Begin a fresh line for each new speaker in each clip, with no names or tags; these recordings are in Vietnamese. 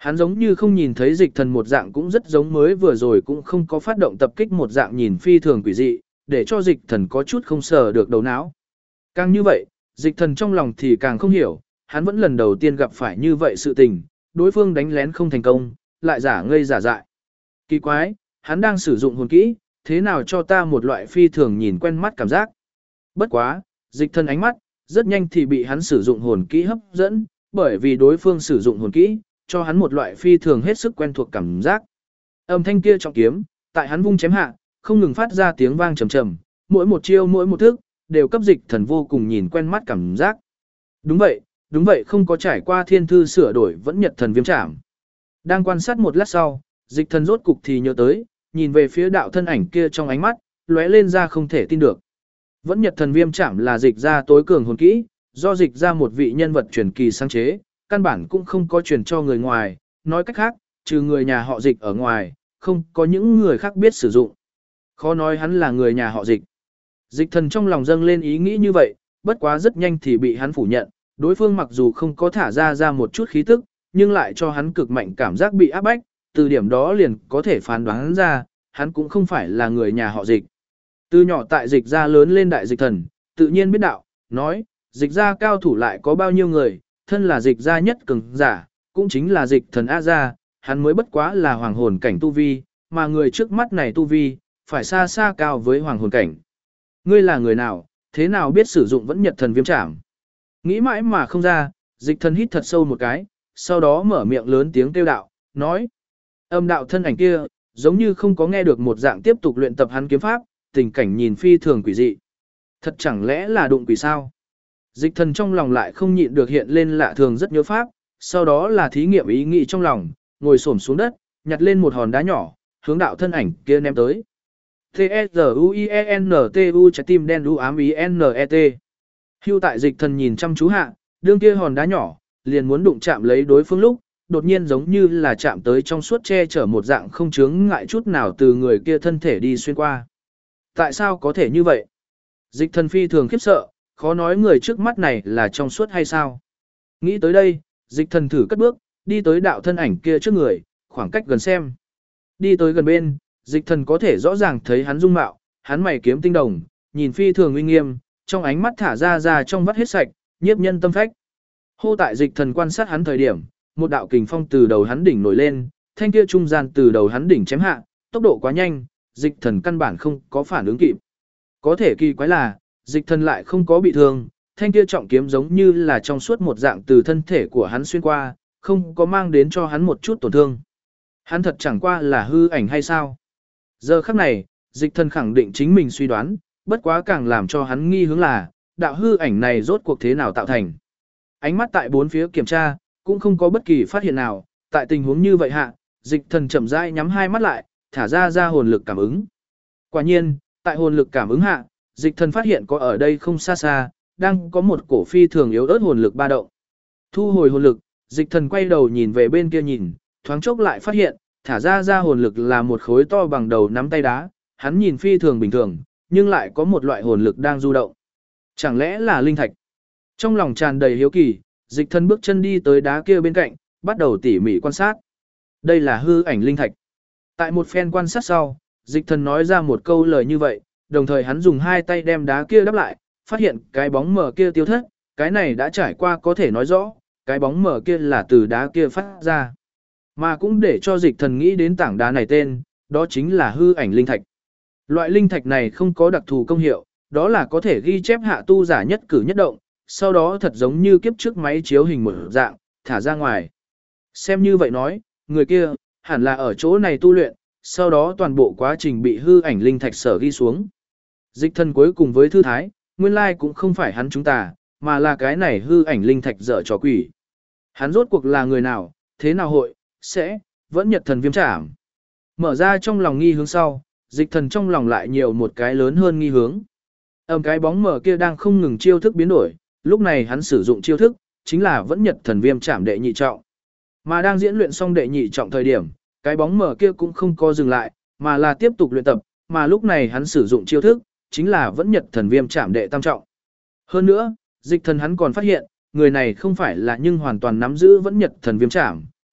Hắn giống như không nhìn thấy dịch thần một dạng, cũng rất giống mới vừa rồi cũng không có phát động tập kích một dạng, nhìn phi thường quỷ dị, để cho dịch thần có chút không sờ được đầu não. Càng như vậy, dịch thần trong lòng thì càng không hiểu, hắn vẫn lần đầu tiên gặp phải như vậy sự tình, đối phương đánh lén không thành công, lại giả ngây giả dại. Kỳ quái, hắn đang sử dụng hồn kỹ, thế nào cho ta một loại phi thường nhìn quen mắt cảm giác. Bất quá, dịch thần ánh mắt, rất nhanh thì bị hắn sử dụng hồn kỹ hấp dẫn, bởi vì đối phương sử dụng hồn kỹ, cho hắn một loại phi thường hết sức quen thuộc cảm giác. Âm thanh kia trọng kiếm, tại hắn vung chém hạ, không ngừng phát ra tiếng vang trầm trầm, mỗi một chiêu mỗi một thức, đều cấp dịch thần vô cùng nhìn quen mắt cảm giác. Đúng vậy, không có trải qua thiên thư sửa đổi vẫn nhật thần viêm trảm. Đang quan sát một lát sau, dịch thần rốt cục thì nhớ tới, nhìn về phía đạo thân ảnh kia trong ánh mắt, lóe lên ra không thể tin được. Vẫn nhật thần viêm trảm là dịch ra tối cường hồn kỹ, do dịch ra một vị nhân vật truyền kỳ sáng chế, căn bản cũng không có truyền cho người ngoài, nói cách khác, trừ người nhà họ dịch ở ngoài, không có những người khác biết sử dụng. Khó nói hắn là người nhà họ dịch. Dịch thần trong lòng dâng lên ý nghĩ như vậy, bất quá rất nhanh thì bị hắn phủ nhận, đối phương mặc dù không có thả ra một chút khí tức, nhưng lại cho hắn cực mạnh cảm giác bị áp bách, từ điểm đó liền có thể phán đoán ra, hắn cũng không phải là người nhà họ dịch. Từ nhỏ tại dịch ra lớn lên đại dịch thần, tự nhiên biết đạo, nói, dịch ra cao thủ lại có bao nhiêu người, thân là dịch ra nhất cường giả, cũng chính là dịch thần A gia, hắn mới bất quá là hoàng hồn cảnh tu vi, mà người trước mắt này tu vi, phải xa xa cao với hoàng hồn cảnh. Ngươi là người nào, thế nào biết sử dụng vẫn nhật thần viêm trảm? Nghĩ mãi mà không ra, dịch thần hít thật sâu một cái, sau đó mở miệng lớn tiếng kêu đạo, nói. Âm đạo thân ảnh kia, giống như không có nghe được một dạng tiếp tục luyện tập hắn kiếm pháp, tình cảnh nhìn phi thường quỷ dị. Thật chẳng lẽ là đụng quỷ sao? Dịch thần trong lòng lại không nhịn được hiện lên lạ thường rất nhớ pháp, sau đó là thí nghiệm ý nghĩ trong lòng, ngồi xổm xuống đất, nhặt lên một hòn đá nhỏ, hướng đạo thân ảnh kia ném tới. T-E-Z-U-I-E-N-T-U trái tim đen đu ám I-N-E-T. Hưu tại dịch thần nhìn chăm chú hạ, đương kia hòn đá nhỏ, liền muốn đụng chạm lấy đối phương lúc, đột nhiên giống như là chạm tới trong suốt che chở một dạng không chướng ngại chút nào từ người kia thân thể đi xuyên qua. Tại sao có thể như vậy? Dịch thần phi thường khiếp sợ, khó nói người trước mắt này là trong suốt hay sao? Nghĩ tới đây, dịch thần thử cất bước, đi tới đạo thân ảnh kia trước người, khoảng cách gần xem. Đi tới gần bên, dịch thần có thể rõ ràng thấy hắn dung mạo, hắn mày kiếm tinh đồng, nhìn phi thường uy nghiêm, trong ánh mắt thả ra trong vắt hết sạch, nhiếp nhân tâm phách. Hô tại dịch thần quan sát hắn thời điểm, một đạo kình phong từ đầu hắn đỉnh nổi lên, thanh kia trung gian từ đầu hắn đỉnh chém hạ, tốc độ quá nhanh, dịch thần căn bản không có phản ứng kịp. Có thể kỳ quái là, dịch thần lại không có bị thương, thanh kia trọng kiếm giống như là trong suốt một dạng từ thân thể của hắn xuyên qua, không có mang đến cho hắn một chút tổn thương. Hắn thật chẳng qua là hư ảnh hay sao? Giờ khắc này, dịch thần khẳng định chính mình suy đoán, bất quá càng làm cho hắn nghi hướng là, đạo hư ảnh này rốt cuộc thế nào tạo thành. Ánh mắt tại bốn phía kiểm tra, cũng không có bất kỳ phát hiện nào, tại tình huống như vậy hạ, dịch thần chậm rãi nhắm hai mắt lại, thả ra hồn lực cảm ứng. Quả nhiên, tại hồn lực cảm ứng hạ, dịch thần phát hiện có ở đây không xa xa, đang có một cổ phi thường yếu ớt hồn lực ba động. Thu hồi hồn lực, dịch thần quay đầu nhìn về bên kia nhìn, thoáng chốc lại phát hiện, thả ra hồn lực là một khối to bằng đầu nắm tay đá, hắn nhìn phi thường bình thường, nhưng lại có một loại hồn lực đang du động. Chẳng lẽ là linh thạch? Trong lòng tràn đầy hiếu kỳ, dịch thần bước chân đi tới đá kia bên cạnh, bắt đầu tỉ mỉ quan sát. Đây là hư ảnh linh thạch. Tại một phen quan sát sau, dịch thần nói ra một câu lời như vậy, đồng thời hắn dùng hai tay đem đá kia đắp lại, phát hiện cái bóng mờ kia tiêu thất, cái này đã trải qua có thể nói rõ, cái bóng mờ kia là từ đá kia phát ra. Mà cũng để cho dịch thần nghĩ đến tảng đá này tên, đó chính là hư ảnh linh thạch. Loại linh thạch này không có đặc thù công hiệu, đó là có thể ghi chép hạ tu giả nhất cử nhất động, sau đó thật giống như kiếp trước máy chiếu hình một dạng, thả ra ngoài. Xem như vậy nói, người kia, hẳn là ở chỗ này tu luyện, sau đó toàn bộ quá trình bị hư ảnh linh thạch sở ghi xuống. Dịch thần cuối cùng với thư thái, nguyên lai cũng không phải hắn chúng ta, mà là cái này hư ảnh linh thạch dở trò quỷ. Hắn rốt cuộc là người nào, thế nào hội, sẽ, vẫn nhật thần viêm trảm. Mở ra trong lòng nghi hướng sau, dịch thần trong lòng lại nhiều một cái lớn hơn nghi hướng. Cái bóng mở kia đang không ngừng chiêu thức biến đổi, lúc này hắn sử dụng chiêu thức, chính là vẫn nhật thần viêm trảm đệ nhị trọng. Mà đang diễn luyện xong đệ nhị trọng thời điểm, cái bóng mở kia cũng không có dừng lại, mà là tiếp tục luyện tập, mà lúc này hắn sử dụng chiêu thức, chính là vẫn nhật thần viêm trảm đệ tam trọng. Hơn nữa, dịch thần hắn còn phát hiện, người này không phải là nhưng hoàn toàn nắm giữ vẫn nhật thần viêm trảm,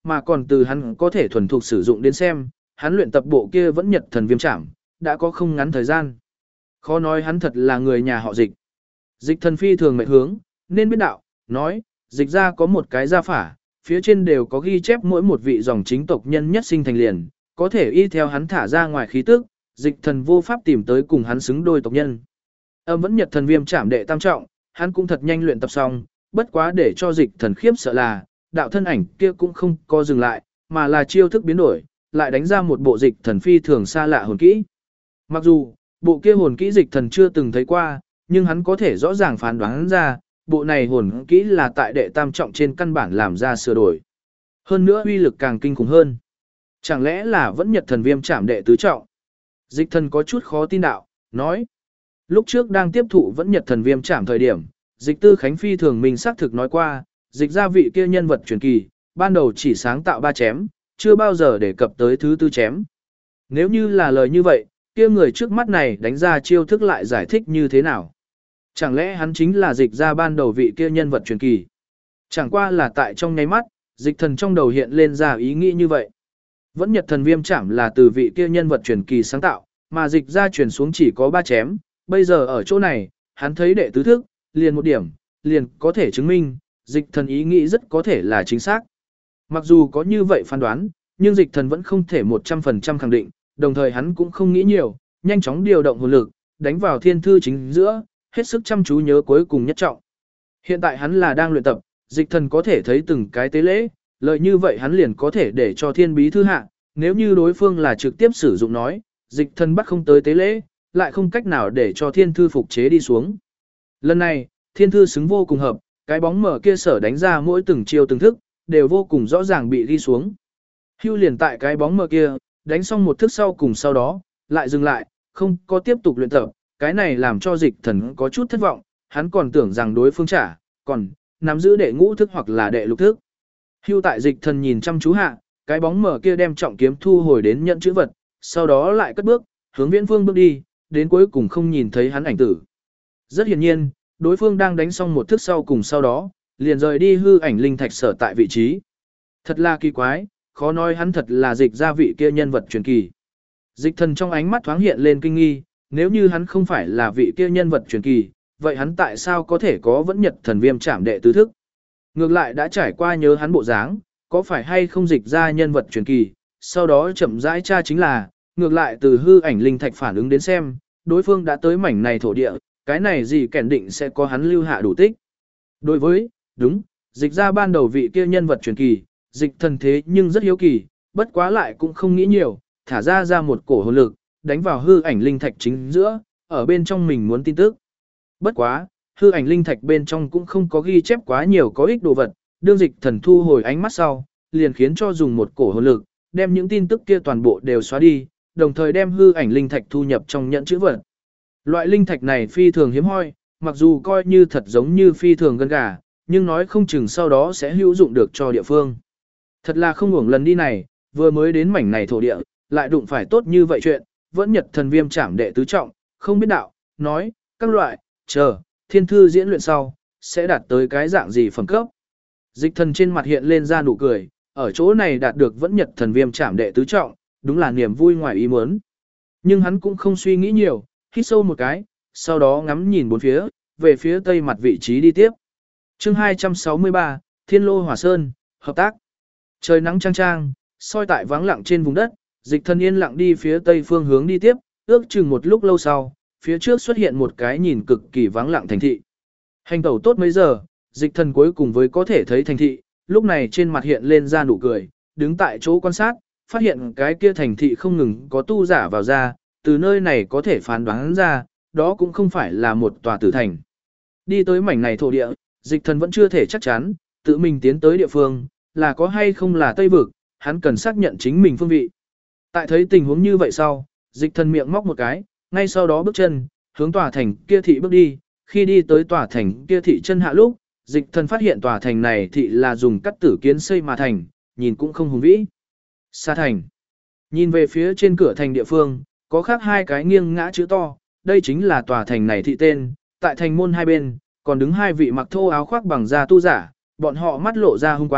mà còn từ hắn có thể thuần thục sử dụng đến xem, hắn luyện tập bộ kia vẫn nhật thần viêm trảm, đã có không ngắn thời gian. Khó nói hắn thật là người nhà họ Dịch. Dịch thần phi thường mệnh hướng, nên biết đạo, nói, Dịch ra có một cái gia phả, phía trên đều có ghi chép mỗi một vị dòng chính tộc nhân nhất sinh thành liền, có thể y theo hắn thả ra ngoài khí tức, Dịch thần vô pháp tìm tới cùng hắn xứng đôi tộc nhân. Âm vẫn nhật thần viêm trảm đệ tam trọng, hắn cũng thật nhanh luyện tập xong, bất quá để cho Dịch thần khiếp sợ là, đạo thân ảnh kia cũng không có dừng lại, mà là chiêu thức biến đổi, lại đánh ra một bộ Dịch thần phi thường xa lạ hồn kỹ. Mặc dù, bộ kia hồn kỹ Dịch thần chưa từng thấy qua, nhưng hắn có thể rõ ràng phán đoán ra, bộ này hồn kỹ là tại đệ tam trọng trên căn bản làm ra sửa đổi. Hơn nữa uy lực càng kinh khủng hơn. Chẳng lẽ là vẫn nhật thần viêm trảm đệ tứ trọng? Dịch thần có chút khó tin đạo, nói. Lúc trước đang tiếp thụ vẫn nhật thần viêm trảm thời điểm, Dịch tư Khánh phi thường mình xác thực nói qua, Dịch gia vị kia nhân vật truyền kỳ, ban đầu chỉ sáng tạo 3 chém, chưa bao giờ đề cập tới thứ tư chém. Nếu như là lời như vậy, kia người trước mắt này đánh ra chiêu thức lại giải thích như thế nào? Chẳng lẽ hắn chính là Dịch gia ban đầu vị kia nhân vật truyền kỳ? Chẳng qua là tại trong nháy mắt, Dịch thần trong đầu hiện lên ra ý nghĩ như vậy. Vẫn nhật thần viêm trảm là từ vị kia nhân vật truyền kỳ sáng tạo, mà Dịch gia truyền xuống chỉ có 3 chém, bây giờ ở chỗ này, hắn thấy đệ tứ thức, liền một điểm, liền có thể chứng minh, Dịch thần ý nghĩ rất có thể là chính xác. Mặc dù có như vậy phán đoán, nhưng Dịch thần vẫn không thể 100% khẳng định, đồng thời hắn cũng không nghĩ nhiều, nhanh chóng điều động hồn lực, đánh vào thiên thư chính giữa, hết sức chăm chú nhớ cuối cùng nhất trọng. Hiện tại hắn là đang luyện tập, Dịch thần có thể thấy từng cái tế lễ, lợi như vậy hắn liền có thể để cho thiên bí thư hạ, nếu như đối phương là trực tiếp sử dụng nói, Dịch thần bắt không tới tế lễ, lại không cách nào để cho thiên thư phục chế đi xuống. Lần này, thiên thư xứng vô cùng hợp, cái bóng mở kia sở đánh ra mỗi từng chiêu từng thức, đều vô cùng rõ ràng bị ghi xuống. Hưu liền tại cái bóng mở kia, đánh xong một thức sau cùng sau đó, lại dừng lại, không có tiếp tục luyện tập, cái này làm cho Dịch thần có chút thất vọng, hắn còn tưởng rằng đối phương trả, còn nắm giữ đệ ngũ thức hoặc là đệ lục thức. Hưu tại Dịch thần nhìn chăm chú hạ, cái bóng mở kia đem trọng kiếm thu hồi đến nhận chữ vật, sau đó lại cất bước, hướng Viễn Phương bước đi, đến cuối cùng không nhìn thấy hắn ảnh tử. Rất hiển nhiên, đối phương đang đánh xong một thức sau cùng sau đó, liền rời đi hư ảnh linh thạch sở tại vị trí. Thật là kỳ quái, khó nói hắn thật là Dịch gia vị kia nhân vật truyền kỳ. Dịch thần trong ánh mắt thoáng hiện lên kinh nghi, nếu như hắn không phải là vị kia nhân vật truyền kỳ, vậy hắn tại sao có thể có vẫn nhật thần viêm trảm đệ tứ thức? Ngược lại đã trải qua nhớ hắn bộ dáng, có phải hay không Dịch gia nhân vật truyền kỳ, sau đó chậm rãi tra chính là, ngược lại từ hư ảnh linh thạch phản ứng đến xem, đối phương đã tới mảnh này thổ địa, cái này gì kẻn định sẽ có hắn lưu hạ đủ tích. Đối với, đúng, Dịch gia ban đầu vị kia nhân vật truyền kỳ, Dịch thần thế nhưng rất hiếu kỳ, bất quá lại cũng không nghĩ nhiều, thả ra một cổ hồn lực, đánh vào hư ảnh linh thạch chính giữa, ở bên trong mình muốn tin tức. Bất quá, hư ảnh linh thạch bên trong cũng không có ghi chép quá nhiều có ích đồ vật, đương Dịch thần thu hồi ánh mắt sau, liền khiến cho dùng một cổ hồn lực, đem những tin tức kia toàn bộ đều xóa đi, đồng thời đem hư ảnh linh thạch thu nhập trong nhẫn chữ vật. Loại linh thạch này phi thường hiếm hoi, mặc dù coi như thật giống như phi thường gân gà, nhưng nói không chừng sau đó sẽ hữu dụng được cho địa phương. Thật là không uổng lần đi này, vừa mới đến mảnh này thổ địa, lại đụng phải tốt như vậy chuyện, vẫn nhật thần viêm trảm đệ tứ trọng, không biết đạo, nói, các loại, chờ, thiên thư diễn luyện sau, sẽ đạt tới cái dạng gì phẩm cấp. Dịch thần trên mặt hiện lên ra nụ cười, ở chỗ này đạt được vẫn nhật thần viêm trảm đệ tứ trọng, đúng là niềm vui ngoài ý muốn. Nhưng hắn cũng không suy nghĩ nhiều, hít sâu một cái, sau đó ngắm nhìn bốn phía, về phía tây mặt vị trí đi tiếp. Chương 263, Thiên Lô Hỏa Sơn, hợp tác. Trời nắng chang chang, soi tại vắng lặng trên vùng đất, Dịch thần yên lặng đi phía tây phương hướng đi tiếp, ước chừng một lúc lâu sau, phía trước xuất hiện một cái nhìn cực kỳ vắng lặng thành thị. Hành tẩu tốt mấy giờ, Dịch thần cuối cùng với có thể thấy thành thị, lúc này trên mặt hiện lên ra nụ cười, đứng tại chỗ quan sát, phát hiện cái kia thành thị không ngừng có tu giả vào ra, từ nơi này có thể phán đoán ra, đó cũng không phải là một tòa tử thành. Đi tới mảnh này thổ địa, Dịch thần vẫn chưa thể chắc chắn, tự mình tiến tới địa phương, là có hay không là Tây Vực, hắn cần xác nhận chính mình phương vị. Tại thấy tình huống như vậy sau, Dịch thần miệng móc một cái, ngay sau đó bước chân, hướng tòa thành kia thị bước đi, khi đi tới tòa thành kia thị chân hạ lúc, Dịch thần phát hiện tòa thành này thị là dùng cắt tử kiến xây mà thành, nhìn cũng không hùng vĩ. Xa thành. Nhìn về phía trên cửa thành địa phương, có khác hai cái nghiêng ngã chữ to, đây chính là tòa thành này thị tên, tại thành môn hai bên, còn đứng hai vị mặc thô áo khoác bằng da tu giả, bọn họ mắt lộ ra hung quang,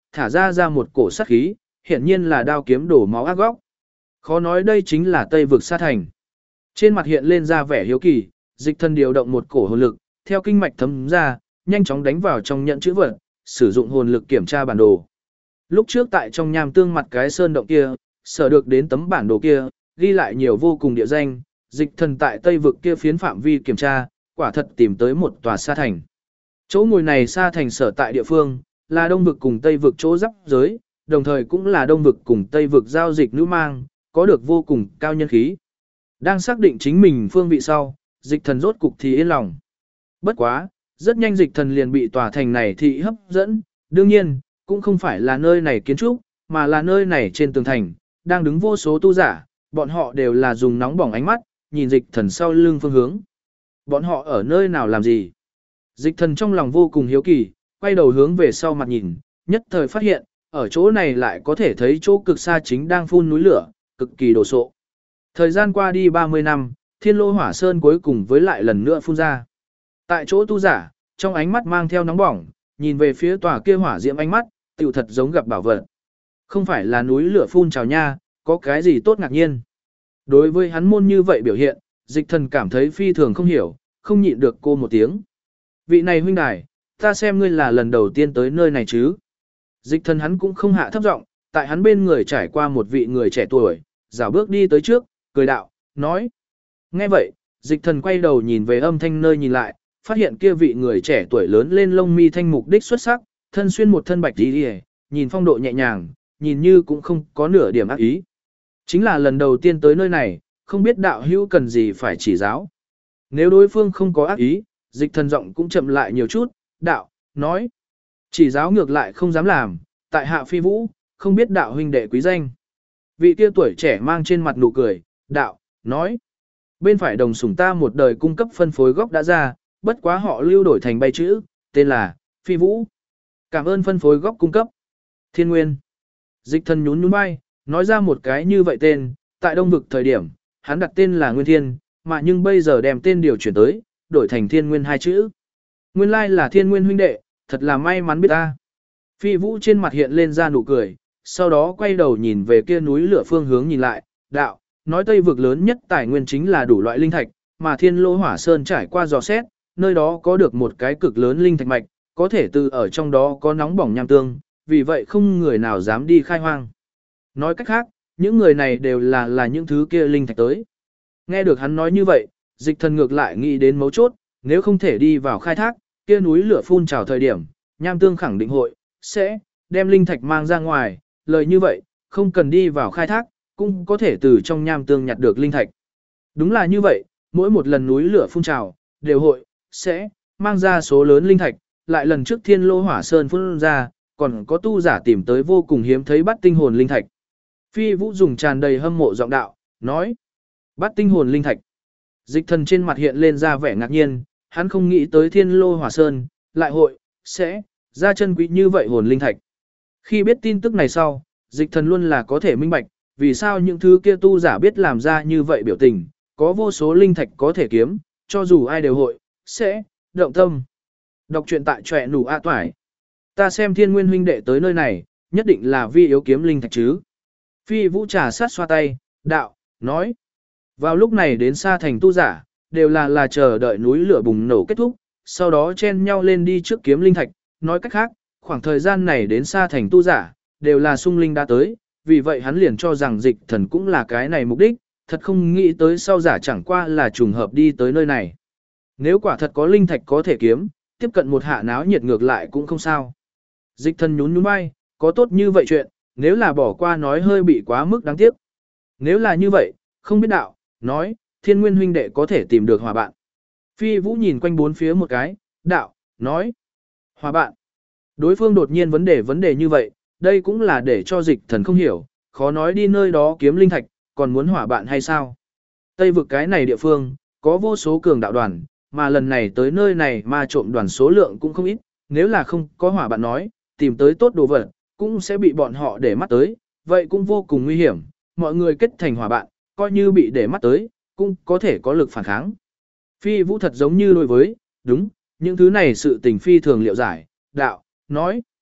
thả ra một cổ sát khí, hiển nhiên là đao kiếm đổ máu ác góc. Khó nói đây chính là Tây vực Sa Thành. Trên mặt hiện lên ra vẻ hiếu kỳ, Dịch Thần điều động một cổ hồn lực, theo kinh mạch thấm ra, nhanh chóng đánh vào trong nhận chữ vật, sử dụng hồn lực kiểm tra bản đồ. Lúc trước tại trong nham tương mặt cái sơn động kia, sở được đến tấm bản đồ kia, ghi lại nhiều vô cùng địa danh, Dịch Thần tại Tây vực kia phiến phạm vi kiểm tra, quả thật tìm tới một tòa sa thành. Chỗ ngồi này sa thành sở tại địa phương, là Đông vực cùng Tây vực chỗ giáp giới, đồng thời cũng là Đông vực cùng Tây vực giao dịch nữ mang, có được vô cùng cao nhân khí. Đang xác định chính mình phương vị sau, Dịch Thần rốt cục thì yên lòng. Bất quá, rất nhanh Dịch Thần liền bị tòa thành này thị hấp dẫn, đương nhiên, cũng không phải là nơi này kiến trúc, mà là nơi này trên tường thành, đang đứng vô số tu giả, bọn họ đều là dùng nóng bỏng ánh mắt, nhìn Dịch Thần sau lưng phương hướng. Bọn họ ở nơi nào làm gì? Dịch Thần trong lòng vô cùng hiếu kỳ, quay đầu hướng về sau mặt nhìn, nhất thời phát hiện, ở chỗ này lại có thể thấy chỗ cực xa chính đang phun núi lửa, cực kỳ đồ sộ. Thời gian qua đi 30 năm, Thiên Lô Hỏa Sơn cuối cùng với lại lần nữa phun ra. Tại chỗ tu giả, trong ánh mắt mang theo nóng bỏng, nhìn về phía tòa kia hỏa diễm ánh mắt, tựu thật giống gặp bảo vật. Không phải là núi lửa phun trào nha, có cái gì tốt ngạc nhiên. Đối với hắn môn như vậy biểu hiện, Dịch Thần cảm thấy phi thường không hiểu, không nhịn được cô một tiếng. Vị này huynh đài, ta xem ngươi là lần đầu tiên tới nơi này chứ. Dịch Thần hắn cũng không hạ thấp giọng, tại hắn bên người trải qua một vị người trẻ tuổi, dạo bước đi tới trước, cười đạo, nói. Nghe vậy, Dịch Thần quay đầu nhìn về âm thanh nơi nhìn lại, phát hiện kia vị người trẻ tuổi lớn lên lông mi thanh mục đích xuất sắc, thân xuyên một thân bạch đi, nhìn phong độ nhẹ nhàng, nhìn như cũng không có nửa điểm ác ý. Chính là lần đầu tiên tới nơi này, không biết đạo hữu cần gì phải chỉ giáo. Nếu đối phương không có ác ý, Dịch Thần giọng cũng chậm lại nhiều chút, đạo, nói. Chỉ giáo ngược lại không dám làm, tại hạ phi vũ, không biết đạo huynh đệ quý danh. Vị kia tuổi trẻ mang trên mặt nụ cười, đạo, nói. Bên phải đồng sủng ta một đời cung cấp phân phối gốc đã ra, bất quá họ lưu đổi thành bay chữ, tên là Phi Vũ. Cảm ơn phân phối gốc cung cấp. Thiên Nguyên. Dịch Thần nhún nhún vai, nói ra một cái như vậy tên, tại Đông vực thời điểm, hắn đặt tên là Nguyên Thiên, mà nhưng bây giờ đem tên điều chuyển tới, đổi thành Thiên Nguyên hai chữ. Nguyên lai là Thiên Nguyên huynh đệ, thật là may mắn biết ta. Phi Vũ trên mặt hiện lên ra nụ cười, sau đó quay đầu nhìn về kia núi lửa phương hướng nhìn lại, đạo, nói Tây vực lớn nhất tài nguyên chính là đủ loại linh thạch, mà Thiên Lô Hỏa Sơn trải qua dò xét, nơi đó có được một cái cực lớn linh thạch mạch, có thể từ ở trong đó có nóng bỏng nham tương, vì vậy không người nào dám đi khai hoang. Nói cách khác, những người này đều là những thứ kia linh thạch tới. Nghe được hắn nói như vậy, Dịch Thần ngược lại nghĩ đến mấu chốt, nếu không thể đi vào khai thác, kia núi lửa phun trào thời điểm, nham tương khẳng định hội, sẽ, đem linh thạch mang ra ngoài, lời như vậy, không cần đi vào khai thác, cũng có thể từ trong nham tương nhặt được linh thạch. Đúng là như vậy, mỗi một lần núi lửa phun trào, đều hội, sẽ, mang ra số lớn linh thạch, lại lần trước Thiên Lô Hỏa Sơn phun ra, còn có tu giả tìm tới vô cùng hiếm thấy bắt tinh hồn linh thạch. Phi Vũ dùng tràn đầy hâm mộ giọng đạo, nói, bắt tinh hồn linh thạch. Dịch Thần trên mặt hiện lên ra vẻ ngạc nhiên, hắn không nghĩ tới Thiên Lô Hỏa Sơn, lại hội, sẽ, ra chân quý như vậy hồn linh thạch. Khi biết tin tức này sau, Dịch Thần luôn là có thể minh bạch, vì sao những thứ kia tu giả biết làm ra như vậy biểu tình, có vô số linh thạch có thể kiếm, cho dù ai đều hội, sẽ, động tâm. Đọc truyện tại trọe nủ a toải. Ta xem Thiên Nguyên huynh đệ tới nơi này, nhất định là vì yếu kiếm linh thạch chứ. Phi Vũ trà sát xoa tay, đạo, nói. Vào lúc này đến xa thành tu giả, đều là chờ đợi núi lửa bùng nổ kết thúc, sau đó chen nhau lên đi trước kiếm linh thạch. Nói cách khác, khoảng thời gian này đến xa thành tu giả, đều là sung linh đã tới, vì vậy hắn liền cho rằng Dịch Thần cũng là cái này mục đích, thật không nghĩ tới sau giả chẳng qua là trùng hợp đi tới nơi này. Nếu quả thật có linh thạch có thể kiếm, tiếp cận một hạ náo nhiệt ngược lại cũng không sao. Dịch Thần nhún nhún vai, có tốt như vậy chuyện, nếu là bỏ qua nói hơi bị quá mức đáng tiếc. Nếu là như vậy, không biết đạo, nói, Thiên Nguyên huynh đệ có thể tìm được hòa bạn. Phi Vũ nhìn quanh bốn phía một cái, đạo, nói, hòa bạn. Đối phương đột nhiên vấn đề như vậy, đây cũng là để cho Dịch Thần không hiểu, khó nói đi nơi đó kiếm linh thạch, còn muốn hỏa bạn hay sao. Tây vực cái này địa phương, có vô số cường đạo đoàn, mà lần này tới nơi này mà trộm đoàn số lượng cũng không ít, nếu là không có hỏa bạn nói, tìm tới tốt đồ vật, cũng sẽ bị bọn họ để mắt tới, vậy cũng vô cùng nguy hiểm, mọi người kết thành hỏa bạn, coi như bị để mắt tới, cũng có thể có lực phản kháng. Phi Vũ thật giống như đối với, đúng, những thứ này sự tình phi thường liệu giải, đạo, nói.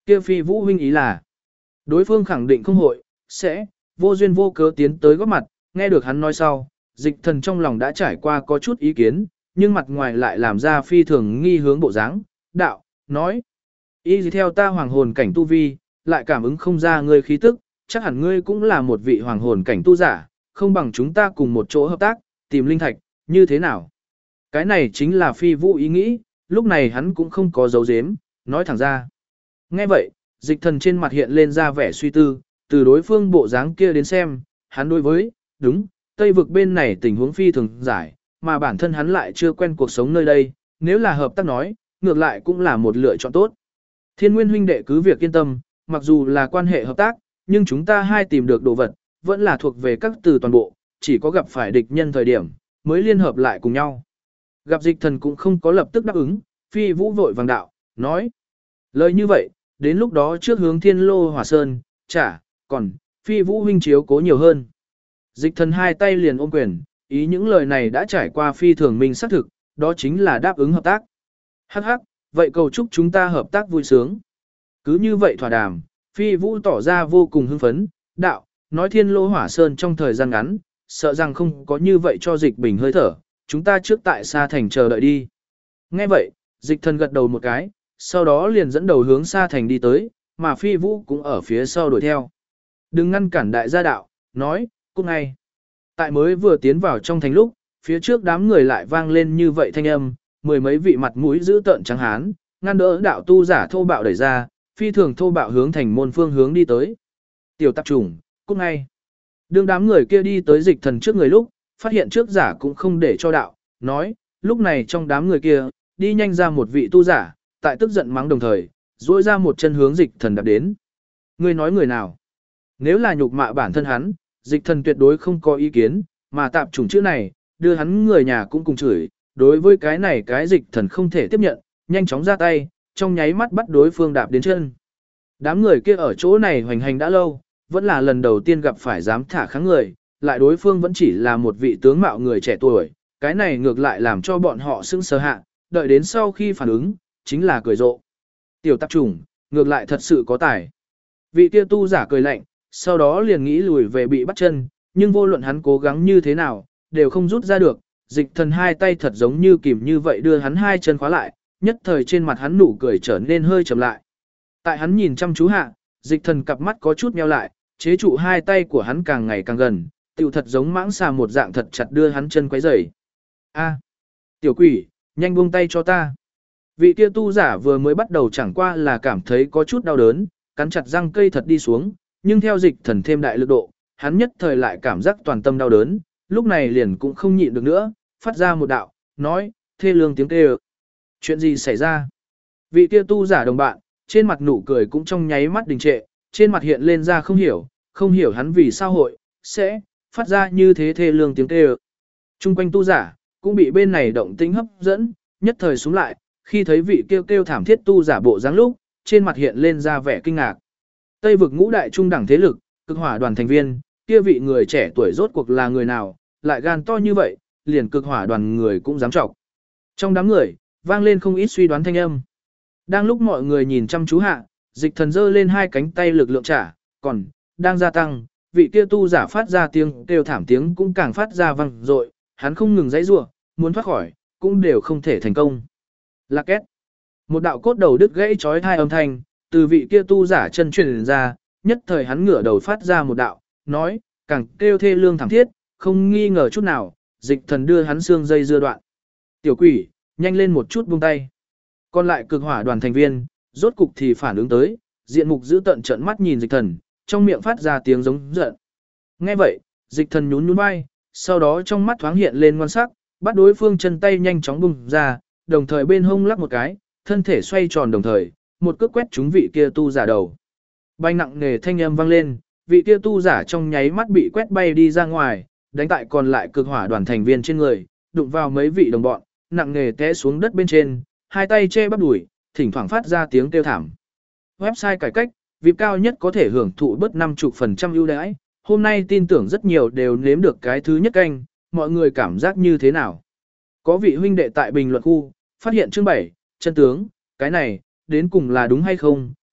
kia Phi Vũ huynh ý là, đối phương khẳng định không hội, sẽ, vô duyên vô cớ tiến tới góp mặt, nghe được hắn nói sau, dịch thần trong lòng đã trải qua có chút ý kiến, nhưng mặt ngoài lại làm ra phi thường nghi hướng bộ dáng, đạo, nói, y gì theo ta hoàng hồn cảnh tu vi, lại cảm ứng không ra ngươi khí tức, chắc hẳn ngươi cũng là một vị hoàng hồn cảnh tu giả, không bằng chúng ta cùng một chỗ hợp tác, tìm linh thạch, như thế nào? Cái này chính là Phi Vũ ý nghĩ, lúc này hắn cũng không có dấu dếm, nói thẳng ra. Nghe vậy, dịch thần trên mặt hiện lên ra vẻ suy tư, từ đối phương bộ dáng kia đến xem, hắn đối với, đúng, Tây vực bên này tình huống phi thường giải, mà bản thân hắn lại chưa quen cuộc sống nơi đây, nếu là hợp tác nói, ngược lại cũng là một lựa chọn tốt. Thiên Nguyên huynh đệ cứ việc yên tâm, mặc dù là quan hệ hợp tác, nhưng chúng ta hai tìm được đồ vật, vẫn là thuộc về các từ toàn bộ, chỉ có gặp phải địch nhân thời điểm, mới liên hợp lại cùng nhau. Gặp dịch thần cũng không có lập tức đáp ứng, Phi Vũ vội vàng đạo, nói. Lời như vậy, đến lúc đó trước hướng Thiên Lô Hỏa Sơn, còn, Phi Vũ huynh chiếu cố nhiều hơn. Dịch thần hai tay liền ôm quyền, ý những lời này đã trải qua phi thường minh xác thực, đó chính là đáp ứng hợp tác. Hắc hắc, vậy cầu chúc chúng ta hợp tác vui sướng. Cứ như vậy thỏa đàm, Phi Vũ tỏ ra vô cùng hưng phấn, đạo, nói Thiên Lô Hỏa Sơn trong thời gian ngắn, sợ rằng không có như vậy cho dịch bình hơi thở, chúng ta trước tại Sa Thành chờ đợi đi. Nghe vậy, dịch thần gật đầu một cái, sau đó liền dẫn đầu hướng Sa Thành đi tới, mà Phi Vũ cũng ở phía sau đuổi theo. Đừng ngăn cản đại gia đạo, nói, cút ngay. Tại mới vừa tiến vào trong thành lúc, phía trước đám người lại vang lên như vậy thanh âm, mười mấy vị mặt mũi giữ tợn trắng hán, ngăn đỡ đạo tu giả thô bạo đẩy ra, phi thường thô bạo hướng thành môn phương hướng đi tới. Tiểu tạp chủng, cút ngay. Đương đám người kia đi tới dịch thần trước người lúc, phát hiện trước giả cũng không để cho đạo, nói, lúc này trong đám người kia, đi nhanh ra một vị tu giả, tại tức giận mắng đồng thời, duỗi ra một chân hướng dịch thần đạp đến. Ngươi nói người nào? Nếu là nhục mạ bản thân hắn, dịch thần tuyệt đối không có ý kiến, mà tạp chủng chữ này, đưa hắn người nhà cũng cùng chửi, đối với cái này cái dịch thần không thể tiếp nhận, nhanh chóng ra tay, trong nháy mắt bắt đối phương đạp đến chân. Đám người kia ở chỗ này hoành hành đã lâu, vẫn là lần đầu tiên gặp phải dám thả kháng người, lại đối phương vẫn chỉ là một vị tướng mạo người trẻ tuổi, cái này ngược lại làm cho bọn họ sững sờ hạ, đợi đến sau khi phản ứng, chính là cười rộ. Tiểu tạp chủng, ngược lại thật sự có tài. Vị kia tu giả cười lạnh, sau đó liền nghĩ lùi về bị bắt chân, nhưng vô luận hắn cố gắng như thế nào, đều không rút ra được, dịch thần hai tay thật giống như kìm như vậy đưa hắn hai chân khóa lại, nhất thời trên mặt hắn nụ cười trở nên hơi chậm lại. Tại hắn nhìn chăm chú hạ, dịch thần cặp mắt có chút nheo lại, chế trụ hai tay của hắn càng ngày càng gần, tiểu thật giống mãng xà một dạng thật chặt đưa hắn chân quấy rầy. A, tiểu quỷ, nhanh buông tay cho ta. Vị kia tu giả vừa mới bắt đầu chẳng qua là cảm thấy có chút đau đớn, cắn chặt răng cây thật đi xuống, nhưng theo dịch thần thêm đại lực độ, hắn nhất thời lại cảm giác toàn tâm đau đớn, lúc này liền cũng không nhịn được nữa, phát ra một đạo, nói, thê lương tiếng kêu. Chuyện gì xảy ra? Vị kia tu giả đồng bạn, trên mặt nụ cười cũng trong nháy mắt đình trệ, trên mặt hiện lên ra không hiểu hắn vì sao hội, sẽ, phát ra như thế thê lương tiếng kêu. Trung quanh tu giả, cũng bị bên này động tĩnh hấp dẫn, nhất thời xuống lại, khi thấy vị kêu kêu thảm thiết tu giả bộ dáng lúc, trên mặt hiện lên ra vẻ kinh ngạc. Tây vực ngũ đại trung đẳng thế lực, cực hỏa đoàn thành viên, kia vị người trẻ tuổi rốt cuộc là người nào, lại gan to như vậy, liền cực hỏa đoàn người cũng dám trọng. Trong đám người, vang lên không ít suy đoán thanh âm. Đang lúc mọi người nhìn chăm chú hạ, dịch thần giơ lên hai cánh tay lực lượng trả, còn, đang gia tăng, vị kia tu giả phát ra tiếng kêu thảm tiếng cũng càng phát ra vang dội, hắn không ngừng giãy giụa, muốn thoát khỏi, cũng đều không thể thành công. Lạc két. Một đạo cốt đầu đứt gãy chói tai âm thanh, từ vị kia tu giả chân truyền ra, nhất thời hắn ngửa đầu phát ra một đạo, nói, càng kêu thê lương thảm thiết, không nghi ngờ chút nào, dịch thần đưa hắn xương dây dưa đoạn. Tiểu quỷ, nhanh lên một chút buông tay. Còn lại cực hỏa đoàn thành viên, rốt cục thì phản ứng tới, diện mục giữ tận trợn mắt nhìn dịch thần, trong miệng phát ra tiếng giống giận. Nghe vậy, dịch thần nhún nhún vai, sau đó trong mắt thoáng hiện lên ngoan sắc, bắt đối phương chân tay nhanh chóng bung ra, đồng thời bên hông lắc một cái, thân thể xoay tròn đồng thời, một cước quét trúng vị kia tu giả đầu. Bay nặng nề thanh âm vang lên, vị kia tu giả trong nháy mắt bị quét bay đi ra ngoài, đánh tại còn lại cực hỏa đoàn thành viên trên người, đụng vào mấy vị đồng bọn, nặng nề té xuống đất bên trên, hai tay che bắp đùi, thỉnh thoảng phát ra tiếng kêu thảm. Website cải cách, VIP cao nhất có thể hưởng thụ bớt 50% ưu đãi, hôm nay tin tưởng rất nhiều đều nếm được cái thứ nhất canh, mọi người cảm giác như thế nào? Có vị huynh đệ tại bình luận khu, phát hiện chương 7, chân tướng, cái này, đến cùng là đúng hay không,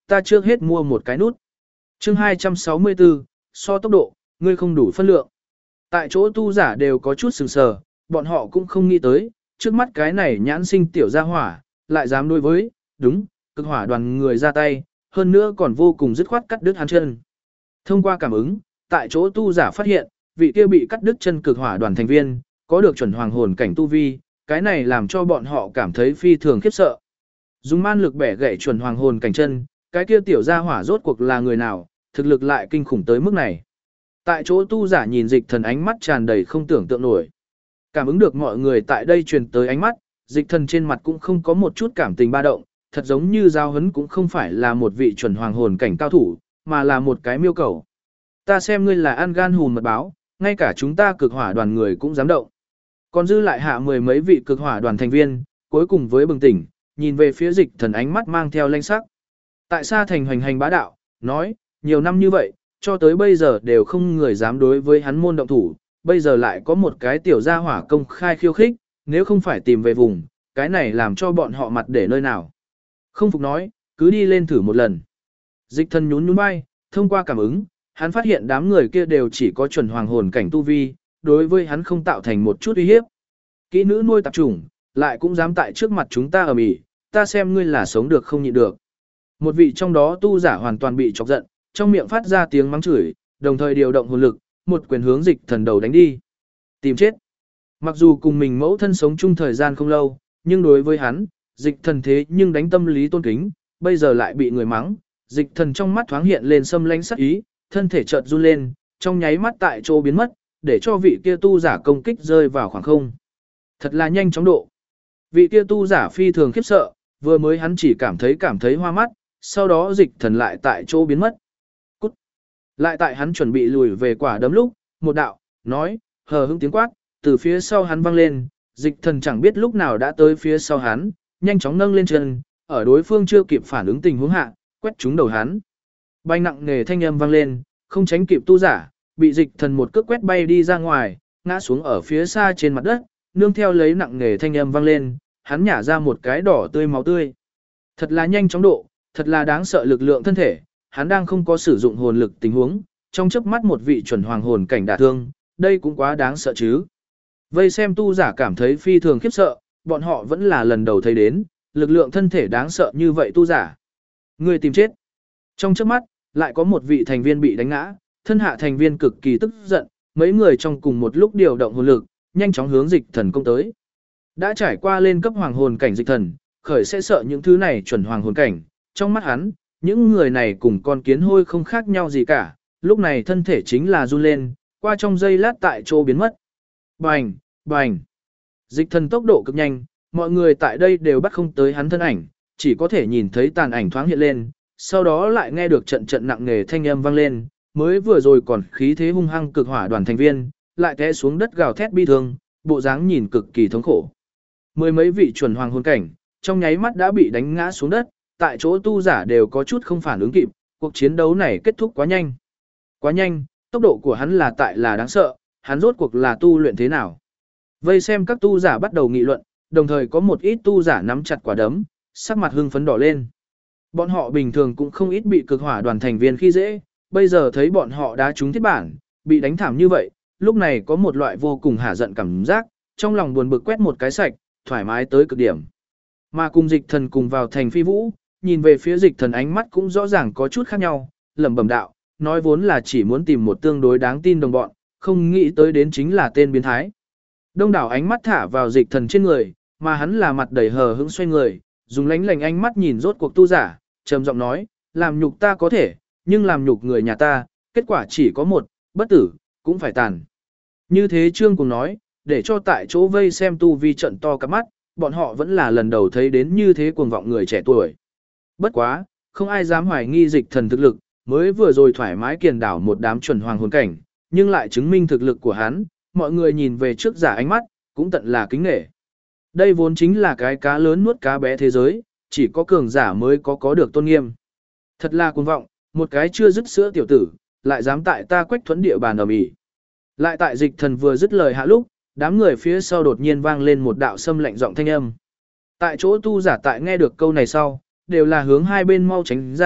ta trước hết mua một cái nút. Chương 264, so tốc độ, ngươi không đủ phân lượng. Tại chỗ tu giả đều có chút sừng sờ, bọn họ cũng không nghĩ tới, trước mắt cái này nhãn sinh tiểu gia hỏa, lại dám đối với, đúng, cực hỏa đoàn người ra tay, hơn nữa còn vô cùng dứt khoát cắt đứt hắn chân. Thông qua cảm ứng, tại chỗ tu giả phát hiện, vị kia bị cắt đứt chân cực hỏa đoàn thành viên, có được chuẩn hoàng hồn cảnh tu vi, cái này làm cho bọn họ cảm thấy phi thường khiếp sợ. Dùng man lực bẻ gãy chuẩn hoàng hồn cảnh chân, cái kia tiểu gia hỏa rốt cuộc là người nào, thực lực lại kinh khủng tới mức này. Tại chỗ tu giả nhìn dịch thần ánh mắt tràn đầy không tưởng tượng nổi. Cảm ứng được mọi người tại đây truyền tới ánh mắt, dịch thần trên mặt cũng không có một chút cảm tình ba động, thật giống như giao hấn cũng không phải là một vị chuẩn hoàng hồn cảnh cao thủ, mà là một cái miêu cầu. Ta xem ngươi là ăn gan hùn mật báo, ngay cả chúng ta cực hỏa đoàn người cũng dám động. Còn dư lại hạ mười mấy vị cực hỏa đoàn thành viên, cuối cùng với bừng tỉnh, nhìn về phía dịch thần ánh mắt mang theo lanh sắc. Tại Sa Thành hoành hành bá đạo, nói, nhiều năm như vậy, cho tới bây giờ đều không người dám đối với hắn môn động thủ, bây giờ lại có một cái tiểu gia hỏa công khai khiêu khích, nếu không phải tìm về vùng, cái này làm cho bọn họ mặt để nơi nào. Không phục nói, cứ đi lên thử một lần. Dịch thần nhún nhún vai, thông qua cảm ứng, hắn phát hiện đám người kia đều chỉ có chuẩn hoàng hồn cảnh tu vi, đối với hắn không tạo thành một chút uy hiếp. Kỹ nữ nuôi tạp chủng, lại cũng dám tại trước mặt chúng ta ầm ĩ, ta xem ngươi là sống được không nhịn được. Một vị trong đó tu giả hoàn toàn bị chọc giận, trong miệng phát ra tiếng mắng chửi, đồng thời điều động hồn lực, một quyền hướng dịch thần đầu đánh đi. Tìm chết. Mặc dù cùng mình mẫu thân sống chung thời gian không lâu, nhưng đối với hắn, dịch thần thế nhưng đánh tâm lý tôn kính, bây giờ lại bị người mắng, dịch thần trong mắt thoáng hiện lên xâm lãnh sắc ý, thân thể chợt run lên, trong nháy mắt tại chỗ biến mất, để cho vị kia tu giả công kích rơi vào khoảng không. Thật là nhanh chóng độ. Vị kia tu giả phi thường khiếp sợ, vừa mới hắn chỉ cảm thấy hoa mắt, sau đó dịch thần lại tại chỗ biến mất. Cút. Lại tại hắn chuẩn bị lùi về quả đấm lúc, một đạo, nói, hờ hững tiếng quát, từ phía sau hắn vang lên, dịch thần chẳng biết lúc nào đã tới phía sau hắn, nhanh chóng nâng lên chân, ở đối phương chưa kịp phản ứng tình huống hạ, quét trúng đầu hắn. Bay nặng nề thanh âm vang lên, không tránh kịp tu giả, bị dịch thần một cước quét bay đi ra ngoài, ngã xuống ở phía xa trên mặt đất, nương theo lấy nặng nề thanh âm vang lên, hắn nhả ra một cái đỏ tươi máu tươi. Thật là nhanh chóng độ, thật là đáng sợ lực lượng thân thể, hắn đang không có sử dụng hồn lực tình huống, trong chớp mắt một vị chuẩn hoàng hồn cảnh đả thương, đây cũng quá đáng sợ chứ. Vây xem tu giả cảm thấy phi thường khiếp sợ, bọn họ vẫn là lần đầu thấy đến, lực lượng thân thể đáng sợ như vậy tu giả. Người tìm chết. Trong chớp mắt, lại có một vị thành viên bị đánh ngã, thân hạ thành viên cực kỳ tức giận, mấy người trong cùng một lúc điều động hồn lực, nhanh chóng hướng dịch thần công tới. Đã trải qua lên cấp hoàng hồn cảnh dịch thần, khởi sẽ sợ những thứ này chuẩn hoàng hồn cảnh, trong mắt hắn, những người này cùng con kiến hôi không khác nhau gì cả, lúc này thân thể chính là run lên, qua trong giây lát tại chỗ biến mất. Bành, bành. Dịch thần tốc độ cực nhanh, mọi người tại đây đều bắt không tới hắn thân ảnh, chỉ có thể nhìn thấy tàn ảnh thoáng hiện lên, sau đó lại nghe được trận trận nặng nề thanh âm vang lên, mới vừa rồi còn khí thế hung hăng cực hỏa đoàn thành viên, lại té xuống đất gào thét bi thương, bộ dáng nhìn cực kỳ thống khổ. Mười mấy vị chuẩn hoàng hồn cảnh, trong nháy mắt đã bị đánh ngã xuống đất, tại chỗ tu giả đều có chút không phản ứng kịp, cuộc chiến đấu này kết thúc quá nhanh. Quá nhanh, tốc độ của hắn là đáng sợ, hắn rốt cuộc là tu luyện thế nào. Vây xem các tu giả bắt đầu nghị luận, đồng thời có một ít tu giả nắm chặt quả đấm, sắc mặt hưng phấn đỏ lên. Bọn họ bình thường cũng không ít bị cực hỏa đoàn thành viên khi dễ, bây giờ thấy bọn họ đá trúng thiết bản, bị đánh thảm như vậy, lúc này có một loại vô cùng hả giận cảm giác, trong lòng buồn bực quét một cái sạch, thoải mái tới cực điểm. Mà cùng dịch thần cùng vào thành phi vũ, nhìn về phía dịch thần ánh mắt cũng rõ ràng có chút khác nhau, lẩm bẩm đạo, nói vốn là chỉ muốn tìm một tương đối đáng tin đồng bọn, không nghĩ tới đến chính là tên biến thái. Đông đảo ánh mắt thả vào dịch thần trên người, mà hắn là mặt đầy hờ hững xoay người, dùng lánh lành ánh mắt nhìn rốt cuộc tu giả, trầm giọng nói, làm nhục ta có thể, nhưng làm nhục người nhà ta, kết quả chỉ có một, bất tử, cũng phải tàn. Như thế Trương cùng nói, để cho tại chỗ vây xem tu vi trận to cả mắt, bọn họ vẫn là lần đầu thấy đến như thế cuồng vọng người trẻ tuổi. Bất quá, không ai dám hoài nghi dịch thần thực lực, mới vừa rồi thoải mái kiền đảo một đám chuẩn hoàng hồn cảnh, nhưng lại chứng minh thực lực của hắn, mọi người nhìn về trước giả ánh mắt, cũng tận là kính nể. Đây vốn chính là cái cá lớn nuốt cá bé thế giới, chỉ có cường giả mới có được tôn nghiêm. Thật là cuồng vọng, một cái chưa dứt sữa tiểu tử, lại dám tại ta quách thuẫn địa bàn ầm ĩ. Lại tại dịch thần vừa dứt lời hạ lúc, đám người phía sau đột nhiên vang lên một đạo sâm lạnh giọng thanh âm. Tại chỗ tu giả tại nghe được câu này sau, đều là hướng hai bên mau tránh ra,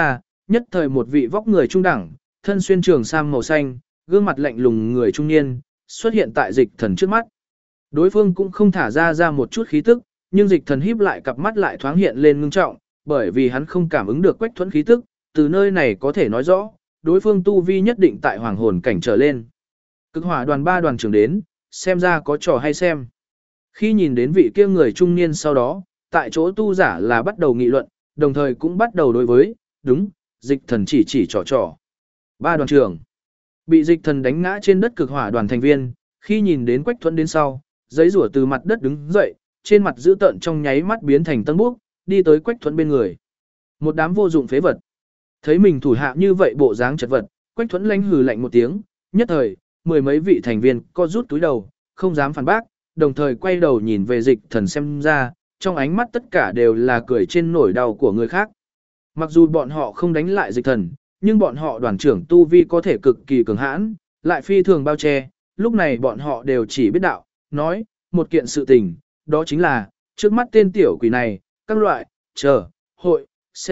nhất thời một vị vóc người trung đẳng, thân xuyên trường sam màu xanh, gương mặt lạnh lùng người trung niên, xuất hiện tại dịch thần trước mắt. Đối phương cũng không thả ra một chút khí tức, nhưng dịch thần híp lại cặp mắt lại thoáng hiện lên ngưng trọng, bởi vì hắn không cảm ứng được Quách Thuẫn khí tức, từ nơi này có thể nói rõ, đối phương tu vi nhất định tại hoàng hồn cảnh trở lên. Cực hỏa đoàn 3 đoàn trưởng đến, xem ra có trò hay xem. Khi nhìn đến vị kia người trung niên sau đó, tại chỗ tu giả là bắt đầu nghị luận, đồng thời cũng bắt đầu đối với, đúng, dịch thần chỉ trò. 3 đoàn trưởng bị dịch thần đánh ngã trên đất cực hỏa đoàn thành viên, khi nhìn đến Quách Thuẫn đến sau, giấy rủa từ mặt đất đứng dậy, trên mặt dữ tợn trong nháy mắt biến thành tân bốc, đi tới Quách Thuẫn bên người. Một đám vô dụng phế vật. Thấy mình thủ hạ như vậy bộ dáng chật vật, Quách Thuẫn lanh hừ lạnh một tiếng, nhất thời, mười mấy vị thành viên co rút túi đầu, không dám phản bác, đồng thời quay đầu nhìn về dịch thần xem ra, trong ánh mắt tất cả đều là cười trên nỗi đau của người khác. Mặc dù bọn họ không đánh lại dịch thần, nhưng bọn họ đoàn trưởng tu vi có thể cực kỳ cường hãn, lại phi thường bao che, lúc này bọn họ đều chỉ biết đạo, nói, một kiện sự tình, đó chính là, trước mắt tên tiểu quỷ này, các loại, hội,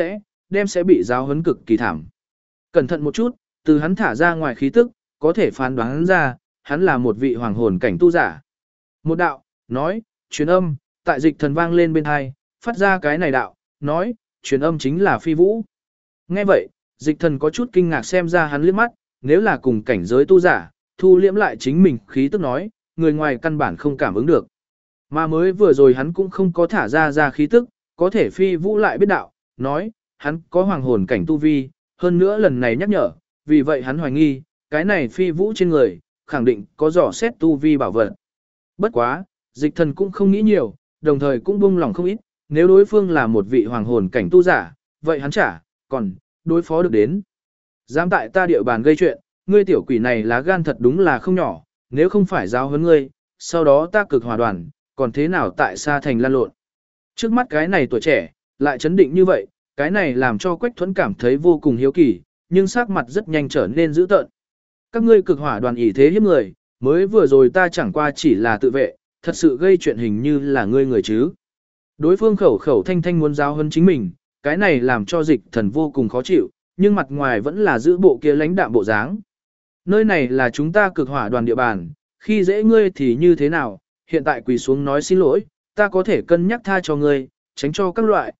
sẽ bị giáo huấn cực kỳ thảm. Cẩn thận một chút, từ hắn thả ra ngoài khí tức, có thể phán đoán ra, hắn là một vị hoàng hồn cảnh tu giả. Một đạo, nói, truyền âm, tại dịch thần vang lên bên hai, phát ra cái này đạo, nói, truyền âm chính là Phi Vũ. Nghe vậy, dịch thần có chút kinh ngạc xem ra hắn liếc mắt, nếu là cùng cảnh giới tu giả, thu liễm lại chính mình khí tức nói, người ngoài căn bản không cảm ứng được. Mà mới vừa rồi hắn cũng không có thả ra khí tức, có thể Phi Vũ lại biết đạo, nói, hắn có hoàng hồn cảnh tu vi, hơn nữa lần này nhắc nhở, vì vậy hắn hoài nghi, cái này Phi Vũ trên người, khẳng định có dò xét tu vi bảo vật. Bất quá, dịch thần cũng không nghĩ nhiều, đồng thời cũng buông lòng không ít, nếu đối phương là một vị hoàng hồn cảnh tu giả, vậy hắn còn đối phó được đến. Dám tại ta địa bàn gây chuyện, ngươi tiểu quỷ này lá gan thật đúng là không nhỏ, nếu không phải giáo huấn ngươi, sau đó ta cực hòa đoàn, còn thế nào tại Sa Thành lan lộn. Trước mắt cái này tuổi trẻ, lại chấn định như vậy, cái này làm cho Quách Thuẫn cảm thấy vô cùng hiếu kỳ, nhưng sắc mặt rất nhanh trở nên dữ tợn. Các ngươi cực hỏa đoàn ỷ thế hiếp người, mới vừa rồi ta chẳng qua chỉ là tự vệ, thật sự gây chuyện hình như là ngươi người chứ. Đối phương khẩu thanh thanh muốn giáo huấn chính mình, cái này làm cho dịch thần vô cùng khó chịu, nhưng mặt ngoài vẫn là giữ bộ kia lãnh đạm bộ dáng. Nơi này là chúng ta cực hỏa đoàn địa bàn, khi dễ ngươi thì như thế nào, hiện tại quỳ xuống nói xin lỗi, ta có thể cân nhắc tha cho ngươi, tránh cho các loại,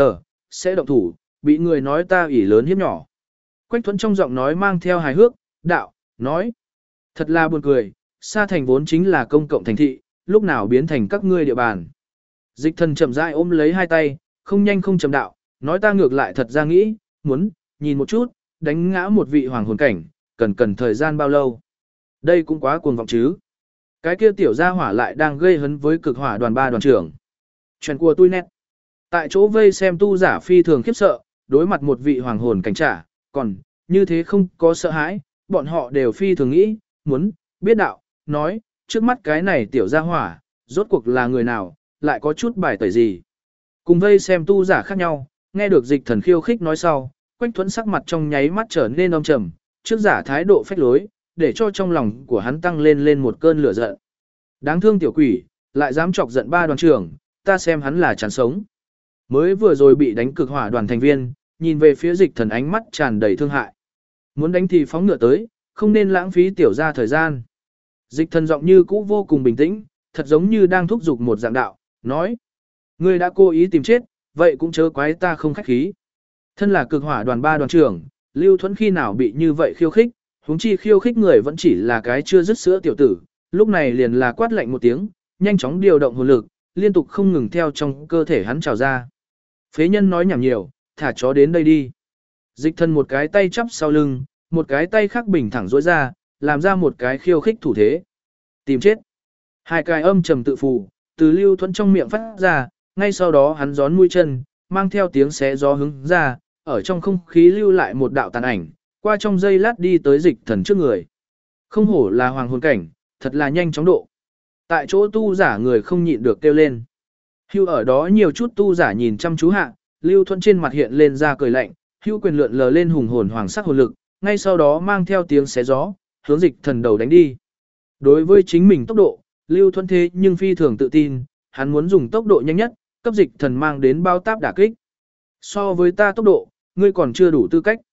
sẽ động thủ, bị người nói ta ỷ lớn hiếp nhỏ. Quách Thuẫn trong giọng nói mang theo hài hước, đạo, nói. Thật là buồn cười, Sa Thành vốn chính là công cộng thành thị, lúc nào biến thành các ngươi địa bàn. Dịch thần chậm rãi ôm lấy hai tay, không nhanh không chậm đạo, nói ta ngược lại thật ra nghĩ, muốn, nhìn một chút, đánh ngã một vị hoàng hồn cảnh, cần thời gian bao lâu. Đây cũng quá cuồng vọng chứ. Cái kia tiểu gia hỏa lại đang gây hấn với cực hỏa đoàn 3 đoàn trưởng. Chuyện của tôi nét. Tại chỗ vây xem tu giả phi thường khiếp sợ, đối mặt một vị hoàng hồn cảnh trả, còn, như thế không có sợ hãi, bọn họ đều phi thường nghĩ, muốn, biết đạo, nói, trước mắt cái này tiểu gia hỏa, rốt cuộc là người nào, lại có chút bài tẩy gì. Cùng vây xem tu giả khác nhau, nghe được dịch thần khiêu khích nói sau, Quách Thuẫn sắc mặt trong nháy mắt trở nên âm trầm, trước giả thái độ phách lối, để cho trong lòng của hắn tăng lên một cơn lửa giận. Đáng thương tiểu quỷ, lại dám chọc giận 3 đoàn trưởng, ta xem hắn là chán sống. Mới vừa rồi bị đánh cực hỏa đoàn thành viên, nhìn về phía dịch thần ánh mắt tràn đầy thương hại. Muốn đánh thì phóng ngựa tới, không nên lãng phí tiểu ra thời gian. Dịch thần giọng như cũ vô cùng bình tĩnh, thật giống như đang thúc giục một dạng đạo, nói. Ngươi đã cố ý tìm chết, vậy cũng chớ quái ta không khách khí. Thân là cực hỏa đoàn 3 đoàn trưởng, Lưu Thuẫn khi nào bị như vậy khiêu khích, huống chi khiêu khích người vẫn chỉ là cái chưa dứt sữa tiểu tử, lúc này liền là quát lạnh một tiếng, nhanh chóng điều động hồn lực, liên tục không ngừng theo trong cơ thể hắn trào ra. Phế nhân nói nhảm nhiều, thả chó đến đây đi. Dịch thần một cái tay chắp sau lưng, một cái tay khác bình thẳng duỗi ra, làm ra một cái khiêu khích thủ thế. Tìm chết. Hai cái âm trầm tự phù, từ Lưu Thuẫn trong miệng phát ra, ngay sau đó hắn gión mũi chân, mang theo tiếng xé gió hứng ra, ở trong không khí lưu lại một đạo tàn ảnh, qua trong giây lát đi tới dịch thần trước người. Không hổ là hoàng hồn cảnh, thật là nhanh chóng độ. Tại chỗ tu giả người không nhịn được kêu lên. Hưu ở đó nhiều chút tu giả nhìn chăm chú hạ, Lưu Thuẫn trên mặt hiện lên ra cười lạnh, hưu quyền lượn lờ lên hùng hồn hoàng sắc hồn lực, ngay sau đó mang theo tiếng xé gió, hướng dịch thần đầu đánh đi. Đối với chính mình tốc độ, Lưu Thuẫn thế nhưng phi thường tự tin, hắn muốn dùng tốc độ nhanh nhất, cấp dịch thần mang đến bao táp đả kích. So với ta tốc độ, ngươi còn chưa đủ tư cách.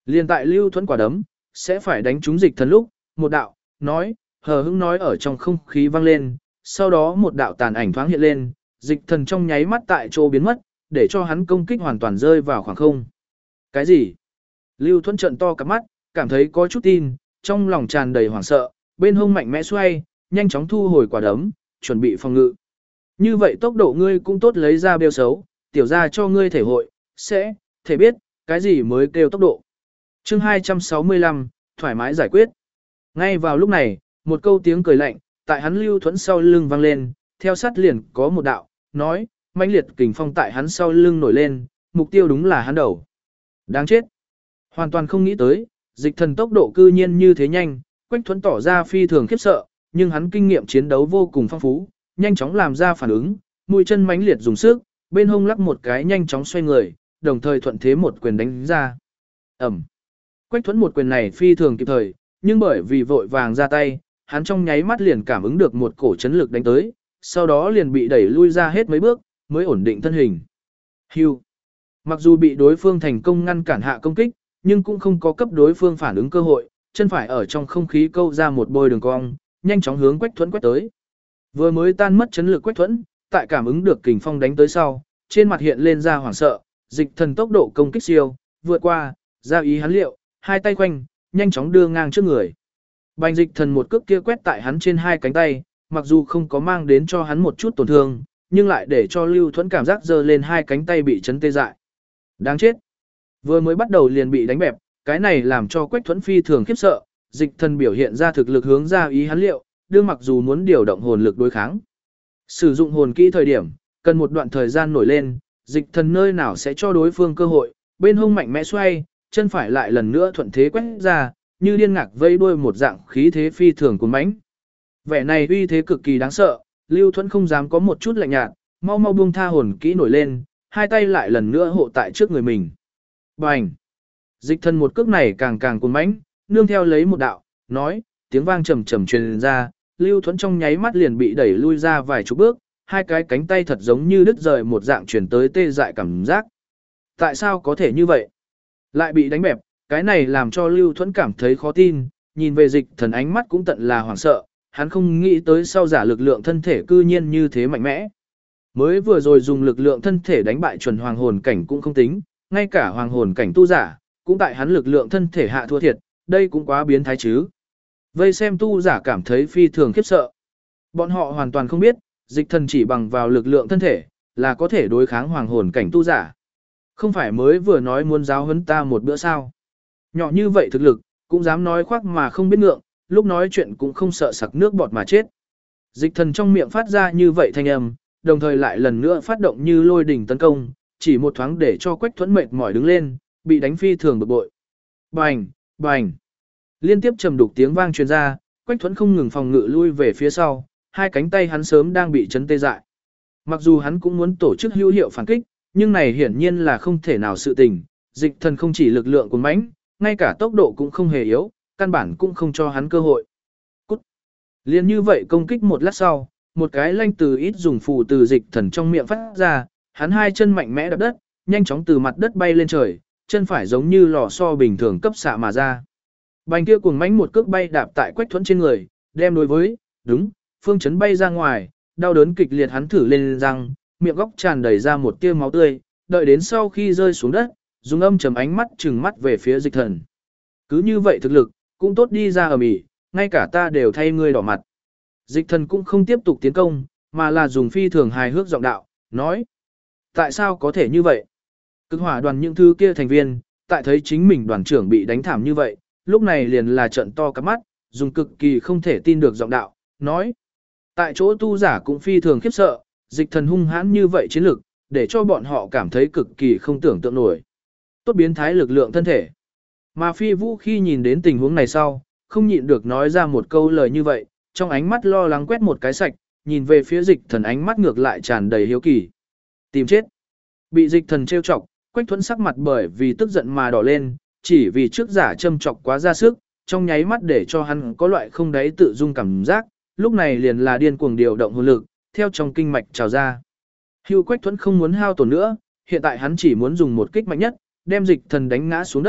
Liên tại Lưu Thuẫn quả đấm, sẽ phải đánh trúng dịch thần lúc, một đạo, nói, hờ hững nói ở trong không khí vang lên, sau đó một đạo tàn ảnh thoáng hiện lên, dịch thần trong nháy mắt tại chỗ biến mất, để cho hắn công kích hoàn toàn rơi vào khoảng không. Cái gì? Lưu Thuẫn trợn to cặp mắt, cảm thấy có chút tin, trong lòng tràn đầy hoảng sợ, bên hông mạnh mẽ xoay, nhanh chóng thu hồi quả đấm, chuẩn bị phòng ngự. Như vậy tốc độ ngươi cũng tốt lấy ra bêu xấu, tiểu ra cho ngươi thể hội, sẽ, thể biết, cái gì mới kêu tốc độ. Chương 265, thoải mái giải quyết. Ngay vào lúc này, một câu tiếng cười lạnh, tại hắn Lưu Thuẫn sau lưng vang lên, theo sát liền có một đạo, nói, mãnh liệt kình phong tại hắn sau lưng nổi lên, mục tiêu đúng là hắn đầu. Đáng chết. Hoàn toàn không nghĩ tới, dịch thần tốc độ cư nhiên như thế nhanh, Quách Thuẫn tỏ ra phi thường khiếp sợ, nhưng hắn kinh nghiệm chiến đấu vô cùng phong phú, nhanh chóng làm ra phản ứng, mũi chân mãnh liệt dùng sức, bên hông lắc một cái nhanh chóng xoay người, đồng thời thuận thế một quyền đánh ra. Ẩm. Quách Thuẫn một quyền này phi thường kịp thời, nhưng bởi vì vội vàng ra tay, hắn trong nháy mắt liền cảm ứng được một cổ chấn lực đánh tới, sau đó liền bị đẩy lui ra hết mấy bước, mới ổn định thân hình. Hưu. Mặc dù bị đối phương thành công ngăn cản hạ công kích, nhưng cũng không có cấp đối phương phản ứng cơ hội, chân phải ở trong không khí câu ra một bôi đường cong, nhanh chóng hướng Quách Thuẫn quét tới. Vừa mới tan mất chấn lực Quách Thuẫn, tại cảm ứng được kình phong đánh tới sau, trên mặt hiện lên ra hoảng sợ, dịch thần tốc độ công kích siêu, vượt qua, ra ý hắn liệu, hai tay quanh, nhanh chóng đưa ngang trước người. Bành dịch thần một cước kia quét tại hắn trên hai cánh tay, mặc dù không có mang đến cho hắn một chút tổn thương, nhưng lại để cho Lưu Thuẫn cảm giác giơ lên hai cánh tay bị chấn tê dại. Đáng chết. Vừa mới bắt đầu liền bị đánh bẹp, cái này làm cho Quách Thuẫn phi thường khiếp sợ, dịch thần biểu hiện ra thực lực hướng ra ý hắn liệu, đương mặc dù muốn điều động hồn lực đối kháng. Sử dụng hồn kỹ thời điểm, cần một đoạn thời gian nổi lên, dịch thần nơi nào sẽ cho đối phương cơ hội, bên hông mạnh mẽ xoay, chân phải lại lần nữa thuận thế quét ra, như điên ngạc vây đuôi một dạng khí thế phi thường cuốn mãnh. Vẻ này uy thế cực kỳ đáng sợ, Lưu Thuẫn không dám có một chút lạnh nhạt, mau mau buông tha hồn kỹ nổi lên, hai tay lại lần nữa hộ tại trước người mình. Bành! Dịch thần một cước này càng càng cuốn mãnh, nương theo lấy một đạo, nói, tiếng vang trầm trầm truyền ra, Lưu Thuẫn trong nháy mắt liền bị đẩy lui ra vài chục bước, hai cái cánh tay thật giống như đứt rời một dạng chuyển tới tê dại cảm giác. Tại sao có thể như vậy? Lại bị đánh bẹp, cái này làm cho Lưu Thuẫn cảm thấy khó tin, nhìn về dịch thần ánh mắt cũng tận là hoảng sợ, hắn không nghĩ tới sau giả lực lượng thân thể cư nhiên như thế mạnh mẽ. Mới vừa rồi dùng lực lượng thân thể đánh bại chuẩn hoàng hồn cảnh cũng không tính, ngay cả hoàng hồn cảnh tu giả, cũng tại hắn lực lượng thân thể hạ thua thiệt, đây cũng quá biến thái chứ. Vây xem tu giả cảm thấy phi thường khiếp sợ. Bọn họ hoàn toàn không biết, dịch thần chỉ bằng vào lực lượng thân thể, là có thể đối kháng hoàng hồn cảnh tu giả. Không phải mới vừa nói muốn giáo huấn ta một bữa sao. Nhỏ như vậy thực lực, cũng dám nói khoác mà không biết ngượng, lúc nói chuyện cũng không sợ sặc nước bọt mà chết. Dịch thần trong miệng phát ra như vậy thanh âm, đồng thời lại lần nữa phát động như lôi đỉnh tấn công, chỉ một thoáng để cho Quách Thuẫn mệt mỏi đứng lên, bị đánh phi thường bực bội. Bành, bành. Liên tiếp trầm đục tiếng vang truyền ra, Quách Thuẫn không ngừng phòng ngự lui về phía sau, hai cánh tay hắn sớm đang bị chấn tê dại. Mặc dù hắn cũng muốn tổ chức hữu hiệu phản kích, nhưng này hiển nhiên là không thể nào sự tình, dịch thần không chỉ lực lượng cuốn mãnh, ngay cả tốc độ cũng không hề yếu, căn bản cũng không cho hắn cơ hội. Cút. Liên như vậy công kích một lát sau, một cái lanh từ ít dùng phù từ dịch thần trong miệng phát ra, hắn hai chân mạnh mẽ đập đất, nhanh chóng từ mặt đất bay lên trời, chân phải giống như lò xo bình thường cấp xạ mà ra. Bành kia cuồng mãnh một cước bay đạp tại Quách Thuẫn trên người, đem đối với, đúng, phương chấn bay ra ngoài, đau đớn kịch liệt hắn thử lên răng, miệng góc tràn đầy ra một tia máu tươi, đợi đến sau khi rơi xuống đất, dùng âm trầm ánh mắt trừng mắt về phía dịch thần. Cứ như vậy thực lực, cũng tốt đi ra ở ỉ, ngay cả ta đều thay ngươi đỏ mặt. Dịch thần cũng không tiếp tục tiến công, mà là dùng phi thường hài hước giọng đạo, nói. Tại sao có thể như vậy? Cực hỏa đoàn những thứ kia thành viên, tại thấy chính mình đoàn trưởng bị đánh thảm như vậy, lúc này liền là trận to cắp mắt, dùng cực kỳ không thể tin được giọng đạo, nói. Tại chỗ tu giả cũng phi thường khiếp sợ, dịch thần hung hãn như vậy chiến lực, để cho bọn họ cảm thấy cực kỳ không tưởng tượng nổi. Tốt biến thái lực lượng thân thể. Mà Phi Vũ khi nhìn đến tình huống này sau, không nhịn được nói ra một câu lời như vậy, trong ánh mắt lo lắng quét một cái sạch, nhìn về phía dịch thần ánh mắt ngược lại tràn đầy hiếu kỳ. Tìm chết. Bị dịch thần trêu chọc, Quách Thuẫn sắc mặt bởi vì tức giận mà đỏ lên, chỉ vì trước giả châm chọc quá ra sức, trong nháy mắt để cho hắn có loại không đáy tự dung cảm giác, lúc này liền là điên cuồng điều động hồn lực, theo trong kinh mạch trào ra. Hưu Quách Thuẫn không muốn hao tổn nữa, hiện tại hắn chỉ muốn dùng một kích mạnh nhất, đem dịch thần đánh ngã xuống đất,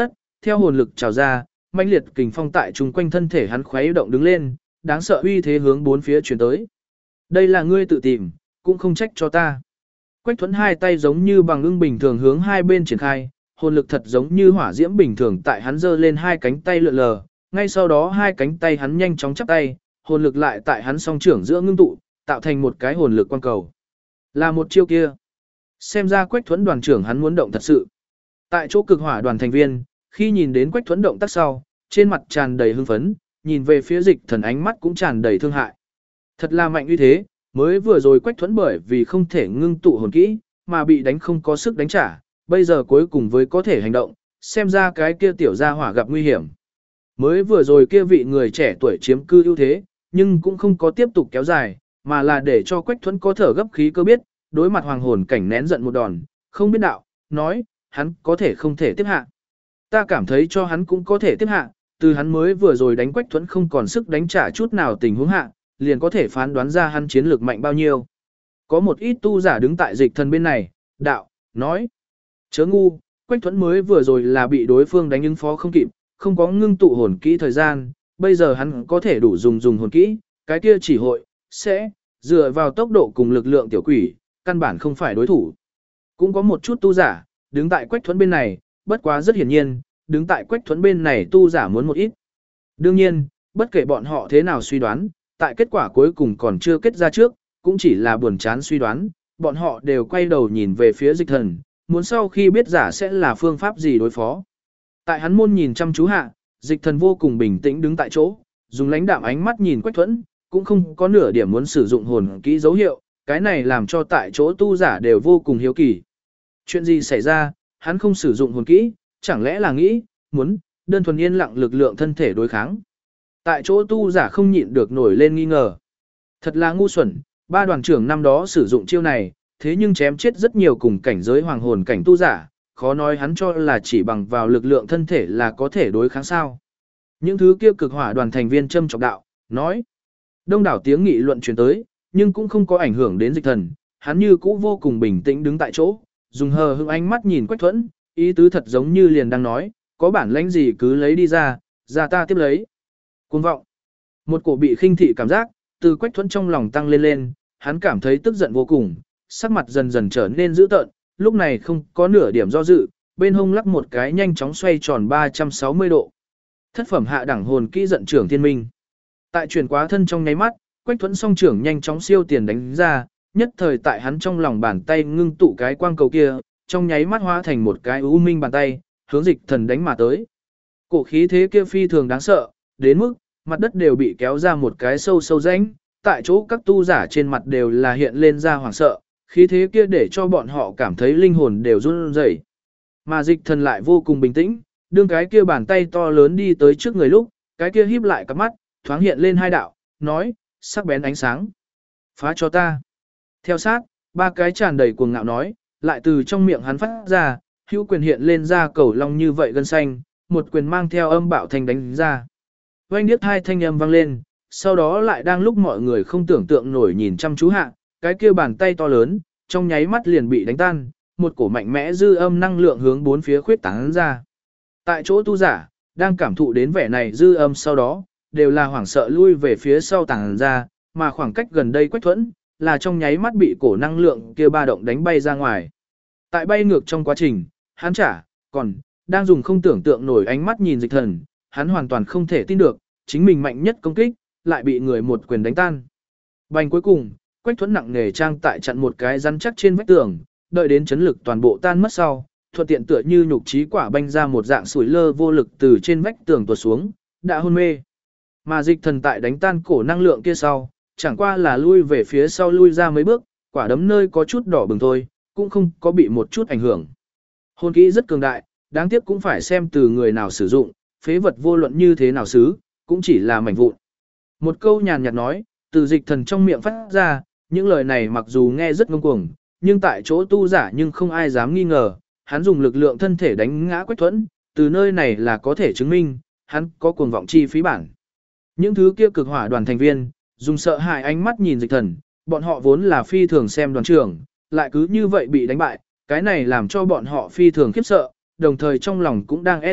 theo hồn lực trào ra, mãnh liệt kình phong tại chung quanh thân thể hắn khuấy động đứng lên, đáng sợ uy thế hướng bốn phía truyền tới. Đây là ngươi tự tìm, cũng không trách cho ta. Quách Thuẫn hai tay giống như bằng ưng bình thường hướng hai bên triển khai, hồn lực thật giống như hỏa diễm bình thường tại hắn giơ lên hai cánh tay lượn lờ, ngay sau đó hai cánh tay hắn nhanh chóng chắp tay, hồn lực lại tại hắn song trưởng giữa ngưng tụ, tạo thành một cái hồn lực quang cầu. Là một chiêu kia. Xem ra Quách Thuẫn đoàn trưởng hắn muốn động thật sự. Tại chỗ cực hỏa đoàn thành viên, khi nhìn đến Quách Thuẫn động tác sau, trên mặt tràn đầy hưng phấn, nhìn về phía Dịch Thần ánh mắt cũng tràn đầy thương hại. Thật là mạnh như thế, mới vừa rồi Quách Thuẫn bởi vì không thể ngưng tụ hồn kỹ, mà bị đánh không có sức đánh trả, bây giờ cuối cùng với có thể hành động, xem ra cái kia tiểu gia hỏa gặp nguy hiểm. Mới vừa rồi kia vị người trẻ tuổi chiếm cư ưu thế, nhưng cũng không có tiếp tục kéo dài, mà là để cho Quách Thuẫn có thở gấp khí cơ biết, đối mặt hoàng hồn cảnh nén giận một đòn, không biết đạo, nói, hắn có thể không thể tiếp hạ. Ta cảm thấy cho hắn cũng có thể tiếp hạ, từ hắn mới vừa rồi đánh Quách Thuẫn không còn sức đánh trả chút nào tình huống hạ, liền có thể phán đoán ra hắn chiến lược mạnh bao nhiêu. Có một ít tu giả đứng tại Dịch Thần bên này, đạo, nói, chớ ngu, Quách Thuẫn mới vừa rồi là bị đối phương đánh ứng phó không kịp, không có ngưng tụ hồn kỹ thời gian, bây giờ hắn có thể đủ dùng hồn kỹ, cái kia chỉ hội, sẽ, dựa vào tốc độ cùng lực lượng tiểu quỷ, căn bản không phải đối thủ. Cũng có một chút tu giả, đứng tại Quách Thuẫn bên này, bất quá rất hiển nhiên, đứng tại Quách Thuẫn bên này tu giả muốn một ít. Đương nhiên, bất kể bọn họ thế nào suy đoán, tại kết quả cuối cùng còn chưa kết ra trước, cũng chỉ là buồn chán suy đoán, bọn họ đều quay đầu nhìn về phía Dịch Thần, muốn sau khi biết giả sẽ là phương pháp gì đối phó. Tại hắn môn nhìn chăm chú hạ, Dịch Thần vô cùng bình tĩnh đứng tại chỗ, dùng lãnh đạm ánh mắt nhìn Quách Thuẫn, cũng không có nửa điểm muốn sử dụng hồn kỹ dấu hiệu, cái này làm cho tại chỗ tu giả đều vô cùng hiếu kỳ. Chuyện gì xảy ra, hắn không sử dụng hồn kỹ, chẳng lẽ là nghĩ, muốn, đơn thuần yên lặng lực lượng thân thể đối kháng. Tại chỗ tu giả không nhịn được nổi lên nghi ngờ. Thật là ngu xuẩn, ba đoàn trưởng năm đó sử dụng chiêu này, thế nhưng chém chết rất nhiều cùng cảnh giới hoàng hồn cảnh tu giả, khó nói hắn cho là chỉ bằng vào lực lượng thân thể là có thể đối kháng sao. Những thứ kia cực hỏa đoàn thành viên châm chọc đạo, nói. Đông đảo tiếng nghị luận truyền tới, nhưng cũng không có ảnh hưởng đến Dịch Thần, hắn như cũ vô cùng bình tĩnh đứng tại chỗ, dùng hờ hững ánh mắt nhìn Quách Thuẫn, ý tứ thật giống như liền đang nói, có bản lãnh gì cứ lấy đi ra ta tiếp lấy. Cuồng vọng. Một cổ bị khinh thị cảm giác, từ Quách Thuẫn trong lòng tăng lên, hắn cảm thấy tức giận vô cùng, sắc mặt dần dần trở nên dữ tợn, lúc này không có nửa điểm do dự, bên hông lắc một cái nhanh chóng xoay tròn 360 độ. Thất phẩm hạ đẳng hồn kỹ giận trưởng thiên minh. Tại chuyển quá thân trong nháy mắt, Quách Thuẫn song trưởng nhanh chóng siêu tiền đánh ra, nhất thời tại hắn trong lòng bàn tay ngưng tụ cái quang cầu kia, trong nháy mắt hóa thành một cái u minh bàn tay, hướng Dịch Thần đánh mà tới. Cổ khí thế kia phi thường đáng sợ, đến mức mặt đất đều bị kéo ra một cái sâu sâu rãnh, tại chỗ các tu giả trên mặt đều là hiện lên ra hoảng sợ, khí thế kia để cho bọn họ cảm thấy linh hồn đều run rẩy. Mà Dịch Thần lại vô cùng bình tĩnh, đương cái kia bàn tay to lớn đi tới trước người lúc, cái kia híp lại cặp mắt, thoáng hiện lên hai đạo, nói, sắc bén ánh sáng. Phá cho ta. Theo sát, ba cái tràn đầy cuồng ngạo nói, lại từ trong miệng hắn phát ra, hữu quyền hiện lên ra cầu long như vậy gân xanh, một quyền mang theo âm bạo thanh đánh ra. Oanh điếc hai thanh âm vang lên, sau đó lại đang lúc mọi người không tưởng tượng nổi nhìn chăm chú hạ, cái kia bàn tay to lớn, trong nháy mắt liền bị đánh tan, một cổ mạnh mẽ dư âm năng lượng hướng bốn phía khuyết tán ra. Tại chỗ tu giả, đang cảm thụ đến vẻ này dư âm sau đó, đều là hoảng sợ lui về phía sau tàng ra, mà khoảng cách gần đây Quách Thuẫn, là trong nháy mắt bị cổ năng lượng kia ba động đánh bay ra ngoài. Tại bay ngược trong quá trình, hắn còn đang dùng không tưởng tượng nổi ánh mắt nhìn Dịch Thần, hắn hoàn toàn không thể tin được, chính mình mạnh nhất công kích, lại bị người một quyền đánh tan. Bành cuối cùng, Quách Thuẫn nặng nề trang tại chặn một cái rắn chắc trên vách tường, đợi đến chấn lực toàn bộ tan mất sau, thuận tiện tựa như nhục trí quả banh ra một dạng sủi lơ vô lực từ trên vách tường tuột xuống, đã hôn mê. Mà Dịch Thần tại đánh tan cổ năng lượng kia sau, chẳng qua là lui về phía sau lui ra mấy bước, quả đấm nơi có chút đỏ bừng thôi, cũng không có bị một chút ảnh hưởng. Hồn kỹ rất cường đại, đáng tiếc cũng phải xem từ người nào sử dụng, phế vật vô luận như thế nào xứ, cũng chỉ là mảnh vụn. Một câu nhàn nhạt nói, từ Dịch Thần trong miệng phát ra, những lời này mặc dù nghe rất ngông cuồng, nhưng tại chỗ tu giả nhưng không ai dám nghi ngờ, hắn dùng lực lượng thân thể đánh ngã Quách Thuẫn, từ nơi này là có thể chứng minh, hắn có cuồng vọng chi phí bản. Những thứ kia cực hỏa đoàn thành viên, dùng sợ hãi ánh mắt nhìn Dịch Thần, bọn họ vốn là phi thường xem đoàn trưởng, lại cứ như vậy bị đánh bại, cái này làm cho bọn họ phi thường khiếp sợ, đồng thời trong lòng cũng đang e sợ,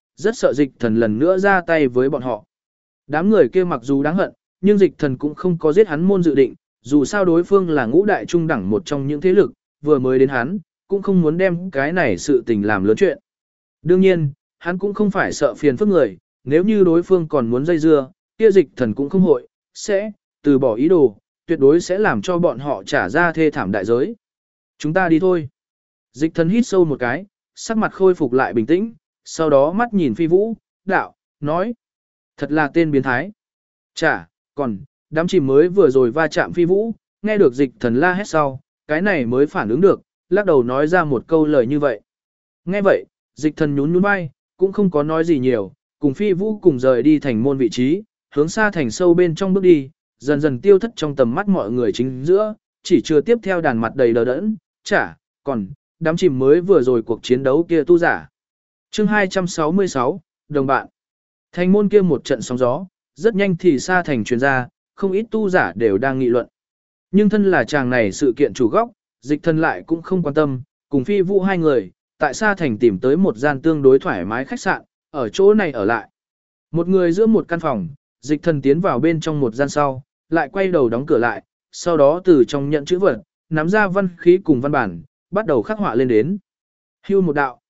rất sợ dịch thần lần nữa ra tay với bọn họ. Đám người kia mặc dù đáng hận, nhưng dịch thần cũng không có giết hắn môn dự định, dù sao đối phương là ngũ đại trung đẳng một trong những thế lực, vừa mới đến hắn, cũng không muốn đem cái này sự tình làm lớn chuyện. Đương nhiên, hắn cũng không phải sợ phiền phức người, nếu như đối phương còn muốn dây dưa, kia dịch thần cũng không hội, sẽ từ bỏ ý đồ, tuyệt đối sẽ làm cho bọn họ trả ra thê thảm đại giới. Chúng ta đi thôi. Dịch thần hít sâu một cái, sắc mặt khôi phục lại bình tĩnh, sau đó mắt nhìn Phi Vũ, đạo, nói. Thật là tên biến thái. Chả, còn, đám chìm mới vừa rồi va chạm Phi Vũ, nghe được dịch thần la hét sau, cái này mới phản ứng được, lắc đầu nói ra một câu lời như vậy. Nghe vậy, dịch thần nhún nhún vai, cũng không có nói gì nhiều, cùng Phi Vũ cùng rời đi thành môn vị trí, hướng xa thành sâu bên trong bước đi, dần dần tiêu thất trong tầm mắt mọi người chính giữa, chỉ chưa tiếp theo đàn mặt đầy đờ đẫn, chả, còn, đám chìm mới vừa rồi cuộc chiến đấu kia tu giả. Chương 266, đồng bạn. Thành môn kia một trận sóng gió, rất nhanh thì xa thành truyền ra, không ít tu giả đều đang nghị luận. Nhưng thân là chàng này sự kiện chủ góc, dịch thần lại cũng không quan tâm, cùng Phi Vũ hai người, tại xa thành tìm tới một gian tương đối thoải mái khách sạn, ở chỗ này ở lại. Một người giữa một căn phòng, dịch thần tiến vào bên trong một gian sau, lại quay đầu đóng cửa lại, sau đó từ trong nhận chữ vật, nắm ra văn khí cùng văn bản, bắt đầu khắc họa lên đến. Hưu một đạo,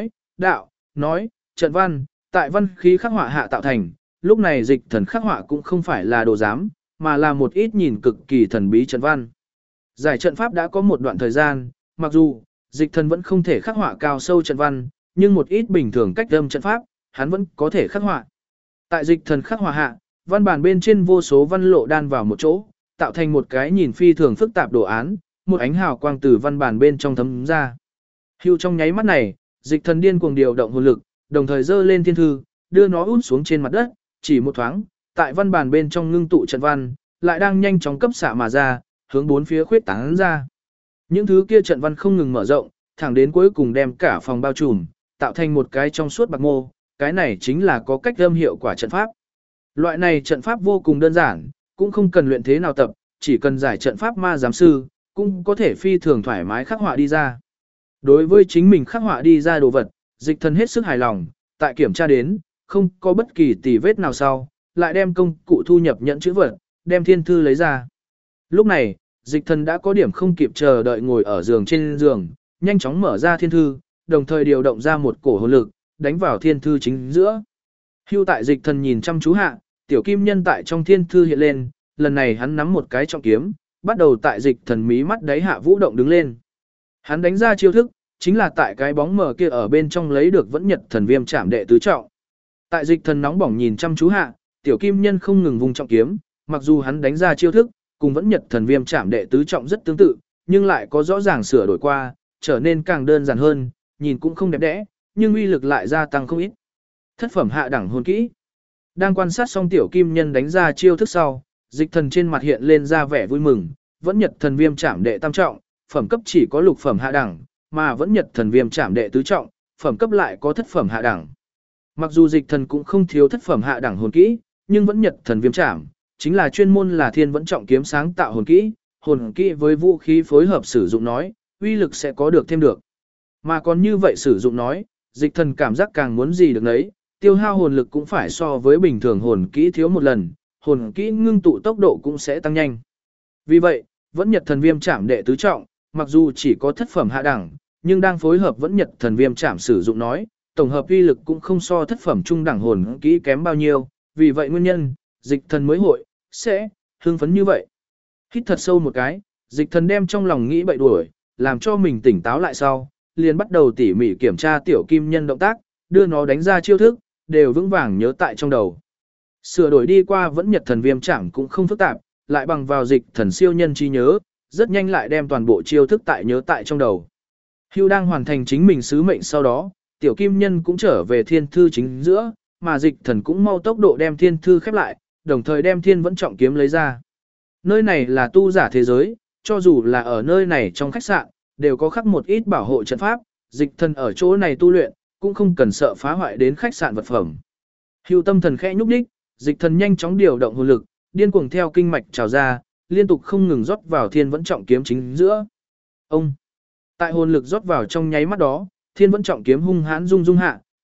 nói, trận văn, tại văn khí khắc họa hạ tạo thành, lúc này dịch thần khắc họa cũng không phải là đồ giám, mà là một ít nhìn cực kỳ thần bí trận văn. Giải trận pháp đã có một đoạn thời gian, mặc dù dịch thần vẫn không thể khắc họa cao sâu trận văn, nhưng một ít bình thường cách âm trận pháp, hắn vẫn có thể khắc họa. Tại dịch thần khắc họa hạ, văn bản bên trên vô số văn lộ đan vào một chỗ, tạo thành một cái nhìn phi thường phức tạp đồ án, một ánh hào quang từ văn bản bên trong thấm ra. Hưu trong nháy mắt này, dịch thần điên cuồng điều động hồn lực, đồng thời dơ lên thiên thư, đưa nó út xuống trên mặt đất, chỉ một thoáng, tại văn bản bên trong ngưng tụ trận văn, lại đang nhanh chóng cấp xạ mà ra, hướng bốn phía khuyết tán ra. Những thứ kia trận văn không ngừng mở rộng, thẳng đến cuối cùng đem cả phòng bao trùm, tạo thành một cái trong suốt bạc mô, cái này chính là có cách âm hiệu quả trận pháp. Loại này trận pháp vô cùng đơn giản, cũng không cần luyện thế nào tập, chỉ cần giải trận pháp ma giám sư, cũng có thể phi thường thoải mái khắc họa đi ra. Đối với chính mình khắc họa đi ra đồ vật, dịch thần hết sức hài lòng, tại kiểm tra đến, không có bất kỳ tì vết nào sau, lại đem công cụ thu nhập nhận chữ vật, đem thiên thư lấy ra. Lúc này, dịch thần đã có điểm không kịp chờ đợi ngồi ở giường trên giường, nhanh chóng mở ra thiên thư, đồng thời điều động ra một cổ hồn lực, đánh vào thiên thư chính giữa. Hưu tại dịch thần nhìn chăm chú hạ, tiểu kim nhân tại trong thiên thư hiện lên, lần này hắn nắm một cái trọng kiếm, bắt đầu tại dịch thần mí mắt đáy hạ vũ động đứng lên. Hắn đánh ra chiêu thức, chính là tại cái bóng mờ kia ở bên trong lấy được vẫn nhật thần viêm chạm đệ tứ trọng. Tại dịch thần nóng bỏng nhìn chăm chú hạ, tiểu kim nhân không ngừng vung trọng kiếm, mặc dù hắn đánh ra chiêu thức, cùng vẫn nhật thần viêm chạm đệ tứ trọng rất tương tự, nhưng lại có rõ ràng sửa đổi qua, trở nên càng đơn giản hơn, nhìn cũng không đẹp đẽ, nhưng uy lực lại gia tăng không ít. Thất phẩm hạ đẳng hồn kỹ. Đang quan sát xong tiểu kim nhân đánh ra chiêu thức sau, dịch thần trên mặt hiện lên ra vẻ vui mừng, vẫn nhật thần viêm chạm đệ tam trọng, phẩm cấp chỉ có lục phẩm hạ đẳng, mà vẫn nhật thần viêm chạm đệ tứ trọng, phẩm cấp lại có thất phẩm hạ đẳng. Mặc dù dịch thần cũng không thiếu thất phẩm hạ đẳng hồn kỹ, nhưng vẫn nhật thần viêm chạm, chính là chuyên môn là thiên vẫn trọng kiếm sáng tạo hồn kỹ với vũ khí phối hợp sử dụng nói, uy lực sẽ có được thêm được. Mà còn như vậy sử dụng nói, dịch thần cảm giác càng muốn gì được nấy, tiêu hao hồn lực cũng phải so với bình thường hồn kỹ thiếu một lần, hồn kỹ ngưng tụ tốc độ cũng sẽ tăng nhanh. Vì vậy, vẫn nhật thần viêm chạm đệ tứ trọng, mặc dù chỉ có thất phẩm hạ đẳng, nhưng đang phối hợp vẫn nhật thần viêm chạm sử dụng nói, tổng hợp uy lực cũng không so thất phẩm trung đẳng hồn kỹ kém bao nhiêu, vì vậy nguyên nhân, dịch thần mới hội, sẽ, hưng phấn như vậy. Hít thật sâu một cái, dịch thần đem trong lòng nghĩ bậy đuổi, làm cho mình tỉnh táo lại sau, liền bắt đầu tỉ mỉ kiểm tra tiểu kim nhân động tác, đưa nó đánh ra chiêu thức, đều vững vàng nhớ tại trong đầu. Sửa đổi đi qua vẫn nhật thần viêm chạm cũng không phức tạp, lại bằng vào dịch thần siêu nhân trí nhớ, rất nhanh lại đem toàn bộ chiêu thức tại nhớ tại trong đầu. Hưu đang hoàn thành chính mình sứ mệnh sau đó, tiểu kim nhân cũng trở về thiên thư chính giữa, mà dịch thần cũng mau tốc độ đem thiên thư khép lại, đồng thời đem thiên vẫn trọng kiếm lấy ra. Nơi này là tu giả thế giới, cho dù là ở nơi này trong khách sạn, đều có khắc một ít bảo hộ trận pháp, dịch thần ở chỗ này tu luyện, cũng không cần sợ phá hoại đến khách sạn vật phẩm. Hưu tâm thần khẽ nhúc đích, dịch thần nhanh chóng điều động hồn lực, điên cuồng theo kinh mạch trào ra, liên tục không ngừng rót vào thiên vẫn trọng kiếm chính giữa. Ông, tại hồn lực rót vào trong nháy mắt đó, thiên vẫn trọng kiếm hung hãn rung rung hạ,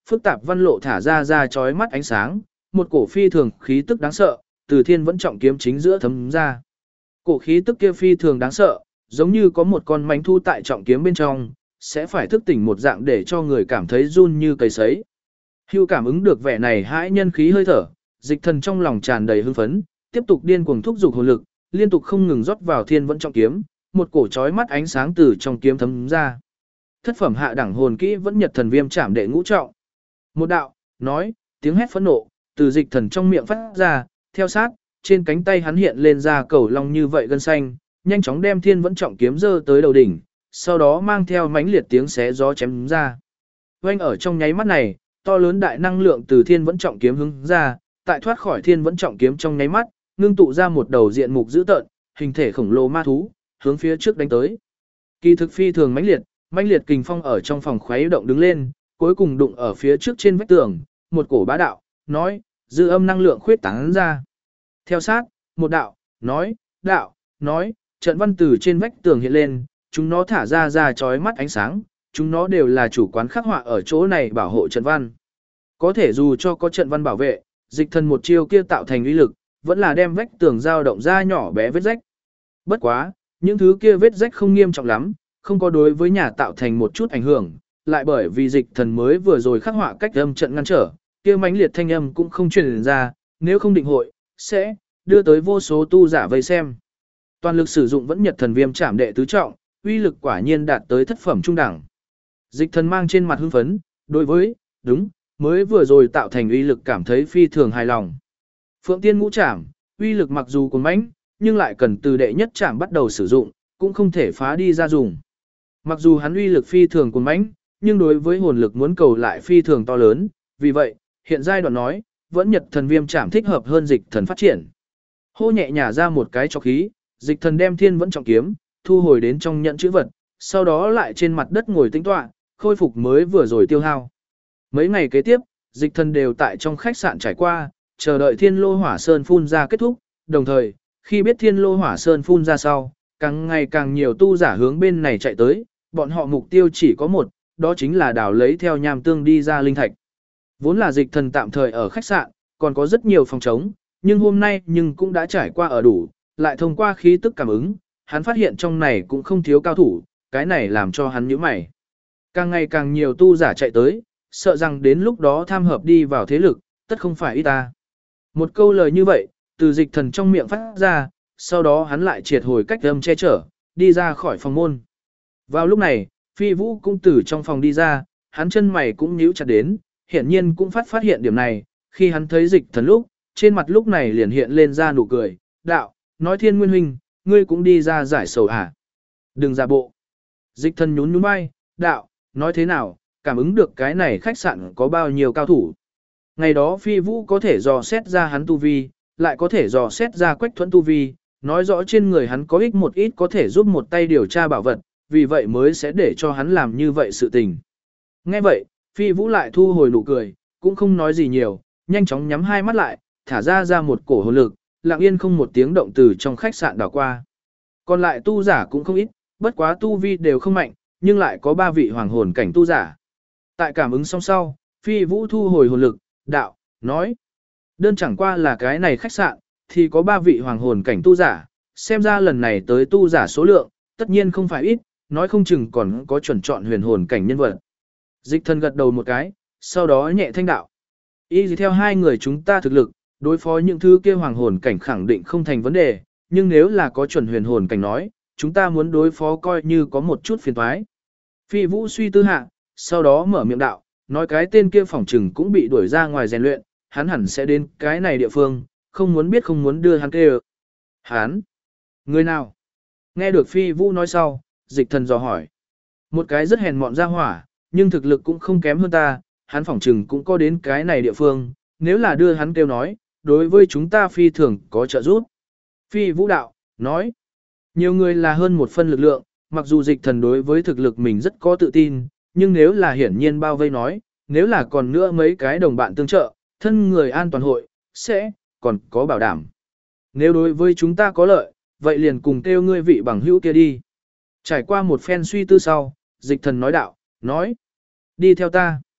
phức tạp văn lộ thả ra chói mắt ánh sáng, một cổ phi thường khí tức đáng sợ, từ thiên vẫn trọng kiếm chính giữa thấm ra. Cổ khí tức kia phi thường đáng sợ, giống như có một con mãnh thu tại trọng kiếm bên trong, sẽ phải thức tỉnh một dạng để cho người cảm thấy run như cầy sấy. Hưu cảm ứng được vẻ này hãi nhân khí hơi thở, Dịch Thần trong lòng tràn đầy hưng phấn, tiếp tục điên cuồng thúc dục hồn lực, liên tục không ngừng rót vào thiên vẫn trọng kiếm, một cổ chói mắt ánh sáng từ trong kiếm thấm ra. Thất phẩm hạ đẳng hồn kỹ vẫn nhật thần viêm chạm đệ ngũ trọng. Một đạo, nói, tiếng hét phẫn nộ, từ Dịch Thần trong miệng phát ra, theo sát, trên cánh tay hắn hiện lên ra cầu long như vậy gân xanh, nhanh chóng đem thiên vẫn trọng kiếm giơ tới đầu đỉnh, sau đó mang theo mãnh liệt tiếng xé gió chém ra. Oanh ở trong nháy mắt này, to lớn đại năng lượng từ thiên vẫn trọng kiếm hướng ra, tại thoát khỏi thiên vẫn trọng kiếm trong nháy mắt, ngưng tụ ra một đầu diện mục dữ tợn, hình thể khổng lồ ma thú, hướng phía trước đánh tới. Kỳ thực phi thường mãnh liệt kình phong ở trong phòng khuấy động đứng lên, cuối cùng đụng ở phía trước trên vách tường, một cổ bá đạo, nói, dư âm năng lượng khuyết tán ra. Theo sát, một đạo, nói, trận văn từ trên vách tường hiện lên, chúng nó thả ra chói mắt ánh sáng, chúng nó đều là chủ quán khắc họa ở chỗ này bảo hộ trận văn. Có thể dù cho có trận văn bảo vệ, Dịch Thần một chiêu kia tạo thành uy lực, vẫn là đem vách tường dao động ra nhỏ bé vết rách. Bất quá, những thứ kia vết rách không nghiêm trọng lắm, không có đối với nhà tạo thành một chút ảnh hưởng, lại bởi vì Dịch Thần mới vừa rồi khắc họa cách âm trận ngăn trở, kia mãnh liệt thanh âm cũng không truyền ra, nếu không định hội, sẽ đưa tới vô số tu giả vây xem. Toàn lực sử dụng vẫn nhật thần viêm chạm đệ tứ trọng, uy lực quả nhiên đạt tới thất phẩm trung đẳng. Dịch Thần mang trên mặt hưng phấn, đối với, mới vừa rồi tạo thành uy lực cảm thấy phi thường hài lòng. Phượng Tiên Ngũ Trảm, uy lực mặc dù còn mãnh, nhưng lại cần từ đệ nhất trảm bắt đầu sử dụng, cũng không thể phá đi ra dùng. Mặc dù hắn uy lực phi thường còn mãnh, nhưng đối với hồn lực muốn cầu lại phi thường to lớn, vì vậy, hiện giai đoạn nói, vẫn nhật thần viêm trảm thích hợp hơn Dịch Thần phát triển. Hô nhẹ nhả ra một cái cho khí, Dịch Thần đem thiên vẫn trọng kiếm, thu hồi đến trong nhận chữ vật, sau đó lại trên mặt đất ngồi tĩnh tọa, khôi phục mới vừa rồi tiêu hao. Mấy ngày kế tiếp, Dịch Thần đều tại trong khách sạn trải qua, chờ đợi thiên lô hỏa sơn phun ra kết thúc, đồng thời, khi biết thiên lô hỏa sơn phun ra sau, càng ngày càng nhiều tu giả hướng bên này chạy tới, bọn họ mục tiêu chỉ có một, đó chính là đào lấy theo nham tương đi ra linh thạch. Vốn là Dịch Thần tạm thời ở khách sạn, còn có rất nhiều phòng trống, nhưng hôm nay cũng đã trải qua ở đủ, lại thông qua khí tức cảm ứng, hắn phát hiện trong này cũng không thiếu cao thủ, cái này làm cho hắn nhíu mày. Càng ngày càng nhiều tu giả chạy tới, sợ rằng đến lúc đó tham hợp đi vào thế lực, tất không phải ít ta. Một câu lời như vậy, từ Dịch Thần trong miệng phát ra, sau đó hắn lại triệt hồi cách âm che chở, đi ra khỏi phòng môn. Vào lúc này, Phi Vũ cũng từ trong phòng đi ra, hắn chân mày cũng nhíu chặt đến, hiển nhiên cũng phát hiện điểm này, khi hắn thấy Dịch Thần lúc, trên mặt lúc này liền hiện lên ra nụ cười, đạo, nói Thiên Nguyên huynh, ngươi cũng đi ra giải sầu à? Đừng giả bộ. Dịch Thần nhún vai, đạo, nói thế nào, cảm ứng được cái này khách sạn có bao nhiêu cao thủ. Ngày đó Phi Vũ có thể dò xét ra hắn tu vi, lại có thể dò xét ra Quách Thuẫn tu vi, nói rõ trên người hắn có ích một ít có thể giúp một tay điều tra bảo vật, vì vậy mới sẽ để cho hắn làm như vậy sự tình. Nghe vậy, Phi Vũ lại thu hồi nụ cười, cũng không nói gì nhiều, nhanh chóng nhắm hai mắt lại, thả ra một cổ hồn lực, lặng yên không một tiếng động từ trong khách sạn đảo qua. Còn lại tu giả cũng không ít, bất quá tu vi đều không mạnh, nhưng lại có 3 vị hoàng hồn cảnh tu giả. Tại cảm ứng xong sau, Phi Vũ thu hồi hồn lực, đạo, nói. Đơn chẳng qua là cái này khách sạn, thì có 3 vị hoàng hồn cảnh tu giả, xem ra lần này tới tu giả số lượng, tất nhiên không phải ít, nói không chừng còn có chuẩn chọn huyền hồn cảnh nhân vật. Dịch Thần gật đầu một cái, sau đó nhẹ thanh đạo. Y theo hai người chúng ta thực lực, đối phó những thứ kia hoàng hồn cảnh khẳng định không thành vấn đề, nhưng nếu là có chuẩn huyền hồn cảnh nói, chúng ta muốn đối phó coi như có một chút phiền toái. Phi Vũ suy tư hạ, sau đó mở miệng đạo, nói cái tên kia phỏng trừng cũng bị đuổi ra ngoài rèn luyện, hắn hẳn sẽ đến cái này địa phương, không muốn biết không muốn đưa hắn kêu. Hắn? Người nào? Nghe được Phi Vũ nói sau, Dịch Thần dò hỏi. Một cái rất hèn mọn ra hỏa, nhưng thực lực cũng không kém hơn ta, hắn phỏng trừng cũng có đến cái này địa phương, nếu là đưa hắn kêu nói, đối với chúng ta phi thường có trợ giúp. Phi Vũ đạo, nói, nhiều người là hơn một phân lực lượng, mặc dù Dịch Thần đối với thực lực mình rất có tự tin, nhưng nếu là hiển nhiên bao vây nói, nếu là còn nữa mấy cái đồng bạn tương trợ, thân người an toàn hội, sẽ, còn có bảo đảm. Nếu đối với chúng ta có lợi, vậy liền cùng kêu ngươi vị bằng hữu kia đi. Trải qua một phen suy tư sau, Dịch Thần nói đạo, nói, đi theo ta.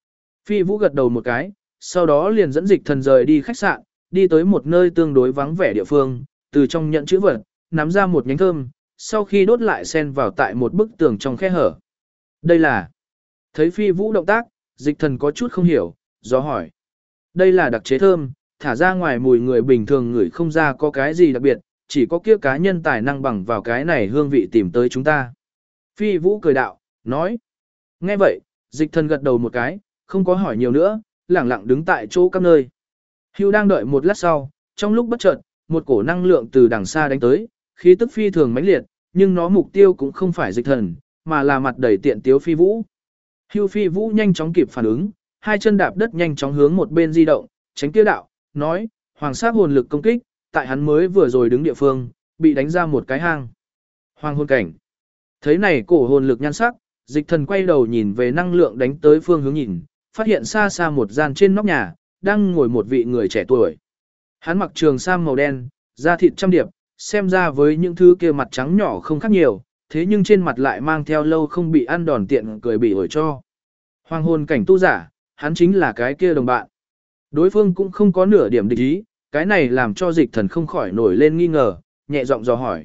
Phi Vũ gật đầu một cái, sau đó liền dẫn dịch thần rời đi khách sạn, đi tới một nơi tương đối vắng vẻ địa phương, từ trong nhận chữ vật, nắm ra một nhánh thơm, sau khi đốt lại xen vào tại một bức tường trong khe hở. Đây là... Thấy Phi Vũ động tác, dịch thần có chút không hiểu, do hỏi. Đây là đặc chế thơm, thả ra ngoài mùi người bình thường ngửi không ra có cái gì đặc biệt, chỉ có kia cá nhân tài năng bằng vào cái này hương vị tìm tới chúng ta. Phi Vũ cười đạo, nói. Nghe vậy, dịch thần gật đầu một cái, không có hỏi nhiều nữa, lẳng lặng đứng tại chỗ các nơi. Hưu đang đợi một lát sau, trong lúc bất chợt, một cổ năng lượng từ đằng xa đánh tới, khí tức phi thường mãnh liệt, nhưng nó mục tiêu cũng không phải dịch thần, mà là mặt đầy tiện tiếu Phi Vũ. Hưu Phi Vũ nhanh chóng kịp phản ứng, hai chân đạp đất nhanh chóng hướng một bên di động, tránh kia đạo, nói, hoàng sát hồn lực công kích, tại hắn mới vừa rồi đứng địa phương, bị đánh ra một cái hang. Hoàng hồn cảnh. Thấy này cổ hồn lực nhan sắc, dịch thần quay đầu nhìn về năng lượng đánh tới phương hướng nhìn, phát hiện xa xa một gian trên nóc nhà, đang ngồi một vị người trẻ tuổi. Hắn mặc trường sam màu đen, da thịt trăm điệp, xem ra với những thứ kia mặt trắng nhỏ không khác nhiều, thế nhưng trên mặt lại mang theo lâu không bị ăn đòn tiện cười bị ổi cho. Hoàng hồn cảnh tu giả, hắn chính là cái kia đồng bạn. Đối phương cũng không có nửa điểm địch ý, cái này làm cho dịch thần không khỏi nổi lên nghi ngờ, nhẹ giọng dò hỏi.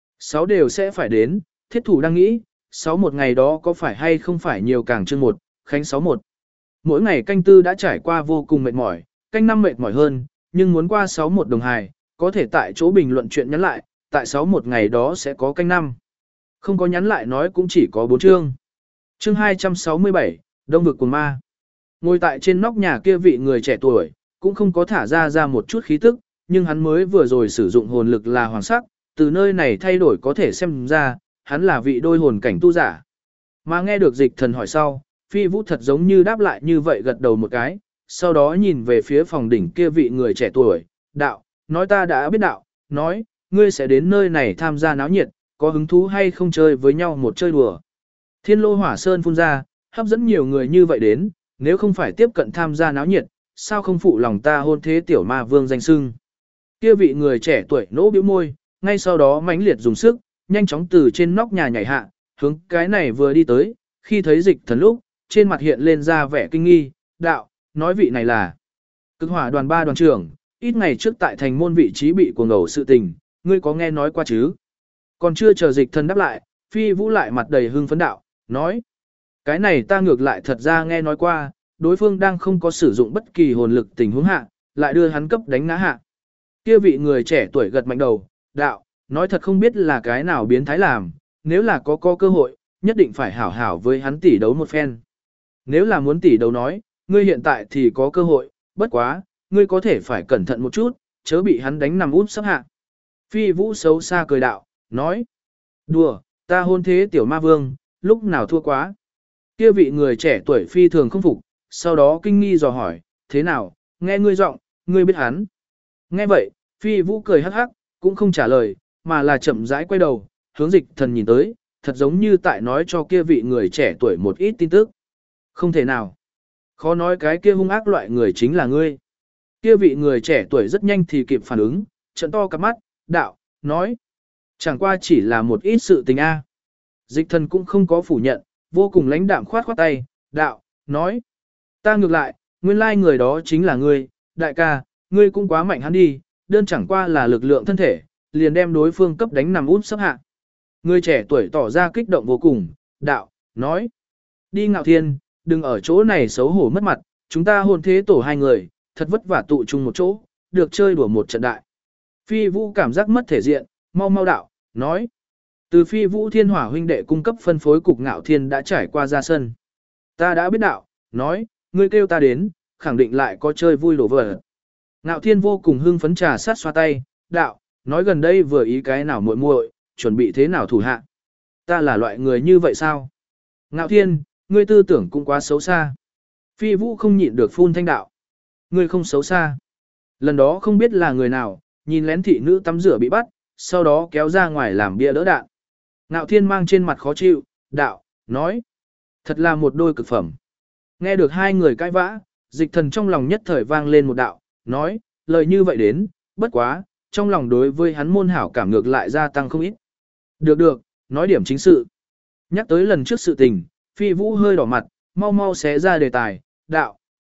6 đều sẽ phải đến, thiết thủ đang nghĩ, 6 một ngày đó có phải hay không phải nhiều càng chương 1, khánh 61. Mỗi ngày canh tư đã trải qua vô cùng mệt mỏi, canh 5 mệt mỏi hơn, nhưng muốn qua 61 đồng hài, có thể tại chỗ bình luận chuyện nhắn lại, tại 61 ngày đó sẽ có canh 5. Không có nhắn lại nói cũng chỉ có 4 chương. Chương 267, Đông vực của ma. Ngồi tại trên nóc nhà kia vị người trẻ tuổi, cũng không có thả ra một chút khí tức, nhưng hắn mới vừa rồi sử dụng hồn lực là hoàng sắc, từ nơi này thay đổi có thể xem ra, hắn là vị đôi hồn cảnh tu giả. Mà nghe được dịch thần hỏi sau, Phi Vũ thật giống như đáp lại như vậy gật đầu một cái, sau đó nhìn về phía phòng đỉnh kia vị người trẻ tuổi, đạo, nói ta đã biết đạo, nói, ngươi sẽ đến nơi này tham gia náo nhiệt, có hứng thú hay không chơi với nhau một chơi đùa. Thiên lô hỏa sơn phun ra, hấp dẫn nhiều người như vậy đến, nếu không phải tiếp cận tham gia náo nhiệt, sao không phụ lòng ta hôn thế tiểu ma vương danh sưng. Kia vị người trẻ tuổi nỗ bĩu môi, ngay sau đó mãnh liệt dùng sức, nhanh chóng từ trên nóc nhà nhảy hạ, hướng cái này vừa đi tới, khi thấy dịch thần lúc, trên mặt hiện lên ra vẻ kinh nghi, đạo, nói vị này là Cực Hỏa đoàn 3 đoàn trưởng, ít ngày trước tại thành môn vị trí bị cuồng ngầu sự tình, ngươi có nghe nói qua chứ? Còn chưa chờ dịch thần đáp lại, Phi Vũ lại mặt đầy hưng phấn đạo, nói, cái này ta ngược lại thật ra nghe nói qua, đối phương đang không có sử dụng bất kỳ hồn lực tình huống hạ, lại đưa hắn cấp đánh ngã hạ. Kia vị người trẻ tuổi gật mạnh đầu, đạo, nói thật không biết là cái nào biến thái làm, nếu là có cơ hội, nhất định phải hảo hảo với hắn tỉ đấu một phen. Nếu là muốn tỉ đấu nói, ngươi hiện tại thì có cơ hội, bất quá, ngươi có thể phải cẩn thận một chút, chớ bị hắn đánh nằm úp sắp hạ. Phi Vũ xấu xa cười đạo, nói, đùa, ta hôn thế tiểu ma vương, lúc nào thua quá. Kia vị người trẻ tuổi phi thường không phục, sau đó kinh nghi dò hỏi, thế nào, nghe ngươi giọng, ngươi biết hắn. Nghe vậy, Phi Vũ cười hắc hắc, cũng không trả lời, mà là chậm rãi quay đầu, hướng dịch thần nhìn tới, thật giống như tại nói cho kia vị người trẻ tuổi một ít tin tức. Không thể nào. Khó nói cái kia hung ác loại người chính là ngươi. Kia vị người trẻ tuổi rất nhanh thì kịp phản ứng, trợn to cặp mắt, đạo, nói. Chẳng qua chỉ là một ít sự tình a. Dịch thần cũng không có phủ nhận, vô cùng lãnh đạm khoát khoát tay, đạo, nói. Ta ngược lại, nguyên lai người đó chính là ngươi, đại ca, ngươi cũng quá mạnh hắn đi, đơn chẳng qua là lực lượng thân thể, liền đem đối phương cấp đánh nằm út sắp hạ. Người trẻ tuổi tỏ ra kích động vô cùng, đạo, nói. Đi Ngạo Thiên, đừng ở chỗ này xấu hổ mất mặt, chúng ta hôn thế tổ hai người, thật vất vả tụ chung một chỗ, được chơi đùa một trận đại. Phi Vũ cảm giác mất thể diện, mau mau đạo, nói. Từ Phi Vũ Thiên Hỏa huynh đệ cung cấp phân phối cục Ngạo Thiên đã trải qua ra sân. Ta đã biết đạo, nói, ngươi kêu ta đến, khẳng định lại có chơi vui đổ vỡ. Ngạo Thiên vô cùng hưng phấn trà sát xoa tay, đạo, nói gần đây vừa ý cái nào muội muội, chuẩn bị thế nào thủ hạ. Ta là loại người như vậy sao? Ngạo Thiên, ngươi tư tưởng cũng quá xấu xa. Phi Vũ không nhịn được phun thanh đạo. Ngươi không xấu xa. Lần đó không biết là người nào, nhìn lén thị nữ tắm rửa bị bắt, sau đó kéo ra ngoài làm bia đỡ đạn. Ngạo Thiên mang trên mặt khó chịu, đạo, nói. Thật là một đôi cực phẩm. Nghe được hai người cãi vã, dịch thần trong lòng nhất thời vang lên một đạo, nói, lời như vậy đến, bất quá, trong lòng đối với hắn môn hảo cảm ngược lại gia tăng không ít. Được được, nói điểm chính sự. Nhắc tới lần trước sự tình, Phi Vũ hơi đỏ mặt, mau mau xé ra đề tài, đạo,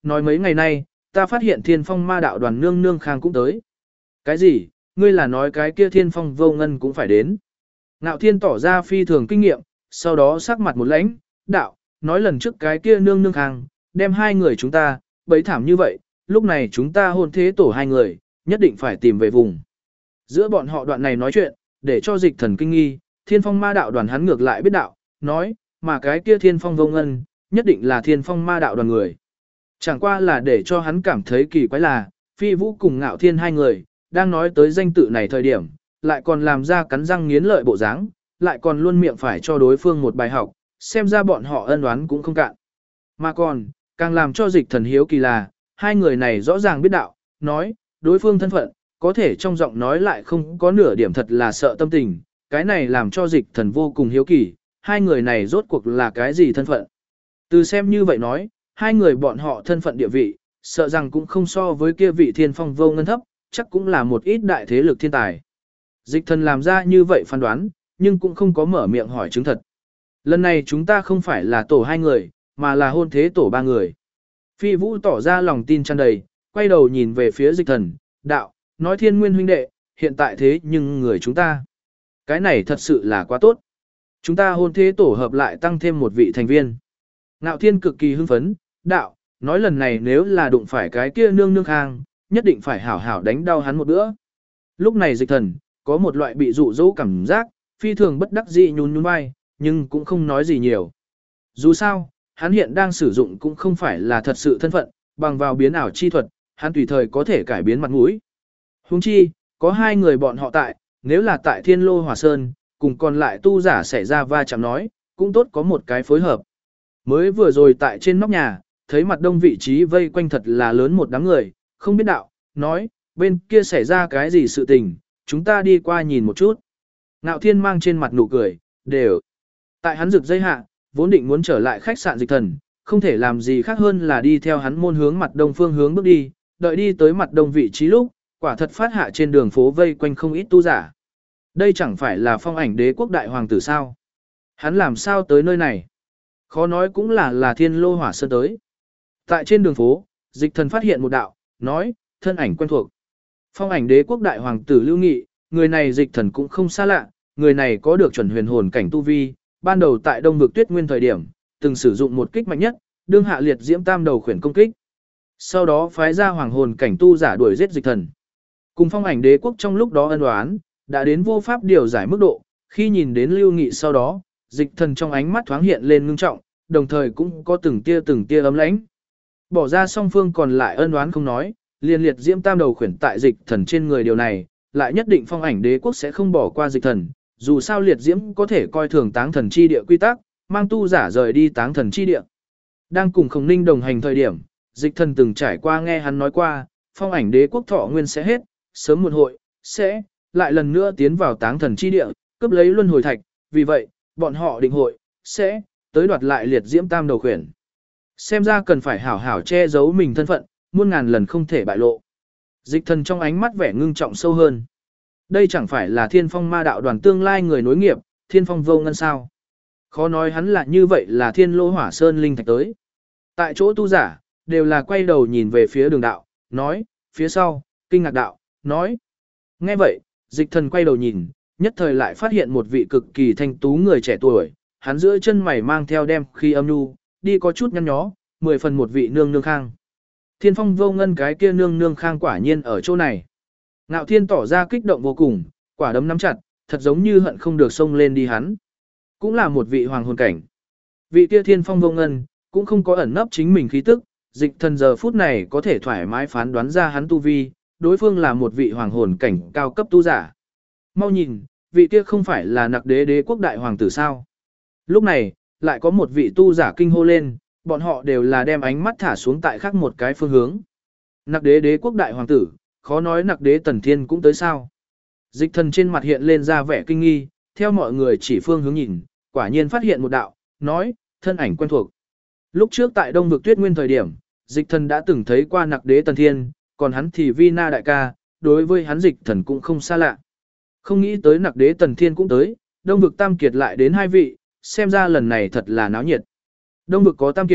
nói mấy ngày nay, ta phát hiện thiên phong ma đạo đoàn nương nương khang cũng tới. Cái gì, ngươi là nói cái kia thiên phong vô ngân cũng phải đến. Ngạo thiên tỏ ra phi thường kinh nghiệm, sau đó sắc mặt một lãnh, đạo, nói lần trước cái kia nương nương khang, đem hai người chúng ta, bấy thảm như vậy, lúc này chúng ta hôn thế tổ hai người, nhất định phải tìm về vùng. Giữa bọn họ đoạn này nói chuyện, để cho dịch thần kinh nghi, thiên phong ma đạo đoàn hắn ngược lại biết đạo, nói, mà cái kia thiên phong vô ngân, nhất định là thiên phong ma đạo đoàn người. Chẳng qua là để cho hắn cảm thấy kỳ quái là, phi vũ cùng ngạo thiên hai người, đang nói tới danh tự này thời điểm, lại còn làm ra cắn răng nghiến lợi bộ dáng, lại còn luôn miệng phải cho đối phương một bài học, xem ra bọn họ ân oán cũng không cạn. Mà còn, càng làm cho dịch thần hiếu kỳ là, hai người này rõ ràng biết đạo, nói, đối phương thân phận, có thể trong giọng nói lại không có nửa điểm thật là sợ tâm tình, cái này làm cho dịch thần vô cùng hiếu kỳ, hai người này rốt cuộc là cái gì thân phận. Từ xem như vậy nói, hai người bọn họ thân phận địa vị, sợ rằng cũng không so với kia vị thiên phong vô ngân thấp, chắc cũng là một ít đại thế lực thiên tài. Dịch thần làm ra như vậy phán đoán, nhưng cũng không có mở miệng hỏi chứng thật. Lần này chúng ta không phải là tổ hai người, mà là hôn thế tổ ba người. Phi Vũ tỏ ra lòng tin tràn đầy, quay đầu nhìn về phía dịch thần, đạo, nói thiên nguyên huynh đệ, hiện tại thế nhưng người chúng ta. Cái này thật sự là quá tốt. Chúng ta hôn thế tổ hợp lại tăng thêm một vị thành viên. Ngạo thiên cực kỳ hưng phấn, đạo, nói lần này nếu là đụng phải cái kia nương nương khang, nhất định phải hảo hảo đánh đau hắn một bữa. Lúc này dịch thần, có một loại bị dụ dỗ cảm giác, phi thường bất đắc dĩ nhún nhún vai, nhưng cũng không nói gì nhiều. Dù sao, hắn hiện đang sử dụng cũng không phải là thật sự thân phận, bằng vào biến ảo chi thuật, hắn tùy thời có thể cải biến mặt mũi. Huống chi, có hai người bọn họ tại, nếu là tại Thiên Lô Hỏa Sơn, cùng còn lại tu giả xảy ra va chạm nói, cũng tốt có một cái phối hợp. Mới vừa rồi tại trên nóc nhà, thấy mặt đông vị trí vây quanh thật là lớn một đám người, không biết đạo, nói, bên kia xảy ra cái gì sự tình, chúng ta đi qua nhìn một chút. Ngạo Thiên mang trên mặt nụ cười, đều. Tại hắn rực dây hạ, vốn định muốn trở lại khách sạn dịch thần, không thể làm gì khác hơn là đi theo hắn môn hướng mặt đông phương hướng bước đi, đợi đi tới mặt đông vị trí lúc, quả thật phát hạ trên đường phố vây quanh không ít tu giả. Đây chẳng phải là Phong Ảnh Đế quốc đại hoàng tử sao? Hắn làm sao tới nơi này? Khó nói cũng là Thiên Lô Hỏa Sơn tới. Tại trên đường phố, dịch thần phát hiện một đạo, nói, thân ảnh quen thuộc. Phong Ảnh Đế quốc đại hoàng tử Lưu Nghị, người này dịch thần cũng không xa lạ, người này có được chuẩn huyền hồn cảnh tu vi, ban đầu tại Đông vực Tuyết Nguyên thời điểm, từng sử dụng một kích mạnh nhất, đương hạ liệt diễm tam đầu khuyển công kích. Sau đó phái ra hoàng hồn cảnh tu giả đuổi giết dịch thần. Cùng Phong Ảnh Đế quốc trong lúc đó ân oán, đã đến vô pháp điều giải mức độ, khi nhìn đến Lưu Nghị sau đó, dịch thần trong ánh mắt thoáng hiện lên ngưng trọng, đồng thời cũng có từng tia ấm lãnh. Bỏ ra song phương còn lại ân oán không nói, liên liệt diễm tam đầu khuyển tại dịch thần trên người điều này, lại nhất định Phong Ảnh Đế quốc sẽ không bỏ qua dịch thần, dù sao liệt diễm có thể coi thường táng thần chi địa quy tắc, mang tu giả rời đi táng thần chi địa. Đang cùng Khổng Ninh đồng hành thời điểm, dịch thần từng trải qua nghe hắn nói qua, Phong Ảnh Đế quốc thọ nguyên sẽ hết, sớm một hội, sẽ lại lần nữa tiến vào táng thần chi địa, cướp lấy luân hồi thạch, vì vậy, bọn họ định hội, sẽ tới đoạt lại liệt diễm tam đầu khuyển. Xem ra cần phải hảo hảo che giấu mình thân phận, muôn ngàn lần không thể bại lộ. Dịch thần trong ánh mắt vẻ ngưng trọng sâu hơn. Đây chẳng phải là Thiên Phong ma đạo đoàn tương lai người nối nghiệp, Thiên Phong vô ngân sao. Khó nói hắn là như vậy là Thiên Lô Hỏa Sơn linh thạch tới. Tại chỗ tu giả, đều là quay đầu nhìn về phía đường đạo, nói, phía sau, kinh ngạc đạo, nói. Nghe vậy, dịch thần quay đầu nhìn, nhất thời lại phát hiện một vị cực kỳ thanh tú người trẻ tuổi, hắn giữa chân mày mang theo đem khi âm nhu, đi có chút nhăn nhó, 10 phần một vị nương nương khang. Thiên Phong vô ngân cái kia nương nương khang quả nhiên ở chỗ này. Ngạo Thiên tỏ ra kích động vô cùng, quả đấm nắm chặt, thật giống như hận không được xông lên đi hắn. Cũng là một vị hoàng hồn cảnh. Vị kia Thiên Phong vô ngân, cũng không có ẩn nấp chính mình khí tức, dịch thần giờ phút này có thể thoải mái phán đoán ra hắn tu vi, đối phương là một vị hoàng hồn cảnh cao cấp tu giả. Mau nhìn, vị kia không phải là Nặc Đế đế quốc đại hoàng tử sao? Lúc này, lại có một vị tu giả kinh hô lên, bọn họ đều là đem ánh mắt thả xuống tại khác một cái phương hướng. Nặc Đế đế quốc đại hoàng tử, khó nói Nặc Đế Tần Thiên cũng tới sao? Dịch thần trên mặt hiện lên ra vẻ kinh nghi, theo mọi người chỉ phương hướng nhìn, quả nhiên phát hiện một đạo, nói, thân ảnh quen thuộc. Lúc trước tại Đông vực Tuyết Nguyên thời điểm, dịch thần đã từng thấy qua Nặc Đế Tần Thiên, còn hắn thì Vi Na đại ca, đối với hắn dịch thần cũng không xa lạ. Không nghĩ tới Nặc Đế Tần Thiên cũng tới, Đông vực Tam Kiệt lại đến hai vị, xem ra lần này thật là náo nhiệt. Đông vực có Tam Kiệt,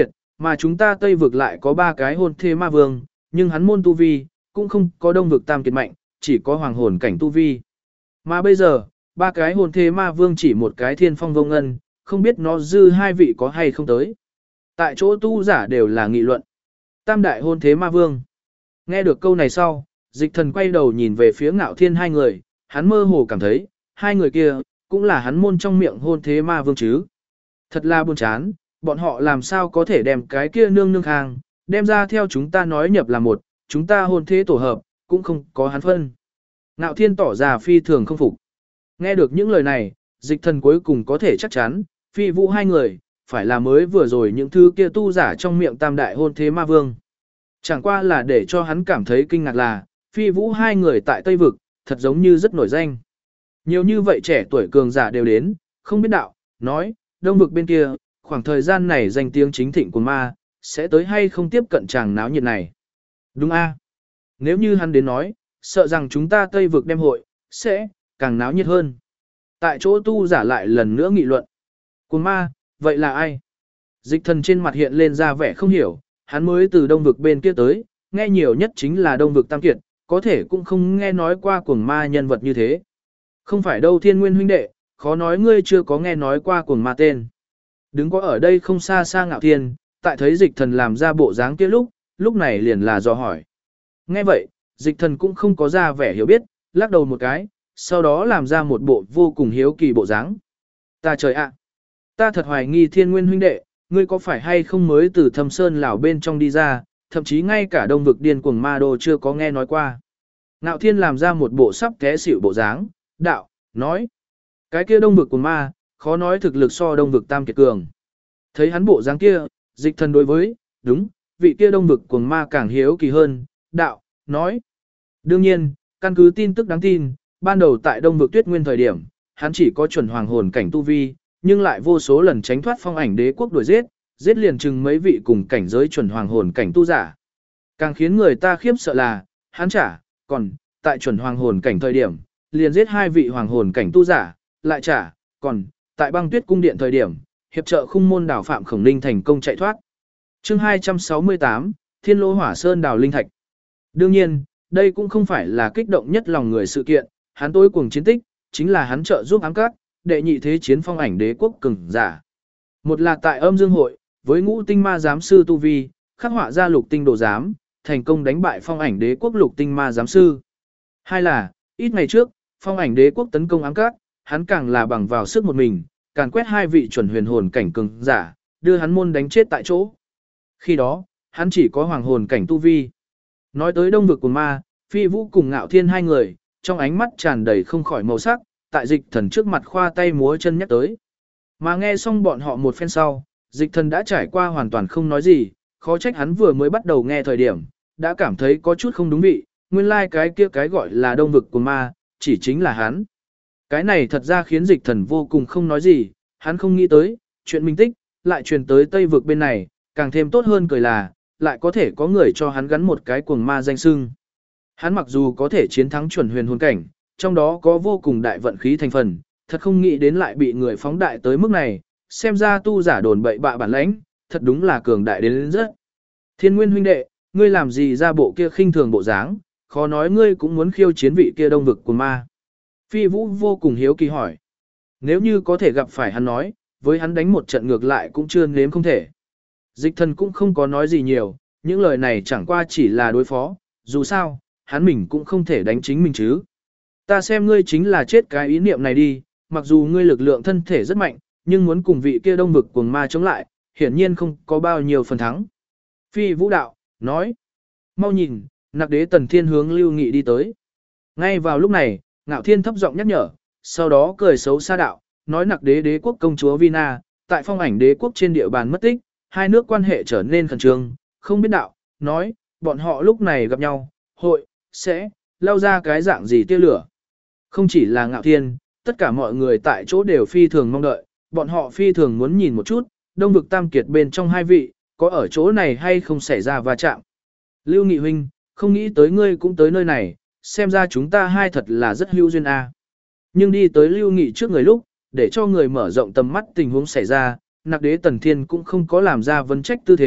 Mà chúng ta Tây vực lại có 3 cái hôn thê ma vương, nhưng hắn môn tu vi, cũng không có Đông vực tam kiệt mạnh, chỉ có hoàng hồn cảnh tu vi. Mà bây giờ, 3 cái hồn thê ma vương chỉ một cái thiên phong vô ngân, không biết nó dư 2 vị có hay không tới. Tại chỗ tu giả đều là nghị luận. Tam đại hôn thế ma vương. Nghe được câu này sau, dịch thần quay đầu nhìn về phía Ngạo Thiên hai người, hắn mơ hồ cảm thấy, hai người kia, cũng là hắn môn trong miệng hôn thế ma vương chứ. Thật là buồn chán, bọn họ làm sao có thể đem cái kia nương nương hàng, đem ra theo chúng ta nói nhập là một, chúng ta hôn thế tổ hợp, cũng không có hắn phân. Ngạo Thiên tỏ ra phi thường không phục. Nghe được những lời này, dịch thần cuối cùng có thể chắc chắn, phi vũ hai người, phải là mới vừa rồi những thứ kia tu giả trong miệng tam đại hôn thế ma vương. Chẳng qua là để cho hắn cảm thấy kinh ngạc là, phi vũ hai người tại Tây Vực, thật giống như rất nổi danh. Nhiều như vậy trẻ tuổi cường giả đều đến, không biết đạo, nói, Đông Vực bên kia, khoảng thời gian này danh tiếng chính thịnh của ma, sẽ tới hay không tiếp cận chàng náo nhiệt này. Đúng a? Nếu như hắn đến nói, sợ rằng chúng ta Tây Vực đem hội, sẽ càng náo nhiệt hơn. Tại chỗ tu giả lại lần nữa nghị luận. Cuồng ma, vậy là ai? Dịch thần trên mặt hiện lên ra vẻ không hiểu, hắn mới từ Đông Vực bên kia tới, nghe nhiều nhất chính là Đông Vực Tam Kiệt, có thể cũng không nghe nói qua cuồng ma nhân vật như thế. Không phải đâu Thiên Nguyên huynh đệ, khó nói ngươi chưa có nghe nói qua cuồng ma tên. Đứng có ở đây không xa xa Ngạo Thiên, tại thấy dịch thần làm ra bộ dáng kia lúc này liền là do hỏi. Nghe vậy, dịch thần cũng không có ra vẻ hiểu biết, lắc đầu một cái, sau đó làm ra một bộ vô cùng hiếu kỳ bộ dáng. Ta trời ạ! Ta thật hoài nghi Thiên Nguyên huynh đệ, ngươi có phải hay không mới từ Thâm Sơn Lào bên trong đi ra, thậm chí ngay cả Đông Vực điên cuồng ma đô chưa có nghe nói qua. Ngạo Thiên làm ra một bộ sắp té xỉu bộ dáng, đạo, nói. Cái kia Đông Vực cuồng ma, khó nói thực lực so Đông Vực Tam Kiệt cường. Thấy hắn bộ dáng kia, dịch thần đối với, đúng, vị kia Đông Vực cuồng ma càng hiếu kỳ hơn, đạo, nói. Đương nhiên, căn cứ tin tức đáng tin, ban đầu tại Đông Vực Tuyết Nguyên thời điểm, hắn chỉ có chuẩn hoàng hồn cảnh tu vi, nhưng lại vô số lần tránh thoát phong ảnh đế quốc đuổi giết, giết liền chừng mấy vị cùng cảnh giới chuẩn hoàng hồn cảnh tu giả. Càng khiến người ta khiếp sợ là, hắn còn, tại chuẩn hoàng hồn cảnh thời điểm, liền giết 2 vị hoàng hồn cảnh tu giả, lại còn, tại băng tuyết cung điện thời điểm, hiệp trợ khung môn đảo Phạm Khổng Ninh thành công chạy thoát. Chương 268, Thiên Lô Hỏa Sơn đào linh thạch. Đương nhiên, đây cũng không phải là kích động nhất lòng người sự kiện, hắn tối cuồng chiến tích, chính là hắn trợ giúp ám các, đệ nhị thế chiến phong ảnh đế quốc cường giả. Một là tại Âm Dương hội, với Ngũ Tinh Ma giám sư tu vi, khắc họa ra Lục Tinh đồ giám, thành công đánh bại phong ảnh đế quốc Lục Tinh Ma giám sư. Hai là, ít ngày trước, phong ảnh đế quốc tấn công ám các, hắn càng là bằng vào sức một mình, càn quét 2 vị chuẩn huyền hồn cảnh cường giả, đưa hắn môn đánh chết tại chỗ. Khi đó, hắn chỉ có hoàng hồn cảnh tu vi. Nói tới Đông Vực của ma, Phi Vũ cùng Ngạo Thiên hai người, trong ánh mắt tràn đầy không khỏi màu sắc, tại dịch thần trước mặt khoa tay múa chân nhắc tới. Mà nghe xong bọn họ một phen sau, dịch thần đã trải qua hoàn toàn không nói gì, khó trách hắn vừa mới bắt đầu nghe thời điểm, đã cảm thấy có chút không đúng vị, nguyên lai cái kia cái gọi là Đông Vực của ma, chỉ chính là hắn. Cái này thật ra khiến dịch thần vô cùng không nói gì, hắn không nghĩ tới, chuyện minh tích, lại truyền tới Tây Vực bên này, càng thêm tốt hơn cười là, lại có thể có người cho hắn gắn một cái cuồng ma danh xưng. Hắn mặc dù có thể chiến thắng chuẩn huyền hồn cảnh, trong đó có vô cùng đại vận khí thành phần, thật không nghĩ đến lại bị người phóng đại tới mức này, xem ra tu giả đồn bậy bạ bản lãnh, thật đúng là cường đại đến rất. Thiên Nguyên huynh đệ, ngươi làm gì ra bộ kia khinh thường bộ dáng, khó nói ngươi cũng muốn khiêu chiến vị kia Đông Vực của ma. Phi Vũ vô cùng hiếu kỳ hỏi. Nếu như có thể gặp phải hắn nói, với hắn đánh một trận ngược lại cũng chưa nếm không thể. Dịch thần cũng không có nói gì nhiều, những lời này chẳng qua chỉ là đối phó, dù sao, hắn mình cũng không thể đánh chính mình chứ. Ta xem ngươi chính là chết cái ý niệm này đi, mặc dù ngươi lực lượng thân thể rất mạnh, nhưng muốn cùng vị kia Đông Vực cuồng ma chống lại, hiển nhiên không có bao nhiêu phần thắng. Phi Vũ đạo, nói, mau nhìn, Nặc Đế Tần Thiên hướng Lưu Nghị đi tới. Ngay vào lúc này, Ngạo Thiên thấp giọng nhắc nhở, sau đó cười xấu xa đạo, nói Nặc Đế đế quốc công chúa Vina, tại phong ảnh đế quốc trên địa bàn mất tích, hai nước quan hệ trở nên khẩn trương, không biết đạo, nói, bọn họ lúc này gặp nhau, sẽ lao ra cái dạng gì tia lửa. Không chỉ là Ngạo Thiên, tất cả mọi người tại chỗ đều phi thường mong đợi, bọn họ phi thường muốn nhìn một chút, Đông Vực Tam Kiệt bên trong 2 vị, có ở chỗ này hay không xảy ra va chạm. Lưu Nghị huynh, không nghĩ tới ngươi cũng tới nơi này, xem ra chúng ta hai thật là rất hữu duyên a. Nhưng đi tới Lưu Nghị trước người lúc, để cho người mở rộng tầm mắt tình huống xảy ra, Nặc Đế Tần Thiên cũng không có làm ra vấn trách tư thế,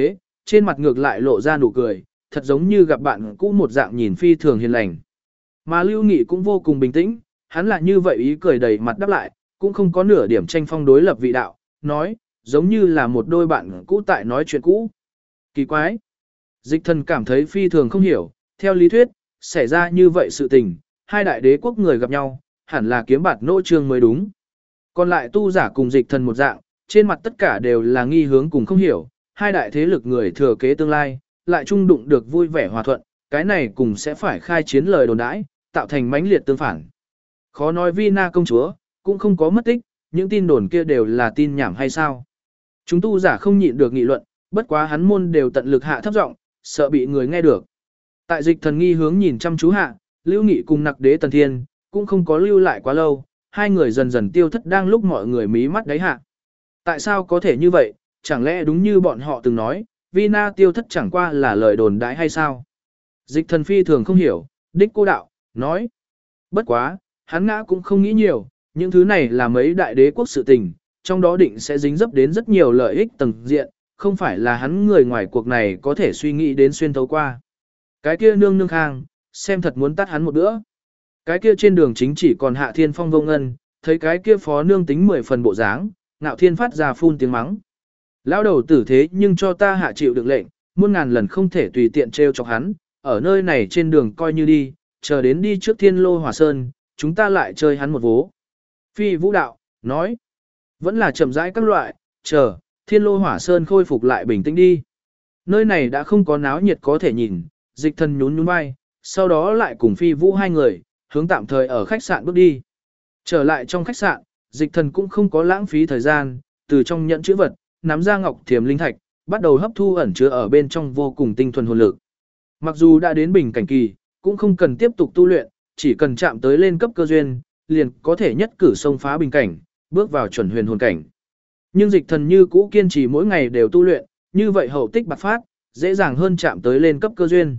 trên mặt ngược lại lộ ra nụ cười, thật giống như gặp bạn cũ một dạng nhìn phi thường hiền lành. Mà Lưu Nghị cũng vô cùng bình tĩnh, hắn là như vậy ý cười đầy mặt đáp lại, cũng không có nửa điểm tranh phong đối lập vị đạo, nói, giống như là một đôi bạn cũ tại nói chuyện cũ. Kỳ quái! Dịch thần cảm thấy phi thường không hiểu, theo lý thuyết, xảy ra như vậy sự tình, hai đại đế quốc người gặp nhau, hẳn là kiếm bạt nỗ trương mới đúng. Còn lại tu giả cùng dịch thần một dạng, trên mặt tất cả đều là nghi hướng cùng không hiểu, hai đại thế lực người thừa kế tương lai, lại chung đụng được vui vẻ hòa thuận, cái này cùng sẽ phải khai chiến lời đồn đãi, tạo thành mãnh liệt tương phản. Khó nói Vina công chúa, cũng không có mất tích, những tin đồn kia đều là tin nhảm hay sao. Chúng tu giả không nhịn được nghị luận, bất quá hắn môn đều tận lực hạ thấp giọng, sợ bị người nghe được. Tại dịch thần nghi hướng nhìn chăm chú hạ, Lưu Nghị cùng Nặc Đế Tần Thiên, cũng không có lưu lại quá lâu, hai người dần dần tiêu thất đang lúc mọi người mí mắt đáy hạ. Tại sao có thể như vậy, chẳng lẽ đúng như bọn họ từng nói, Vina tiêu thất chẳng qua là lời đồn đãi hay sao? Dịch thần phi thường không hiểu, đích cô đạo, nói. Bất quá, hắn ngã cũng không nghĩ nhiều, những thứ này là mấy đại đế quốc sự tình, trong đó định sẽ dính dấp đến rất nhiều lợi ích tầng diện, không phải là hắn người ngoài cuộc này có thể suy nghĩ đến xuyên thấu qua. Cái kia nương nương khang, xem thật muốn tắt hắn một bữa. Cái kia trên đường chính chỉ còn Hạ Thiên Phong vô ngân, thấy cái kia phó nương tính 10 phần bộ dáng, Ngạo Thiên phát ra phun tiếng mắng. Lão đầu tử thế nhưng cho ta hạ chịu được lệnh, muôn ngàn lần không thể tùy tiện trêu chọc hắn, ở nơi này trên đường coi như đi, chờ đến đi trước Thiên Lô Hỏa Sơn, chúng ta lại chơi hắn một vố. Phi Vũ Đạo, nói, vẫn là chậm rãi các loại, chờ, Thiên Lô Hỏa Sơn khôi phục lại bình tĩnh đi. Nơi này đã không có náo nhiệt có thể nhìn, dịch thần nhún nhún vai, sau đó lại cùng Phi Vũ hai người, hướng tạm thời ở khách sạn bước đi. Trở lại trong khách sạn, dịch thần cũng không có lãng phí thời gian, từ trong nhẫn chữ vật, nắm ra ngọc thiềm linh thạch, bắt đầu hấp thu ẩn chứa ở bên trong vô cùng tinh thuần hồn lực. Mặc dù đã đến bình cảnh kỳ, cũng không cần tiếp tục tu luyện, chỉ cần chạm tới lên cấp cơ duyên, liền có thể nhất cử xông phá bình cảnh, bước vào chuẩn huyền hồn cảnh. Nhưng dịch thần như cũ kiên trì mỗi ngày đều tu luyện, như vậy hậu tích bạc phát, dễ dàng hơn chạm tới lên cấp cơ duyên.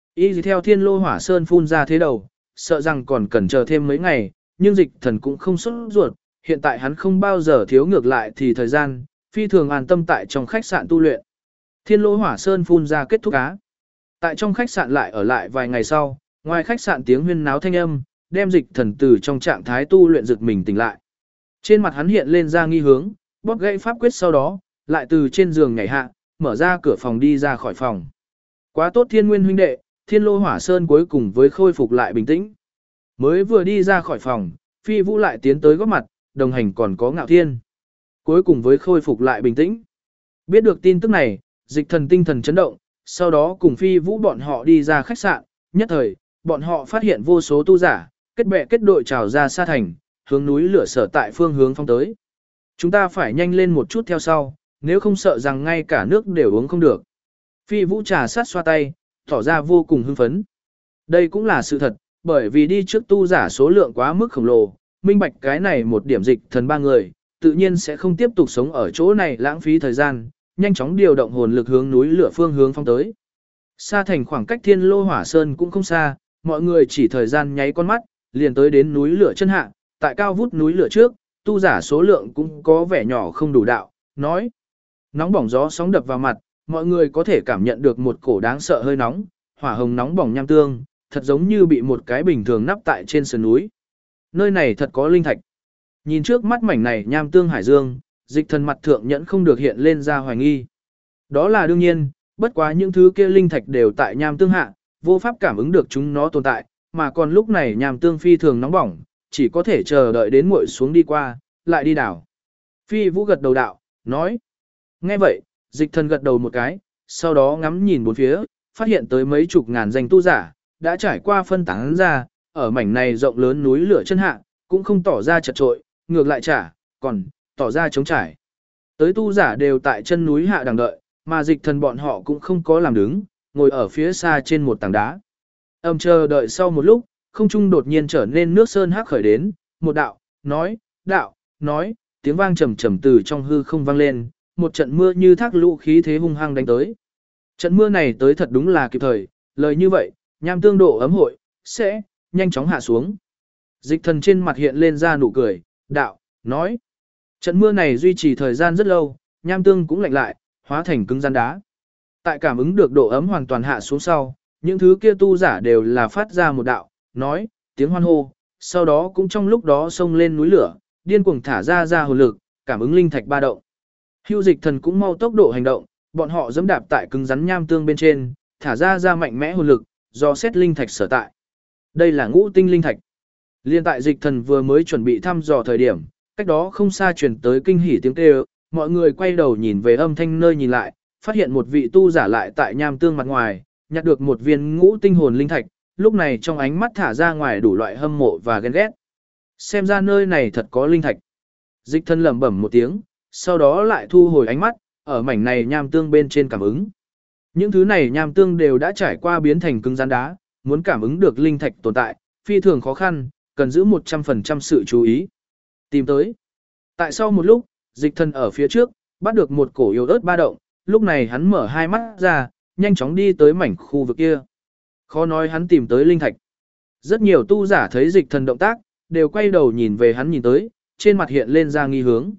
Y theo Thiên Lô Hỏa Sơn phun ra thế đầu, sợ rằng còn cần chờ thêm mấy ngày, nhưng dịch thần cũng không sốt ruột, hiện tại hắn không bao giờ thiếu ngược lại thì thời gian, phi thường an tâm tại trong khách sạn tu luyện. Thiên Lô Hỏa Sơn phun ra kết thúc cá. Tại trong khách sạn lại ở lại vài ngày sau, ngoài khách sạn tiếng huyên náo thanh âm, đem dịch thần từ trong trạng thái tu luyện giật mình tỉnh lại. Trên mặt hắn hiện lên ra nghi hướng, bóp gãy pháp quyết sau đó, lại từ trên giường nhảy hạ, mở ra cửa phòng đi ra khỏi phòng. Quá tốt Thiên Nguyên huynh đệ, Thiên Lô Hỏa Sơn cuối cùng với khôi phục lại bình tĩnh. Mới vừa đi ra khỏi phòng, Phi Vũ lại tiến tới góp mặt, đồng hành còn có Ngạo Thiên. Cuối cùng với khôi phục lại bình tĩnh. Biết được tin tức này, dịch thần tinh thần chấn động, sau đó cùng Phi Vũ bọn họ đi ra khách sạn, nhất thời, bọn họ phát hiện vô số tu giả, kết bè kết đội trào ra xa thành, hướng núi lửa sở tại phương hướng phong tới. Chúng ta phải nhanh lên một chút theo sau, nếu không sợ rằng ngay cả nước đều uống không được. Phi Vũ trà sát xoa tay, tỏ ra vô cùng hưng phấn. Đây cũng là sự thật, bởi vì đi trước tu giả số lượng quá mức khổng lồ, minh bạch cái này một điểm dịch thần ba người, tự nhiên sẽ không tiếp tục sống ở chỗ này lãng phí thời gian, nhanh chóng điều động hồn lực hướng núi lửa phương hướng phong tới. Xa thành khoảng cách Thiên Lô Hỏa Sơn cũng không xa, mọi người chỉ thời gian nháy con mắt, liền tới đến núi lửa chân hạ, tại cao vút núi lửa trước, tu giả số lượng cũng có vẻ nhỏ không đủ đạo, nói. Nóng bỏng gió sóng đập vào mặt, mọi người có thể cảm nhận được một cổ đáng sợ hơi nóng, hỏa hồng nóng bỏng nham tương, thật giống như bị một cái bình thường nắp tại trên sườn núi. Nơi này thật có linh thạch. Nhìn trước mắt mảnh này nham tương hải dương, dịch thần mặt thượng nhẫn không được hiện lên ra hoài nghi. Đó là đương nhiên, bất quá những thứ kia linh thạch đều tại nham tương hạ, vô pháp cảm ứng được chúng nó tồn tại, mà còn lúc này nham tương phi thường nóng bỏng, chỉ có thể chờ đợi đến nguội xuống đi qua, lại đi đảo. Phi Vũ gật đầu đạo, nói. Nghe vậy, dịch thần gật đầu một cái, sau đó ngắm nhìn bốn phía, phát hiện tới mấy chục ngàn danh tu giả, đã trải qua phân tán ra, ở mảnh này rộng lớn núi lửa chân hạ, cũng không tỏ ra chật trội, ngược lại còn tỏ ra trống trải. Tới tu giả đều tại chân núi hạ đang đợi, mà dịch thần bọn họ cũng không có làm đứng, ngồi ở phía xa trên một tảng đá. Chờ đợi sau một lúc, không trung đột nhiên trở nên nước sơn hắc khởi đến, một đạo, nói, tiếng vang trầm trầm từ trong hư không vang lên, một trận mưa như thác lũ khí thế hung hăng đánh tới. Trận mưa này tới thật đúng là kịp thời, lời như vậy, nham tương độ ấm hội, sẽ nhanh chóng hạ xuống. Dịch thần trên mặt hiện lên ra nụ cười, nói. Trận mưa này duy trì thời gian rất lâu, nham tương cũng lạnh lại, hóa thành cứng rắn đá. Tại cảm ứng được độ ấm hoàn toàn hạ xuống sau, những thứ kia tu giả đều là phát ra một đạo, nói, tiếng hoan hô, sau đó cũng trong lúc đó xông lên núi lửa, điên cuồng thả ra hồn lực, cảm ứng linh thạch ba động. Hưu Dịch Thần cũng mau tốc độ hành động, bọn họ giẫm đạp tại cứng rắn nham tương bên trên, thả ra mạnh mẽ hồn lực, do xét linh thạch sở tại. Đây là ngũ tinh linh thạch. Liên tại Dịch Thần vừa mới chuẩn bị thăm dò thời điểm, cách đó không xa truyền tới kinh hỉ tiếng kêu, mọi người quay đầu nhìn về âm thanh nơi nhìn lại, phát hiện một vị tu giả lại tại nham tương mặt ngoài, nhặt được một viên ngũ tinh hồn linh thạch, lúc này trong ánh mắt thả ra ngoài đủ loại hâm mộ và ghen ghét. Xem ra nơi này thật có linh thạch. Dịch Thần lẩm bẩm một tiếng, sau đó lại thu hồi ánh mắt, ở mảnh này nham tương bên trên cảm ứng. Những thứ này nham tương đều đã trải qua biến thành cứng rắn đá, muốn cảm ứng được linh thạch tồn tại, phi thường khó khăn, cần giữ 100% sự chú ý. Tìm tới. Tại sau một lúc, Dịch Thần ở phía trước, bắt được một cổ yếu ớt ba động, lúc này hắn mở hai mắt ra, nhanh chóng đi tới mảnh khu vực kia. Khó nói hắn tìm tới linh thạch. Rất nhiều tu giả thấy Dịch Thần động tác, đều quay đầu nhìn về hắn nhìn tới, trên mặt hiện lên ra nghi hướng.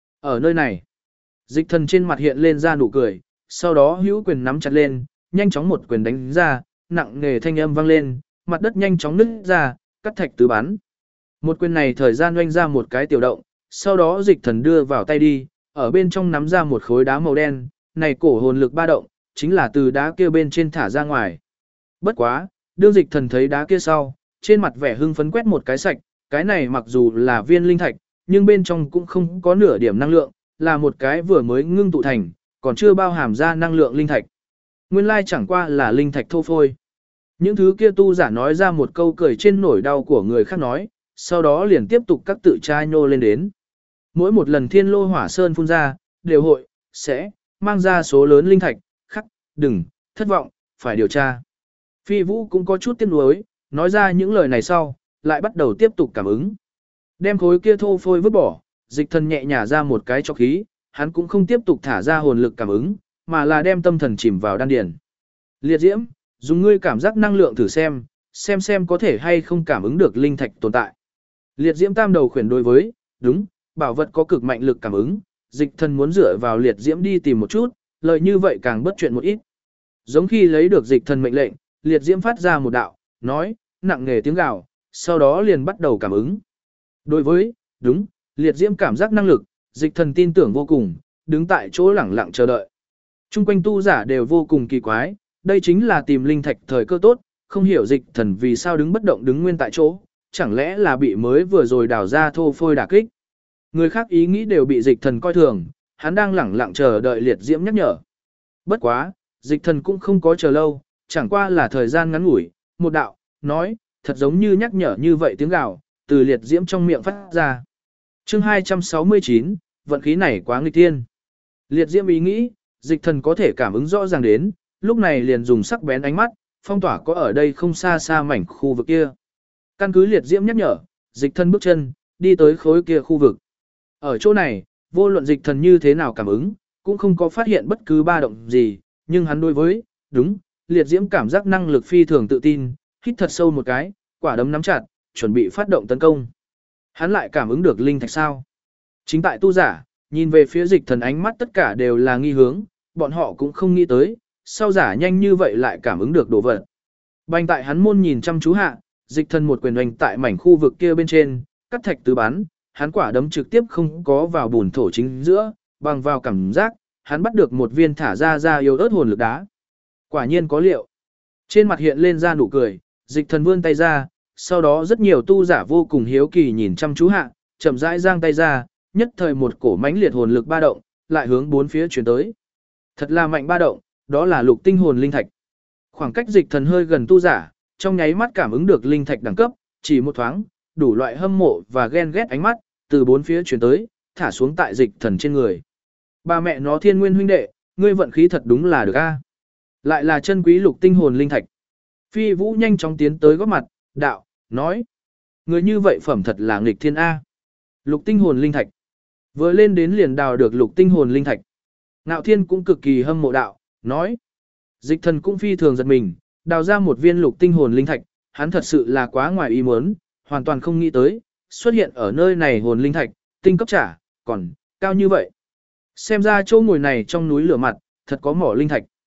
Ở nơi này, Dịch Thần trên mặt hiện lên ra nụ cười, sau đó hữu quyền nắm chặt lên, nhanh chóng một quyền đánh ra, nặng nề thanh âm vang lên, mặt đất nhanh chóng nứt ra, cắt thạch tứ bắn. Một quyền này thời gian oanh ra một cái tiểu động, sau đó Dịch Thần đưa vào tay đi, ở bên trong nắm ra một khối đá màu đen, này cổ hồn lực ba động, chính là từ đá kia bên trên thả ra ngoài. Bất quá, đương Dịch Thần thấy đá kia sau, trên mặt vẻ hưng phấn quét một cái sạch, cái này mặc dù là viên linh thạch, nhưng bên trong cũng không có nửa điểm năng lượng, là một cái vừa mới ngưng tụ thành, còn chưa bao hàm ra năng lượng linh thạch. Nguyên lai chẳng qua là linh thạch thô phôi. Những thứ kia tu giả nói ra một câu cười trên nỗi đau của người khác nói, sau đó liền tiếp tục các tự trai nhô lên đến. Mỗi một lần thiên lô hỏa sơn phun ra, đều hội, sẽ, mang ra số lớn linh thạch, khắc, đừng, thất vọng, phải điều tra. Phi Vũ cũng có chút tiếc nuối, nói ra những lời này sau, lại bắt đầu tiếp tục cảm ứng. Đem khối kia thô phôi vứt bỏ, Dịch Thần nhẹ nhả ra một cái cho khí, hắn cũng không tiếp tục thả ra hồn lực cảm ứng, mà là đem tâm thần chìm vào đan điền. Liệt diễm, dùng ngươi cảm giác năng lượng thử xem có thể hay không cảm ứng được linh thạch tồn tại. Liệt diễm tam đầu khuyển đối với, đúng, bảo vật có cực mạnh lực cảm ứng, Dịch Thần muốn dựa vào liệt diễm đi tìm một chút, lời như vậy càng bất chuyện một ít. Giống khi lấy được Dịch Thần mệnh lệnh, liệt diễm phát ra một đạo, nói, nặng nề tiếng gào, sau đó liền bắt đầu cảm ứng. Đối với, đúng, liệt diễm cảm giác năng lực, Dịch Thần tin tưởng vô cùng, đứng tại chỗ lẳng lặng chờ đợi. Trung quanh tu giả đều vô cùng kỳ quái, đây chính là tìm linh thạch thời cơ tốt, không hiểu Dịch Thần vì sao đứng bất động đứng nguyên tại chỗ, chẳng lẽ là bị mới vừa rồi đào ra thô phôi đả kích. Người khác ý nghĩ đều bị Dịch Thần coi thường, hắn đang lẳng lặng chờ đợi liệt diễm nhắc nhở. Bất quá, Dịch Thần cũng không có chờ lâu, chẳng qua là thời gian ngắn ngủi, một đạo, nói, thật giống như nhắc nhở như vậy tiếng gào, từ liệt diễm trong miệng phát ra. Chương 269, vận khí này quá nghịch thiên. Liệt diễm ý nghĩ, Dịch Thần có thể cảm ứng rõ ràng đến, lúc này liền dùng sắc bén ánh mắt, phong tỏa có ở đây không xa xa mảnh khu vực kia. Căn cứ liệt diễm nhắc nhở, Dịch Thần bước chân, đi tới khối kia khu vực. Ở chỗ này, vô luận Dịch Thần như thế nào cảm ứng, cũng không có phát hiện bất cứ ba động gì, nhưng hắn đối với, đúng, liệt diễm cảm giác năng lực phi thường tự tin, hít thật sâu một cái, quả đấm nắm chặt, chuẩn bị phát động tấn công. Hắn lại cảm ứng được linh thạch sao? Chính tại tu giả, nhìn về phía Dịch Thần ánh mắt tất cả đều là nghi hướng, bọn họ cũng không nghĩ tới, sao giả nhanh như vậy lại cảm ứng được đồ vật. Bành tại hắn môn nhìn chăm chú hạ, Dịch Thần một quyền oanh tại mảnh khu vực kia bên trên, cắt thạch tứ bắn, hắn quả đấm trực tiếp không có vào bùn thổ chính giữa, bằng vào cảm giác, hắn bắt được một viên thả ra yếu ớt hồn lực đá. Quả nhiên có liệu. Trên mặt hiện lên ra nụ cười, Dịch Thần vươn tay ra, sau đó rất nhiều tu giả vô cùng hiếu kỳ nhìn chăm chú hạ, chậm rãi giang tay ra, nhất thời một cổ mãnh liệt hồn lực ba động, lại hướng bốn phía chuyển tới. Thật là mạnh ba động, đó là lục tinh hồn linh thạch. Khoảng cách Dịch Thần hơi gần tu giả, trong nháy mắt cảm ứng được linh thạch đẳng cấp, chỉ một thoáng, đủ loại hâm mộ và ghen ghét ánh mắt, từ bốn phía chuyển tới, thả xuống tại Dịch Thần trên người. Ba mẹ nó Thiên Nguyên huynh đệ, ngươi vận khí thật đúng là được a. Lại là chân quý lục tinh hồn linh thạch. Phi Vũ nhanh chóng tiến tới góp mặt, đạo, nói. Người như vậy phẩm thật là nghịch thiên A. Lục tinh hồn linh thạch. Vừa lên đến liền đào được lục tinh hồn linh thạch. Ngạo Thiên cũng cực kỳ hâm mộ đạo, nói. Dịch Thần cũng phi thường giật mình, đào ra một viên lục tinh hồn linh thạch, hắn thật sự là quá ngoài ý muốn, hoàn toàn không nghĩ tới, xuất hiện ở nơi này hồn linh thạch, tinh cấp trả, còn cao như vậy. Xem ra chỗ ngồi này trong núi lửa mặt, thật có mỏ linh thạch.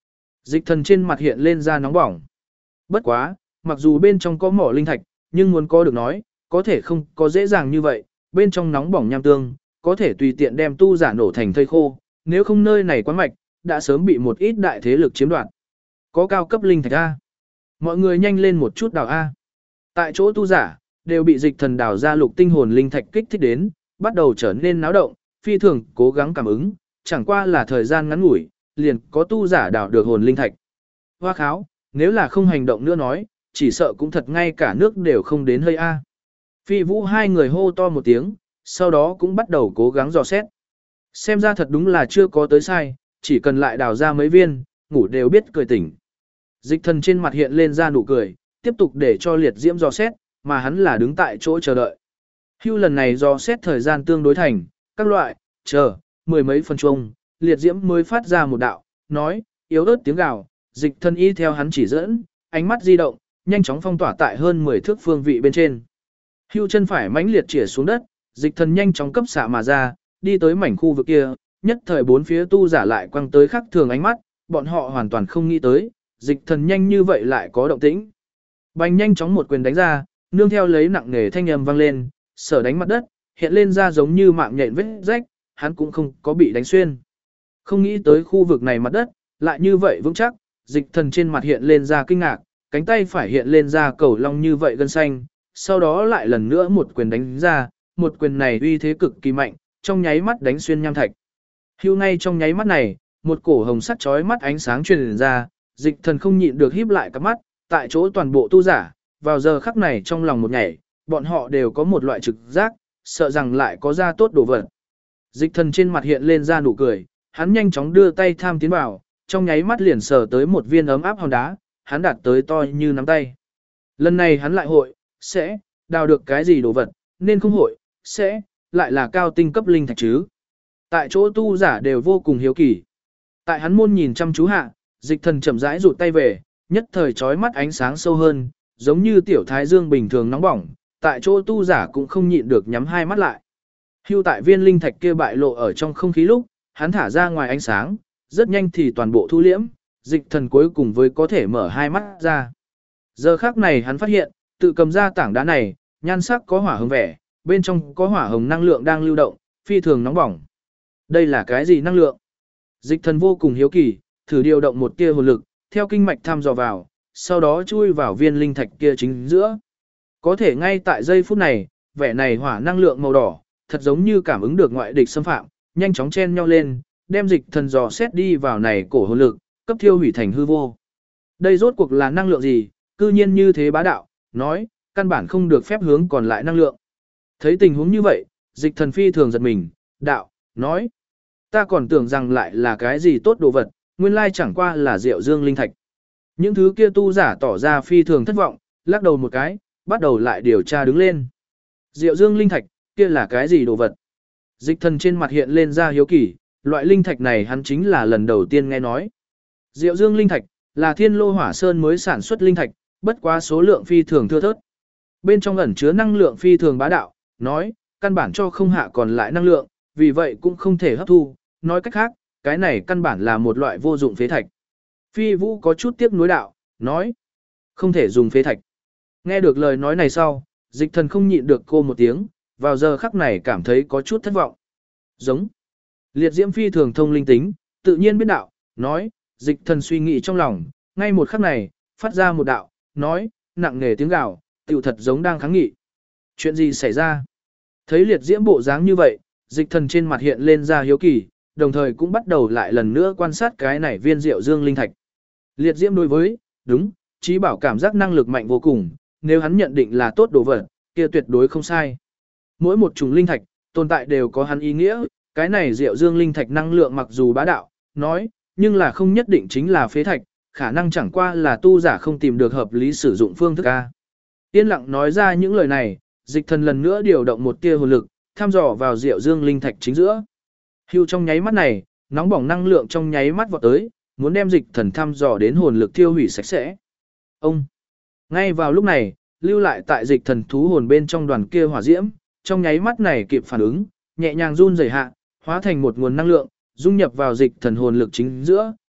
Dịch thần trên mặt hiện lên ra nóng bỏng. Bất quá, mặc dù bên trong có mỏ linh thạch, nhưng muốn có được nói, có thể không có dễ dàng như vậy, bên trong nóng bỏng nham tương, có thể tùy tiện đem tu giả nổ thành thây khô, nếu không nơi này quá mạch, đã sớm bị một ít đại thế lực chiếm đoạt. Có cao cấp linh thạch A. Mọi người nhanh lên một chút đào A. Tại chỗ tu giả, đều bị dịch thần đào ra lục tinh hồn linh thạch kích thích đến, bắt đầu trở nên náo động, phi thường cố gắng cảm ứng, chẳng qua là thời gian ngắn ngủi, liền có tu giả đào được hồn linh thạch. Hoa kháo, nếu là không hành động nữa nói, chỉ sợ cũng thật ngay cả nước đều không đến hơi A. Phi vũ hai người hô to một tiếng, sau đó cũng bắt đầu cố gắng dò xét. Xem ra thật đúng là chưa có tới sai, chỉ cần lại đào ra mấy viên, ngủ đều biết cười tỉnh. Dịch thần trên mặt hiện lên ra nụ cười, tiếp tục để cho liệt diễm dò xét, mà hắn là đứng tại chỗ chờ đợi. Hưu lần này dò xét thời gian tương đối thành, các loại, chờ, mười mấy phân chung, liệt diễm mới phát ra một đạo, nói, yếu ớt tiếng gào, dịch thần y theo hắn chỉ dẫn, ánh mắt di động, nhanh chóng phong tỏa tại hơn 10 thước phương vị bên trên. Hưu chân phải mãnh liệt chĩa xuống đất, dịch thần nhanh chóng cấp xạ mà ra, đi tới mảnh khu vực kia, nhất thời bốn phía tu giả lại quăng tới khắc thường ánh mắt, bọn họ hoàn toàn không nghĩ tới, dịch thần nhanh như vậy lại có động tĩnh. Bành nhanh chóng một quyền đánh ra, nương theo lấy nặng nề thanh âm vang lên, sở đánh mặt đất, hiện lên ra giống như mạng nhện vết rách, hắn cũng không có bị đánh xuyên. Không nghĩ tới khu vực này mặt đất, lại như vậy vững chắc, dịch thần trên mặt hiện lên ra kinh ngạc, cánh tay phải hiện lên ra cầu long như vậy gân xanh, sau đó lại lần nữa một quyền đánh ra, một quyền này uy thế cực kỳ mạnh, trong nháy mắt đánh xuyên nham thạch. Hưu ngay trong nháy mắt này, một cổ hồng sắc chói mắt ánh sáng truyền ra, dịch thần không nhịn được híp lại cặp mắt, tại chỗ toàn bộ tu giả, vào giờ khắc này trong lòng một nhảy, bọn họ đều có một loại trực giác, sợ rằng lại có ra tốt đồ vật. Dịch thần trên mặt hiện lên ra nụ cười, hắn nhanh chóng đưa tay tham tiến vào, trong nháy mắt liền sờ tới một viên ấm áp hòn đá, hắn đạt tới to như nắm tay. Lần này hắn lại hội, sẽ, đào được cái gì đồ vật, nên không hội, sẽ, lại là cao tinh cấp linh thạch chứ. Tại chỗ tu giả đều vô cùng hiếu kỳ. Tại hắn môn nhìn chăm chú hạ, dịch thần chậm rãi rụt tay về, nhất thời chói mắt ánh sáng sâu hơn, giống như tiểu thái dương bình thường nóng bỏng, tại chỗ tu giả cũng không nhịn được nhắm hai mắt lại. Hưu tại viên linh thạch kia bại lộ ở trong không khí lúc, hắn thả ra ngoài ánh sáng, rất nhanh thì toàn bộ thu liễm, dịch thần cuối cùng với có thể mở hai mắt ra. Giờ khắc này hắn phát hiện, tự cầm ra tảng đá này, nhan sắc có hỏa hồng vẻ, bên trong có hỏa hồng năng lượng đang lưu động, phi thường nóng bỏng. Đây là cái gì năng lượng? Dịch thần vô cùng hiếu kỳ, thử điều động một tia hồn lực, theo kinh mạch thăm dò vào, sau đó chui vào viên linh thạch kia chính giữa. Có thể ngay tại giây phút này, vẻ này hỏa năng lượng màu đỏ, thật giống như cảm ứng được ngoại địch xâm phạm, nhanh chóng chen nhau lên, đem dịch thần dò xét đi vào này cổ hồn lực, cấp thiêu hủy thành hư vô. Đây rốt cuộc là năng lượng gì, cư nhiên như thế bá đạo, nói, căn bản không được phép hướng còn lại năng lượng. Thấy tình huống như vậy, dịch thần phi thường giật mình, đạo, nói, ta còn tưởng rằng lại là cái gì tốt đồ vật, nguyên lai chẳng qua là rượu dương linh thạch. Những thứ kia tu giả tỏ ra phi thường thất vọng, lắc đầu một cái, bắt đầu lại điều tra đứng lên. Rượu dương linh thạch, kia là cái gì đồ vật? Dịch thần trên mặt hiện lên ra hiếu kỳ, loại linh thạch này hắn chính là lần đầu tiên nghe nói. Rượu dương linh thạch, là thiên lô hỏa sơn mới sản xuất linh thạch, bất quá số lượng phi thường thưa thớt. Bên trong ẩn chứa năng lượng phi thường bá đạo, nói, căn bản cho không hạ còn lại năng lượng, vì vậy cũng không thể hấp thu, nói cách khác, cái này căn bản là một loại vô dụng phế thạch. Phi Vũ có chút tiếc nuối đạo, nói, không thể dùng phế thạch. Nghe được lời nói này sau, dịch thần không nhịn được cô một tiếng, vào giờ khắc này cảm thấy có chút thất vọng. Giống. Liệt diễm phi thường thông linh tính, tự nhiên biết đạo, nói, dịch thần suy nghĩ trong lòng, ngay một khắc này, phát ra một đạo, nói, nặng nề tiếng gào, tiểu thật giống đang kháng nghị. Chuyện gì xảy ra? Thấy liệt diễm bộ dáng như vậy, dịch thần trên mặt hiện lên ra hiếu kỳ, đồng thời cũng bắt đầu lại lần nữa quan sát cái này viên rượu dương linh thạch. Liệt diễm đối với, đúng, trí bảo cảm giác năng lực mạnh vô cùng, nếu hắn nhận định là tốt đồ vật, kia tuyệt đối không sai. Mỗi một chủng linh thạch, tồn tại đều có hắn ý nghĩa, cái này rượu dương linh thạch năng lượng mặc dù bá đạo, nói, nhưng là không nhất định chính là phế thạch, khả năng chẳng qua là tu giả không tìm được hợp lý sử dụng phương thức A. Yên lặng nói ra những lời này, dịch thần lần nữa điều động một tia hồn lực, thăm dò vào rượu dương linh thạch chính giữa. Hưu trong nháy mắt này, nóng bỏng năng lượng trong nháy mắt vọt tới, muốn đem dịch thần thăm dò đến hồn lực tiêu hủy sạch sẽ. Ông! Ngay vào lúc này, lưu lại tại dịch thần thú hồn bên trong đoàn kia hỏa diễm, trong nháy mắt này kịp phản ứng, nhẹ nhàng run rẩy hạ, hóa thành một nguồn năng lượng, dung nhập vào dịch thần hồn lực chính giữa,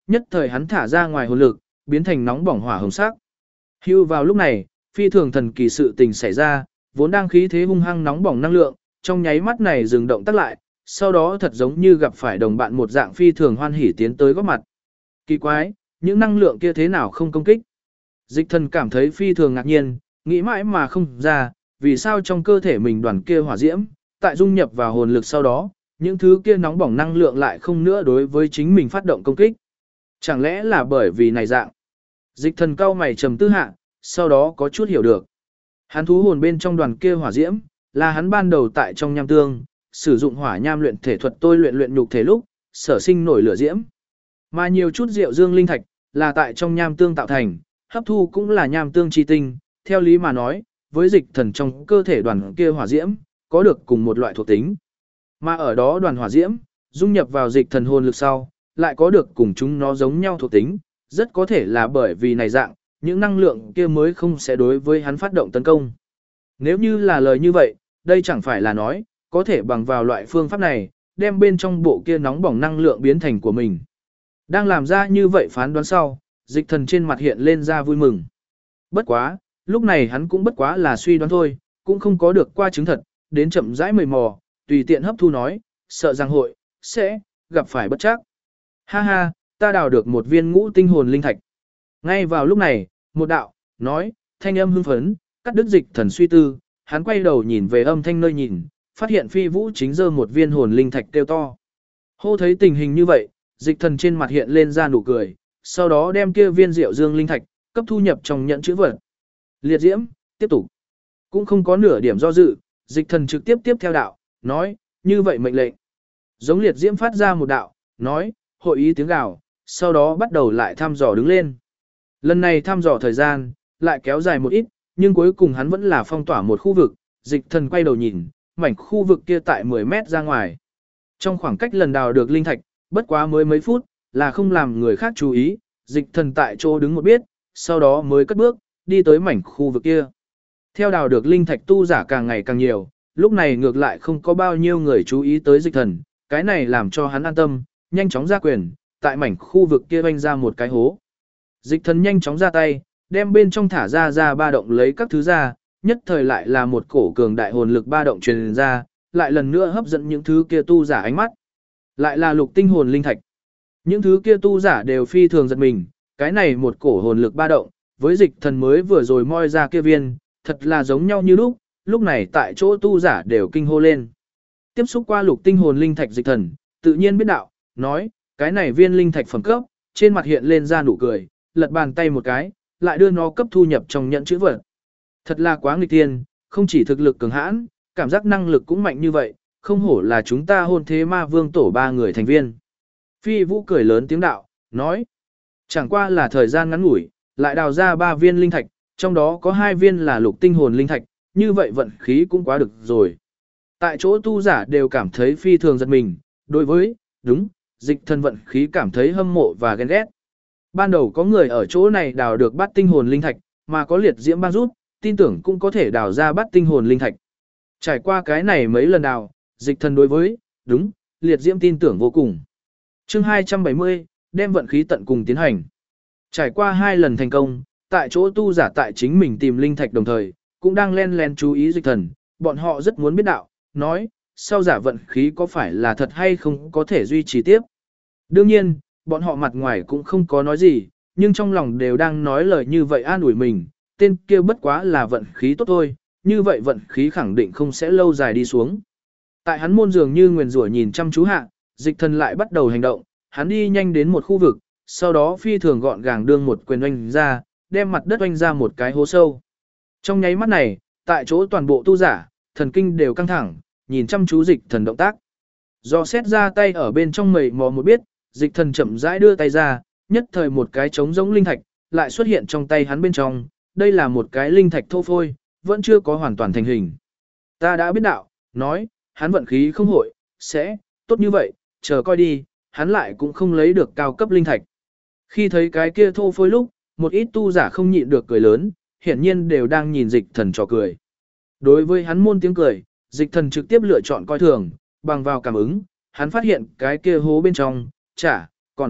nhất thời hắn thả ra ngoài hồn lực, biến thành nóng bỏng hỏa hồng sắc. Hưu vào lúc này, phi thường thần kỳ sự tình xảy ra, vốn đang khí thế hung hăng nóng bỏng năng lượng, trong nháy mắt này dừng động tắt lại, sau đó thật giống như gặp phải đồng bạn một dạng phi thường hoan hỉ tiến tới góp mặt. Kỳ quái, những năng lượng kia thế nào không công kích? Dịch thần cảm thấy phi thường ngạc nhiên, nghĩ mãi mà không ra, vì sao trong cơ thể mình đoàn kia hỏa diễm, tại dung nhập vào hồn lực sau đó, những thứ kia nóng bỏng năng lượng lại không nữa đối với chính mình phát động công kích. Chẳng lẽ là bởi vì này dạng? Dịch thần cao mày trầm tư hạ, sau đó có chút hiểu được. Hắn thú hồn bên trong đoàn kia hỏa diễm, là hắn ban đầu tại trong nham tương, sử dụng hỏa nham luyện thể thuật tôi luyện nhục thể lúc, sở sinh nổi lửa diễm. Mà nhiều chút rượu dương linh thạch, là tại trong nham tương tạo thành, hấp thu cũng là nham tương chi tinh, theo lý mà nói, với dịch thần trong cơ thể đoàn kia hỏa diễm, có được cùng một loại thuộc tính. Mà ở đó đoàn hỏa diễm, dung nhập vào dịch thần hồn lực sau, lại có được cùng chúng nó giống nhau thuộc tính, rất có thể là bởi vì này dạng, những năng lượng kia mới không sẽ đối với hắn phát động tấn công. Nếu như là lời như vậy, đây chẳng phải là nói, có thể bằng vào loại phương pháp này, đem bên trong bộ kia nóng bỏng năng lượng biến thành của mình. Đang làm ra như vậy phán đoán sau, dịch thần trên mặt hiện lên ra vui mừng. Bất quá, lúc này hắn cũng bất quá là suy đoán thôi, cũng không có được qua chứng thật, đến chậm rãi mời mò, tùy tiện hấp thu nói, sợ rằng hội, sẽ, gặp phải bất chắc. Ha ha, ta đào được một viên ngũ tinh hồn linh thạch. Ngay vào lúc này, một đạo, nói, thanh âm hưng phấn, cắt đứt dịch thần suy tư, hắn quay đầu nhìn về âm thanh nơi nhìn, phát hiện phi vũ chính giơ một viên hồn linh thạch kêu to. Hô thấy tình hình như vậy, dịch thần trên mặt hiện lên ra nụ cười, sau đó đem kia viên rượu dương linh thạch, cấp thu nhập trong nhận chữ vật. Liệt diễm, tiếp tục. Cũng không có nửa điểm do dự, dịch thần trực tiếp tiếp theo đạo, nói, như vậy mệnh lệnh. Giống liệt diễm phát ra một đạo, nói, hội ý tiếng gào, sau đó bắt đầu lại thăm dò đứng lên. Lần này thăm dò thời gian, lại kéo dài một ít, nhưng cuối cùng hắn vẫn là phong tỏa một khu vực, dịch thần quay đầu nhìn, mảnh khu vực kia tại 10 mét ra ngoài. Trong khoảng cách lần đào được linh thạch, bất quá mới mấy phút, là không làm người khác chú ý, dịch thần tại chỗ đứng một biết, sau đó mới cất bước, đi tới mảnh khu vực kia. Theo đào được linh thạch tu giả càng ngày càng nhiều, lúc này ngược lại không có bao nhiêu người chú ý tới dịch thần, cái này làm cho hắn an tâm, nhanh chóng ra quyền, tại mảnh khu vực kia vanh ra một cái hố. Dịch thần nhanh chóng ra tay, đem bên trong thả ra ba động lấy các thứ ra, nhất thời lại là một cổ cường đại hồn lực ba động truyền ra, lại lần nữa hấp dẫn những thứ kia tu giả ánh mắt. Lại là lục tinh hồn linh thạch. Những thứ kia tu giả đều phi thường giật mình, cái này một cổ hồn lực ba động, với dịch thần mới vừa rồi moi ra kia viên, thật là giống nhau như lúc này tại chỗ tu giả đều kinh hô lên. Tiếp xúc qua lục tinh hồn linh thạch dịch thần, tự nhiên biết đạo, nói, cái này viên linh thạch phẩm cấp, trên mặt hiện lên ra nụ cười, lật bàn tay một cái, lại đưa nó cấp thu nhập trong nhận chữ vật. Thật là quá nghịch thiên, không chỉ thực lực cường hãn, cảm giác năng lực cũng mạnh như vậy, không hổ là chúng ta hôn thế ma vương tổ 3 người thành viên. Phi Vũ cười lớn tiếng đạo, nói, chẳng qua là thời gian ngắn ngủi, lại đào ra 3 viên linh thạch, trong đó có 2 viên là lục tinh hồn linh thạch, như vậy vận khí cũng quá được rồi. Tại chỗ tu giả đều cảm thấy phi thường giật mình, đối với, đúng, dịch thần vận khí cảm thấy hâm mộ và ghen ghét. Ban đầu có người ở chỗ này đào được bát tinh hồn linh thạch, mà có liệt diễm ban rút, tin tưởng cũng có thể đào ra bát tinh hồn linh thạch. Trải qua cái này mấy lần đào, dịch thần đối với, đúng, liệt diễm tin tưởng vô cùng. Chương 270, đem vận khí tận cùng tiến hành. Trải qua 2 lần thành công, tại chỗ tu giả tại chính mình tìm linh thạch đồng thời, cũng đang len lén chú ý dịch thần, bọn họ rất muốn biết đạo, nói, sau giả vận khí có phải là thật hay không có thể duy trì tiếp. Đương nhiên, bọn họ mặt ngoài cũng không có nói gì, nhưng trong lòng đều đang nói lời như vậy an ủi mình, tên kia bất quá là vận khí tốt thôi, như vậy vận khí khẳng định không sẽ lâu dài đi xuống. Tại hắn môn dường như nguyền rủa nhìn chăm chú hạ, dịch thần lại bắt đầu hành động, hắn đi nhanh đến một khu vực, sau đó phi thường gọn gàng đương một quyền oanh ra, đem mặt đất oanh ra một cái hố sâu. Trong nháy mắt này, tại chỗ toàn bộ tu giả, thần kinh đều căng thẳng, nhìn chăm chú dịch thần động tác. Do xét ra tay ở bên trong mầy mò một biết, dịch thần chậm rãi đưa tay ra, nhất thời một cái trống giống linh thạch, lại xuất hiện trong tay hắn bên trong, đây là một cái linh thạch thô phôi, vẫn chưa có hoàn toàn thành hình. Ta đã biết đạo, nói, hắn vận khí không hội, sẽ, tốt như vậy, chờ coi đi, hắn lại cũng không lấy được cao cấp linh thạch. Khi thấy cái kia thô phôi lúc, một ít tu giả không nhịn được cười lớn, hiển nhiên đều đang nhìn dịch thần trò cười. Đối với hắn môn tiếng cười, dịch thần trực tiếp lựa chọn coi thường, bằng vào cảm ứng, hắn phát hiện cái kia hố bên trong, còn,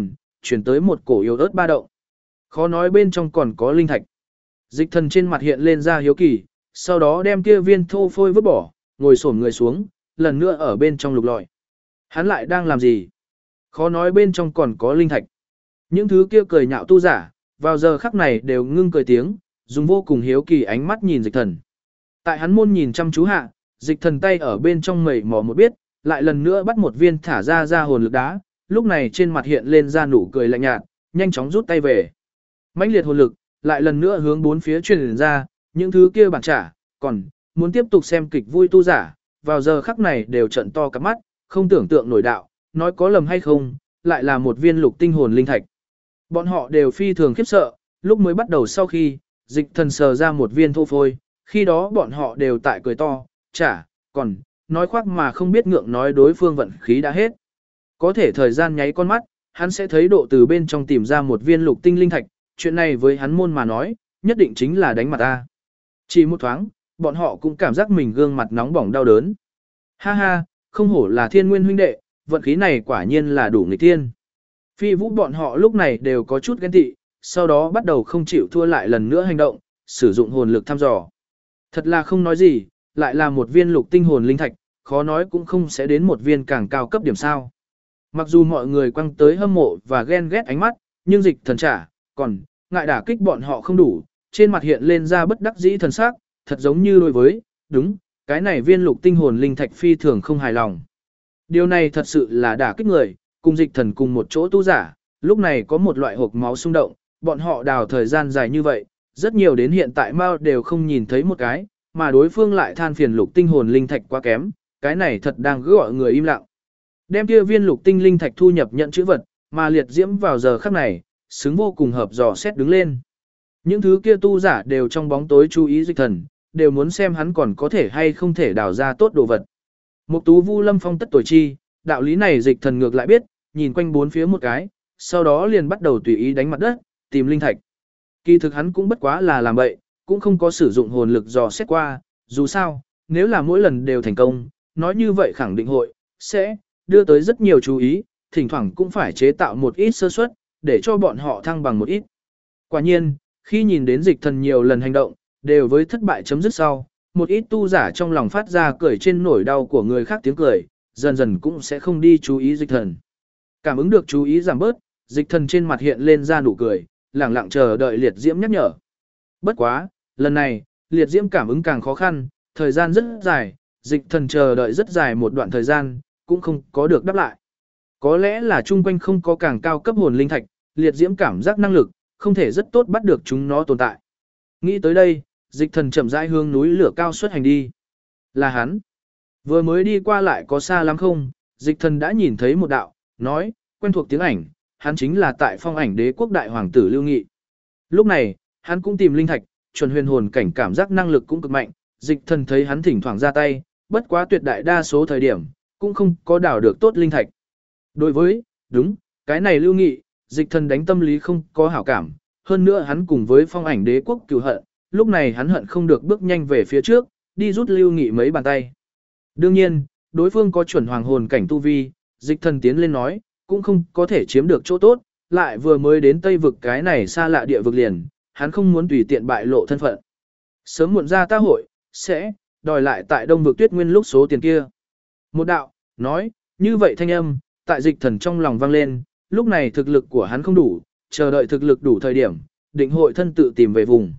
chuyển tới một cổ yếu ớt ba động. Khó nói bên trong còn có linh thạch. Dịch thần trên mặt hiện lên ra hiếu kỳ, sau đó đem kia viên thô phôi vứt bỏ, ngồi xổm người xuống, lần nữa ở bên trong lục lọi. Hắn lại đang làm gì? Khó nói bên trong còn có linh thạch. Những thứ kia cười nhạo tu giả, vào giờ khắc này đều ngưng cười tiếng, dùng vô cùng hiếu kỳ ánh mắt nhìn dịch thần. Tại hắn môn nhìn chăm chú hạ, dịch thần tay ở bên trong mẩy mò một biết, lại lần nữa bắt một viên thả ra hồn lực đá, lúc này trên mặt hiện lên ra nụ cười lạnh nhạt, nhanh chóng rút tay về. Mãnh liệt hồn lực, lại lần nữa hướng bốn phía truyền ra, những thứ kia bản trả, còn muốn tiếp tục xem kịch vui tu giả, vào giờ khắc này đều trận to cả mắt, không tưởng tượng nổi đạo, nói có lầm hay không, lại là một viên lục tinh hồn linh thạch. Bọn họ đều phi thường khiếp sợ, lúc mới bắt đầu sau khi, dịch thần sờ ra một viên thô phôi, khi đó bọn họ đều tại cười to, chả, còn, nói khoác mà không biết ngượng nói đối phương vận khí đã hết. Có thể thời gian nháy con mắt, hắn sẽ thấy độ từ bên trong tìm ra một viên lục tinh linh thạch, chuyện này với hắn môn mà nói, nhất định chính là đánh mặt ta. Chỉ một thoáng, bọn họ cũng cảm giác mình gương mặt nóng bỏng đau đớn. Ha ha, không hổ là thiên nguyên huynh đệ, vận khí này quả nhiên là đủ nghịch thiên. Phi vũ bọn họ lúc này đều có chút ghen tị, sau đó bắt đầu không chịu thua lại lần nữa hành động, sử dụng hồn lực thăm dò. Thật là không nói gì, lại là một viên lục tinh hồn linh thạch, khó nói cũng không sẽ đến một viên càng cao cấp điểm sao. Mặc dù mọi người quăng tới hâm mộ và ghen ghét ánh mắt, nhưng dịch thần trả, còn, ngại đả kích bọn họ không đủ, trên mặt hiện lên ra bất đắc dĩ thần sắc, thật giống như đối với, đúng, cái này viên lục tinh hồn linh thạch phi thường không hài lòng. Điều này thật sự là đả kích người, cùng dịch thần cùng một chỗ tu giả, lúc này có một loại hộp máu xung động, bọn họ đào thời gian dài như vậy, rất nhiều đến hiện tại Mao đều không nhìn thấy một cái, mà đối phương lại than phiền lục tinh hồn linh thạch quá kém, cái này thật đang gọi người im lặng. Đem kia viên lục tinh linh thạch thu nhập nhận chữ vật, mà liệt diễm vào giờ khắc này, xứng vô cùng hợp dò xét đứng lên. Những thứ kia tu giả đều trong bóng tối chú ý dịch thần, đều muốn xem hắn còn có thể hay không thể đào ra tốt đồ vật. Mục tú Vu Lâm Phong tất tuổi chi, đạo lý này dịch thần ngược lại biết, nhìn quanh bốn phía một cái, sau đó liền bắt đầu tùy ý đánh mặt đất, tìm linh thạch. Kỳ thực hắn cũng bất quá là làm bậy, cũng không có sử dụng hồn lực dò xét qua, dù sao, nếu là mỗi lần đều thành công, nói như vậy khẳng định hội, sẽ đưa tới rất nhiều chú ý, thỉnh thoảng cũng phải chế tạo một ít sơ suất, để cho bọn họ thăng bằng một ít. Quả nhiên, khi nhìn đến dịch thần nhiều lần hành động, đều với thất bại chấm dứt sau, một ít tu giả trong lòng phát ra cười trên nỗi đau của người khác tiếng cười, dần dần cũng sẽ không đi chú ý dịch thần. Cảm ứng được chú ý giảm bớt, dịch thần trên mặt hiện lên ra nụ cười, lẳng lặng chờ đợi liệt diễm nhắc nhở. Bất quá, lần này, liệt diễm cảm ứng càng khó khăn, thời gian rất dài, dịch thần chờ đợi rất dài một đoạn thời gian, cũng không có được đáp lại. Có lẽ là chung quanh không có càng cao cấp hồn linh thạch, liệt diễm cảm giác năng lực, không thể rất tốt bắt được chúng nó tồn tại. Nghĩ tới đây, dịch thần chậm rãi hướng núi lửa cao xuất hành đi. Là hắn. Vừa mới đi qua lại có xa lắm không, dịch thần đã nhìn thấy một đạo, nói, quen thuộc tiếng ảnh, hắn chính là tại Phong Ảnh Đế quốc đại hoàng tử Lưu Nghị. Lúc này, hắn cũng tìm linh thạch, chuẩn huyền hồn cảnh cảm giác năng lực cũng cực mạnh, dịch thần thấy hắn thỉnh thoảng ra tay, bất quá tuyệt đại đa số thời điểm, cũng không có đào được tốt linh thạch. Đối với, đúng, cái này Lưu Nghị, dịch thần đánh tâm lý không có hảo cảm, hơn nữa hắn cùng với Phong Ảnh Đế quốc cừu hận, lúc này hắn hận không được bước nhanh về phía trước, đi rút Lưu Nghị mấy bàn tay. Đương nhiên, đối phương có chuẩn hoàng hồn cảnh tu vi, dịch thần tiến lên nói, cũng không có thể chiếm được chỗ tốt, lại vừa mới đến Tây vực cái này xa lạ địa vực liền, hắn không muốn tùy tiện bại lộ thân phận. Sớm muộn ra ta hội, sẽ đòi lại tại Đông vực Tuyết Nguyên lúc số tiền kia. Một đạo, nói, như vậy thanh âm, tại dịch thần trong lòng vang lên, lúc này thực lực của hắn không đủ, chờ đợi thực lực đủ thời điểm, định hội thân tự tìm về vùng.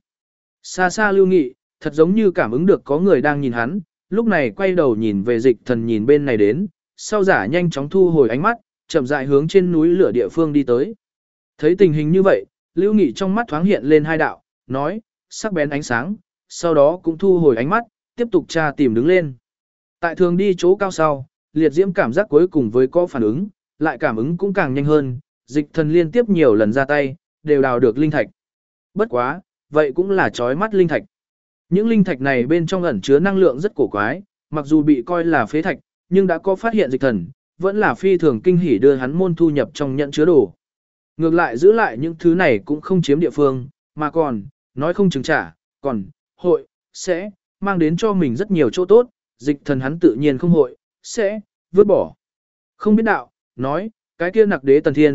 Xa xa Lưu Nghị, thật giống như cảm ứng được có người đang nhìn hắn, lúc này quay đầu nhìn về dịch thần nhìn bên này đến, sau giả nhanh chóng thu hồi ánh mắt, chậm rãi hướng trên núi lửa địa phương đi tới. Thấy tình hình như vậy, Lưu Nghị trong mắt thoáng hiện lên hai đạo, nói, sắc bén ánh sáng, sau đó cũng thu hồi ánh mắt, tiếp tục tra tìm đứng lên. Tại thường đi chỗ cao sau, liệt diễm cảm giác cuối cùng với có phản ứng, lại cảm ứng cũng càng nhanh hơn, dịch thần liên tiếp nhiều lần ra tay, đều đào được linh thạch. Bất quá, vậy cũng là chói mắt linh thạch. Những linh thạch này bên trong ẩn chứa năng lượng rất cổ quái, mặc dù bị coi là phế thạch, nhưng đã có phát hiện dịch thần, vẫn là phi thường kinh hỉ đưa hắn môn thu nhập trong nhận chứa đồ. Ngược lại giữ lại những thứ này cũng không chiếm địa phương, mà còn, nói không chừng trả, còn, hội, sẽ, mang đến cho mình rất nhiều chỗ tốt, dịch thần hắn tự nhiên không hội, sẽ, vứt bỏ. Không biết đạo, nói, cái kia nặc đế tần thiên,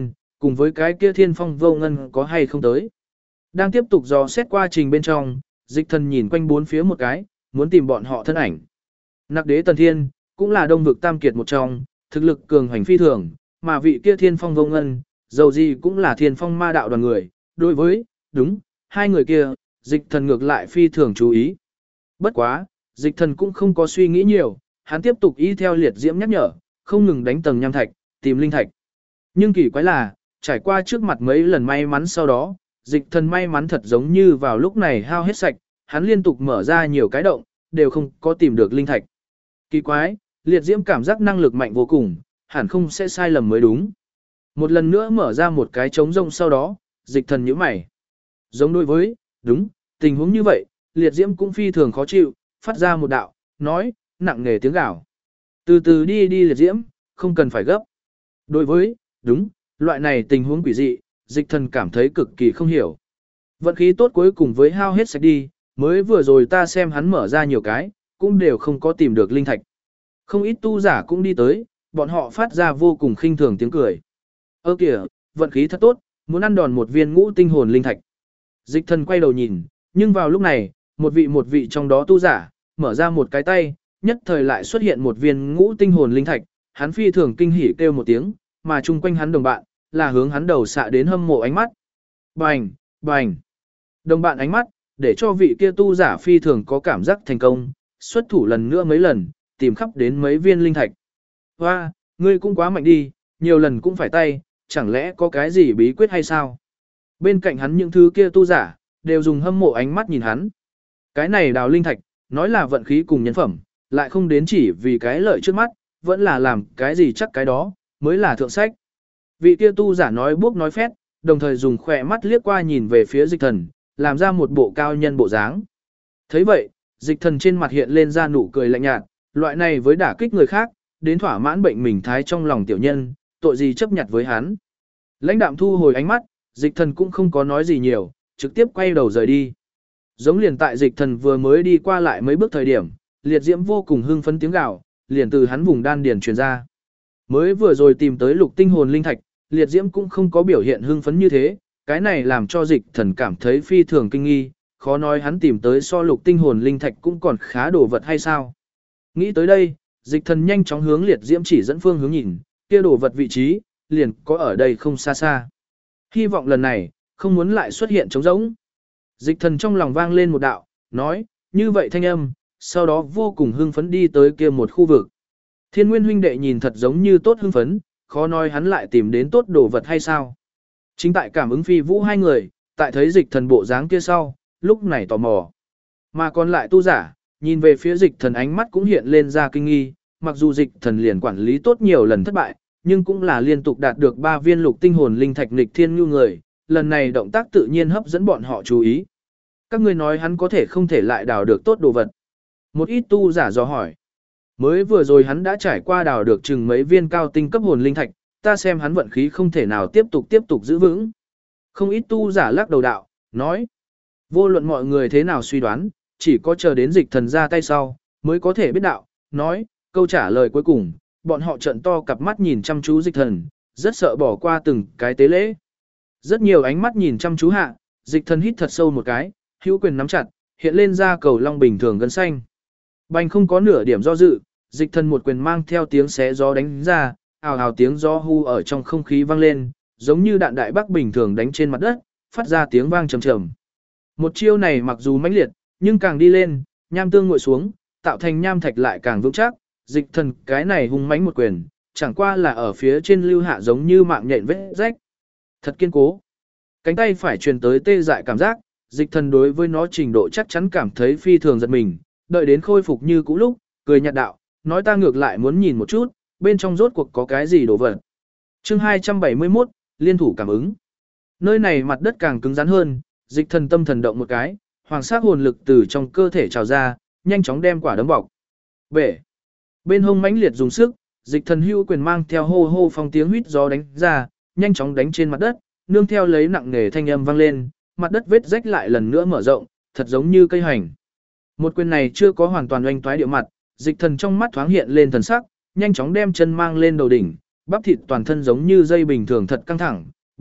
cùng với cái kia thiên phong vô ngân có hay không tới. Đang tiếp tục dò xét qua trình bên trong, dịch thần nhìn quanh bốn phía một cái, muốn tìm bọn họ thân ảnh. Nặc đế Tần Thiên, cũng là đông vực tam kiệt một trong, thực lực cường hành phi thường, mà vị kia thiên phong vô ngân, dầu gì cũng là thiên phong ma đạo đoàn người, đối với, đúng, hai người kia, dịch thần ngược lại phi thường chú ý. Bất quá, dịch thần cũng không có suy nghĩ nhiều, hắn tiếp tục y theo liệt diễm nhắc nhở, không ngừng đánh tầng nham thạch, tìm linh thạch. Nhưng kỳ quái là, trải qua trước mặt mấy lần may mắn sau đó, dịch thần may mắn thật giống như vào lúc này hao hết sạch, hắn liên tục mở ra nhiều cái động, đều không có tìm được linh thạch. Kỳ quái, liệt diễm cảm giác năng lực mạnh vô cùng, hẳn không sẽ sai lầm mới đúng. Một lần nữa mở ra một cái trống rông sau đó, dịch thần nhíu mày. Giống đối với, đúng, tình huống như vậy, liệt diễm cũng phi thường khó chịu, phát ra một đạo, nói, nặng nề tiếng gào. Từ từ đi đi liệt diễm, không cần phải gấp. Đối với, đúng, loại này tình huống quỷ dị, dịch thần cảm thấy cực kỳ không hiểu. Vận khí tốt cuối cùng với hao hết sạch đi, mới vừa rồi ta xem hắn mở ra nhiều cái, cũng đều không có tìm được linh thạch. Không ít tu giả cũng đi tới, bọn họ phát ra vô cùng khinh thường tiếng cười. Ơ kìa, vận khí thật tốt, muốn ăn đòn một viên ngũ tinh hồn linh thạch. Dịch thần quay đầu nhìn, nhưng vào lúc này, một vị trong đó tu giả, mở ra một cái tay, nhất thời lại xuất hiện một viên ngũ tinh hồn linh thạch, hắn phi thường kinh hỉ kêu một tiếng, mà chung quanh hắn đồng bạn, là hướng hắn đầu xạ đến hâm mộ ánh mắt. Bành, bành. Đồng bạn ánh mắt, để cho vị kia tu giả phi thường có cảm giác thành công, xuất thủ lần nữa mấy lần, tìm khắp đến mấy viên linh thạch. Hoa, ngươi cũng quá mạnh đi, nhiều lần cũng phải tay, chẳng lẽ có cái gì bí quyết hay sao? Bên cạnh hắn những thứ kia tu giả, đều dùng hâm mộ ánh mắt nhìn hắn. Cái này đào linh thạch, nói là vận khí cùng nhân phẩm, lại không đến chỉ vì cái lợi trước mắt, vẫn là làm cái gì chắc cái đó, mới là thượng sách. Vị kia tu giả nói buốc nói phét, đồng thời dùng khỏe mắt liếc qua nhìn về phía dịch thần, làm ra một bộ cao nhân bộ dáng. Thấy vậy, dịch thần trên mặt hiện lên ra nụ cười lạnh nhạt, loại này với đả kích người khác, đến thỏa mãn bệnh mình thái trong lòng tiểu nhân, tội gì chấp nhặt với hắn. Lãnh đạm thu hồi ánh mắt, dịch thần cũng không có nói gì nhiều, trực tiếp quay đầu rời đi. Giống liền tại dịch thần vừa mới đi qua lại mấy bước thời điểm, liệt diễm vô cùng hưng phấn tiếng gào, liền từ hắn vùng đan điền truyền ra. Mới vừa rồi tìm tới lục tinh hồn linh thạch, liệt diễm cũng không có biểu hiện hưng phấn như thế, cái này làm cho dịch thần cảm thấy phi thường kinh nghi, khó nói hắn tìm tới so lục tinh hồn linh thạch cũng còn khá đồ vật hay sao. Nghĩ tới đây, dịch thần nhanh chóng hướng liệt diễm chỉ dẫn phương hướng nhìn, kia đồ vật vị trí, liền có ở đây không xa xa. Hy vọng lần này, không muốn lại xuất hiện trống rỗng. Dịch thần trong lòng vang lên một đạo, nói, như vậy thanh âm, sau đó vô cùng hưng phấn đi tới kia một khu vực. Thiên Nguyên huynh đệ nhìn thật giống như tốt hưng phấn, khó nói hắn lại tìm đến tốt đồ vật hay sao. Chính tại cảm ứng phi vũ hai người, tại thấy dịch thần bộ dáng kia sau, lúc này tò mò. Mà còn lại tu giả, nhìn về phía dịch thần ánh mắt cũng hiện lên ra kinh nghi, mặc dù dịch thần liền quản lý tốt nhiều lần thất bại, nhưng cũng là liên tục đạt được 3 viên lục tinh hồn linh thạch nghịch thiên như người, lần này động tác tự nhiên hấp dẫn bọn họ chú ý. Các ngươi nói hắn có thể không thể lại đào được tốt đồ vật. Một ít tu giả dò hỏi. Mới vừa rồi hắn đã trải qua đào được chừng mấy viên cao tinh cấp hồn linh thạch, ta xem hắn vận khí không thể nào tiếp tục giữ vững. Không ít tu giả lắc đầu đạo, nói. Vô luận mọi người thế nào suy đoán, chỉ có chờ đến dịch thần ra tay sau, mới có thể biết đạo, nói, câu trả lời cuối cùng, bọn họ trợn to cặp mắt nhìn chăm chú dịch thần, rất sợ bỏ qua từng cái tế lễ. Rất nhiều ánh mắt nhìn chăm chú hạ, dịch thần hít thật sâu một cái, hữu quyền nắm chặt, hiện lên ra cầu long bình thường gân xanh. Bành không có nửa điểm do dự, dịch thần một quyền mang theo tiếng xé gió đánh ra, ào ào tiếng gió hu ở trong không khí vang lên, giống như đạn đại bác bình thường đánh trên mặt đất, phát ra tiếng vang trầm trầm. Một chiêu này mặc dù mãnh liệt, nhưng càng đi lên, nham tương nguội xuống, tạo thành nham thạch lại càng vững chắc, dịch thần cái này hung mãnh một quyền, chẳng qua là ở phía trên lưu hạ giống như mạng nhện vết rách. Thật kiên cố. Cánh tay phải truyền tới tê dại cảm giác, dịch thần đối với nó trình độ chắc chắn cảm thấy phi thường giật mình, đợi đến khôi phục như cũ lúc, cười nhạt đạo, nói ta ngược lại muốn nhìn một chút, bên trong rốt cuộc có cái gì đồ vật. Chương 271, liên thủ cảm ứng. Nơi này mặt đất càng cứng rắn hơn, dịch thần tâm thần động một cái, hoàng sắc hồn lực từ trong cơ thể trào ra, nhanh chóng đem quả đấm bọc. Bể. Bên hông mãnh liệt dùng sức, dịch thần hưu quyền mang theo hô hô phong tiếng huýt gió đánh ra, nhanh chóng đánh trên mặt đất, nương theo lấy nặng nề thanh âm vang lên, mặt đất vết rách lại lần nữa mở rộng, thật giống như cây hành. Một quyền này chưa có hoàn toàn oanh toái địa mặt, dịch thần trong mắt thoáng hiện lên thần sắc, nhanh chóng đem chân mang lên đầu đỉnh, bắp thịt toàn thân giống như dây bình thường thật căng thẳng,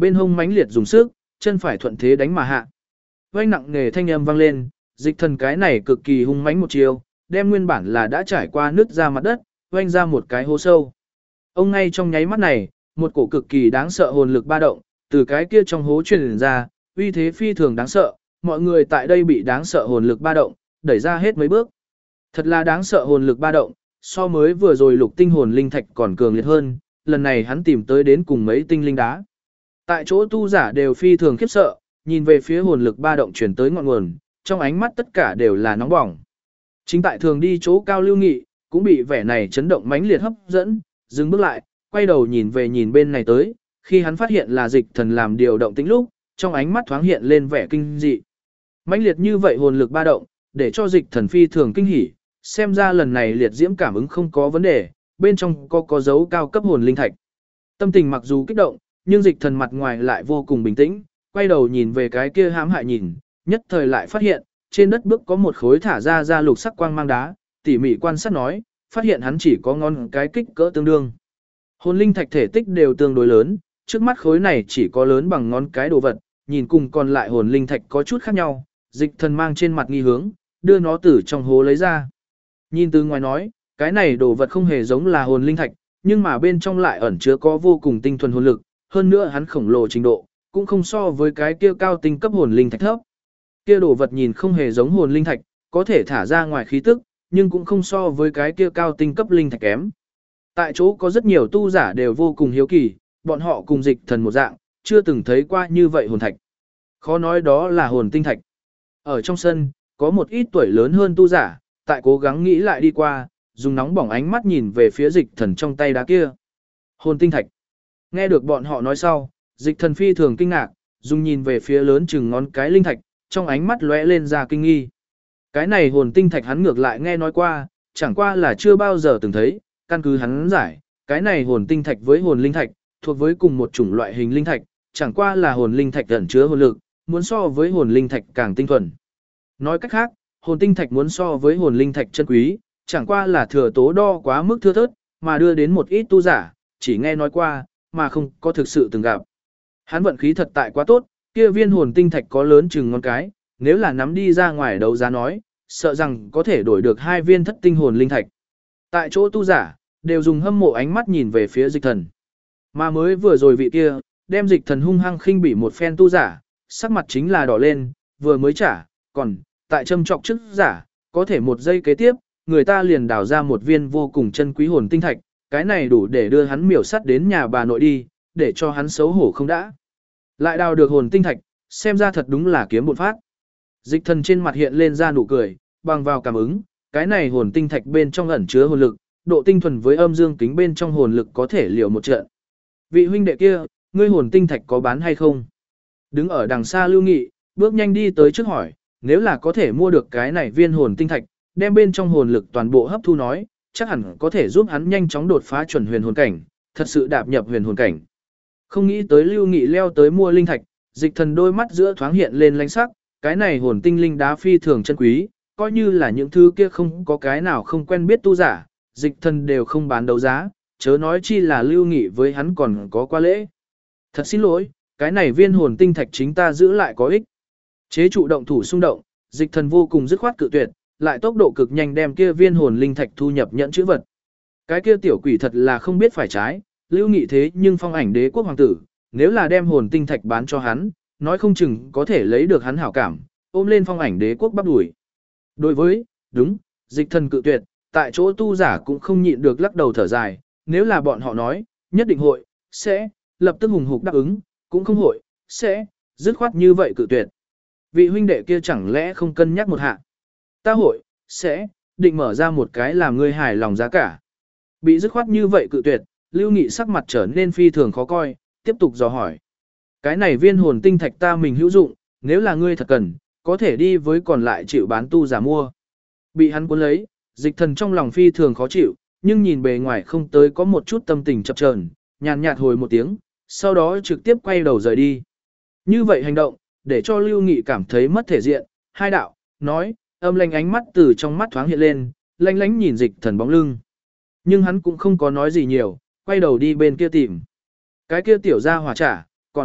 bên hông mãnh liệt dùng sức, chân phải thuận thế đánh mà hạ. Vang nặng nề thanh âm vang lên, dịch thần cái này cực kỳ hung mãnh một chiều, đem nguyên bản là đã trải qua nứt ra mặt đất, vang ra một cái hố sâu. Ông ngay trong nháy mắt này, một cổ cực kỳ đáng sợ hồn lực ba động, từ cái kia trong hố truyền ra, uy thế phi thường đáng sợ, mọi người tại đây bị đáng sợ hồn lực ba động, đẩy ra hết mấy bước. Thật là đáng sợ hồn lực ba động, so mới vừa rồi lục tinh hồn linh thạch còn cường liệt hơn, lần này hắn tìm tới đến cùng mấy tinh linh đá. Tại chỗ tu giả đều phi thường khiếp sợ, nhìn về phía hồn lực ba động chuyển tới ngọn nguồn, trong ánh mắt tất cả đều là nóng bỏng. Chính tại thường đi chỗ cao Lưu Nghị, cũng bị vẻ này chấn động mãnh liệt hấp dẫn, dừng bước lại, quay đầu nhìn về nhìn bên này tới, khi hắn phát hiện là dịch thần làm điều động tĩnh lúc, trong ánh mắt thoáng hiện lên vẻ kinh dị. Mãnh liệt như vậy hồn lực ba động, để cho dịch thần phi thường kinh hỉ, xem ra lần này liệt diễm cảm ứng không có vấn đề, bên trong có dấu cao cấp hồn linh thạch. Tâm tình mặc dù kích động, nhưng dịch thần mặt ngoài lại vô cùng bình tĩnh, quay đầu nhìn về cái kia hãm hại nhìn, nhất thời lại phát hiện, trên đất bước có một khối thả ra lục sắc quang mang đá, tỉ mỉ quan sát nói, phát hiện hắn chỉ có ngón cái kích cỡ tương đương. Hồn linh thạch thể tích đều tương đối lớn, trước mắt khối này chỉ có lớn bằng ngón cái đồ vật, nhìn cùng còn lại hồn linh thạch có chút khác nhau, dịch thần mang trên mặt nghi hướng, đưa nó từ trong hố lấy ra. Nhìn từ ngoài nói, cái này đồ vật không hề giống là hồn linh thạch, nhưng mà bên trong lại ẩn chứa có vô cùng tinh thuần hồn lực, hơn nữa hắn khổng lồ trình độ, cũng không so với cái kia cao tinh cấp hồn linh thạch thấp. Kia đồ vật nhìn không hề giống hồn linh thạch, có thể thả ra ngoài khí tức, nhưng cũng không so với cái kia cao tinh cấp linh thạch kém. Tại chỗ có rất nhiều tu giả đều vô cùng hiếu kỳ, bọn họ cùng dịch thần một dạng, chưa từng thấy qua như vậy hồn thạch. Khó nói đó là hồn tinh thạch. Ở trong sân, có một ít tuổi lớn hơn tu giả, tại cố gắng nghĩ lại đi qua, dùng nóng bỏng ánh mắt nhìn về phía dịch thần trong tay đá kia. Hồn tinh thạch. Nghe được bọn họ nói sau, dịch thần phi thường kinh ngạc, dùng nhìn về phía lớn chừng ngón cái linh thạch, trong ánh mắt lóe lên ra kinh nghi. Cái này hồn tinh thạch hắn ngược lại nghe nói qua, chẳng qua là chưa bao giờ từng thấy, căn cứ hắn giải, cái này hồn tinh thạch với hồn linh thạch, thuộc với cùng một chủng loại hình linh thạch, chẳng qua là hồn linh thạch ẩn chứa hồn lực, muốn so với hồn linh thạch càng tinh thuần. Nói cách khác, hồn tinh thạch muốn so với hồn linh thạch chân quý, chẳng qua là thừa tố đo quá mức thưa thớt, mà đưa đến một ít tu giả, chỉ nghe nói qua, mà không có thực sự từng gặp. Hắn vận khí thật tại quá tốt, kia viên hồn tinh thạch có lớn chừng ngón cái, nếu là nắm đi ra ngoài đấu giá nói, sợ rằng có thể đổi được 2 viên thất tinh hồn linh thạch. Tại chỗ tu giả, đều dùng hâm mộ ánh mắt nhìn về phía dịch thần. Mà mới vừa rồi vị kia, đem dịch thần hung hăng khinh bỉ một phen tu giả, sắc mặt chính là đỏ lên, vừa mới trả, còn, tại châm trọc trước giả, có thể một giây kế tiếp, người ta liền đào ra một viên vô cùng chân quý hồn tinh thạch, cái này đủ để đưa hắn miểu sắt đến nhà bà nội đi, để cho hắn xấu hổ không đã. Lại đào được hồn tinh thạch, xem ra thật đúng là kiếm bộn phát. Dịch thần trên mặt hiện lên ra nụ cười, bằng vào cảm ứng, cái này hồn tinh thạch bên trong ẩn chứa hồn lực, độ tinh thuần với âm dương kính bên trong hồn lực có thể liều một trận. Vị huynh đệ kia, ngươi hồn tinh thạch có bán hay không? Đứng ở đằng xa Lưu Nghị, bước nhanh đi tới trước hỏi, nếu là có thể mua được cái này viên hồn tinh thạch, đem bên trong hồn lực toàn bộ hấp thu nói, chắc hẳn có thể giúp hắn nhanh chóng đột phá chuẩn huyền hồn cảnh, thật sự đạp nhập huyền hồn cảnh. Không nghĩ tới Lưu Nghị leo tới mua linh thạch, dịch thần đôi mắt giữa thoáng hiện lên lánh sắc, cái này hồn tinh linh đá phi thường chân quý, coi như là những thứ kia không có cái nào không quen biết tu giả, dịch thần đều không bán đấu giá, chớ nói chi là Lưu Nghị với hắn còn có qua lễ. Thật xin lỗi, cái này viên hồn tinh thạch chính ta giữ lại có ích. Chế trụ động thủ xung động, dịch thần vô cùng dứt khoát cự tuyệt, lại tốc độ cực nhanh đem kia viên hồn linh thạch thu nhập nhẫn chữ vật. Cái kia tiểu quỷ thật là không biết phải trái, Lưu Nghị thế nhưng phong ảnh đế quốc hoàng tử, nếu là đem hồn tinh thạch bán cho hắn, nói không chừng có thể lấy được hắn hảo cảm, ôm lên phong ảnh đế quốc bắp đuổi. Đối với, đúng, dịch thần cự tuyệt, tại chỗ tu giả cũng không nhịn được lắc đầu thở dài, nếu là bọn họ nói, nhất định hội, sẽ, lập tức hùng hục đáp ứng, cũng không hội, sẽ, dứt khoát như vậy cự tuyệt. Vị huynh đệ kia chẳng lẽ không cân nhắc một hạ. Ta hội, sẽ, định mở ra một cái làm ngươi hài lòng giá cả. Bị dứt khoát như vậy cự tuyệt, Lưu Nghị sắc mặt trở nên phi thường khó coi, tiếp tục dò hỏi. Cái này viên hồn tinh thạch ta mình hữu dụng, nếu là ngươi thật cần, có thể đi với còn lại chịu bán tu giả mua. Bị hắn cuốn lấy, dịch thần trong lòng phi thường khó chịu, nhưng nhìn bề ngoài không tới có một chút tâm tình chập chờn, nhàn nhạt hồi một tiếng, sau đó trực tiếp quay đầu rời đi. Như vậy hành động, để cho Lưu Nghị cảm thấy mất thể diện, hai đạo, nói, âm lanh ánh mắt từ trong mắt thoáng hiện lên, lanh lánh nhìn dịch thần bóng lưng. Nhưng hắn cũng không có nói gì nhiều, quay đầu đi bên kia tìm. Cái kia tiểu ra hỏa trả, còn,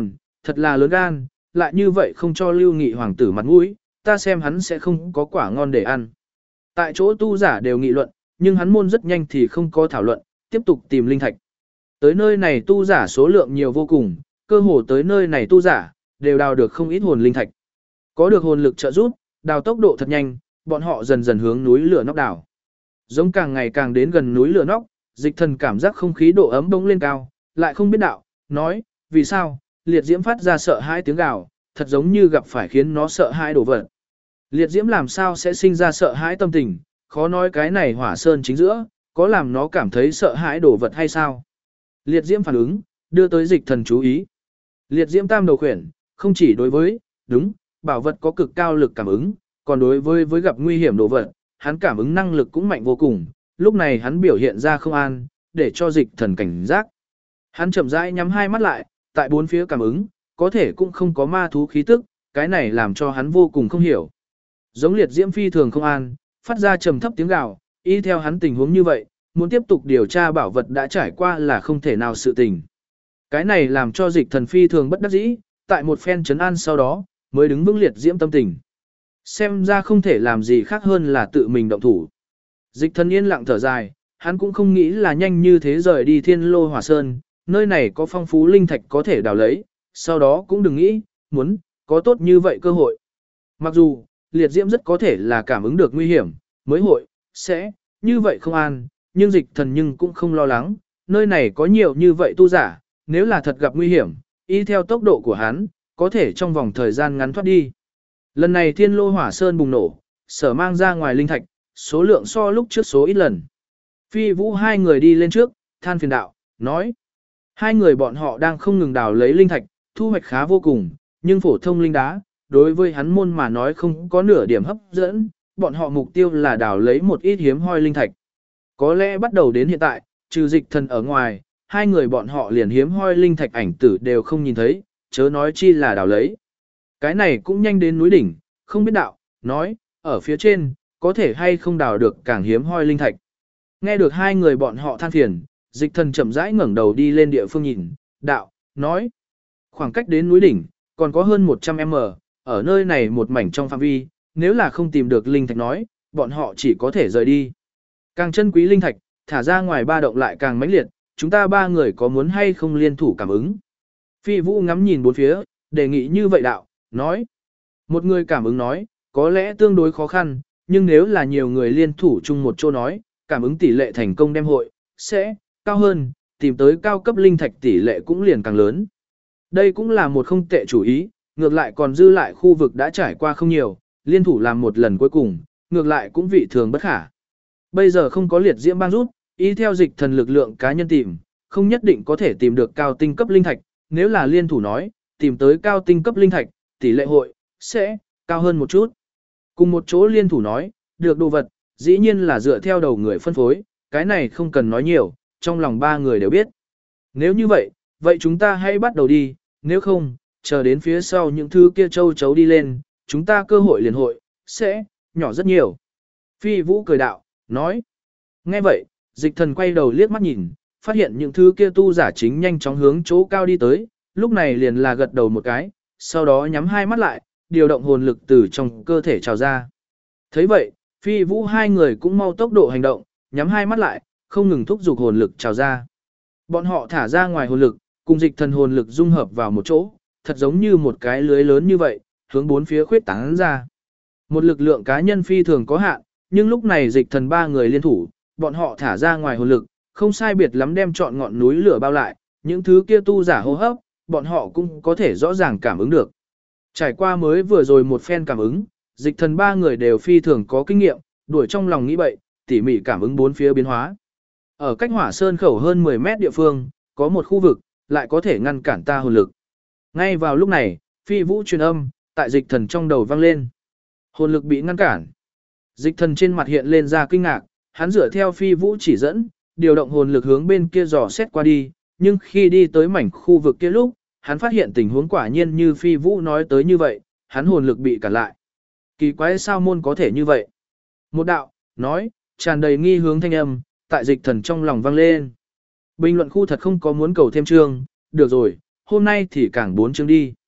Thật là lớn gan, lại như vậy không cho Lưu Nghị hoàng tử mặt mũi, ta xem hắn sẽ không có quả ngon để ăn. Tại chỗ tu giả đều nghị luận, nhưng hắn môn rất nhanh thì không có thảo luận, tiếp tục tìm linh thạch. Tới nơi này tu giả số lượng nhiều vô cùng, cơ hồ tới nơi này tu giả đều đào được không ít hồn linh thạch. Có được hồn lực trợ giúp, đào tốc độ thật nhanh, bọn họ dần dần hướng núi lửa nóc đào. Giống càng ngày càng đến gần núi lửa nóc, Dịch Thần cảm giác không khí độ ấm bỗng lên cao, lại không biết đạo, nói, vì sao, liệt diễm phát ra sợ hãi tiếng gào, thật giống như gặp phải khiến nó sợ hãi đổ vật. Liệt diễm làm sao sẽ sinh ra sợ hãi tâm tình, khó nói cái này hỏa sơn chính giữa, có làm nó cảm thấy sợ hãi đổ vật hay sao. Liệt diễm phản ứng, đưa tới Dịch Thần chú ý. Liệt diễm tam đầu khuyển, không chỉ đối với, đúng, bảo vật có cực cao lực cảm ứng, còn đối với gặp nguy hiểm đồ vật, hắn cảm ứng năng lực cũng mạnh vô cùng, lúc này hắn biểu hiện ra không an, để cho Dịch Thần cảnh giác. Hắn chậm rãi nhắm hai mắt lại, tại bốn phía cảm ứng, có thể cũng không có ma thú khí tức, cái này làm cho hắn vô cùng không hiểu. Giống liệt diễm phi thường không an, phát ra trầm thấp tiếng gào, y theo hắn tình huống như vậy, muốn tiếp tục điều tra bảo vật đã trải qua là không thể nào sự tình. Cái này làm cho Dịch Thần phi thường bất đắc dĩ, tại một phen trấn an sau đó, mới đứng vững liệt diễm tâm tình. Xem ra không thể làm gì khác hơn là tự mình động thủ. Dịch Thần yên lặng thở dài, hắn cũng không nghĩ là nhanh như thế rời đi Thiên Lô Hỏa Sơn, nơi này có phong phú linh thạch có thể đào lấy, sau đó cũng đừng nghĩ, muốn, có tốt như vậy cơ hội. Mặc dù, liệt diễm rất có thể là cảm ứng được nguy hiểm, mới hội, sẽ, như vậy không an, nhưng Dịch Thần nhưng cũng không lo lắng, nơi này có nhiều như vậy tu giả, nếu là thật gặp nguy hiểm, y theo tốc độ của hắn, có thể trong vòng thời gian ngắn thoát đi. Lần này Thiên Lô Hỏa Sơn bùng nổ, sở mang ra ngoài linh thạch, số lượng so lúc trước số ít lần. Phi Vũ hai người đi lên trước, than phiền đạo, nói. Hai người bọn họ đang không ngừng đào lấy linh thạch, thu hoạch khá vô cùng, nhưng phổ thông linh đá, đối với hắn môn mà nói không có nửa điểm hấp dẫn, bọn họ mục tiêu là đào lấy một ít hiếm hoi linh thạch. Có lẽ bắt đầu đến hiện tại, trừ Dịch Thần ở ngoài, hai người bọn họ liền hiếm hoi linh thạch ảnh tử đều không nhìn thấy, chớ nói chi là đào lấy. Cái này cũng nhanh đến núi đỉnh, không biết đạo, nói, ở phía trên, có thể hay không đào được càng hiếm hoi linh thạch. Nghe được hai người bọn họ than phiền, Dịch Thần chậm rãi ngẩng đầu đi lên địa phương nhìn, đạo, nói, khoảng cách đến núi đỉnh, còn có hơn 100m, ở nơi này một mảnh trong phạm vi, nếu là không tìm được linh thạch nói, bọn họ chỉ có thể rời đi. Càng chân quý linh thạch, thả ra ngoài ba động lại càng mãnh liệt, chúng ta ba người có muốn hay không liên thủ cảm ứng. Phi Vũ ngắm nhìn bốn phía, đề nghị như vậy đạo, nói. Một người cảm ứng nói, có lẽ tương đối khó khăn, nhưng nếu là nhiều người liên thủ chung một chỗ nói, cảm ứng tỷ lệ thành công đem hội, sẽ cao hơn, tìm tới cao cấp linh thạch tỷ lệ cũng liền càng lớn. Đây cũng là một không tệ chủ ý, ngược lại còn dư lại khu vực đã trải qua không nhiều, liên thủ làm một lần cuối cùng, ngược lại cũng vị thường bất khả. Bây giờ không có liệt diễm bang rút, ý theo Dịch Thần lực lượng cá nhân tìm, không nhất định có thể tìm được cao tinh cấp linh thạch, nếu là liên thủ nói, tìm tới cao tinh cấp linh thạch, tỷ lệ hội, sẽ cao hơn một chút. Cùng một chỗ liên thủ nói, được đồ vật, dĩ nhiên là dựa theo đầu người phân phối, cái này không cần nói nhiều, trong lòng ba người đều biết. Nếu như vậy, vậy chúng ta hãy bắt đầu đi, nếu không, chờ đến phía sau những thứ kia châu chấu đi lên, chúng ta cơ hội liền hội, sẽ nhỏ rất nhiều. Phi Vũ cười đạo, nói. Nghe vậy, Dịch Thần quay đầu liếc mắt nhìn, phát hiện những thứ kia tu giả chính nhanh chóng hướng chỗ cao đi tới, lúc này liền là gật đầu một cái, sau đó nhắm hai mắt lại, điều động hồn lực từ trong cơ thể trào ra. Thấy vậy, Phi Vũ hai người cũng mau tốc độ hành động, nhắm hai mắt lại, không ngừng thúc giục hồn lực trào ra. Bọn họ thả ra ngoài hồn lực, cùng Dịch Thần hồn lực dung hợp vào một chỗ, thật giống như một cái lưới lớn như vậy, hướng bốn phía khuyết tán ra. Một lực lượng cá nhân phi thường có hạn, nhưng lúc này Dịch Thần ba người liên thủ, bọn họ thả ra ngoài hồn lực, không sai biệt lắm đem trọn ngọn núi lửa bao lại, những thứ kia tu giả hô hấp, bọn họ cũng có thể rõ ràng cảm ứng được. Trải qua mới vừa rồi một phen cảm ứng, Dịch Thần ba người đều phi thường có kinh nghiệm, đuổi trong lòng nghĩ bậy, tỉ mỉ cảm ứng bốn phía biến hóa. Ở cách Hỏa Sơn khẩu hơn 10 mét địa phương, có một khu vực, lại có thể ngăn cản ta hồn lực. Ngay vào lúc này, Phi Vũ truyền âm, tại Dịch Thần trong đầu vang lên. Hồn lực bị ngăn cản. Dịch Thần trên mặt hiện lên ra kinh ngạc, hắn dựa theo Phi Vũ chỉ dẫn, điều động hồn lực hướng bên kia dò xét qua đi, nhưng khi đi tới mảnh khu vực kia lúc, hắn phát hiện tình huống quả nhiên như Phi Vũ nói tới như vậy, hắn hồn lực bị cản lại. Kỳ quái sao môn có thể như vậy? Một đạo, nói, tràn đầy nghi hướng thanh âm, tại Dịch Thần trong lòng vang lên. Bình luận khu thật không có muốn cầu thêm chương, được rồi, hôm nay thì càng 4 chương đi.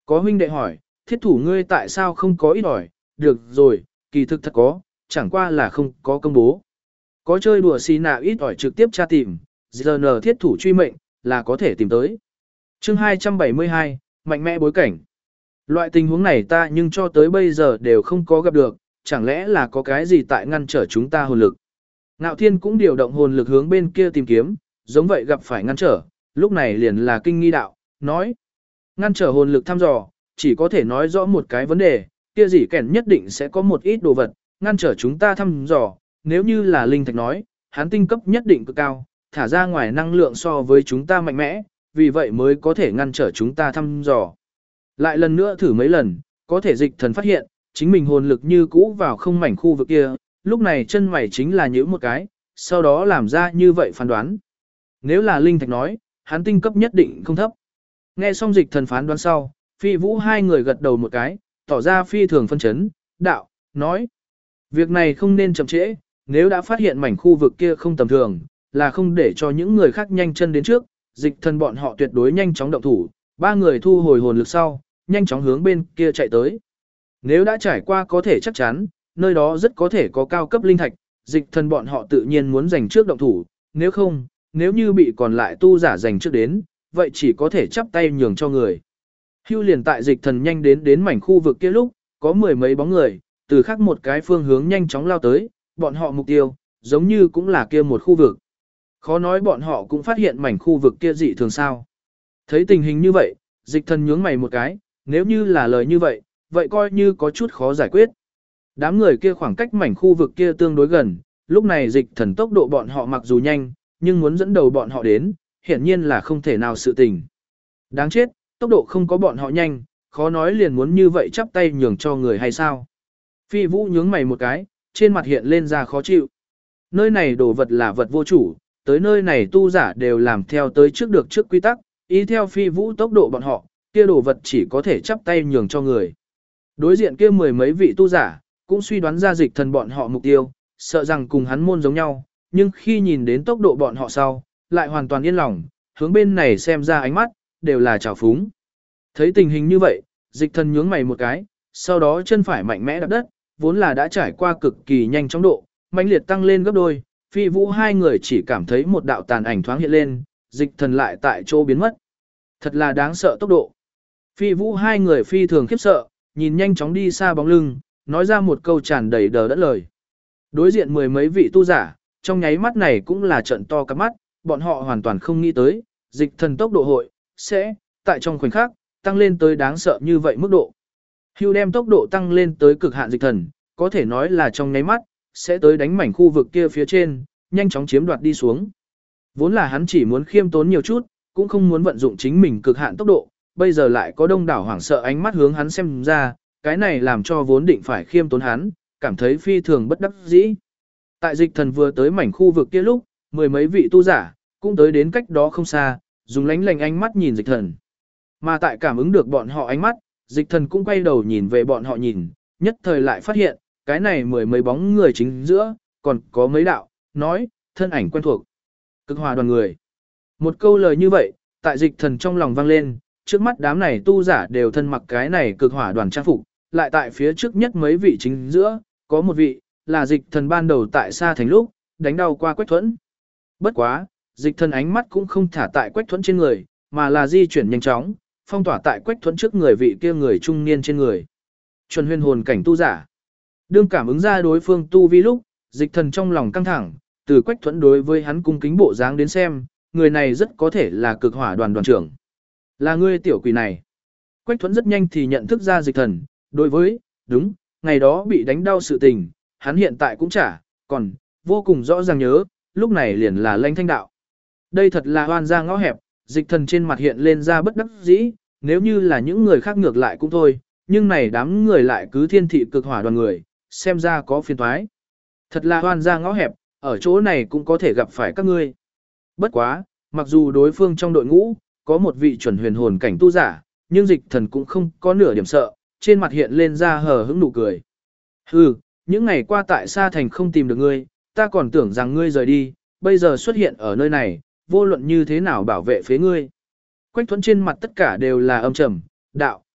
Có huynh đệ hỏi, thiết thủ ngươi tại sao không có ít ỏi, được rồi, kỳ thực thật có, chẳng qua là không có công bố. Có chơi đùa xì nào ít ỏi trực tiếp tra tìm, GN thiết thủ truy mệnh, là có thể tìm tới. Chương 272, mạnh mẽ bối cảnh. Loại tình huống này ta nhưng cho tới bây giờ đều không có gặp được, chẳng lẽ là có cái gì tại ngăn trở chúng ta hồn lực. Ngạo Thiên cũng điều động hồn lực hướng bên kia tìm kiếm, giống vậy gặp phải ngăn trở, lúc này liền là kinh nghi đạo, nói. Ngăn trở hồn lực thăm dò, chỉ có thể nói rõ một cái vấn đề, kia gì kẻn nhất định sẽ có một ít đồ vật, ngăn trở chúng ta thăm dò, nếu như là linh thạch nói, hắn tinh cấp nhất định cực cao, thả ra ngoài năng lượng so với chúng ta mạnh mẽ, vì vậy mới có thể ngăn trở chúng ta thăm dò. Lại lần nữa thử mấy lần, có thể dịch thần phát hiện, chính mình hồn lực như cũ vào không mảnh khu vực kia, lúc này chân mày chính là nhíu một cái, sau đó làm ra như vậy phán đoán. Nếu là linh thạch nói, hắn tinh cấp nhất định không thấp. Nghe xong dịch thần phán đoán sau, Phi Vũ hai người gật đầu một cái, tỏ ra phi thường phân chấn, đạo, nói. Việc này không nên chậm trễ, nếu đã phát hiện mảnh khu vực kia không tầm thường, là không để cho những người khác nhanh chân đến trước, dịch thần bọn họ tuyệt đối nhanh chóng động thủ, ba người thu hồi hồn lực sau, nhanh chóng hướng bên kia chạy tới. Nếu đã trải qua có thể chắc chắn, nơi đó rất có thể có cao cấp linh thạch, dịch thần bọn họ tự nhiên muốn giành trước động thủ, nếu không, nếu như bị còn lại tu giả giành trước đến, vậy chỉ có thể chắp tay nhường cho người. Hưu liền tại dịch thần nhanh đến mảnh khu vực kia lúc, có mười mấy bóng người, từ khác một cái phương hướng nhanh chóng lao tới, bọn họ mục tiêu, giống như cũng là kia một khu vực. Khó nói bọn họ cũng phát hiện mảnh khu vực kia dị thường sao. Thấy tình hình như vậy, dịch thần nhướng mày một cái, nếu như là lời như vậy, vậy coi như có chút khó giải quyết. Đám người kia khoảng cách mảnh khu vực kia tương đối gần, lúc này dịch thần tốc độ bọn họ mặc dù nhanh, nhưng muốn dẫn đầu bọn họ đến, hiển nhiên là không thể nào sự tình. Đáng chết, tốc độ không có bọn họ nhanh, khó nói liền muốn như vậy chắp tay nhường cho người hay sao. Phi Vũ nhướng mày một cái, trên mặt hiện lên ra khó chịu. Nơi này đồ vật là vật vô chủ, tới nơi này tu giả đều làm theo tới trước được trước quy tắc, ý theo Phi Vũ tốc độ bọn họ, kia đồ vật chỉ có thể chắp tay nhường cho người. Đối diện kia mười mấy vị tu giả, cũng suy đoán ra dịch thần bọn họ mục tiêu, sợ rằng cùng hắn môn giống nhau, nhưng khi nhìn đến tốc độ bọn họ sau, lại hoàn toàn yên lòng, hướng bên này xem ra ánh mắt, đều là trào phúng. Thấy tình hình như vậy, dịch thần nhướng mày một cái, sau đó chân phải mạnh mẽ đạp đất, vốn là đã trải qua cực kỳ nhanh chóng độ, mãnh liệt tăng lên gấp đôi, Phi Vũ hai người chỉ cảm thấy một đạo tàn ảnh thoáng hiện lên, dịch thần lại tại chỗ biến mất. Thật là đáng sợ tốc độ. Phi Vũ hai người phi thường khiếp sợ, nhìn nhanh chóng đi xa bóng lưng, nói ra một câu tràn đầy đờ đẫn lời. Đối diện mười mấy vị tu giả, trong nháy mắt này cũng là trận to cả mắt, bọn họ hoàn toàn không nghĩ tới, dịch thần tốc độ hội, sẽ, tại trong khoảnh khắc, tăng lên tới đáng sợ như vậy mức độ. Hưu đem tốc độ tăng lên tới cực hạn dịch thần, có thể nói là trong nháy mắt, sẽ tới đánh mảnh khu vực kia phía trên, nhanh chóng chiếm đoạt đi xuống. Vốn là hắn chỉ muốn khiêm tốn nhiều chút, cũng không muốn vận dụng chính mình cực hạn tốc độ, bây giờ lại có đông đảo hoảng sợ ánh mắt hướng hắn xem ra, cái này làm cho vốn định phải khiêm tốn hắn, cảm thấy phi thường bất đắc dĩ. Tại dịch thần vừa tới mảnh khu vực kia lúc, mười mấy vị tu giả, cũng tới đến cách đó không xa, dùng lánh lành ánh mắt nhìn dịch thần. Mà tại cảm ứng được bọn họ ánh mắt, dịch thần cũng quay đầu nhìn về bọn họ nhìn, nhất thời lại phát hiện, cái này mười mấy bóng người chính giữa, còn có mấy đạo, nói, thân ảnh quen thuộc. Cực hòa đoàn người. Một câu lời như vậy, tại dịch thần trong lòng vang lên, trước mắt đám này tu giả đều thân mặc cái này cực hỏa đoàn trang phục, lại tại phía trước nhất mấy vị chính giữa, có một vị, là dịch thần ban đầu tại Sa Thành lúc, đánh đau qua Quách Thuẫn. Bất quá, dịch thần ánh mắt cũng không thả tại Quách Thuẫn trên người, mà là di chuyển nhanh chóng, phong tỏa tại Quách Thuẫn trước người vị kia người trung niên trên người. Chuẩn huyền hồn cảnh tu giả. Đương cảm ứng ra đối phương tu vi lúc, dịch thần trong lòng căng thẳng, từ Quách Thuẫn đối với hắn cung kính bộ dáng đến xem, người này rất có thể là cực hỏa đoàn đoàn trưởng. Là ngươi tiểu quỷ này. Quách Thuẫn rất nhanh thì nhận thức ra dịch thần, đối với, đúng, ngày đó bị đánh đau sự tình, hắn hiện tại cũng chả, còn, vô cùng rõ ràng nhớ, lúc này liền là Lãnh Thanh đạo. Đây thật là hoan ra ngõ hẹp, dịch thần trên mặt hiện lên ra bất đắc dĩ, nếu như là những người khác ngược lại cũng thôi, nhưng này đám người lại cứ thiên thị cực hỏa đoàn người, xem ra có phiền toái. Thật là hoan ra ngõ hẹp, ở chỗ này cũng có thể gặp phải các ngươi. Bất quá, mặc dù đối phương trong đội ngũ, có một vị chuẩn huyền hồn cảnh tu giả, nhưng dịch thần cũng không có nửa điểm sợ, trên mặt hiện lên ra hờ hững nụ cười. Hừ, những ngày qua tại Sa Thành không tìm được ngươi, ta còn tưởng rằng ngươi rời đi, bây giờ xuất hiện ở nơi này, vô luận như thế nào bảo vệ phế ngươi. Quách Thuẫn trên mặt tất cả đều là âm trầm, đạo,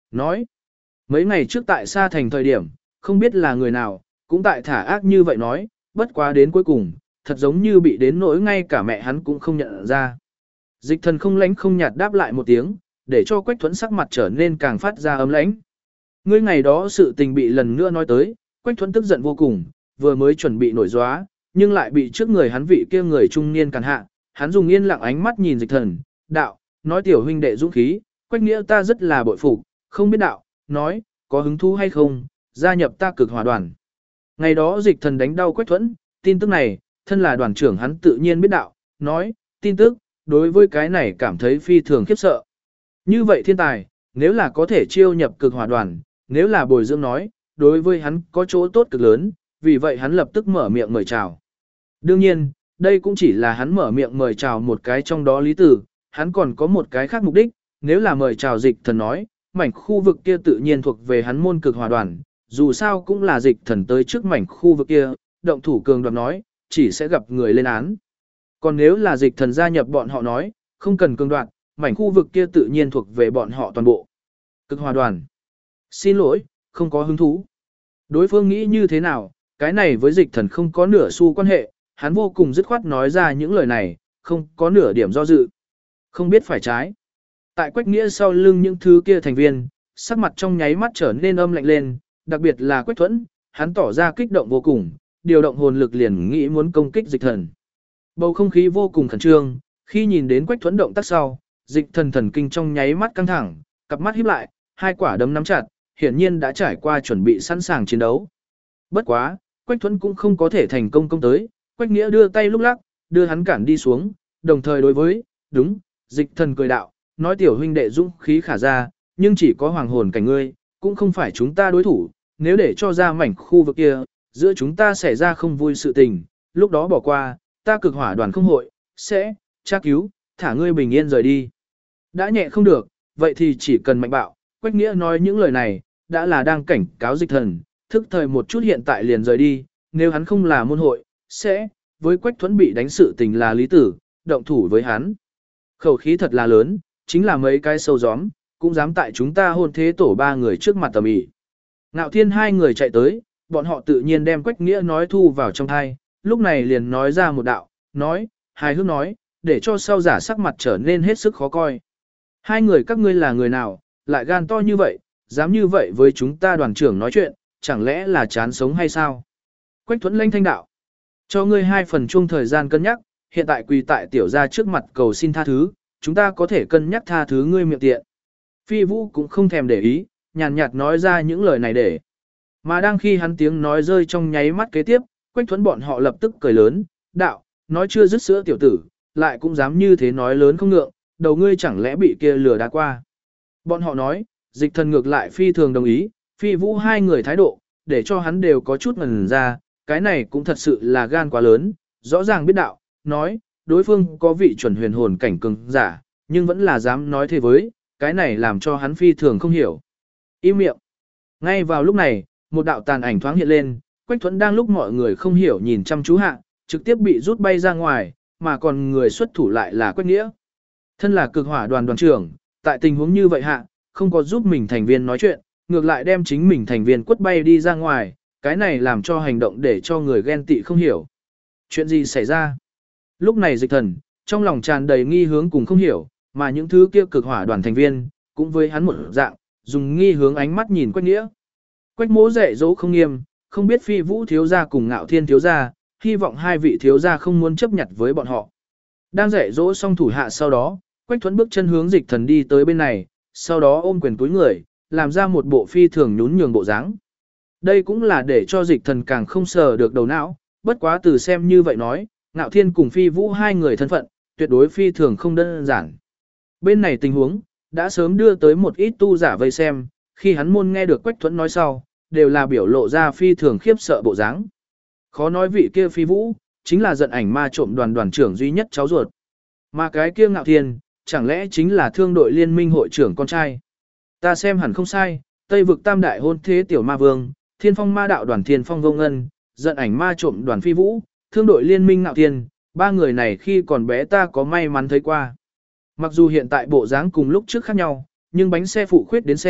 nói. Mấy ngày trước tại Sa Thành thời điểm, không biết là người nào, cũng tại thả ác như vậy nói, bất quá đến cuối cùng, thật giống như bị đến nỗi ngay cả mẹ hắn cũng không nhận ra. Dịch thần không lãnh không nhạt đáp lại một tiếng, để cho Quách Thuẫn sắc mặt trở nên càng phát ra ấm lãnh. Ngươi ngày đó sự tình bị lần nữa nói tới, Quách Thuẫn tức giận vô cùng, vừa mới chuẩn bị nổi gióa, nhưng lại bị trước người hắn vị kia người trung niên cản hạ, hắn dùng yên lặng ánh mắt nhìn Dịch thần, đạo, nói tiểu huynh đệ dũng khí, Quách Nghĩa ta rất là bội phục, không biết đạo, nói, có hứng thú hay không, gia nhập ta cực hỏa đoàn. Ngày đó Dịch thần đánh đau Quách Thuẫn, tin tức này, thân là đoàn trưởng hắn tự nhiên biết đạo, nói, tin tức, đối với cái này cảm thấy phi thường khiếp sợ. Như vậy thiên tài, nếu là có thể chiêu nhập cực hỏa đoàn, nếu là bồi dưỡng nói, đối với hắn có chỗ tốt cực lớn, vì vậy hắn lập tức mở miệng mời chào. Đương nhiên, đây cũng chỉ là hắn mở miệng mời chào một cái trong đó lý tử, hắn còn có một cái khác mục đích, nếu là mời chào Dịch thần nói, mảnh khu vực kia tự nhiên thuộc về hắn môn cực hỏa đoàn, dù sao cũng là Dịch thần tới trước mảnh khu vực kia, động thủ cường đoạt nói, chỉ sẽ gặp người lên án. Còn nếu là Dịch thần gia nhập bọn họ nói, không cần cường đoạt, mảnh khu vực kia tự nhiên thuộc về bọn họ toàn bộ. Cực hỏa đoàn. Xin lỗi, không có hứng thú. Đối phương nghĩ như thế nào, cái này với Dịch thần không có nửa xu quan hệ, hắn vô cùng dứt khoát nói ra những lời này, không có nửa điểm do dự. Không biết phải trái. Tại Quách Nghĩa sau lưng những thứ kia thành viên, sắc mặt trong nháy mắt trở nên âm lạnh lên, đặc biệt là Quách Thuẫn, hắn tỏ ra kích động vô cùng, điều động hồn lực liền nghĩ muốn công kích Dịch thần. Bầu không khí vô cùng khẩn trương, khi nhìn đến Quách Thuẫn động tác sau, Dịch thần thần kinh trong nháy mắt căng thẳng, cặp mắt híp lại, hai quả đấm nắm chặt, hiển nhiên đã trải qua chuẩn bị sẵn sàng chiến đấu. Bất quá, Quách Thuẫn cũng không có thể thành công công tới, Quách Nghĩa đưa tay lúc lắc, đưa hắn cản đi xuống, đồng thời đối với, đúng, Dịch thần cười đạo, nói tiểu huynh đệ dũng khí khả ra, nhưng chỉ có hoàng hồn cảnh ngươi, cũng không phải chúng ta đối thủ, nếu để cho ra mảnh khu vực kia, giữa chúng ta xảy ra không vui sự tình, lúc đó bỏ qua, ta cực hỏa đoàn không hội, sẽ, tra cứu, thả ngươi bình yên rời đi. Đã nhẹ không được, vậy thì chỉ cần mạnh bạo, Quách Nghĩa nói những lời này, đã là đang cảnh cáo Dịch thần, thức thời một chút hiện tại liền rời đi, nếu hắn không là môn hội, sẽ, với Quách Thuẫn bị đánh sự tình là lý tử, động thủ với hắn. Khẩu khí thật là lớn, chính là mấy cái sâu gióm, cũng dám tại chúng ta hôn thế tổ ba người trước mặt tầm ĩ. Ngạo Thiên hai người chạy tới, bọn họ tự nhiên đem Quách Nghĩa nói thu vào trong thai, lúc này liền nói ra một đạo, nói, hài hước nói, để cho sau giả sắc mặt trở nên hết sức khó coi. Hai người các ngươi là người nào, lại gan to như vậy, dám như vậy với chúng ta đoàn trưởng nói chuyện, chẳng lẽ là chán sống hay sao? Quách Thuẫn lanh thanh đạo, cho ngươi 2 phần chung thời gian cân nhắc, hiện tại quỳ tại tiểu gia trước mặt cầu xin tha thứ, chúng ta có thể cân nhắc tha thứ ngươi miệng tiện. Phi Vũ cũng không thèm để ý, nhàn nhạt nói ra những lời này để. Mà đang khi hắn tiếng nói rơi trong nháy mắt kế tiếp, Quách Thuẫn bọn họ lập tức cười lớn, đạo, nói chưa dứt sữa tiểu tử, lại cũng dám như thế nói lớn không ngượng, đầu ngươi chẳng lẽ bị kia lừa đá qua. Bọn họ nói, Dịch thần ngược lại phi thường đồng ý, Phi Vũ hai người thái độ, để cho hắn đều có chút ngần ra, cái này cũng thật sự là gan quá lớn, rõ ràng biết đạo, nói, đối phương có vị chuẩn huyền hồn cảnh cường giả, nhưng vẫn là dám nói thế với, cái này làm cho hắn phi thường không hiểu. Im miệng. Ngay vào lúc này, một đạo tàn ảnh thoáng hiện lên, Quách Thuẫn đang lúc mọi người không hiểu nhìn chăm chú hạ, trực tiếp bị rút bay ra ngoài, mà còn người xuất thủ lại là Quách Nghĩa. Thân là cực hỏa đoàn đoàn trưởng, tại tình huống như vậy hạ, không có giúp mình thành viên nói chuyện, ngược lại đem chính mình thành viên quất bay đi ra ngoài, cái này làm cho hành động để cho người ghen tị không hiểu. Chuyện gì xảy ra? Lúc này Dịch thần, trong lòng tràn đầy nghi hướng cùng không hiểu, mà những thứ kia cực hỏa đoàn thành viên, cũng với hắn một dạng, dùng nghi hướng ánh mắt nhìn Quách Nghĩa. Quách Mỗ dạy dỗ không nghiêm, không biết Phi Vũ thiếu gia cùng Ngạo Thiên thiếu gia, hy vọng hai vị thiếu gia không muốn chấp nhận với bọn họ. Đang dạy dỗ xong thủ hạ sau đó, Quách Thuẫn bước chân hướng Dịch thần đi tới bên này, sau đó ôm quyền túi người, làm ra một bộ phi thường nhún nhường bộ dáng. Đây cũng là để cho Dịch thần càng không sờ được đầu não, bất quá từ xem như vậy nói, Ngạo Thiên cùng Phi Vũ hai người thân phận, tuyệt đối phi thường không đơn giản. Bên này tình huống, đã sớm đưa tới một ít tu giả vây xem, khi hắn môn nghe được Quách Thuẫn nói sau, đều là biểu lộ ra phi thường khiếp sợ bộ dáng. Khó nói vị kia Phi Vũ, chính là giận ảnh ma trộm đoàn đoàn trưởng duy nhất cháu ruột. Mà cái kia Ngạo Thiên, chẳng lẽ chính là thương đội liên minh hội trưởng con trai. Ta xem hẳn không sai, Tây vực tam đại hôn thế tiểu ma vương, Thiên Phong ma đạo đoàn Thiên Phong vô ngân, giận ảnh ma trộm đoàn Phi Vũ, thương đội liên minh Ngạo Thiên, ba người này khi còn bé ta có may mắn thấy qua. Mặc dù hiện tại bộ dáng cùng lúc trước khác nhau, nhưng bánh xe phụ khuyết đến xem,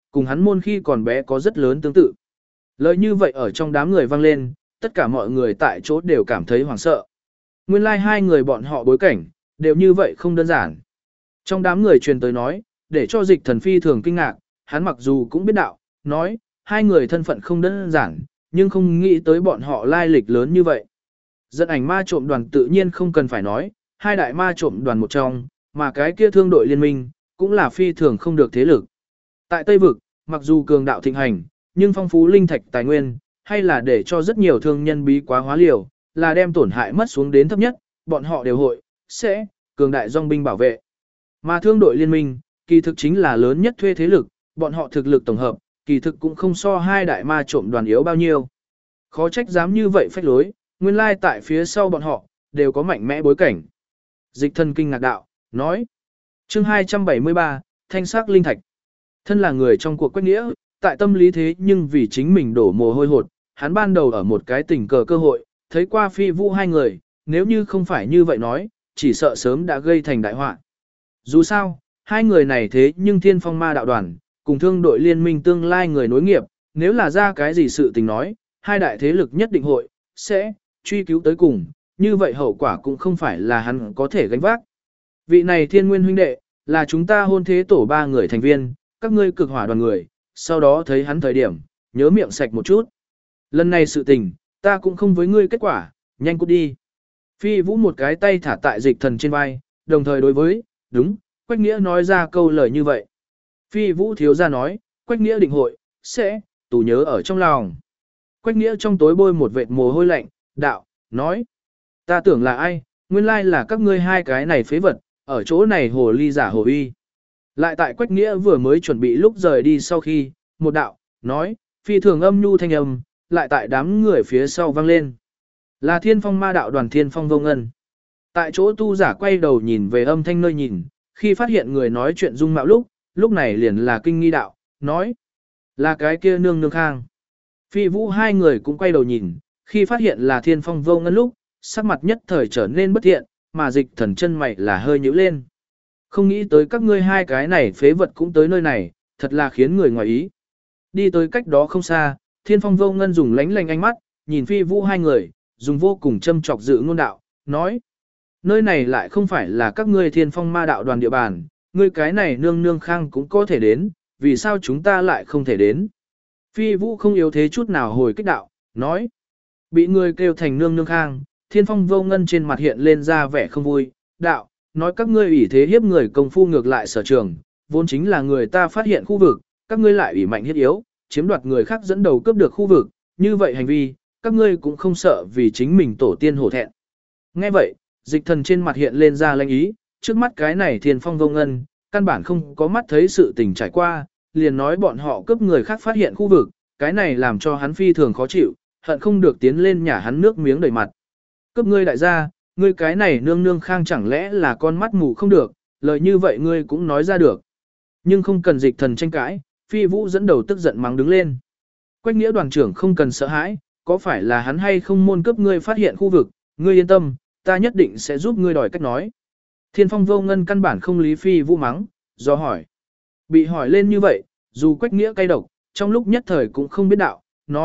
cùng hắn môn khi còn bé có rất lớn tương tự. Lời như vậy ở trong đám người vang lên, tất cả mọi người tại chỗ đều cảm thấy hoảng sợ. Nguyên lai hai người bọn họ bối cảnh, đều như vậy không đơn giản. Trong đám người truyền tới nói, để cho Dịch Thần phi thường kinh ngạc, hắn mặc dù cũng biết đạo, nói, hai người thân phận không đơn giản, nhưng không nghĩ tới bọn họ lai lịch lớn như vậy. Dẫn ảnh ma trộm đoàn tự nhiên không cần phải nói, hai đại ma trộm đoàn một trong, mà cái kia thương đội liên minh, cũng là phi thường không được thế lực. Tại Tây Vực, mặc dù cường đạo thịnh hành, nhưng phong phú linh thạch tài nguyên, hay là để cho rất nhiều thương nhân bí quá hóa liều, là đem tổn hại mất xuống đến thấp nhất, bọn họ đều hội, sẽ, cường đại dòng binh bảo vệ. Mà thương đội liên minh, kỳ thực chính là lớn nhất thuê thế lực, bọn họ thực lực tổng hợp, kỳ thực cũng không so hai đại ma trộm đoàn yếu bao nhiêu. Khó trách dám như vậy phách lối, nguyên lai tại phía sau bọn họ, đều có mạnh mẽ bối cảnh. Dịch Thần kinh ngạc đạo, nói. Chương 273, Thanh sắc linh thạch. Thân là người trong cuộc Quách Nghĩa, tại tâm lý thế nhưng vì chính mình đổ mồ hôi hột, hắn ban đầu ở một cái tình cờ cơ hội, thấy qua Phi Vũ hai người, nếu như không phải như vậy nói, chỉ sợ sớm đã gây thành đại họa. Dù sao, hai người này thế nhưng Thiên Phong Ma đạo đoàn, cùng thương đội liên minh tương lai người nối nghiệp, nếu là ra cái gì sự tình nói, hai đại thế lực nhất định hội, sẽ, truy cứu tới cùng, như vậy hậu quả cũng không phải là hắn có thể gánh vác. Vị này Thiên Nguyên huynh đệ, là chúng ta hôn thế tổ ba người thành viên, các ngươi cực hỏa đoàn người, sau đó thấy hắn thời điểm, nhớ miệng sạch một chút. Lần này sự tình, ta cũng không với ngươi kết quả, nhanh cút đi. Phi Vũ một cái tay thả tại Dịch Thần trên vai, đồng thời đối với, đúng, Quách Nghĩa nói ra câu lời như vậy. Phi Vũ thiếu gia nói, Quách Nghĩa định hội, sẽ, tủ nhớ ở trong lòng. Quách Nghĩa trong tối bôi một vệt mồ hôi lạnh, đạo, nói. Ta tưởng là ai, nguyên lai là các ngươi hai cái này phế vật, ở chỗ này hồ ly giả hồ uy. Lại tại Quách Nghĩa vừa mới chuẩn bị lúc rời đi sau khi, một đạo, nói, phi thường âm nhu thanh âm, lại tại đám người phía sau vang lên. Là Thiên Phong Ma đạo đoàn Thiên Phong Vô Ngân. Tại chỗ tu giả quay đầu nhìn về âm thanh nơi nhìn, khi phát hiện người nói chuyện dung mạo lúc này liền là kinh nghi đạo, nói, là cái kia nương nương khang. Phi Vũ hai người cũng quay đầu nhìn, khi phát hiện là Thiên Phong Vô Ngân lúc, sắc mặt nhất thời trở nên bất thiện, mà Dịch Thần chân mày là hơi nhíu lên. Không nghĩ tới các ngươi hai cái này phế vật cũng tới nơi này, thật là khiến người ngoài ý. Đi tới cách đó không xa, Thiên Phong Vô Ngân dùng lánh lành ánh mắt, nhìn Phi Vũ hai người, dùng vô cùng châm chọc dự ngôn đạo, nói. Nơi này lại không phải là các ngươi Thiên Phong Ma đạo đoàn địa bàn, ngươi cái này nương nương khang cũng có thể đến, vì sao chúng ta lại không thể đến. Phi Vũ không yếu thế chút nào hồi kích đạo, nói. Bị người kêu thành nương nương khang, Thiên Phong Vô Ngân trên mặt hiện lên ra vẻ không vui, đạo, nói các ngươi ủy thế hiếp người công phu ngược lại sở trường, vốn chính là người ta phát hiện khu vực, các ngươi lại ủy mạnh hiếp yếu, chiếm đoạt người khác dẫn đầu cướp được khu vực, như vậy hành vi, các ngươi cũng không sợ vì chính mình tổ tiên hổ thẹn. Nghe vậy, Dịch Thần trên mặt hiện lên ra lanh ý, trước mắt cái này Thiên Phong Vô Ngân, căn bản không có mắt thấy sự tình trải qua, liền nói bọn họ cướp người khác phát hiện khu vực, cái này làm cho hắn phi thường khó chịu, hận không được tiến lên nhả hắn nước miếng đầy mặt. Cướp ngươi đại gia, ngươi cái này nương nương khang chẳng lẽ là con mắt mù không được, lời như vậy ngươi cũng nói ra được. Nhưng không cần Dịch Thần tranh cãi, Phi Vũ dẫn đầu tức giận mắng đứng lên. Quách Nghĩa đoàn trưởng không cần sợ hãi, có phải là hắn hay không môn cướp ngươi phát hiện khu vực, ngươi yên tâm, ta nhất định sẽ giúp ngươi đòi cách nói. Thiên Phong Vô Ngân căn bản không lý Phi Vũ mắng, do hỏi. Bị hỏi lên như vậy, dù Quách Nghĩa cay độc, trong lúc nhất thời cũng không biết đạo,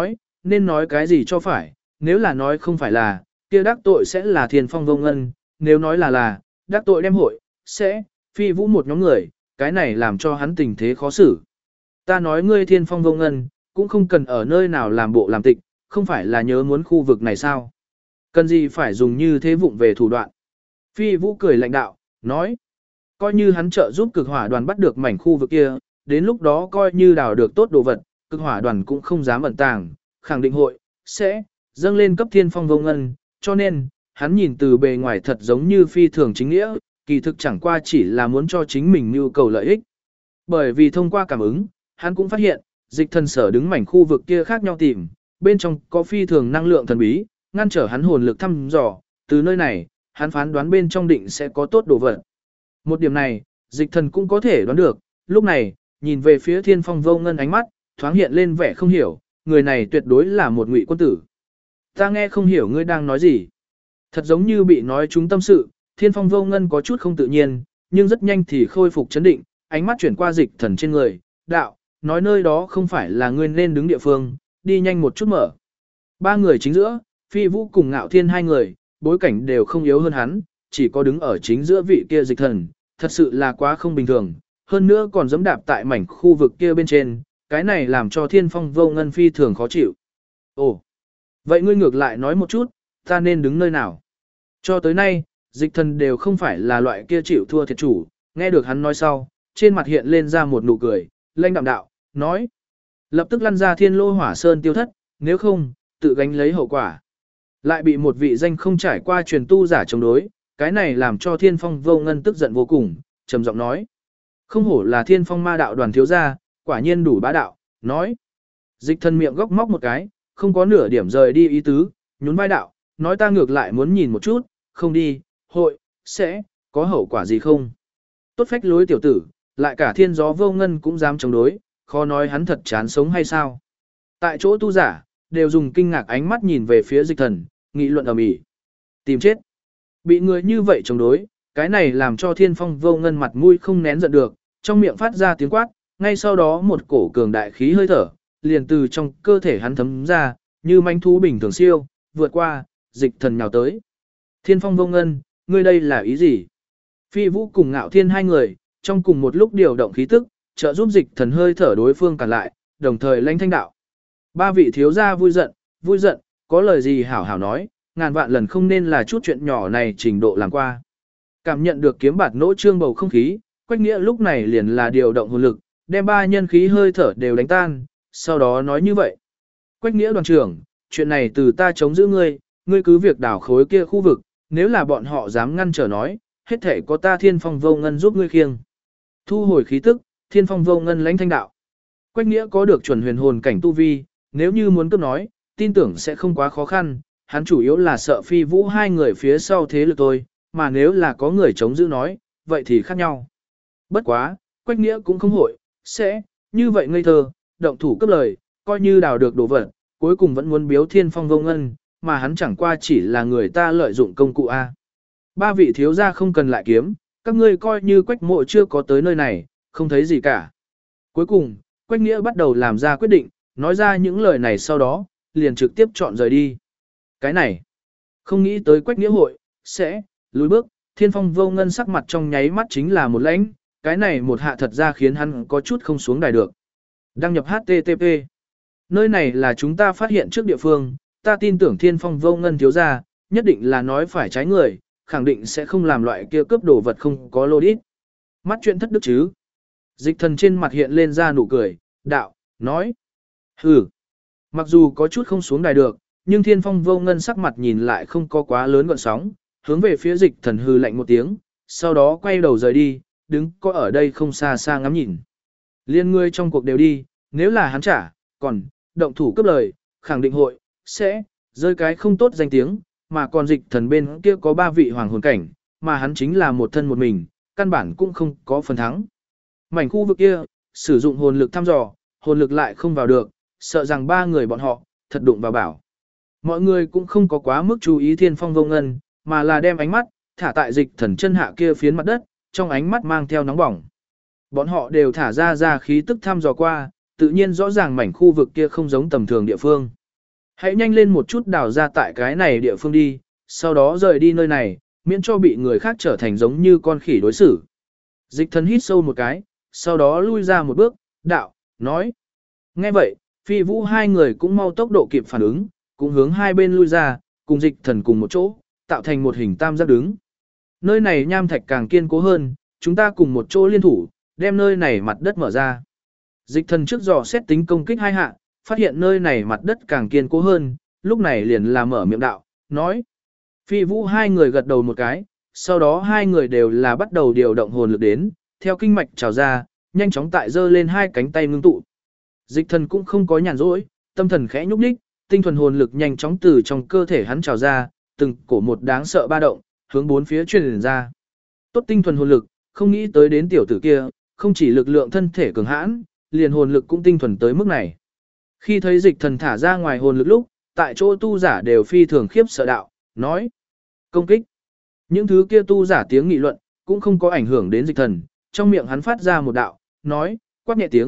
nên nói cái gì cho phải, nếu là nói không phải là, kia đắc tội sẽ là Thiên Phong Vô Ngân, nếu nói là, đắc tội đem hội, sẽ, Phi Vũ một nhóm người, cái này làm cho hắn tình thế khó xử. Ta nói ngươi Thiên Phong Vô Ngân, cũng không cần ở nơi nào làm bộ làm tịch, không phải là nhớ muốn khu vực này sao? Cần gì phải dùng như thế vụng về thủ đoạn? Phi Vũ cười lạnh đạo, nói, coi như hắn trợ giúp cực hỏa đoàn bắt được mảnh khu vực kia, đến lúc đó coi như đào được tốt đồ vật, cực hỏa đoàn cũng không dám ẩn tàng, khẳng định hội, sẽ, dâng lên cấp Thiên Phong Vô Ngân, cho nên, hắn nhìn từ bề ngoài thật giống như phi thường chính nghĩa, kỳ thực chẳng qua chỉ là muốn cho chính mình nhu cầu lợi ích. Bởi vì thông qua cảm ứng, hắn cũng phát hiện, Dịch Thần sở đứng mảnh khu vực kia khác nhau tìm, bên trong có phi thường năng lượng thần bí, ngăn trở hắn hồn lực thăm dò, từ nơi này, hắn phán đoán bên trong định sẽ có tốt đồ vật. Một điểm này, Dịch Thần cũng có thể đoán được, lúc này, nhìn về phía Thiên Phong Vô Ngân ánh mắt, thoáng hiện lên vẻ không hiểu, người này tuyệt đối là một ngụy quân tử. Ta nghe không hiểu ngươi đang nói gì. Thật giống như bị nói trúng tâm sự, Thiên Phong Vô Ngân có chút không tự nhiên, nhưng rất nhanh thì khôi phục chấn định, ánh mắt chuyển qua Dịch Thần trên người, đạo, nói nơi đó không phải là ngươi nên đứng địa phương, đi nhanh một chút mở. Ba người chính giữa, Phi Vũ cùng Ngạo Thiên hai người, bối cảnh đều không yếu hơn hắn, chỉ có đứng ở chính giữa vị kia Dịch Thần, thật sự là quá không bình thường, hơn nữa còn giẫm đạp tại mảnh khu vực kia bên trên, cái này làm cho Thiên Phong Vô Ngân phi thường khó chịu. Ồ, vậy ngươi ngược lại nói một chút, ta nên đứng nơi nào? Cho tới nay, Dịch Thần đều không phải là loại kia chịu thua thiệt chủ, nghe được hắn nói sau, trên mặt hiện lên ra một nụ cười, lanh đạm đạo, nói. Lập tức lăn ra Thiên Lô Hỏa Sơn tiêu thất, nếu không, tự gánh lấy hậu quả. Lại bị một vị danh không trải qua truyền tu giả chống đối, cái này làm cho Thiên Phong Vô Ngân tức giận vô cùng, trầm giọng nói. Không hổ là Thiên Phong ma đạo đoàn thiếu gia, quả nhiên đủ bá đạo, nói. Dịch Thần miệng góc móc một cái, không có nửa điểm rời đi ý tứ, nhún vai đạo, nói ta ngược lại muốn nhìn một chút, không đi, hội, sẽ, có hậu quả gì không? Tốt phách lối tiểu tử, lại cả Thiên Gió Vô Ngân cũng dám chống đối, khó nói hắn thật chán sống hay sao? Tại chỗ tu giả, đều dùng kinh ngạc ánh mắt nhìn về phía Dịch Thần, nghị luận ầm ĩ. Tìm chết. Bị người như vậy chống đối, cái này làm cho Thiên Phong Vô Ngân mặt mũi không nén giận được, trong miệng phát ra tiếng quát, ngay sau đó một cổ cường đại khí hơi thở, liền từ trong cơ thể hắn thấm ra, như manh thú bình thường siêu, vượt qua, Dịch Thần nhào tới. Thiên Phong Vô Ngân, ngươi đây là ý gì? Phi Vũ cùng Ngạo Thiên hai người, trong cùng một lúc điều động khí tức, trợ giúp Dịch Thần hơi thở đối phương cản lại, đồng thời lãnh thanh đạo. Ba vị thiếu gia vui giận, có lời gì hảo hảo nói, ngàn vạn lần không nên là chút chuyện nhỏ này trình độ làm qua. Cảm nhận được kiếm bạt nỗ trương bầu không khí, Quách Nghĩa lúc này liền là điều động hồn lực, đem ba nhân khí hơi thở đều đánh tan, sau đó nói như vậy. Quách Nghĩa đoàn trưởng, chuyện này từ ta chống giữ ngươi cứ việc đảo khối kia khu vực, nếu là bọn họ dám ngăn trở nói, hết thể có ta Thiên Phong Vô Ngân giúp ngươi khiêng. Thu hồi khí tức, Thiên Phong Vô Ngân lãnh thanh đạo. Quách Nghĩa có được chuẩn huyền hồn cảnh tu vi, nếu như muốn cướp nói, tin tưởng sẽ không quá khó khăn, hắn chủ yếu là sợ Phi Vũ hai người phía sau thế lực thôi, mà nếu là có người chống giữ nói, vậy thì khác nhau. Bất quá, Quách Nghĩa cũng không hội, sẽ, như vậy ngây thơ, động thủ cướp lời, coi như đào được đồ vật, cuối cùng vẫn muốn biếu Thiên Phong Vô Ngân, mà hắn chẳng qua chỉ là người ta lợi dụng công cụ A. Ba vị thiếu gia không cần lại kiếm, các ngươi coi như Quách Mộ chưa có tới nơi này, không thấy gì cả. Cuối cùng, Quách Nghĩa bắt đầu làm ra quyết định, nói ra những lời này sau đó, liền trực tiếp chọn rời đi. Cái này, không nghĩ tới Quách Nghĩa hội, sẽ, lùi bước, Thiên Phong Vô Ngân sắc mặt trong nháy mắt chính là một lãnh, cái này một hạ thật ra khiến hắn có chút không xuống đài được. Đăng nhập HTTP. Nơi này là chúng ta phát hiện trước địa phương, ta tin tưởng Thiên Phong Vô Ngân thiếu gia, nhất định là nói phải trái người, khẳng định sẽ không làm loại kia cướp đồ vật không có lô đít. Mắt chuyện thất đức chứ. Dịch Thần trên mặt hiện lên ra nụ cười, đạo, nói. Hừ. Mặc dù có chút không xuống đài được, nhưng Thiên Phong Vô Ngân sắc mặt nhìn lại không có quá lớn gợn sóng, hướng về phía Dịch Thần hừ lạnh một tiếng, sau đó quay đầu rời đi, đứng có ở đây không xa xa ngắm nhìn. Liên người trong cuộc đều đi, nếu là hắn trả, còn, động thủ cướp lời, khẳng định hội, sẽ, rơi cái không tốt danh tiếng, mà còn Dịch Thần bên kia có ba vị hoàng hồn cảnh, mà hắn chính là một thân một mình, căn bản cũng không có phần thắng. Mảnh khu vực kia, sử dụng hồn lực thăm dò, hồn lực lại không vào được, sợ rằng ba người bọn họ, thật đụng vào bảo. Mọi người cũng không có quá mức chú ý Thiên Phong Vô Ngân, mà là đem ánh mắt, thả tại Dịch Thần chân hạ kia phiến mặt đất, trong ánh mắt mang theo nóng bỏng. Bọn họ đều thả ra khí tức thăm dò qua, tự nhiên rõ ràng mảnh khu vực kia không giống tầm thường địa phương. Hãy nhanh lên một chút đào ra tại cái này địa phương đi, sau đó rời đi nơi này, miễn cho bị người khác trở thành giống như con khỉ đối xử. Dịch Thần hít sâu một cái, sau đó lui ra một bước, đạo, nói. Nghe vậy, Phi Vũ hai người cũng mau tốc độ kịp phản ứng, cũng hướng hai bên lui ra, cùng Dịch Thần cùng một chỗ, tạo thành một hình tam giác đứng. Nơi này nham thạch càng kiên cố hơn, chúng ta cùng một chỗ liên thủ, đem nơi này mặt đất mở ra. Dịch Thần trước dò xét tính công kích hai hạ, phát hiện nơi này mặt đất càng kiên cố hơn, lúc này liền là mở miệng đạo, nói. Phi Vũ hai người gật đầu một cái, sau đó hai người đều là bắt đầu điều động hồn lực đến, theo kinh mạch trào ra, nhanh chóng tại giơ lên hai cánh tay ngưng tụ. Dịch Thần cũng không có nhàn rỗi, tâm thần khẽ nhúc nhích, tinh thuần hồn lực nhanh chóng từ trong cơ thể hắn trào ra, từng cổ một đáng sợ ba động, hướng bốn phía truyền ra. Tốt tinh thuần hồn lực, không nghĩ tới đến tiểu tử kia, không chỉ lực lượng thân thể cường hãn, liền hồn lực cũng tinh thuần tới mức này. Khi thấy Dịch Thần thả ra ngoài hồn lực lúc, tại chỗ tu giả đều phi thường khiếp sợ đạo, nói: "Công kích." Những thứ kia tu giả tiếng nghị luận cũng không có ảnh hưởng đến Dịch Thần, trong miệng hắn phát ra một đạo, nói, quát nhẹ tiếng,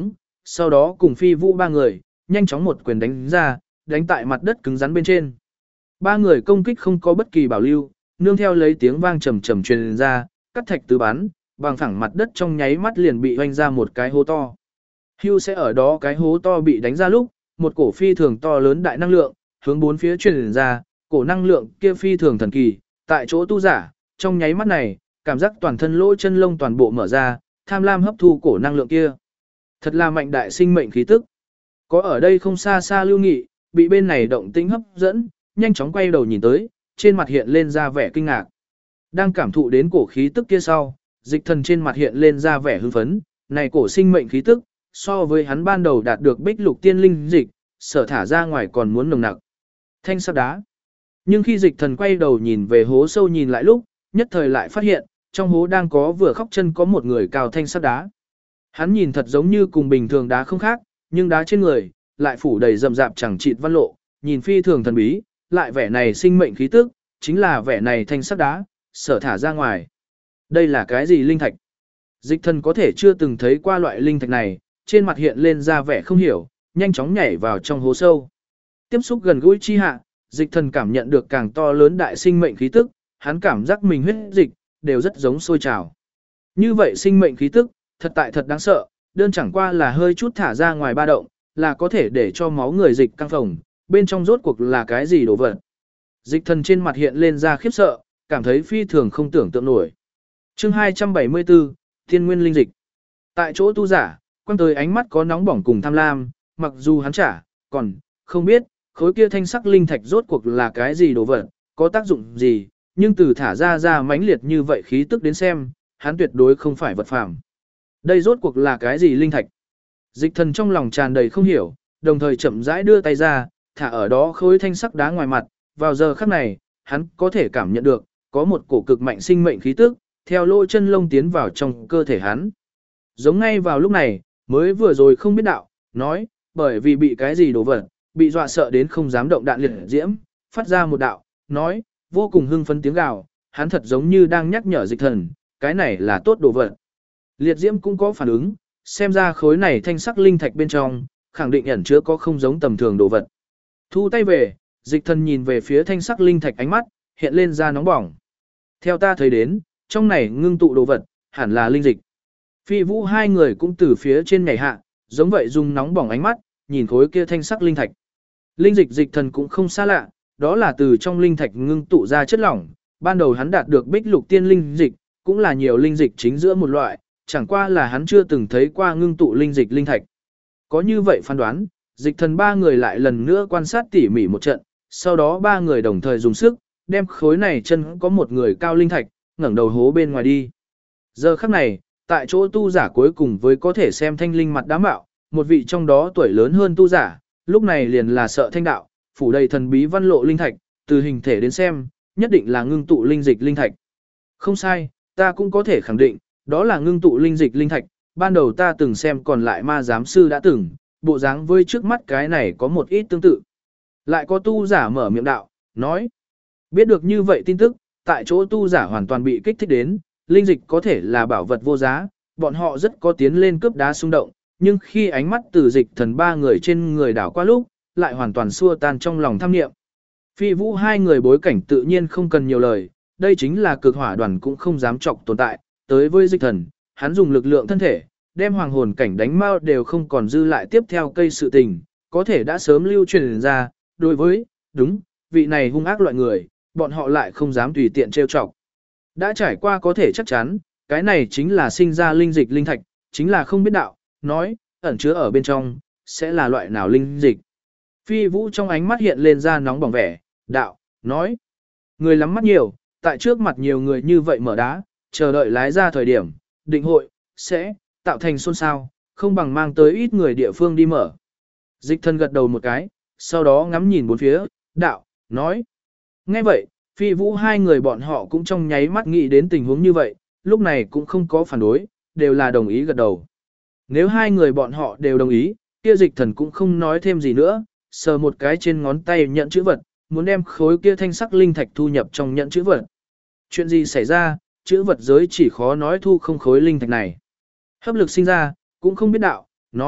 sau đó cùng Phi Vũ ba người, nhanh chóng một quyền đánh ra, đánh tại mặt đất cứng rắn bên trên. Ba người công kích không có bất kỳ bảo lưu, nương theo lấy tiếng vang trầm trầm truyền ra, cắt thạch tứ bắn, bằng phẳng mặt đất trong nháy mắt liền bị hoanh ra một cái hố to. Hưu sẽ ở đó cái hố to bị đánh ra lúc, một cổ phi thường to lớn đại năng lượng, hướng bốn phía truyền ra, cổ năng lượng kia phi thường thần kỳ, tại chỗ tu giả, trong nháy mắt này, cảm giác toàn thân lỗ chân lông toàn bộ mở ra, tham lam hấp thu cổ năng lượng kia. Thật là mạnh đại sinh mệnh khí tức. Có ở đây không xa xa Lưu Nghị, bị bên này động tĩnh hấp dẫn, nhanh chóng quay đầu nhìn tới, trên mặt hiện lên ra vẻ kinh ngạc. Đang cảm thụ đến cổ khí tức kia sau, Dịch Thần trên mặt hiện lên ra vẻ hưng phấn, này cổ sinh mệnh khí tức, so với hắn ban đầu đạt được Bích Lục Tiên Linh dịch, sở thả ra ngoài còn muốn nồng nặc. Thanh sắc đá. Nhưng khi Dịch Thần quay đầu nhìn về hố sâu nhìn lại lúc, nhất thời lại phát hiện, trong hố đang có vừa khóc chân có một người cao thanh sắc đá. Hắn nhìn thật giống như cùng bình thường đá không khác, nhưng đá trên người lại phủ đầy rậm rạp chẳng chịt văn lộ, nhìn phi thường thần bí, lại vẻ này sinh mệnh khí tức, chính là vẻ này thanh sắc đá, sở thả ra ngoài. Đây là cái gì linh thạch? Dịch Thần có thể chưa từng thấy qua loại linh thạch này, trên mặt hiện lên ra vẻ không hiểu, nhanh chóng nhảy vào trong hố sâu. Tiếp xúc gần gũi chi hạ, Dịch Thần cảm nhận được càng to lớn đại sinh mệnh khí tức, hắn cảm giác mình huyết dịch đều rất giống sôi trào. Như vậy sinh mệnh khí tức, thật tại thật đáng sợ, đơn chẳng qua là hơi chút thả ra ngoài ba động, là có thể để cho máu người dịch căng phồng, bên trong rốt cuộc là cái gì đồ vật. Dịch Thần trên mặt hiện lên ra khiếp sợ, cảm thấy phi thường không tưởng tượng nổi. Chương 274, Thiên Nguyên Linh Dịch. Tại chỗ tu giả, quăng tới ánh mắt có nóng bỏng cùng tham lam, mặc dù hắn trả, còn không biết, khối kia thanh sắc linh thạch rốt cuộc là cái gì đồ vật, có tác dụng gì, nhưng từ thả ra mãnh liệt như vậy khí tức đến xem, hắn tuyệt đối không phải vật phàm. Đây rốt cuộc là cái gì linh thạch? Dịch Thần trong lòng tràn đầy không hiểu, đồng thời chậm rãi đưa tay ra, thả ở đó khối thanh sắc đá ngoài mặt, vào giờ khắc này, hắn có thể cảm nhận được, có một cổ cực mạnh sinh mệnh khí tức, theo lỗ chân lông tiến vào trong cơ thể hắn. Giống ngay vào lúc này, mới vừa rồi không biết đạo, nói, bởi vì bị cái gì đổ vật, bị dọa sợ đến không dám động đạn liệt diễm, phát ra một đạo, nói, vô cùng hưng phấn tiếng gào, hắn thật giống như đang nhắc nhở Dịch Thần, cái này là tốt đồ vật. Liệt diễm cũng có phản ứng, xem ra khối này thanh sắc linh thạch bên trong, khẳng định ẩn chứa có không giống tầm thường đồ vật. Thu tay về, Dịch Thần nhìn về phía thanh sắc linh thạch ánh mắt, hiện lên ra nóng bỏng. Theo ta thấy đến, trong này ngưng tụ đồ vật, hẳn là linh dịch. Phi Vũ hai người cũng từ phía trên nhảy hạ, giống vậy dùng nóng bỏng ánh mắt, nhìn khối kia thanh sắc linh thạch. Linh dịch Dịch Thần cũng không xa lạ, đó là từ trong linh thạch ngưng tụ ra chất lỏng, ban đầu hắn đạt được Bích Lục Tiên Linh dịch, cũng là nhiều linh dịch chính giữa một loại, chẳng qua là hắn chưa từng thấy qua ngưng tụ linh dịch linh thạch. Có như vậy phán đoán, Dịch Thần ba người lại lần nữa quan sát tỉ mỉ một trận, sau đó ba người đồng thời dùng sức, đem khối này chân có một người cao linh thạch, ngẩng đầu hố bên ngoài đi. Giờ khắc này, tại chỗ tu giả cuối cùng với có thể xem thanh linh mặt đá mạo, một vị trong đó tuổi lớn hơn tu giả, lúc này liền là sợ thanh đạo, phủ đầy thần bí văn lộ linh thạch, từ hình thể đến xem, nhất định là ngưng tụ linh dịch linh thạch. Không sai, ta cũng có thể khẳng định, đó là ngưng tụ linh dịch linh thạch, ban đầu ta từng xem còn lại ma giám sư đã từng, bộ dáng với trước mắt cái này có một ít tương tự. Lại có tu giả mở miệng đạo, nói, biết được như vậy tin tức, tại chỗ tu giả hoàn toàn bị kích thích đến, linh dịch có thể là bảo vật vô giá, bọn họ rất có tiến lên cướp đá xung động, nhưng khi ánh mắt từ Dịch Thần ba người trên người đảo qua lúc, lại hoàn toàn xua tan trong lòng tham niệm. Phi Vũ hai người bối cảnh tự nhiên không cần nhiều lời, đây chính là cực hỏa đoàn cũng không dám chọc tồn tại, tới với Dịch Thần, hắn dùng lực lượng thân thể, đem hoàng hồn cảnh đánh mau đều không còn dư lại tiếp theo cây sự tình, có thể đã sớm lưu truyền ra, đối với, đúng, vị này hung ác loại người, bọn họ lại không dám tùy tiện trêu chọc. Đã trải qua có thể chắc chắn, cái này chính là sinh ra linh dịch linh thạch, chính là không biết đạo, nói, ẩn chứa ở bên trong, sẽ là loại nào linh dịch. Phi Vũ trong ánh mắt hiện lên ra nóng bỏng vẻ, đạo, nói, người lắm mắt nhiều, tại trước mặt nhiều người như vậy mở đá, chờ đợi lái ra thời điểm, định hội, sẽ, tạo thành xôn xao, không bằng mang tới ít người địa phương đi mở. Dịch Thần gật đầu một cái, sau đó ngắm nhìn bốn phía, đạo, nói. Nghe vậy, Phi Vũ hai người bọn họ cũng trong nháy mắt nghĩ đến tình huống như vậy, lúc này cũng không có phản đối, đều là đồng ý gật đầu. Nếu hai người bọn họ đều đồng ý, kia Dịch Thần cũng không nói thêm gì nữa, sờ một cái trên ngón tay nhận chữ vật, muốn đem khối kia thanh sắc linh thạch thu nhập trong nhận chữ vật. Chuyện gì xảy ra, chữ vật giới chỉ khó nói thu không khối linh thạch này. Hấp lực sinh ra, cũng không biết đạo, nói,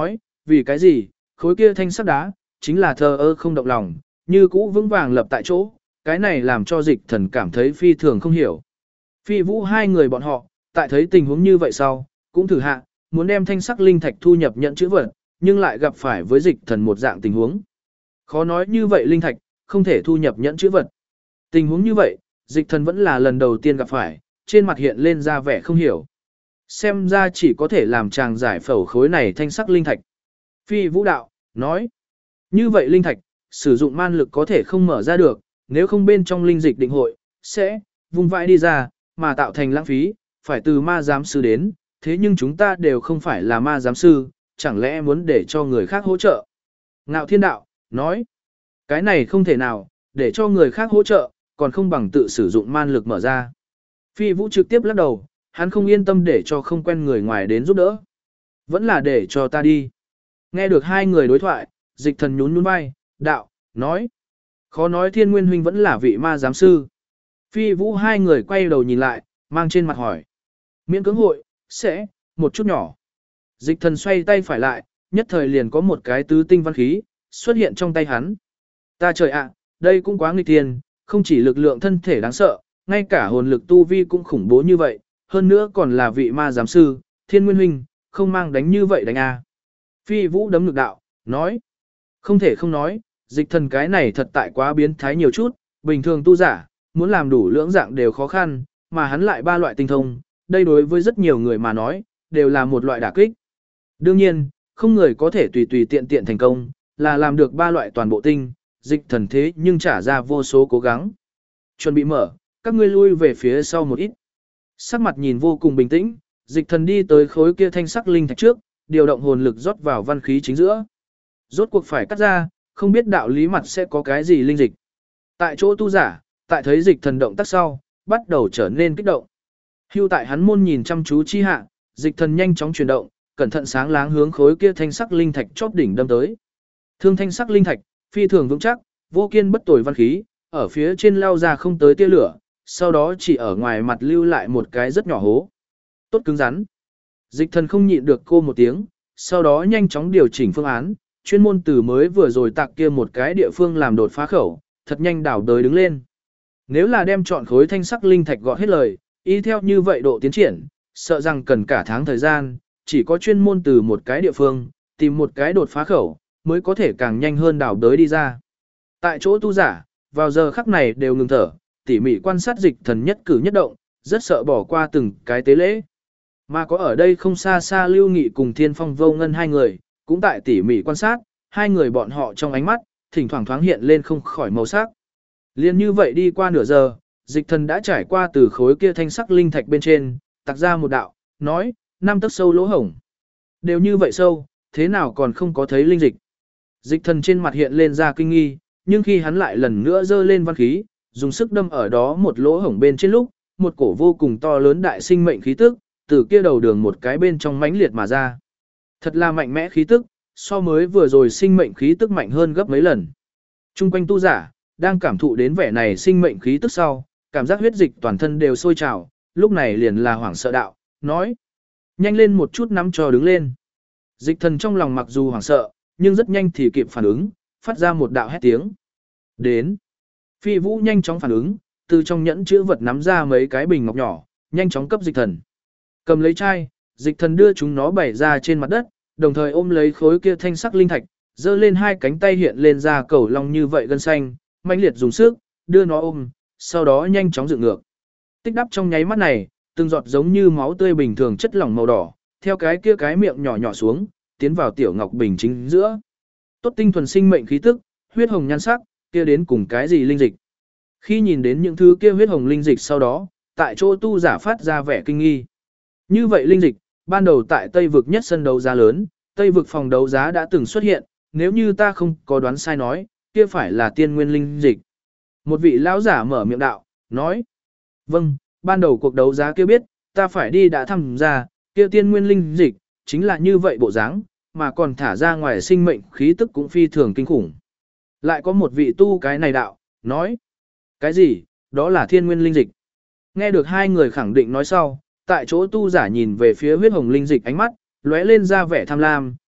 vì cái gì, khối kia thanh sắc đá, chính là thờ ơ không động lòng, như cũ vững vàng lập tại chỗ, cái này làm cho dịch thần cảm thấy phi thường không hiểu. Phi vũ hai người bọn họ, tại thấy tình huống như vậy sau, cũng thử hạ, muốn đem thanh sắc linh thạch thu nhập nhận chữ vật, nhưng lại gặp phải với dịch thần một dạng tình huống. Khó nói như vậy linh thạch, không thể thu nhập nhẫn chữ vật. Tình huống như vậy, dịch thần vẫn là lần đầu tiên gặp phải, trên mặt hiện lên ra vẻ không hiểu. Xem ra chỉ có thể làm chàng giải phẫu khối này thanh sắc linh thạch. Phi vũ đạo, nói, như vậy linh thạch, sử dụng man lực có thể không mở ra được, nếu không bên trong linh dịch định hội, sẽ vung vãi đi ra, mà tạo thành lãng phí, phải từ ma giám sư đến, thế nhưng chúng ta đều không phải là ma giám sư, chẳng lẽ muốn để cho người khác hỗ trợ. Ngạo Thiên Đạo, nói, cái này không thể nào, để cho người khác hỗ trợ, còn không bằng tự sử dụng man lực mở ra. Phi Vũ trực tiếp lắc đầu, hắn không yên tâm để cho không quen người ngoài đến giúp đỡ. Vẫn là để cho ta đi. Nghe được hai người đối thoại, dịch thần nhún nhún vai, đạo, nói. Khó nói Thiên Nguyên Huynh vẫn là vị ma giám sư. Phi Vũ hai người quay đầu nhìn lại, mang trên mặt hỏi. Miễn cưỡng hội, sẽ, một chút nhỏ. Dịch thần xoay tay phải lại, nhất thời liền có một cái tứ tinh văn khí, xuất hiện trong tay hắn. Ta trời ạ, đây cũng quá nghịch thiên, không chỉ lực lượng thân thể đáng sợ, ngay cả hồn lực tu vi cũng khủng bố như vậy, hơn nữa còn là vị ma giám sư, Thiên Nguyên Huynh, không mang đánh như vậy đánh a. Phi Vũ đấm ngực đạo, nói. Không thể không nói, dịch thần cái này thật tại quá biến thái nhiều chút, bình thường tu giả, muốn làm đủ lưỡng dạng đều khó khăn, mà hắn lại ba loại tinh thông, đây đối với rất nhiều người mà nói, đều là một loại đả kích. Đương nhiên, không người có thể tùy tùy tiện tiện thành công, là làm được ba loại toàn bộ tinh, dịch thần thế nhưng trả ra vô số cố gắng. Chuẩn bị mở, các ngươi lui về phía sau một ít. Sắc mặt nhìn vô cùng bình tĩnh, dịch thần đi tới khối kia thanh sắc linh thạch trước, điều động hồn lực rót vào văn khí chính giữa. Rốt cuộc phải cắt ra, không biết đạo lý mặt sẽ có cái gì linh dịch. Tại chỗ tu giả, tại thấy dịch thần động tác sau, bắt đầu trở nên kích động. Hưu tại hắn môn nhìn chăm chú chi hạ, dịch thần nhanh chóng chuyển động, cẩn thận sáng láng hướng khối kia thanh sắc linh thạch chóp đỉnh đâm tới. Thương thanh sắc linh thạch, phi thường vững chắc, vô kiên bất tồi văn khí, ở phía trên lao ra không tới tia lửa, sau đó chỉ ở ngoài mặt lưu lại một cái rất nhỏ hố. Tốt cứng rắn. Dịch thần không nhịn được cô một tiếng, sau đó nhanh chóng điều chỉnh phương án, chuyên môn từ mới vừa rồi tạc kia một cái địa phương làm đột phá khẩu, thật nhanh đảo đới đứng lên. Nếu là đem chọn khối thanh sắc linh thạch gọt hết lời, y theo như vậy độ tiến triển, sợ rằng cần cả tháng thời gian, chỉ có chuyên môn từ một cái địa phương, tìm một cái đột phá khẩu, mới có thể càng nhanh hơn đảo đới đi ra. Tại chỗ tu giả, vào giờ khắc này đều ngừng thở, tỉ mỉ quan sát dịch thần nhất cử nhất động, rất sợ bỏ qua từng cái tế lễ. Mà có ở đây không xa xa Lưu Nghị cùng Thiên Phong Vô Ngân hai người, cũng tại tỉ mỉ quan sát, hai người bọn họ trong ánh mắt, thỉnh thoảng thoáng hiện lên không khỏi màu sắc. Liên như vậy đi qua nửa giờ, dịch thần đã trải qua từ khối kia thanh sắc linh thạch bên trên, tạc ra một đạo, nói, 5 tấc sâu lỗ hổng. Đều như vậy sâu, thế nào còn không có thấy linh dịch. Dịch thần trên mặt hiện lên ra kinh nghi, nhưng khi hắn lại lần nữa dơ lên văn khí, dùng sức đâm ở đó một lỗ hổng bên trên lúc, một cổ vô cùng to lớn đại sinh mệnh khí tức, từ kia đầu đường một cái bên trong mãnh liệt mà ra. Thật là mạnh mẽ khí tức, so mới vừa rồi sinh mệnh khí tức mạnh hơn gấp mấy lần. Trung quanh tu giả, đang cảm thụ đến vẻ này sinh mệnh khí tức sau, cảm giác huyết dịch toàn thân đều sôi trào, lúc này liền là hoảng sợ đạo, nói. Nhanh lên một chút nắm cho đứng lên. Dịch thần trong lòng mặc dù hoảng sợ, nhưng rất nhanh thì kịp phản ứng, phát ra một đạo hét tiếng. Đến. Phi Vũ nhanh chóng phản ứng, từ trong nhẫn chữ vật nắm ra mấy cái bình ngọc nhỏ, nhanh chóng cấp dịch thần. Cầm lấy chai, dịch thần đưa chúng nó bày ra trên mặt đất, đồng thời ôm lấy khối kia thanh sắc linh thạch, giơ lên hai cánh tay hiện lên ra cầu long như vậy gân xanh, mãnh liệt dùng sức, đưa nó ôm, sau đó nhanh chóng dựng ngược. Tích đắp trong nháy mắt này, từng giọt giống như máu tươi bình thường chất lỏng màu đỏ, theo cái miệng nhỏ nhỏ xuống, tiến vào tiểu ngọc bình chính giữa. Tốt tinh thuần sinh mệnh khí tức, huyết hồng nhan sắc, kia đến cùng cái gì linh dịch. Khi nhìn đến những thứ kia huyết hồng linh dịch sau đó, tại chỗ tu giả phát ra vẻ kinh nghi. Như vậy linh dịch, ban đầu tại Tây vực nhất sân đấu giá lớn, Tây vực phòng đấu giá đã từng xuất hiện, nếu như ta không có đoán sai nói, kia phải là tiên nguyên linh dịch. Một vị lão giả mở miệng đạo, nói. Vâng, ban đầu cuộc đấu giá kia biết, ta phải đi đã tham gia, kia tiên nguyên linh dịch, chính là như vậy bộ dáng, mà còn thả ra ngoài sinh mệnh khí tức cũng phi thường kinh khủng. Lại có một vị tu cái này đạo, nói. Cái gì, đó là thiên nguyên linh dịch. Nghe được hai người khẳng định nói sau, tại chỗ tu giả nhìn về phía huyết hồng linh dịch ánh mắt, lóe lên ra vẻ tham lam,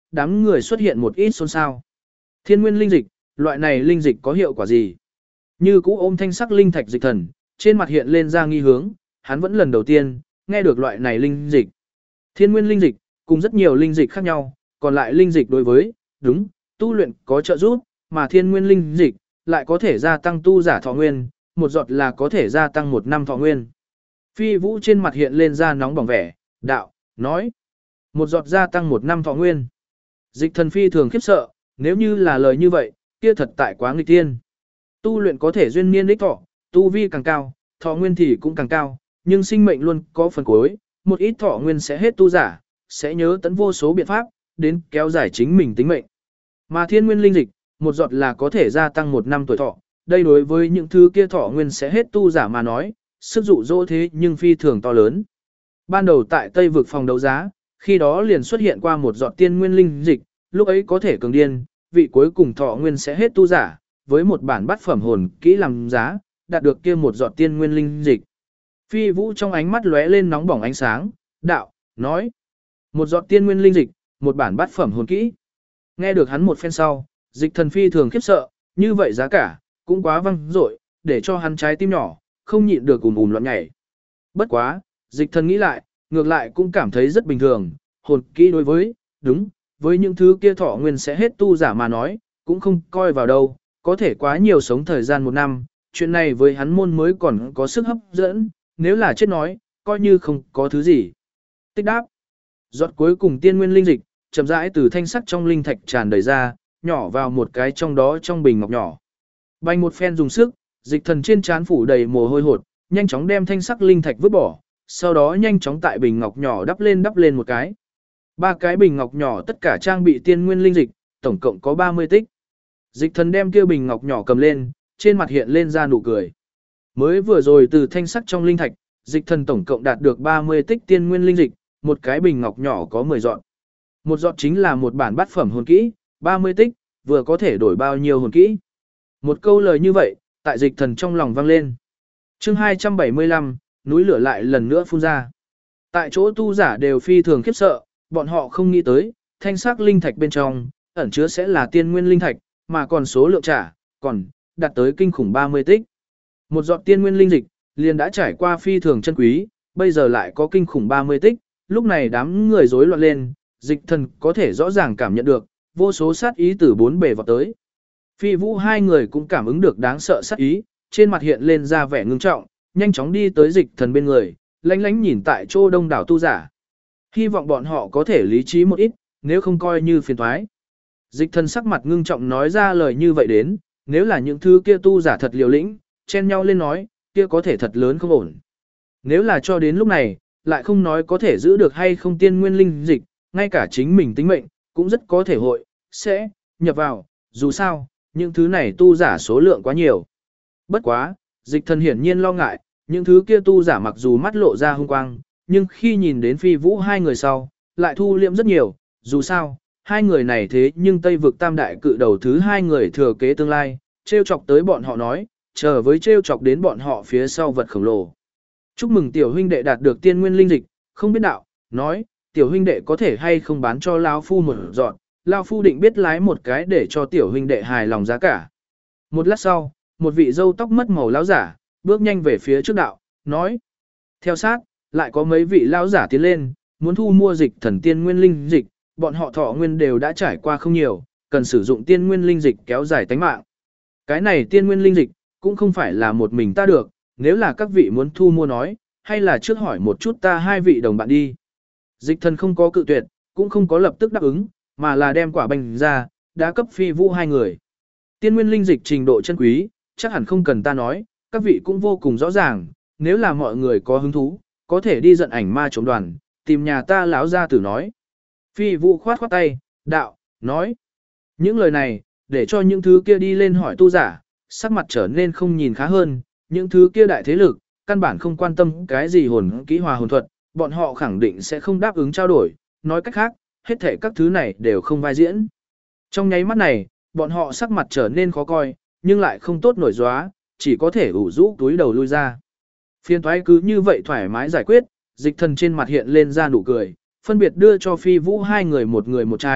đám người xuất hiện một ít xôn xao. Thiên nguyên linh dịch, loại này linh dịch có hiệu quả gì? Như cũ ôm thanh sắc linh thạch dịch thần, trên mặt hiện lên ra nghi hướng, hắn vẫn lần đầu tiên nghe được loại này linh dịch. Thiên nguyên linh dịch, cùng rất nhiều linh dịch khác nhau, còn lại linh dịch đối với, đúng, tu luyện có trợ giúp, mà thiên nguyên linh dịch lại có thể gia tăng tu giả thọ nguyên, một giọt là có thể gia tăng 1 năm thọ nguyên. Phi Vũ trên mặt hiện lên ra nóng bỏng vẻ, đạo, nói, một giọt gia tăng 1 năm thọ nguyên. Dịch thần phi thường khiếp sợ, nếu như là lời như vậy, kia thật tại quá nghịch tiên. Tu luyện có thể duyên niên đích thọ, tu vi càng cao, thọ nguyên thì cũng càng cao, nhưng sinh mệnh luôn có phần cuối, một ít thọ nguyên sẽ hết tu giả, sẽ nhớ tận vô số biện pháp, đến kéo dài chính mình tính mệnh. Mà thiên nguyên linh dịch, một giọt là có thể gia tăng 1 năm tuổi thọ, đây đối với những thứ kia thọ nguyên sẽ hết tu giả mà nói, sức dụ dỗ thế nhưng phi thường to lớn. Ban đầu tại Tây vực phòng đấu giá, khi đó liền xuất hiện qua một giọt tiên nguyên linh dịch, lúc ấy có thể cường điên, vị cuối cùng thọ nguyên sẽ hết tu giả, với một bản bát phẩm hồn kỹ làm giá, đạt được kia một giọt tiên nguyên linh dịch. Phi Vũ trong ánh mắt lóe lên nóng bỏng ánh sáng, đạo, nói, một giọt tiên nguyên linh dịch, một bản bát phẩm hồn kỹ. Nghe được hắn một phen sau, dịch thần phi thường khiếp sợ, như vậy giá cả, cũng quá văng dội, để cho hắn trái tim nhỏ, không nhịn được ùm loạn nhảy. Bất quá, dịch thần nghĩ lại, ngược lại cũng cảm thấy rất bình thường, hồn kỹ đối với, đúng, với những thứ kia thọ nguyên sẽ hết tu giả mà nói, cũng không coi vào đâu, có thể quá nhiều sống thời gian 1 năm, chuyện này với hắn môn mới còn có sức hấp dẫn, nếu là chết nói, coi như không có thứ gì. Tích đáp. Giọt cuối cùng tiên nguyên linh dịch, chậm rãi từ thanh sắc trong linh thạch tràn đầy ra, nhỏ vào một cái trong đó trong bình ngọc nhỏ. Bành một phen dùng sức, dịch thần trên trán phủ đầy mồ hôi hột, nhanh chóng đem thanh sắc linh thạch vứt bỏ, sau đó nhanh chóng tại bình ngọc nhỏ đắp lên một cái. 3 cái bình ngọc nhỏ tất cả trang bị tiên nguyên linh dịch, tổng cộng có 30 tích. Dịch thần đem kia bình ngọc nhỏ cầm lên, trên mặt hiện lên ra nụ cười. Mới vừa rồi từ thanh sắc trong linh thạch, dịch thần tổng cộng đạt được 30 tích tiên nguyên linh dịch, một cái bình ngọc nhỏ có 10 giọt. Một giọt chính là một bản bát phẩm hồn kỹ, 30 tích, vừa có thể đổi bao nhiêu hồn kỹ. Một câu lời như vậy, tại dịch thần trong lòng vang lên. Chương 275, núi lửa lại lần nữa phun ra. Tại chỗ tu giả đều phi thường khiếp sợ, bọn họ không nghĩ tới, thanh sắc linh thạch bên trong, ẩn chứa sẽ là tiên nguyên linh thạch, mà còn số lượng trả, còn đạt tới kinh khủng 30 tích. Một giọt tiên nguyên linh dịch, liền đã trải qua phi thường chân quý, bây giờ lại có kinh khủng 30 tích, lúc này đám người rối loạn lên, dịch thần có thể rõ ràng cảm nhận được, vô số sát ý từ 4 bề vọt tới. Phi Vũ hai người cũng cảm ứng được đáng sợ sát ý, trên mặt hiện lên ra vẻ ngưng trọng, nhanh chóng đi tới dịch thần bên người, lánh lánh nhìn tại chỗ đông đảo tu giả. Hy vọng bọn họ có thể lý trí một ít, nếu không coi như phiền toái. Dịch thần sắc mặt ngưng trọng nói ra lời như vậy đến, nếu là những thứ kia tu giả thật liều lĩnh, chen nhau lên nói, kia có thể thật lớn không ổn. Nếu là cho đến lúc này, lại không nói có thể giữ được hay không tiên nguyên linh dịch, ngay cả chính mình tính mệnh, cũng rất có thể hội, sẽ, nhập vào, dù sao, những thứ này tu giả số lượng quá nhiều. Bất quá, dịch thần hiển nhiên lo ngại, những thứ kia tu giả mặc dù mắt lộ ra hung quang, nhưng khi nhìn đến Phi Vũ hai người sau, lại thu liệm rất nhiều, dù sao, hai người này thế nhưng Tây vực tam đại cự đầu thứ hai người thừa kế tương lai, trêu chọc tới bọn họ nói, chờ với trêu chọc đến bọn họ phía sau vật khổng lồ. Chúc mừng tiểu huynh đệ đạt được tiên nguyên linh dịch, không biết đạo, nói, tiểu huynh đệ có thể hay không bán cho lão phu một giọt, lão phu định biết lái một cái để cho tiểu huynh đệ hài lòng giá cả. Một lát sau, một vị râu tóc mất màu lão giả, bước nhanh về phía trước đạo, nói. Theo sát, lại có mấy vị lão giả tiến lên, muốn thu mua dịch thần tiên nguyên linh dịch, bọn họ thọ nguyên đều đã trải qua không nhiều, cần sử dụng tiên nguyên linh dịch kéo dài tánh mạng. Cái này tiên nguyên linh dịch, cũng không phải là một mình ta được, nếu là các vị muốn thu mua nói, hay là trước hỏi một chút ta hai vị đồng bạn đi. Dịch thần không có cự tuyệt, cũng không có lập tức đáp ứng, mà là đem quả bánh ra, đã cấp Phi Vũ hai người. Tiên nguyên linh dịch trình độ chân quý, chắc hẳn không cần ta nói, các vị cũng vô cùng rõ ràng, nếu là mọi người có hứng thú, có thể đi dẫn ảnh ma chống đoàn, tìm nhà ta lão gia tử nói. Phi Vũ khoát khoát tay, đạo, nói. Những lời này, để cho những thứ kia đi lên hỏi tu giả, sắc mặt trở nên không nhìn khá hơn, những thứ kia đại thế lực, căn bản không quan tâm cái gì hồn kỹ hòa hồn thuật, bọn họ khẳng định sẽ không đáp ứng trao đổi, nói cách khác, hết thể các thứ này đều không vai diễn. Trong nháy mắt này, bọn họ sắc mặt trở nên khó coi, nhưng lại không tốt nổi gióa, chỉ có thể ủ rũ túi đầu lui ra. Phiên thoái cứ như vậy thoải mái giải quyết, dịch thần trên mặt hiện lên ra nụ cười, phân biệt đưa cho Phi Vũ hai người một chai,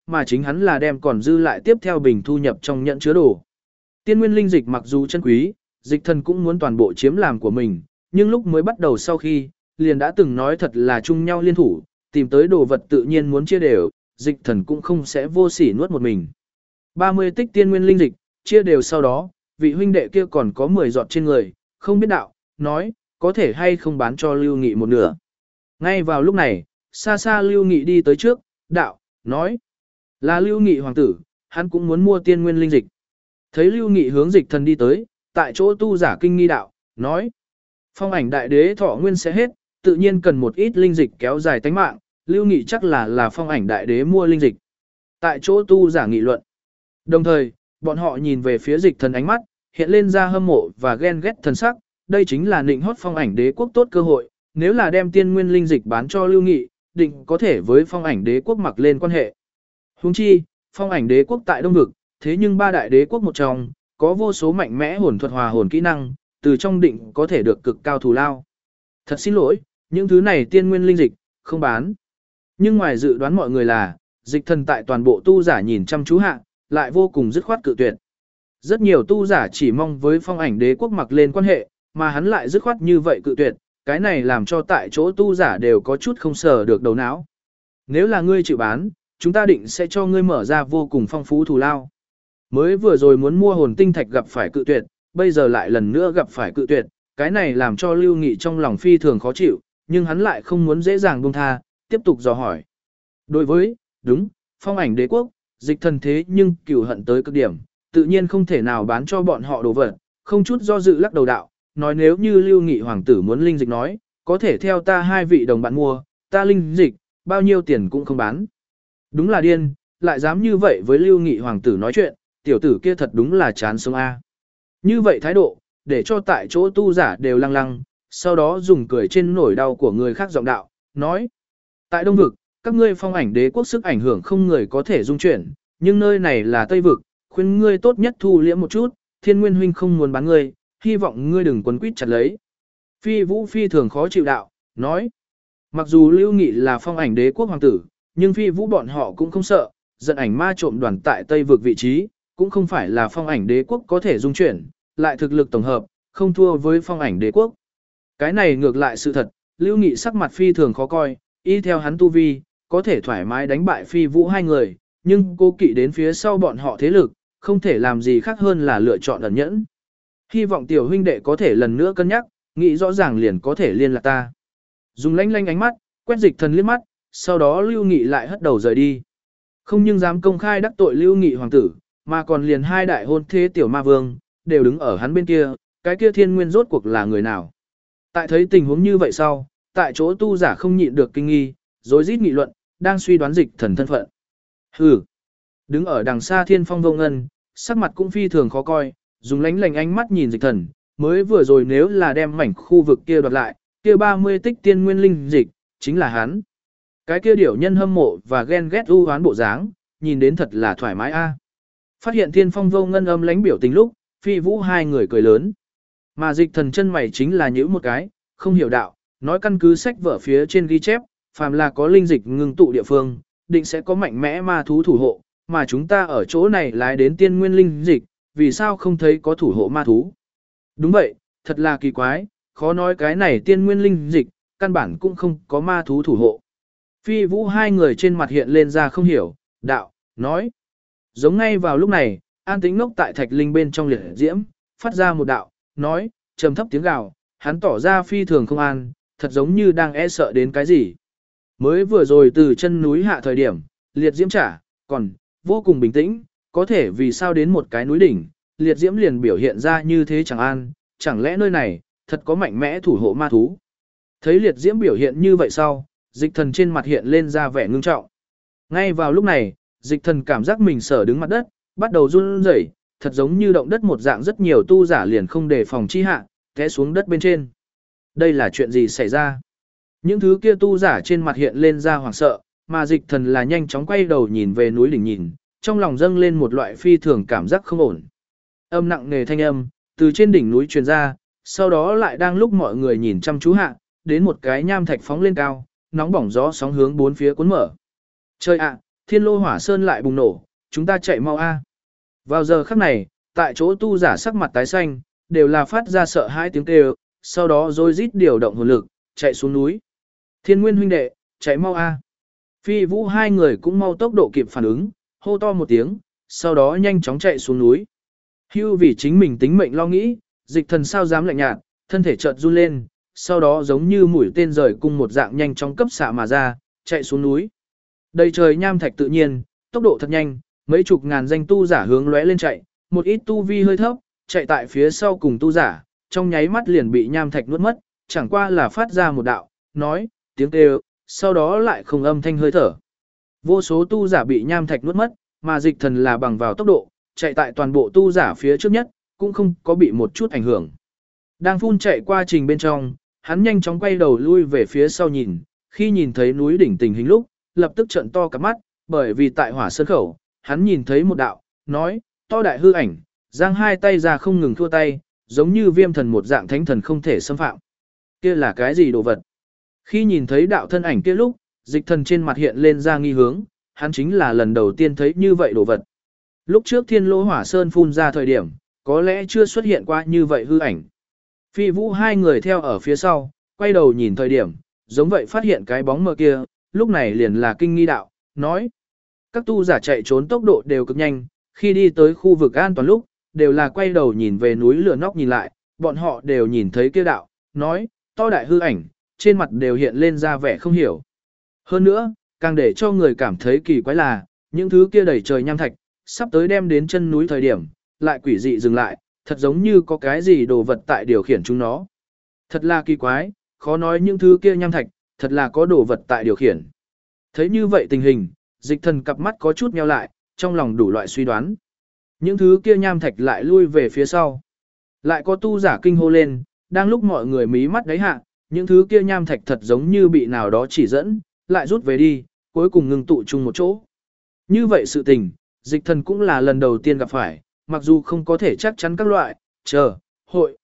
mà chính hắn là đem còn dư lại tiếp theo bình thu nhập trong nhẫn chứa đồ. Tiên nguyên linh dịch mặc dù chân quý, dịch thần cũng muốn toàn bộ chiếm làm của mình, nhưng lúc mới bắt đầu sau khi, liền đã từng nói thật là chung nhau liên thủ, tìm tới đồ vật tự nhiên muốn chia đều, dịch thần cũng không sẽ vô sỉ nuốt một mình. 30 tích tiên nguyên linh dịch, chia đều sau đó, vị huynh đệ kia còn có 10 giọt trên người, không biết đạo, nói, có thể hay không bán cho Lưu Nghị một nửa. Ngay vào lúc này, xa xa Lưu Nghị đi tới trước, đạo, nói, là Lưu Nghị hoàng tử, hắn cũng muốn mua tiên nguyên linh dịch. Thấy Lưu Nghị hướng dịch thần đi tới, tại chỗ tu giả kinh nghi đạo, nói, phong ảnh đại đế thọ nguyên sẽ hết, tự nhiên cần một ít linh dịch kéo dài tánh mạng, Lưu Nghị chắc là phong ảnh đại đế mua linh dịch. Tại chỗ tu giả nghị luận. Đồng thời, bọn họ nhìn về phía dịch thần ánh mắt, hiện lên ra hâm mộ và ghen ghét thần sắc, đây chính là nịnh hót phong ảnh đế quốc tốt cơ hội, nếu là đem tiên nguyên linh dịch bán cho Lưu Nghị, định có thể với phong ảnh đế quốc mặc lên quan hệ. Huống chi, phong ảnh đế quốc tại Đông Vực, thế nhưng ba đại đế quốc một trong, có vô số mạnh mẽ hồn thuật hòa hồn kỹ năng, từ trong định có thể được cực cao thù lao. Thật xin lỗi, những thứ này tiên nguyên linh dịch, không bán. Nhưng ngoài dự đoán mọi người là, dịch thần tại toàn bộ tu giả nhìn chăm chú hạ, lại vô cùng dứt khoát cự tuyệt. Rất nhiều tu giả chỉ mong với phong ảnh đế quốc mặc lên quan hệ, mà hắn lại dứt khoát như vậy cự tuyệt, cái này làm cho tại chỗ tu giả đều có chút không sờ được đầu não. Nếu là ngươi chịu bán, chúng ta định sẽ cho ngươi mở ra vô cùng phong phú thù lao. Mới vừa rồi muốn mua hồn tinh thạch gặp phải cự tuyệt, bây giờ lại lần nữa gặp phải cự tuyệt, cái này làm cho Lưu Nghị trong lòng phi thường khó chịu, nhưng hắn lại không muốn dễ dàng buông tha, tiếp tục dò hỏi. Đối với, đúng, phong ảnh đế quốc, dịch thần thế nhưng cửu hận tới cực điểm, tự nhiên không thể nào bán cho bọn họ đồ vật, không chút do dự lắc đầu đạo, nói nếu như Lưu Nghị hoàng tử muốn linh dịch nói, có thể theo ta hai vị đồng bạn mua, ta linh dịch, bao nhiêu tiền cũng không bán. Đúng là điên, lại dám như vậy với Lưu Nghị hoàng tử nói chuyện, tiểu tử kia thật đúng là chán sống a. Như vậy thái độ, để cho tại chỗ tu giả đều lăng lăng, sau đó dùng cười trên nỗi đau của người khác giọng đạo, nói. Tại Đông Vực, các ngươi phong ảnh đế quốc sức ảnh hưởng không người có thể dung chuyển, nhưng nơi này là Tây Vực, khuyên ngươi tốt nhất thu liễm một chút, Thiên Nguyên huynh không muốn bán ngươi, hy vọng ngươi đừng quấn quýt chặt lấy. Phi Vũ phi thường khó chịu đạo, nói. Mặc dù Lưu Nghị là phong ảnh đế quốc hoàng tử, nhưng Phi Vũ bọn họ cũng không sợ, giận ảnh ma trộm đoàn tại Tây Vực vị trí, cũng không phải là phong ảnh đế quốc có thể dung chuyển, lại thực lực tổng hợp, không thua với phong ảnh đế quốc. Cái này ngược lại sự thật, Lưu Nghị sắc mặt phi thường khó coi, y theo hắn tu vi, có thể thoải mái đánh bại Phi Vũ hai người, nhưng cô kỵ đến phía sau bọn họ thế lực, không thể làm gì khác hơn là lựa chọn ẩn nhẫn. Hy vọng tiểu huynh đệ có thể lần nữa cân nhắc, nghĩ rõ ràng liền có thể liên lạc ta. Dùng lanh lanh ánh mắt, quét dịch thần liếc mắt, sau đó Lưu Nghị lại hất đầu rời đi. Không nhưng dám công khai đắc tội Lưu Nghị hoàng tử, mà còn liền hai đại hôn thế tiểu ma vương, đều đứng ở hắn bên kia, cái kia Thiên Nguyên rốt cuộc là người nào. Tại thấy tình huống như vậy sau, tại chỗ tu giả không nhịn được kinh nghi, rối rít nghị luận, đang suy đoán dịch thần thân phận. Hừ. Đứng ở đằng xa Thiên Phong Vô Ngân, sắc mặt cũng phi thường khó coi, dùng lánh lành ánh mắt nhìn dịch thần, mới vừa rồi nếu là đem mảnh khu vực kia đoạt lại, kia 30 tích tiên nguyên linh dịch, chính là hắn. Cái kia điểu nhân hâm mộ và ghen ghét u hoán bộ dáng, nhìn đến thật là thoải mái a. Phát hiện Thiên Phong Vô Ngân âm lãnh biểu tình lúc, Phi Vũ hai người cười lớn. Mà dịch thần chân mày chính là nhíu một cái, không hiểu đạo, nói căn cứ sách vở phía trên ghi chép, phàm là có linh dịch ngưng tụ địa phương, định sẽ có mạnh mẽ ma thú thủ hộ, mà chúng ta ở chỗ này lái đến tiên nguyên linh dịch, vì sao không thấy có thủ hộ ma thú? Đúng vậy, thật là kỳ quái, khó nói cái này tiên nguyên linh dịch, căn bản cũng không có ma thú thủ hộ. Phi Vũ hai người trên mặt hiện lên ra không hiểu, đạo, nói. Giống ngay vào lúc này, an tĩnh ngốc tại thạch linh bên trong liệt diễm, phát ra một đạo, nói, trầm thấp tiếng gào, hắn tỏ ra phi thường không an, thật giống như đang e sợ đến cái gì. Mới vừa rồi từ chân núi hạ thời điểm, liệt diễm trả, còn, vô cùng bình tĩnh, có thể vì sao đến một cái núi đỉnh, liệt diễm liền biểu hiện ra như thế chẳng an, chẳng lẽ nơi này, thật có mạnh mẽ thủ hộ ma thú. Thấy liệt diễm biểu hiện như vậy sau, dịch thần trên mặt hiện lên ra vẻ ngưng trọng. Ngay vào lúc này, dịch thần cảm giác mình sở đứng mặt đất, bắt đầu run rẩy, thật giống như động đất một dạng rất nhiều tu giả liền không đề phòng chi hạ, té xuống đất bên trên. Đây là chuyện gì xảy ra? Những thứ kia tu giả trên mặt hiện lên ra hoảng sợ, mà dịch thần là nhanh chóng quay đầu nhìn về núi đỉnh nhìn, trong lòng dâng lên một loại phi thường cảm giác không ổn. Âm nặng nề thanh âm, từ trên đỉnh núi truyền ra, sau đó lại đang lúc mọi người nhìn chăm chú hạ, đến một cái nham thạch phóng lên cao, nóng bỏng gió sóng hướng bốn phía cuốn mở. Trời ạ, Thiên Lô Hỏa Sơn lại bùng nổ, chúng ta chạy mau a. Vào giờ khắc này, tại chỗ tu giả sắc mặt tái xanh, đều là phát ra sợ hãi tiếng kêu, sau đó rồi rít điều động hồn lực, chạy xuống núi. Thiên Nguyên huynh đệ, chạy mau a. Phi Vũ hai người cũng mau tốc độ kịp phản ứng, hô to một tiếng, sau đó nhanh chóng chạy xuống núi. Hưu vì chính mình tính mệnh lo nghĩ, Dịch Thần sao dám lạnh nhạt, thân thể chợt run lên, sau đó giống như mũi tên rời cung một dạng nhanh chóng cấp xạ mà ra, chạy xuống núi. Đầy trời nham thạch tự nhiên, tốc độ thật nhanh, mấy chục ngàn danh tu giả hướng lóe lên chạy, một ít tu vi hơi thấp, chạy tại phía sau cùng tu giả, trong nháy mắt liền bị nham thạch nuốt mất, chẳng qua là phát ra một đạo, nói, tiếng kêu, sau đó lại không âm thanh hơi thở. Vô số tu giả bị nham thạch nuốt mất, mà Dịch Thần là bằng vào tốc độ, chạy tại toàn bộ tu giả phía trước nhất, cũng không có bị một chút ảnh hưởng. Đang phun chạy qua trình bên trong, hắn nhanh chóng quay đầu lui về phía sau nhìn, khi nhìn thấy núi đỉnh tình hình lúc, lập tức trợn to cả mắt, bởi vì tại Hỏa Sơn khẩu, hắn nhìn thấy một đạo, nói, to đại hư ảnh, giang hai tay ra không ngừng thua tay, giống như viêm thần một dạng thánh thần không thể xâm phạm. Kia là cái gì đồ vật? Khi nhìn thấy đạo thân ảnh kia lúc, Dịch Thần trên mặt hiện lên ra nghi hướng, hắn chính là lần đầu tiên thấy như vậy đồ vật. Lúc trước Thiên Lô Hỏa Sơn phun ra thời điểm, có lẽ chưa xuất hiện qua như vậy hư ảnh. Phi Vũ hai người theo ở phía sau, quay đầu nhìn thời điểm, giống vậy phát hiện cái bóng mờ kia, lúc này liền là kinh nghi đạo, nói. Các tu giả chạy trốn tốc độ đều cực nhanh, khi đi tới khu vực an toàn lúc, đều là quay đầu nhìn về núi lửa nóc nhìn lại, bọn họ đều nhìn thấy kia đạo, nói, to đại hư ảnh, trên mặt đều hiện lên ra vẻ không hiểu. Hơn nữa, càng để cho người cảm thấy kỳ quái là, những thứ kia đầy trời nham thạch, sắp tới đem đến chân núi thời điểm, lại quỷ dị dừng lại, thật giống như có cái gì đồ vật tại điều khiển chúng nó. Thật là kỳ quái, khó nói những thứ kia nham thạch, thật là có đồ vật tại điều khiển. Thấy như vậy tình hình, Dịch Thần cặp mắt có chút nheo lại, trong lòng đủ loại suy đoán. Những thứ kia nham thạch lại lui về phía sau. Lại có tu giả kinh hô lên, đang lúc mọi người mí mắt đáy hạ, những thứ kia nham thạch thật giống như bị nào đó chỉ dẫn, lại rút về đi, cuối cùng ngừng tụ chung một chỗ. Như vậy sự tình, Dịch Thần cũng là lần đầu tiên gặp phải, mặc dù không có thể chắc chắn các loại, hội,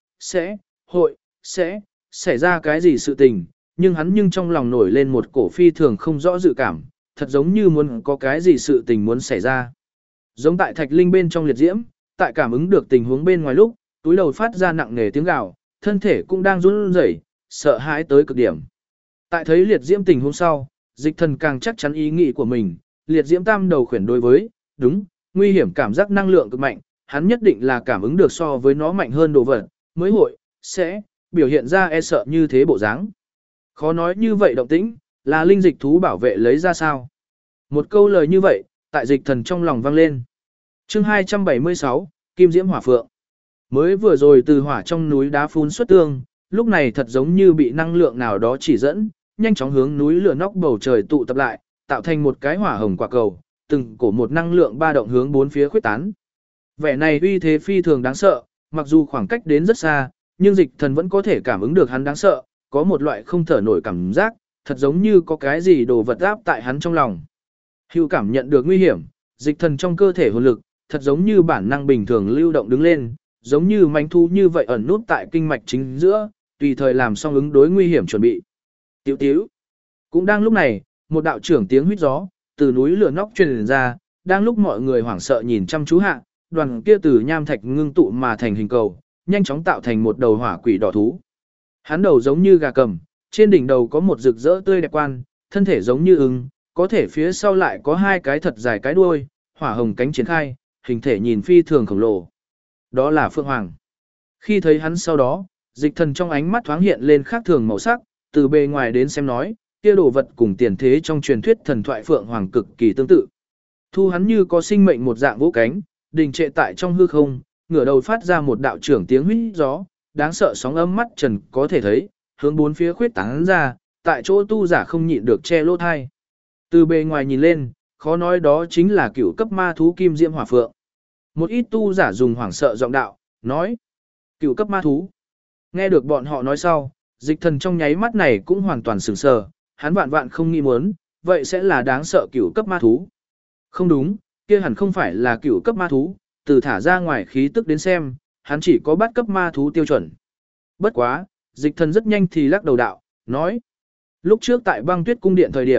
sẽ, xảy ra cái gì sự tình, nhưng trong lòng nổi lên một cổ phi thường không rõ dự cảm, thật giống như muốn có cái gì sự tình muốn xảy ra. Giống tại thạch linh bên trong liệt diễm, tại cảm ứng được tình huống bên ngoài lúc, túi đầu phát ra nặng nề tiếng gào, thân thể cũng đang run rẩy, sợ hãi tới cực điểm. Tại thấy liệt diễm tình huống sau, Dịch Thần càng chắc chắn ý nghĩ của mình, liệt diễm tam đầu khuyển đối với, đúng, nguy hiểm cảm giác năng lượng cực mạnh, hắn nhất định là cảm ứng được so với nó mạnh hơn đồ vật, mới sẽ biểu hiện ra e sợ như thế bộ dáng. Khó nói như vậy động tĩnh, là linh dịch thú bảo vệ lấy ra sao? Một câu lời như vậy, tại Dịch Thần trong lòng vang lên. Chương 276, Kim Diễm Hỏa Phượng. Mới vừa rồi từ hỏa trong núi đá phun xuất tương, lúc này thật giống như bị năng lượng nào đó chỉ dẫn, nhanh chóng hướng núi lửa nóc bầu trời tụ tập lại, tạo thành một cái hỏa hồng quả cầu, từng cổ một năng lượng ba động hướng bốn phía khuếch tán. Vẻ này uy thế phi thường đáng sợ, mặc dù khoảng cách đến rất xa, nhưng Dịch Thần vẫn có thể cảm ứng được hắn đáng sợ, có một loại không thở nổi cảm giác, thật giống như có cái gì đồ vật áp tại hắn trong lòng. Hưu cảm nhận được nguy hiểm, Dịch Thần trong cơ thể hồn lực, thật giống như bản năng bình thường lưu động đứng lên, giống như manh thu như vậy ẩn nút tại kinh mạch chính giữa, tùy thời làm xong ứng đối nguy hiểm chuẩn bị. Tiểu tiểu. Cũng đang lúc này, một đạo trưởng tiếng huýt gió, từ núi lửa nóc truyền ra, đang lúc mọi người hoảng sợ nhìn chăm chú hạ, đoàn kia từ nham thạch ngưng tụ mà thành hình cầu, nhanh chóng tạo thành một đầu hỏa quỷ đỏ thú. Hắn đầu giống như gà cầm, trên đỉnh đầu có một rực rỡ tươi đẹp quan, thân thể giống như ưng, có thể phía sau lại có hai cái thật dài cái đuôi, hỏa hồng cánh triển khai, hình thể nhìn phi thường khổng lồ. Đó là Phượng Hoàng. Khi thấy hắn sau đó, Dịch Thần trong ánh mắt thoáng hiện lên khác thường màu sắc, từ bề ngoài đến xem nói, kia đồ vật cùng tiền thế trong truyền thuyết thần thoại Phượng Hoàng cực kỳ tương tự. Thu hắn như có sinh mệnh một dạng vỗ cánh, đình trệ tại trong hư không, ngửa đầu phát ra một đạo trưởng tiếng huýt gió, đáng sợ sóng âm mắt trần có thể thấy, hướng bốn phía khuyết tán ra, tại chỗ tu giả không nhịn được che lỗ thai. Từ bề ngoài nhìn lên, khó nói đó chính là cửu cấp ma thú Kim Diễm Hỏa Phượng. Một ít tu giả dùng hoảng sợ giọng đạo, nói, cửu cấp ma thú. Nghe được bọn họ nói sau, Dịch Thần trong nháy mắt này cũng hoàn toàn sửng sờ, hắn vạn vạn không nghĩ muốn, vậy sẽ là đáng sợ cửu cấp ma thú. Không đúng, kia hẳn không phải là cửu cấp ma thú, từ thả ra ngoài khí tức đến xem, hắn chỉ có bát cấp ma thú tiêu chuẩn. Bất quá, Dịch Thần rất nhanh thì lắc đầu đạo, nói, lúc trước tại Băng Tuyết cung điện thời điểm,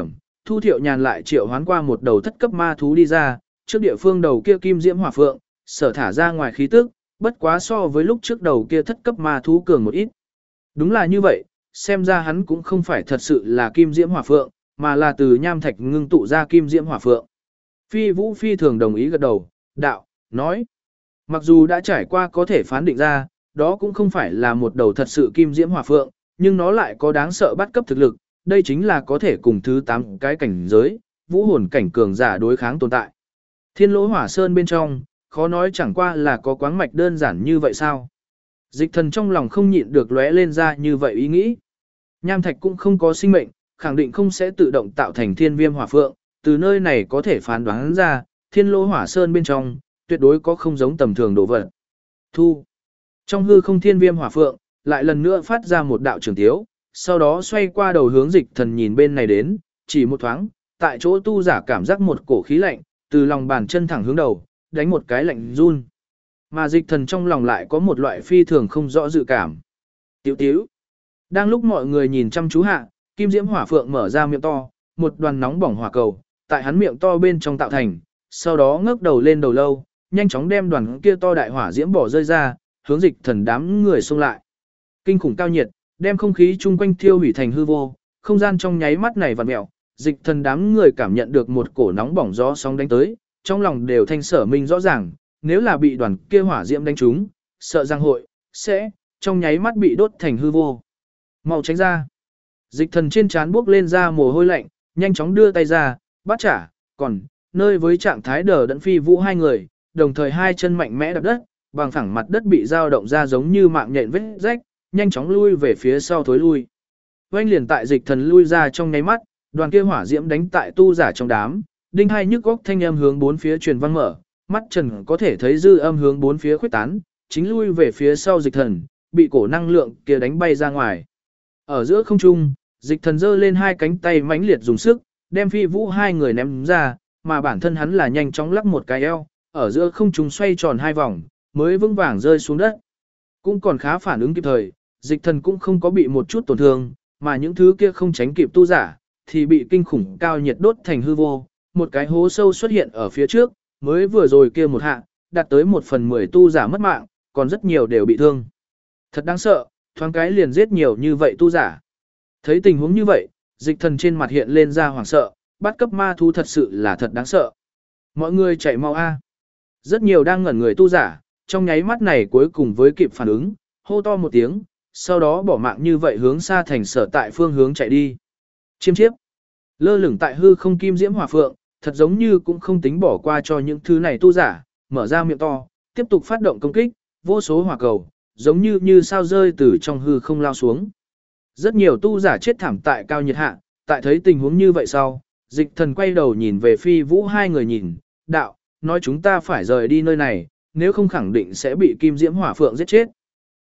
Thu Thiệu Nhàn lại triệu hoán qua một đầu thất cấp ma thú đi ra, trước địa phương đầu kia kim diễm hỏa phượng, sở thả ra ngoài khí tức, bất quá so với lúc trước đầu kia thất cấp ma thú cường một ít. Đúng là như vậy, xem ra hắn cũng không phải thật sự là kim diễm hỏa phượng, mà là từ nham thạch ngưng tụ ra kim diễm hỏa phượng. Phi Vũ phi thường đồng ý gật đầu, đạo, nói. Mặc dù đã trải qua có thể phán định ra, đó cũng không phải là một đầu thật sự kim diễm hỏa phượng, nhưng nó lại có đáng sợ bắt cấp thực lực, đây chính là có thể cùng thứ 8 cái cảnh giới, vũ hồn cảnh cường giả đối kháng tồn tại. Thiên Lỗ Hỏa Sơn bên trong, khó nói chẳng qua là có quáng mạch đơn giản như vậy sao? Dịch Thần trong lòng không nhịn được lóe lên ra như vậy ý nghĩ. Nham thạch cũng không có sinh mệnh, khẳng định không sẽ tự động tạo thành thiên viêm hỏa phượng, từ nơi này có thể phán đoán ra, Thiên Lỗ Hỏa Sơn bên trong, tuyệt đối có không giống tầm thường đồ vật. Thu. Trong hư không thiên viêm hỏa phượng, lại lần nữa phát ra một đạo trường tiếu, sau đó xoay qua đầu hướng Dịch Thần nhìn bên này đến, chỉ một thoáng, tại chỗ tu giả cảm giác một cổ khí lạnh, từ lòng bàn chân thẳng hướng đầu, đánh một cái lạnh run. Mà Dịch Thần trong lòng lại có một loại phi thường không rõ dự cảm. Tiểu tiểu. Đang lúc mọi người nhìn chăm chú hạ, kim diễm hỏa phượng mở ra miệng to, một đoàn nóng bỏng hỏa cầu, tại hắn miệng to bên trong tạo thành, sau đó ngước đầu lên đầu lâu, nhanh chóng đem đoàn kia to đại hỏa diễm bỏ rơi ra, hướng Dịch Thần đám người xông lại. Kinh khủng cao nhiệt, đem không khí chung quanh thiêu hủy thành hư vô, không gian trong nháy mắt này vặn mèo, Dịch Thần đám người cảm nhận được một cổ nóng bỏng gió sóng đánh tới, trong lòng đều thanh sở minh rõ ràng, nếu là bị đoàn kia hỏa diễm đánh trúng, sợ rằng hội sẽ trong nháy mắt bị đốt thành hư vô. Mau tránh ra. Dịch Thần trên trán bước lên ra mồ hôi lạnh, nhanh chóng đưa tay ra, bắt trả, còn nơi với trạng thái đờ đẫn Phi Vũ hai người, đồng thời hai chân mạnh mẽ đập đất, bằng phẳng mặt đất bị dao động ra giống như mạng nhện vết rách, nhanh chóng lui về phía sau thối lui. Oanh liền tại Dịch Thần lui ra trong nháy mắt, đoàn kia hỏa diễm đánh tại tu giả trong đám, đinh hai nhức góc thanh âm hướng bốn phía truyền vang mở, mắt Trần có thể thấy dư âm hướng bốn phía khuếch tán, chính lui về phía sau Dịch Thần, bị cổ năng lượng kia đánh bay ra ngoài. Ở giữa không trung, Dịch Thần giơ lên hai cánh tay mãnh liệt dùng sức, đem Phi Vũ hai người ném ra, mà bản thân hắn là nhanh chóng lắc một cái eo, ở giữa không trung xoay tròn hai vòng, mới vững vàng rơi xuống đất. Cũng còn khá phản ứng kịp thời, Dịch Thần cũng không có bị một chút tổn thương, mà những thứ kia không tránh kịp tu giả, thì bị kinh khủng cao nhiệt đốt thành hư vô, một cái hố sâu xuất hiện ở phía trước, mới vừa rồi kia một hạ, đạt tới 1/10 tu giả mất mạng, còn rất nhiều đều bị thương. Thật đáng sợ, thoáng cái liền giết nhiều như vậy tu giả. Thấy tình huống như vậy, Dịch Thần trên mặt hiện lên ra hoảng sợ, bắt cấp ma thú thật sự là thật đáng sợ. Mọi người chạy mau a. Rất nhiều đang ngẩn người tu giả, trong nháy mắt này cuối cùng với kịp phản ứng, hô to một tiếng, sau đó bỏ mạng như vậy hướng xa thành sở tại phương hướng chạy đi. Chiêm chiếp. Lơ lửng tại hư không kim diễm hỏa phượng, thật giống như cũng không tính bỏ qua cho những thứ này tu giả, mở ra miệng to, tiếp tục phát động công kích, vô số hỏa cầu, giống như sao rơi từ trong hư không lao xuống. Rất nhiều tu giả chết thảm tại cao nhiệt hạ, tại thấy tình huống như vậy sau, Dịch Thần quay đầu nhìn về Phi Vũ hai người nhìn, đạo, nói chúng ta phải rời đi nơi này, nếu không khẳng định sẽ bị kim diễm hỏa phượng giết chết.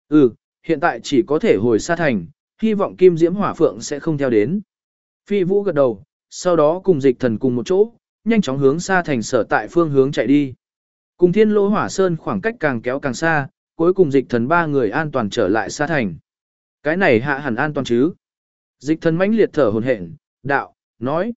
Hiện tại chỉ có thể hồi xa thành, hy vọng kim diễm hỏa phượng sẽ không theo đến. Phi Vũ gật đầu, sau đó cùng Dịch Thần cùng một chỗ, nhanh chóng hướng xa thành sở tại phương hướng chạy đi. Cùng Thiên Lỗ Hỏa Sơn khoảng cách càng kéo càng xa, cuối cùng Dịch Thần ba người an toàn trở lại xa thành. Cái này hạ hẳn an toàn chứ? Dịch Thần mãnh liệt thở hổn hển, đạo, nói.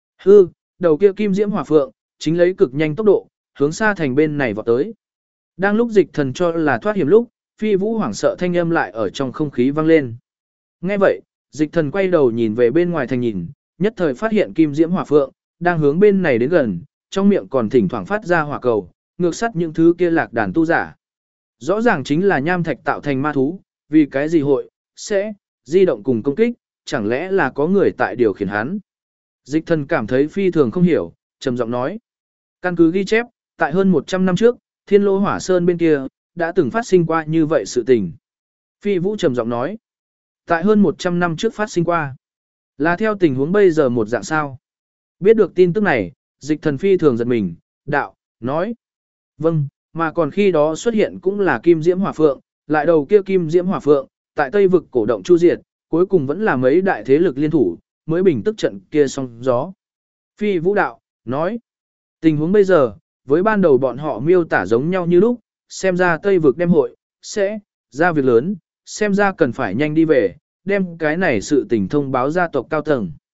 Đầu kia kim diễm hỏa phượng, chính lấy cực nhanh tốc độ, hướng xa thành bên này vọt tới. Đang lúc Dịch Thần cho là thoát hiểm lúc, Phi Vũ hoảng sợ thanh âm lại ở trong không khí vang lên. Nghe vậy, Dịch Thần quay đầu nhìn về bên ngoài thành nhìn, nhất thời phát hiện kim diễm hỏa phượng đang hướng bên này đến gần, trong miệng còn thỉnh thoảng phát ra hỏa cầu, ngược sắt những thứ kia lạc đàn tu giả. Rõ ràng chính là nham thạch tạo thành ma thú, vì cái gì hội sẽ di động cùng công kích, chẳng lẽ là có người tại điều khiển hắn. Dịch Thần cảm thấy phi thường không hiểu, trầm giọng nói. Căn cứ ghi chép, tại hơn 100 năm trước, Thiên Lỗ Hỏa Sơn bên kia, đã từng phát sinh qua như vậy sự tình. Phi Vũ trầm giọng nói. Tại hơn 100 năm trước phát sinh qua. Là theo tình huống bây giờ một dạng sao. Biết được tin tức này, Dịch Thần phi thường giật mình, đạo, nói. Vâng, mà còn khi đó xuất hiện cũng là kim diễm hỏa phượng, lại đầu kia kim diễm hỏa phượng, tại Tây vực cổ động chu diệt, cuối cùng vẫn là mấy đại thế lực liên thủ, mới bình tức trận kia sóng gió. Phi Vũ đạo, nói. Tình huống bây giờ, với ban đầu bọn họ miêu tả giống nhau như lúc, xem ra Tây vực đem hội, sẽ ra việc lớn, xem ra cần phải nhanh đi về, đem cái này sự tình thông báo gia tộc cao tầng.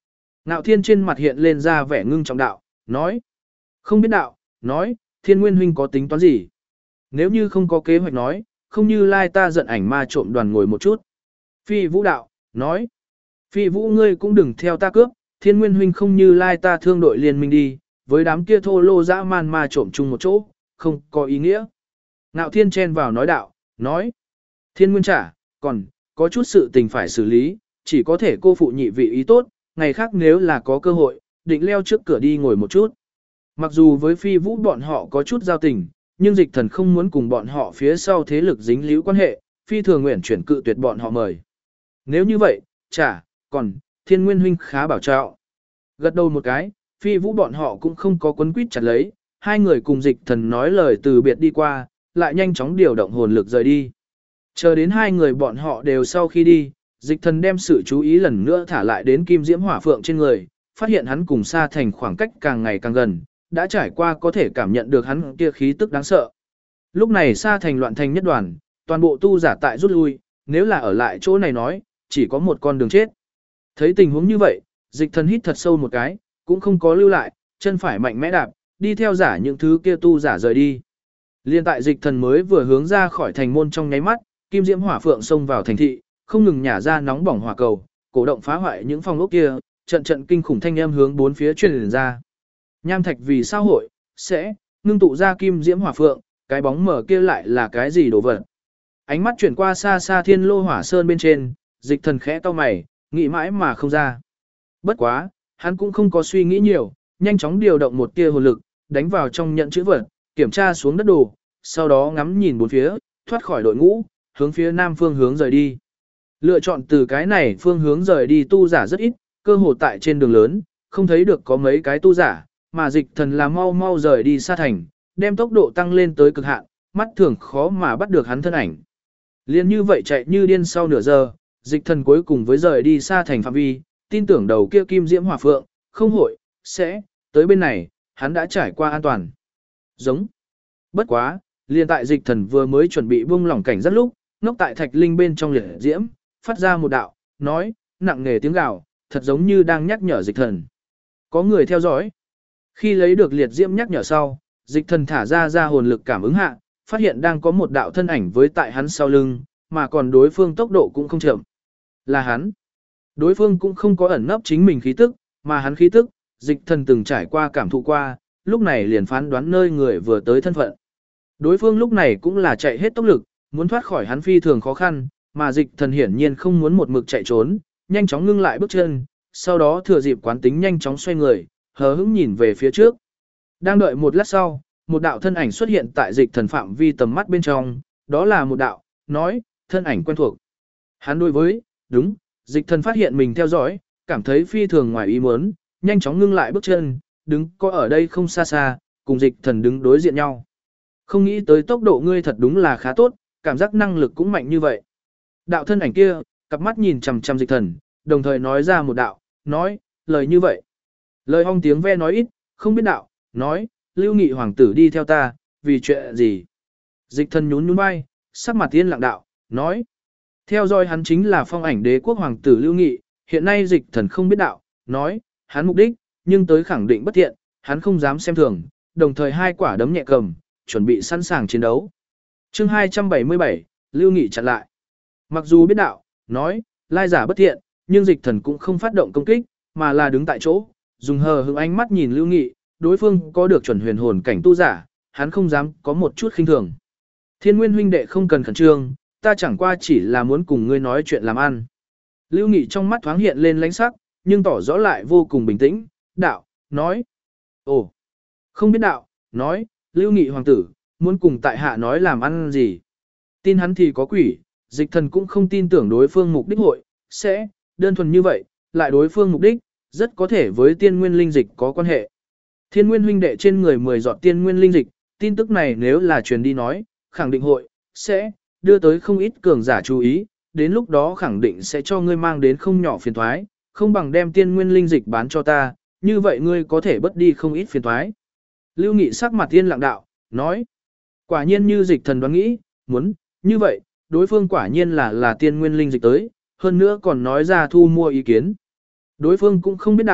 Ngạo Thiên trên mặt hiện lên ra vẻ ngưng trọng đạo, nói. Không biết đạo, nói, Thiên Nguyên huynh có tính toán gì? Nếu như không có kế hoạch nói, không như lai ta giận ảnh ma trộm đoàn ngồi một chút. Phi Vũ đạo, nói. Phi Vũ ngươi cũng đừng theo ta cướp, Thiên Nguyên huynh không như lai ta thương đội liên minh đi, với đám kia thô lô dã man ma trộm chung một chỗ, không có ý nghĩa. Ngạo Thiên chen vào nói đạo, nói. Thiên Nguyên trả, còn, có chút sự tình phải xử lý, chỉ có thể cô phụ nhị vị ý tốt, ngày khác nếu là có cơ hội, định leo trước cửa đi ngồi một chút. Mặc dù với Phi Vũ bọn họ có chút giao tình, nhưng dịch thần không muốn cùng bọn họ phía sau thế lực dính líu quan hệ, Phi thường nguyện chuyển cự tuyệt bọn họ mời. Nếu như vậy, chả, còn, Thiên Nguyên huynh khá bảo trọng. Gật đầu một cái, Phi Vũ bọn họ cũng không có quấn quýt chặt lấy, hai người cùng dịch thần nói lời từ biệt đi qua, lại nhanh chóng điều động hồn lực rời đi. Chờ đến hai người bọn họ đều sau khi đi, dịch thần đem sự chú ý lần nữa thả lại đến Kim Diễm Hỏa Phượng trên người, phát hiện hắn cùng Sa Thành khoảng cách càng ngày càng gần, đã trải qua có thể cảm nhận được hắn kia khí tức đáng sợ. Lúc này Sa Thành loạn thành nhất đoàn, toàn bộ tu giả tại rút lui, nếu là ở lại chỗ này nói, chỉ có một con đường chết. Thấy tình huống như vậy, dịch thần hít thật sâu một cái, cũng không có lưu lại, chân phải mạnh mẽ đạp, đi theo giả những thứ kia tu giả rời đi. Liên tại dịch thần mới vừa hướng ra khỏi thành môn trong nháy mắt, Kim Diễm Hỏa Phượng xông vào thành thị, không ngừng nhả ra nóng bỏng hỏa cầu, cổ động phá hoại những phòng ốc kia, trận trận kinh khủng thanh âm hướng bốn phía truyền ra. Nham thạch vì sao hội sẽ ngưng tụ ra Kim Diễm Hỏa Phượng, cái bóng mở kia lại là cái gì đồ vật? Ánh mắt chuyển qua xa xa Thiên Lô Hỏa Sơn bên trên, dịch thần khẽ cau mày, nghĩ mãi mà không ra. Bất quá, hắn cũng không có suy nghĩ nhiều, nhanh chóng điều động một tia hồn lực, đánh vào trong nhận chữ vật, kiểm tra xuống đất đồ, sau đó ngắm nhìn bốn phía, thoát khỏi đội ngũ, hướng phía nam phương hướng rời đi. Lựa chọn từ cái này phương hướng rời đi tu giả rất ít, cơ hồ tại trên đường lớn, không thấy được có mấy cái tu giả, mà dịch thần là mau mau rời đi xa thành, đem tốc độ tăng lên tới cực hạn, mắt thường khó mà bắt được hắn thân ảnh. Liên như vậy chạy như điên sau nửa giờ, dịch thần cuối cùng với rời đi xa thành phạm vi, tin tưởng đầu kia Kim Diễm Hỏa Phượng, không hội, sẽ, tới bên này, hắn đã trải qua an toàn. Giống. Bất quá, liền tại dịch thần vừa mới chuẩn bị buông lỏng cảnh rất lúc, ngốc tại thạch linh bên trong liệt diễm, phát ra một đạo, nói, nặng nề tiếng gào, thật giống như đang nhắc nhở dịch thần. Có người theo dõi. Khi lấy được liệt diễm nhắc nhở sau, dịch thần thả ra hồn lực cảm ứng hạ, phát hiện đang có một đạo thân ảnh với tại hắn sau lưng, mà còn đối phương tốc độ cũng không chậm. Là hắn. Đối phương cũng không có ẩn nấp chính mình khí tức, mà hắn khí tức, dịch thần từng trải qua cảm thụ qua, lúc này liền phán đoán nơi người vừa tới thân phận. Đối phương lúc này cũng là chạy hết tốc lực, muốn thoát khỏi hắn phi thường khó khăn, mà dịch thần hiển nhiên không muốn một mực chạy trốn, nhanh chóng ngưng lại bước chân, sau đó thừa dịp quán tính nhanh chóng xoay người, hờ hững nhìn về phía trước. Đang đợi một lát sau, một đạo thân ảnh xuất hiện tại dịch thần phạm vi tầm mắt bên trong, đó là một đạo, nói, thân ảnh quen thuộc. Hắn đối với, đúng, dịch thần phát hiện mình theo dõi, cảm thấy phi thường ngoài ý muốn, nhanh chóng ngưng lại bước chân, đứng có ở đây không xa xa, cùng dịch thần đứng đối diện nhau. Không nghĩ tới tốc độ ngươi thật đúng là khá tốt, cảm giác năng lực cũng mạnh như vậy. Đạo thân ảnh kia, cặp mắt nhìn chằm chằm dịch thần, đồng thời nói ra một đạo, nói, lời như vậy. Lời hong tiếng ve nói ít, không biết đạo, nói, Lưu Nghị hoàng tử đi theo ta, vì chuyện gì? Dịch thần nhún nhún vai, sắc mặt tiên lặng đạo, nói. Theo dõi hắn chính là phong ảnh đế quốc hoàng tử Lưu Nghị, hiện nay dịch thần không biết đạo, nói, hắn mục đích, nhưng tới khẳng định bất thiện, hắn không dám xem thường, đồng thời hai quả đấm nhẹ cầm, chuẩn bị sẵn sàng chiến đấu. Chương 277, Lưu Nghị chặn lại. Mặc dù biết đạo, nói, lai giả bất thiện, nhưng dịch thần cũng không phát động công kích, mà là đứng tại chỗ, dùng hờ hững ánh mắt nhìn Lưu Nghị, đối phương có được chuẩn huyền hồn cảnh tu giả, hắn không dám có một chút khinh thường. Thiên Nguyên huynh đệ không cần khẩn trương, ta chẳng qua chỉ là muốn cùng ngươi nói chuyện làm ăn. Lưu Nghị trong mắt thoáng hiện lên lãnh sắc, nhưng tỏ rõ lại vô cùng bình tĩnh, đạo, nói. Ồ, không biết đạo, nói, Lưu Nghị hoàng tử, muốn cùng tại hạ nói làm ăn gì. Tin hắn thì có quỷ, dịch thần cũng không tin tưởng đối phương mục đích hội, sẽ, đơn thuần như vậy, lại đối phương mục đích, rất có thể với tiên nguyên linh dịch có quan hệ. Thiên Nguyên huynh đệ trên người 10 giọt tiên nguyên linh dịch, tin tức này nếu là truyền đi nói, khẳng định hội, sẽ, đưa tới không ít cường giả chú ý, đến lúc đó khẳng định sẽ cho ngươi mang đến không nhỏ phiền thoái, không bằng đem tiên nguyên linh dịch bán cho ta, như vậy ngươi có thể bất đi không ít phiền thoái. Lưu Nghị sắc mặt tiên lặng đạo, nói, quả nhiên như dịch thần đoán nghĩ, muốn, như vậy, đối phương quả nhiên là tiên nguyên linh dịch tới, hơn nữa còn nói ra thu mua ý kiến. Đối phương cũng không biết đạo,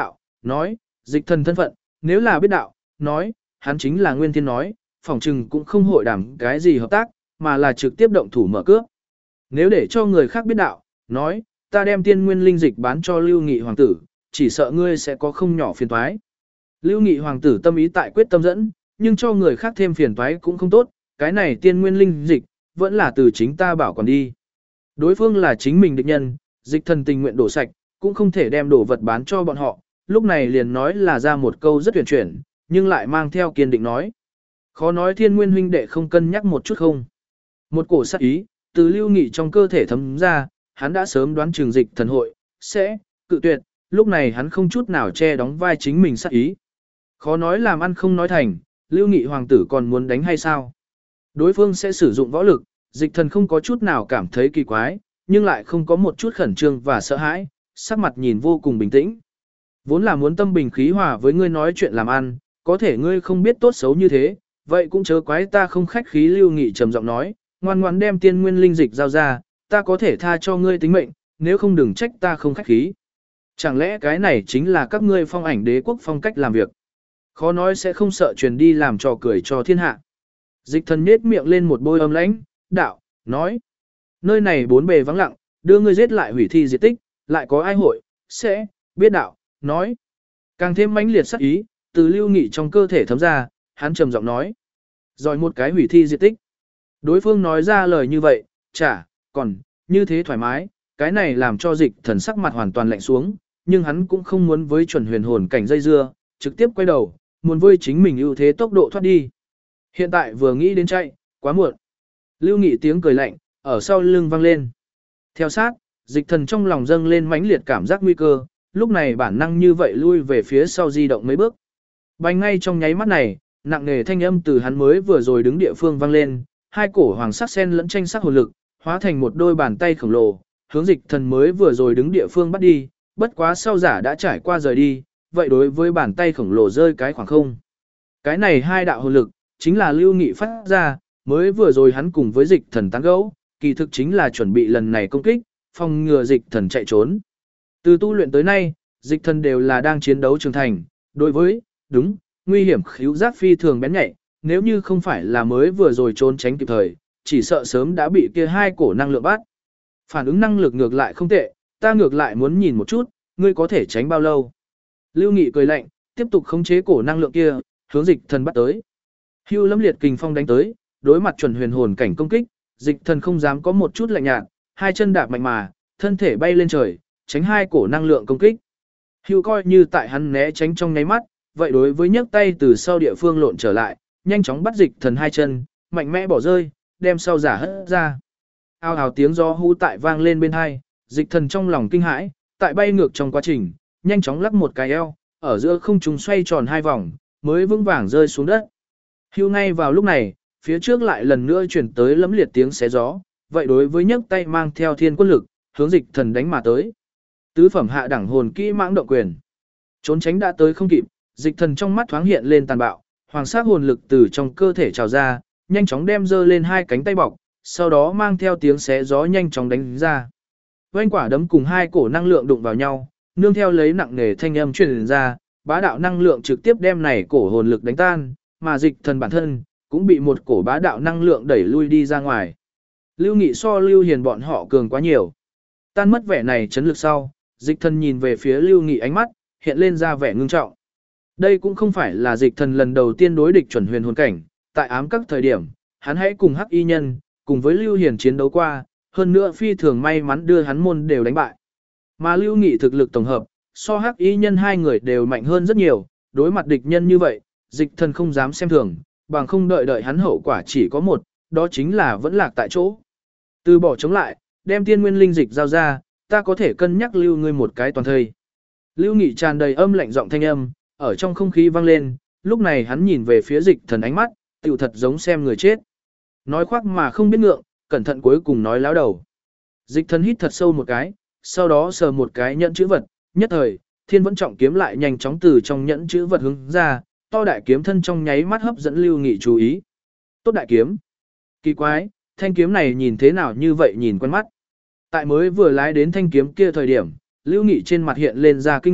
nói, dịch thần thân phận, nếu là biết đạo, nói, hắn chính là Nguyên Thiên nói, phỏng chừng cũng không hội đảm cái gì hợp tác, mà là trực tiếp động thủ mở cướp. Nếu để cho người khác biết đạo, nói, ta đem tiên nguyên linh dịch bán cho Lưu Nghị hoàng tử, chỉ sợ ngươi sẽ có không nhỏ phiền toái. Lưu Nghị hoàng tử tâm ý tại quyết tâm dẫn, nhưng cho người khác thêm phiền toái cũng không tốt, cái này tiên nguyên linh dịch, vẫn là từ chính ta bảo còn đi. Đối phương là chính mình địch nhân, dịch thần tình nguyện đổ sạch, cũng không thể đem đồ vật bán cho bọn họ, lúc này liền nói là ra một câu rất tuyển chuyển, nhưng lại mang theo kiên định nói. Khó nói thiên nguyên huynh đệ không cân nhắc một chút không. Một cổ sát ý, từ Lưu Nghị trong cơ thể thấm ra, hắn đã sớm đoán trường dịch thần hội, sẽ, cự tuyệt, lúc này hắn không chút nào che đóng vai chính mình sát ý. Khó nói làm ăn không nói thành, Lưu Nghị hoàng tử còn muốn đánh hay sao? Đối phương sẽ sử dụng võ lực, dịch thần không có chút nào cảm thấy kỳ quái, nhưng lại không có một chút khẩn trương và sợ hãi, sắc mặt nhìn vô cùng bình tĩnh. Vốn là muốn tâm bình khí hòa với ngươi nói chuyện làm ăn, có thể ngươi không biết tốt xấu như thế, vậy cũng chớ quái ta không khách khí. Lưu Nghị trầm giọng nói, ngoan ngoãn đem tiên nguyên linh dịch giao ra, ta có thể tha cho ngươi tính mệnh, nếu không đừng trách ta không khách khí. Chẳng lẽ cái này chính là các ngươi phong ảnh đế quốc phong cách làm việc? Khó nói sẽ không sợ truyền đi làm trò cười cho thiên hạ. Dịch thần nhếch miệng lên một bôi âm lãnh, đạo, nói. Nơi này bốn bề vắng lặng, đưa ngươi giết lại hủy thi diệt tích, lại có ai hội, sẽ, biết đạo, nói. Càng thêm mãnh liệt sát ý, từ Lưu Nghị trong cơ thể thấm ra, hắn trầm giọng nói. Rồi một cái hủy thi diệt tích. Đối phương nói ra lời như vậy, còn, như thế thoải mái, cái này làm cho dịch thần sắc mặt hoàn toàn lạnh xuống, nhưng hắn cũng không muốn với chuẩn huyền hồn cảnh dây dưa, trực tiếp quay đầu, muốn với chính mình ưu thế tốc độ thoát đi. Hiện tại vừa nghĩ đến chạy, quá muộn. Lưu Nghị tiếng cười lạnh, ở sau lưng vang lên. Theo sát, dịch thần trong lòng dâng lên mãnh liệt cảm giác nguy cơ, lúc này bản năng như vậy lui về phía sau di động mấy bước. Bành ngay trong nháy mắt này, nặng nề thanh âm từ hắn mới vừa rồi đứng địa phương vang lên, hai cổ hoàng sắc sen lẫn tranh sắc hồn lực, hóa thành một đôi bàn tay khổng lồ, hướng dịch thần mới vừa rồi đứng địa phương bắt đi, bất quá sau giả đã trải qua rời đi, vậy đối với bàn tay khổng lồ rơi cái khoảng không. Cái này hai đạo hồn lực, chính là Lưu Nghị phát ra, mới vừa rồi hắn cùng với dịch thần tán gẫu, kỳ thực chính là chuẩn bị lần này công kích, phòng ngừa dịch thần chạy trốn. Từ tu luyện tới nay, dịch thần đều là đang chiến đấu trưởng thành, đối với, nguy hiểm khíu giác phi thường bén nhạy, nếu như không phải là mới vừa rồi trốn tránh kịp thời, chỉ sợ sớm đã bị kia hai cổ năng lượng bắt. Phản ứng năng lực ngược lại không tệ, ta ngược lại muốn nhìn một chút, ngươi có thể tránh bao lâu. Lưu Nghị cười lạnh, tiếp tục khống chế cổ năng lượng kia, hướng dịch thần bắt tới. Hưu lâm liệt kình phong đánh tới, đối mặt chuẩn huyền hồn cảnh công kích, dịch thần không dám có một chút lạnh nhạt, hai chân đạp mạnh mà, thân thể bay lên trời, tránh hai cổ năng lượng công kích. Hưu coi như tại hắn né tránh trong nháy mắt, vậy đối với nhấc tay từ sau địa phương lộn trở lại, nhanh chóng bắt dịch thần hai chân, mạnh mẽ bỏ rơi, đem sau giả hất ra. Ao ào tiếng gió hú tại vang lên bên hai, dịch thần trong lòng kinh hãi, tại bay ngược trong quá trình, nhanh chóng lắc một cái eo, ở giữa không trung xoay tròn hai vòng, mới vững vàng rơi xuống đất. Hưu ngay vào lúc này, phía trước lại lần nữa chuyển tới lấm liệt tiếng xé gió, vậy đối với nhấc tay mang theo thiên quân lực, hướng dịch thần đánh mà tới. Tứ phẩm hạ đẳng hồn kỹ mãng động quyền. Trốn tránh đã tới không kịp, dịch thần trong mắt thoáng hiện lên tàn bạo, hoàng sắc hồn lực từ trong cơ thể trào ra, nhanh chóng đem dơ lên hai cánh tay bọc, sau đó mang theo tiếng xé gió nhanh chóng đánh ra. Vành quả đấm cùng hai cổ năng lượng đụng vào nhau, nương theo lấy nặng nề thanh âm truyền ra, bá đạo năng lượng trực tiếp đem này cổ hồn lực đánh tan, mà dịch thần bản thân cũng bị một cổ bá đạo năng lượng đẩy lui đi ra ngoài. Lưu Nghị so Lưu Hiền bọn họ cường quá nhiều. Tan mất vẻ này chấn lực sau, dịch thần nhìn về phía Lưu Nghị ánh mắt hiện lên ra vẻ ngưng trọng. Đây cũng không phải là dịch thần lần đầu tiên đối địch chuẩn huyền hồn cảnh, tại ám các thời điểm, hắn hãy cùng Hắc Y Nhân, cùng với Lưu Hiền chiến đấu qua, hơn nữa phi thường may mắn đưa hắn môn đều đánh bại. Mà Lưu Nghị thực lực tổng hợp, so Hắc Y Nhân hai người đều mạnh hơn rất nhiều, đối mặt địch nhân như vậy, dịch thần không dám xem thường, bằng không đợi hắn hậu quả chỉ có một, đó chính là vẫn lạc tại chỗ. Từ bỏ chống lại, đem tiên nguyên linh dịch giao ra, ta có thể cân nhắc lưu ngươi một cái toàn thây. Lưu Nghị tràn đầy âm lạnh giọng thanh âm, ở trong không khí vang lên, lúc này hắn nhìn về phía dịch thần ánh mắt, tựu thật giống xem người chết. Nói khoác mà không biết ngượng, cẩn thận cuối cùng nói láo đầu. Dịch thần hít thật sâu một cái, sau đó sờ một cái nhẫn chữ vật, nhất thời, thiên vẫn trọng kiếm lại nhanh chóng từ trong nhẫn chữ vật hướng ra, to đại kiếm thân trong nháy mắt hấp dẫn Lưu Nghị chú ý. Tốt đại kiếm. Kỳ quái, thanh kiếm này nhìn thế nào như vậy nhìn quen mắt. Tại mới vừa lái đến thanh kiếm kia thời điểm, Lưu Nghị trên mặt hiện lên ra kinh ngạc,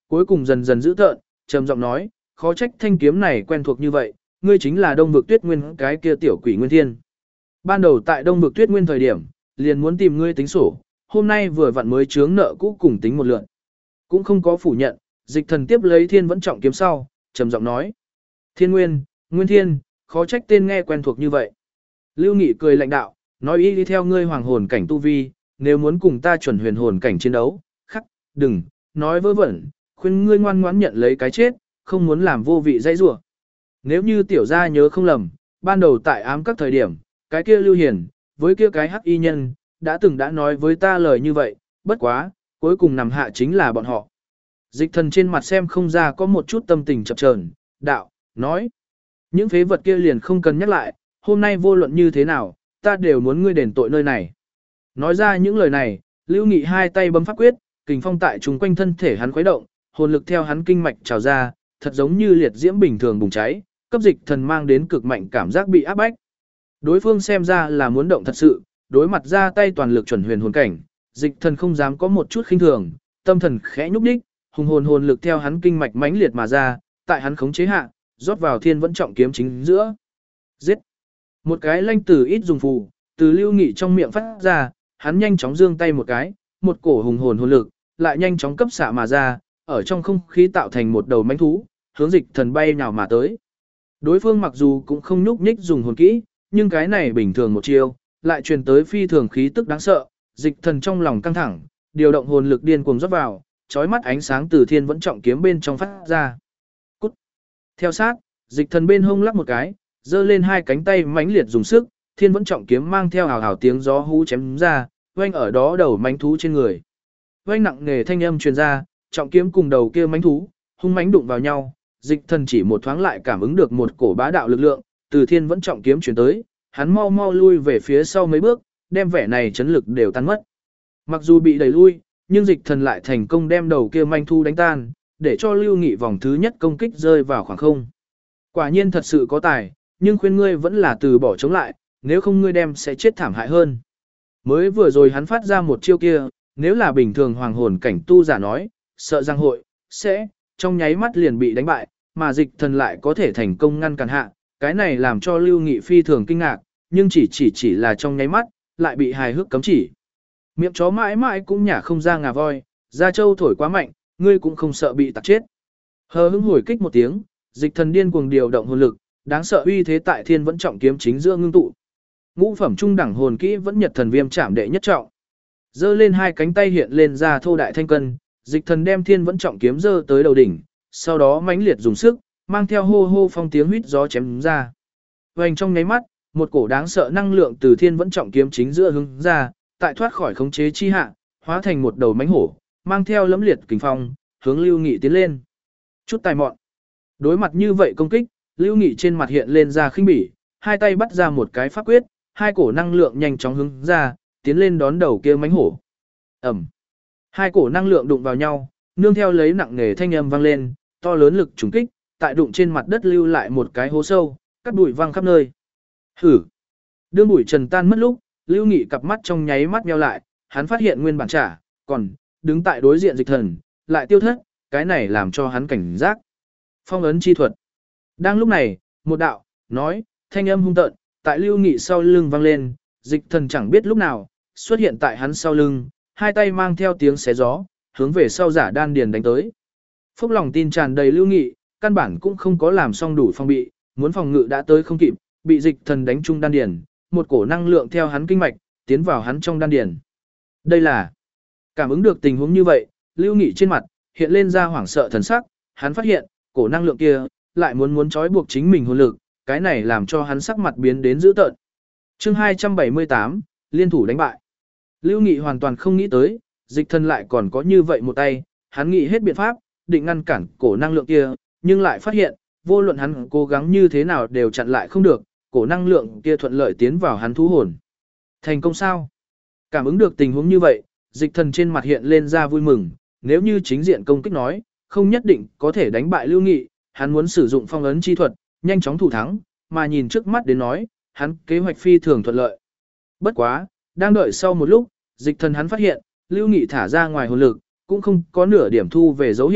cuối cùng dần dần giữ tợn, trầm giọng nói, khó trách thanh kiếm này quen thuộc như vậy, ngươi chính là Đông vực Tuyết Nguyên cái kia tiểu quỷ Nguyên Thiên. Ban đầu tại Đông vực Tuyết Nguyên thời điểm, liền muốn tìm ngươi tính sổ, hôm nay vừa vặn mới chướng nợ cũ cùng tính một lượt. Cũng không có phủ nhận, Dịch Thần tiếp lấy Thiên Vẫn Trọng kiếm sau, trầm giọng nói: "Thiên Nguyên, Nguyên Thiên, khó trách tên nghe quen thuộc như vậy." Lưu Nghị cười lạnh đạo, nói ý đi theo ngươi hoàng hồn cảnh tu vi, nếu muốn cùng ta chuẩn huyền hồn cảnh chiến đấu, khắc, đừng, nói vớ vẩn, khuyên ngươi ngoan ngoãn nhận lấy cái chết, không muốn làm vô vị dãy rủa. Nếu như tiểu gia nhớ không lầm, ban đầu tại ám các thời điểm, cái kia Lưu Hiền, với kia cái hắc y nhân, đã nói với ta lời như vậy, bất quá, cuối cùng nằm hạ chính là bọn họ. Dịch Thần trên mặt xem không ra có một chút tâm tình chập chờn, đạo, nói, những phế vật kia liền không cần nhắc lại, hôm nay vô luận như thế nào, ta đều muốn ngươi đền tội nơi này. Nói ra những lời này, Lưu Nghị hai tay bấm pháp quyết, kình phong tại chúng quanh thân thể hắn khuấy động, hồn lực theo hắn kinh mạch trào ra, thật giống như liệt diễm bình thường bùng cháy, cấp Dịch Thần mang đến cực mạnh cảm giác bị áp bách. Đối phương xem ra là muốn động thật sự, đối mặt ra tay toàn lực chuẩn huyền hồn cảnh, Dịch Thần không dám có một chút khinh thường, tâm thần khẽ nhúc nhích, hùng hồn lực theo hắn kinh mạch mãnh liệt mà ra, tại hắn khống chế hạ, rót vào Thiên Vẫn Trọng kiếm chính giữa. Giết! Một cái lanh tử ít dùng phù, từ Lưu Nghị trong miệng phát ra, hắn nhanh chóng giương tay một cái, một cổ hùng hồn lực, lại nhanh chóng cấp xạ mà ra, ở trong không khí tạo thành một đầu mãnh thú, hướng Dịch Thần bay nhào mà tới. Đối phương mặc dù cũng không nhúc nhích dùng hồn kỹ, nhưng cái này bình thường một chiêu, lại truyền tới phi thường khí tức đáng sợ, Dịch Thần trong lòng căng thẳng, điều động hồn lực điên cuồng rót vào, chói mắt ánh sáng từ Thiên Vẫn Trọng kiếm bên trong phát ra. Cút. Theo sát, Dịch Thần bên hông lắc một cái, giơ lên hai cánh tay mãnh liệt dùng sức, Thiên Vẫn Trọng kiếm mang theo hào hào tiếng gió hú chém ra, oanh ở đó đầu mãnh thú trên người. Oanh nặng nề thanh âm truyền ra, trọng kiếm cùng đầu kia mãnh thú, hung mãnh đụng vào nhau, Dịch Thần chỉ một thoáng lại cảm ứng được một cổ bá đạo lực lượng từ Thiên Vẫn Trọng kiếm truyền tới, hắn mau mau lui về phía sau mấy bước, đem vẻ này chấn lực đều tan mất. Mặc dù bị đẩy lui, nhưng Dịch Thần lại thành công đem đầu kia manh thu đánh tan, để cho Lưu Nghị vòng thứ nhất công kích rơi vào khoảng không. Quả nhiên thật sự có tài, nhưng khuyên ngươi vẫn là từ bỏ chống lại, nếu không ngươi đem sẽ chết thảm hại hơn. Mới vừa rồi hắn phát ra một chiêu kia, nếu là bình thường hoàng hồn cảnh tu giả nói, sợ rằng hội, sẽ, trong nháy mắt liền bị đánh bại, mà Dịch Thần lại có thể thành công ngăn cản hạ, cái này làm cho Lưu Nghị phi thường kinh ngạc, nhưng chỉ là trong nháy mắt, lại bị hài hước cấm chỉ. Miệng chó mãi mãi cũng nhả không ra ngà voi, da trâu thổi quá mạnh, ngươi cũng không sợ bị tạc chết. Hờ hững hồi kích một tiếng, Dịch Thần điên cuồng điều động hồn lực, đáng sợ uy thế tại Thiên Vẫn Trọng kiếm chính giữa ngưng tụ. Ngũ phẩm trung đẳng hồn kỹ vẫn Nhật Thần Viêm Trảm đệ nhất trọng. Giơ lên hai cánh tay hiện lên ra thô đại thanh cân, Dịch Thần đem Thiên Vẫn Trọng kiếm giơ tới đầu đỉnh, sau đó mãnh liệt dùng sức, mang theo hô hô phong tiếng huýt gió chém ra. Vành trong nháy mắt, một cổ đáng sợ năng lượng từ Thiên Vẫn Trọng kiếm chính giữa hướng ra, tại thoát khỏi khống chế chi hạ, hóa thành một đầu mãnh hổ, mang theo lẫm liệt kình phong, hướng Lưu Nghị tiến lên. Chút tài mọn. Đối mặt như vậy công kích, Lưu Nghị trên mặt hiện lên ra khinh bỉ, hai tay bắt ra một cái pháp quyết, hai cổ năng lượng nhanh chóng hướng ra, tiến lên đón đầu kia mãnh hổ. Ầm. Hai cổ năng lượng đụng vào nhau, nương theo lấy nặng nề thanh âm vang lên, to lớn lực trùng kích, tại đụng trên mặt đất lưu lại một cái hố sâu, cắt bụi văng khắp nơi. Hử. Đương bụi trần tan mất lúc, Lưu Nghị cặp mắt trong nháy mắt nheo lại, hắn phát hiện nguyên bản trả, còn đứng tại đối diện Dịch Thần, lại tiêu thất, cái này làm cho hắn cảnh giác. Phong ấn chi thuật. Đang lúc này, một đạo nói, thanh âm hung tợn, tại Lưu Nghị sau lưng vang lên, Dịch Thần chẳng biết lúc nào xuất hiện tại hắn sau lưng, hai tay mang theo tiếng xé gió, hướng về sau giả đan điền đánh tới. Phúc lòng tin tràn đầy Lưu Nghị, căn bản cũng không có làm xong đủ phòng bị, muốn phòng ngự đã tới không kịp, bị Dịch Thần đánh trúng đan điền, một cổ năng lượng theo hắn kinh mạch, tiến vào hắn trong đan điền. Đây là cảm ứng được tình huống như vậy, Lưu Nghị trên mặt hiện lên ra hoảng sợ thần sắc, hắn phát hiện, cổ năng lượng kia lại muốn trói buộc chính mình hồn lực, cái này làm cho hắn sắc mặt biến đến dữ tợn. Chương 278, liên thủ đánh bại. Lưu Nghị hoàn toàn không nghĩ tới, Dịch Thần lại còn có như vậy một tay, hắn nghĩ hết biện pháp, định ngăn cản cổ năng lượng kia, nhưng lại phát hiện, vô luận hắn cố gắng như thế nào đều chặn lại không được, cổ năng lượng kia thuận lợi tiến vào hắn thú hồn. Thành công sao? Cảm ứng được tình huống như vậy, Dịch Thần trên mặt hiện lên ra vui mừng, nếu như chính diện công kích nói, không nhất định có thể đánh bại Lưu Nghị, hắn muốn sử dụng phong ấn chi thuật, nhanh chóng thủ thắng, mà nhìn trước mắt đến nói, hắn kế hoạch phi thường thuận lợi. Bất quá, đang đợi sau một lúc, Dịch Thần hắn phát hiện, Lưu Nghị thả ra ngoài hồn lực, cũng không có nửa điểm thu về dấu hiệu,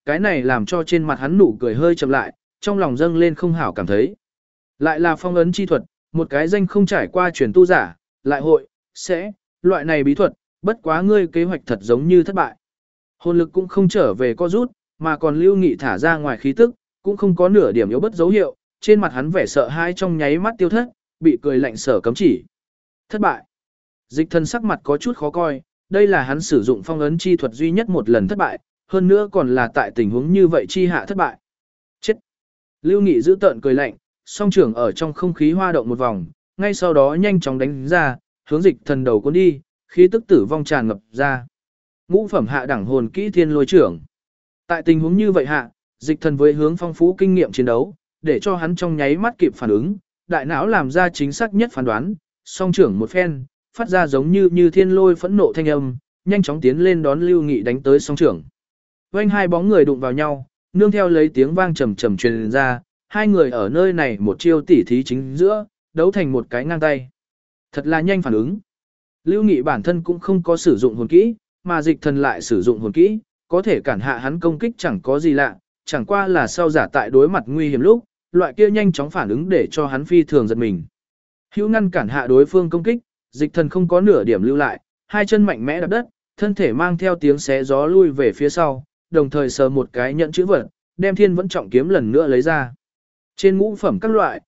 cái này làm cho trên mặt hắn nụ cười hơi chậm lại, trong lòng dâng lên không hảo cảm thấy. Lại là phong ấn chi thuật, một cái danh không trải qua truyền tu giả, lại hội, sẽ, loại này bí thuật, bất quá ngươi kế hoạch thật giống như thất bại. Hồn lực cũng không trở về co rút, mà còn Lưu Nghị thả ra ngoài khí tức, cũng không có nửa điểm yếu bất dấu hiệu, trên mặt hắn vẻ sợ hãi trong nháy mắt tiêu thất, bị cười lạnh sở cấm chỉ. Thất bại. Dịch thần sắc mặt có chút khó coi, đây là hắn sử dụng phong ấn chi thuật duy nhất một lần thất bại, hơn nữa còn là tại tình huống như vậy chi hạ thất bại. Chết. Lưu Nghị giữ tợn cười lạnh, song trưởng ở trong không khí hoa động một vòng, ngay sau đó nhanh chóng đánh ra, hướng dịch thần đầu cuốn đi, khí tức tử vong tràn ngập ra. Ngũ phẩm hạ đẳng hồn kỹ thiên lôi trưởng. Tại tình huống như vậy hạ, dịch thần với hướng phong phú kinh nghiệm chiến đấu, để cho hắn trong nháy mắt kịp phản ứng, đại não làm ra chính xác nhất phán đoán, song trưởng một phen, phát ra giống như thiên lôi phẫn nộ thanh âm, nhanh chóng tiến lên đón Lưu Nghị đánh tới song trưởng. Vành hai bóng người đụng vào nhau, nương theo lấy tiếng vang trầm trầm truyền ra, hai người ở nơi này một chiêu tỉ thí chính giữa, đấu thành một cái ngang tay. Thật là nhanh phản ứng. Lưu Nghị bản thân cũng không có sử dụng hồn kỹ, mà dịch thần lại sử dụng hồn kỹ, có thể cản hạ hắn công kích chẳng có gì lạ, chẳng qua là sau giả tại đối mặt nguy hiểm lúc, loại kia nhanh chóng phản ứng để cho hắn phi thường giật mình. Hữu ngăn cản hạ đối phương công kích, dịch thần không có nửa điểm lưu lại, hai chân mạnh mẽ đạp đất, thân thể mang theo tiếng xé gió lui về phía sau, đồng thời sờ một cái nhận chữ vật, đem thiên vẫn trọng kiếm lần nữa lấy ra. Trên ngũ phẩm các loại,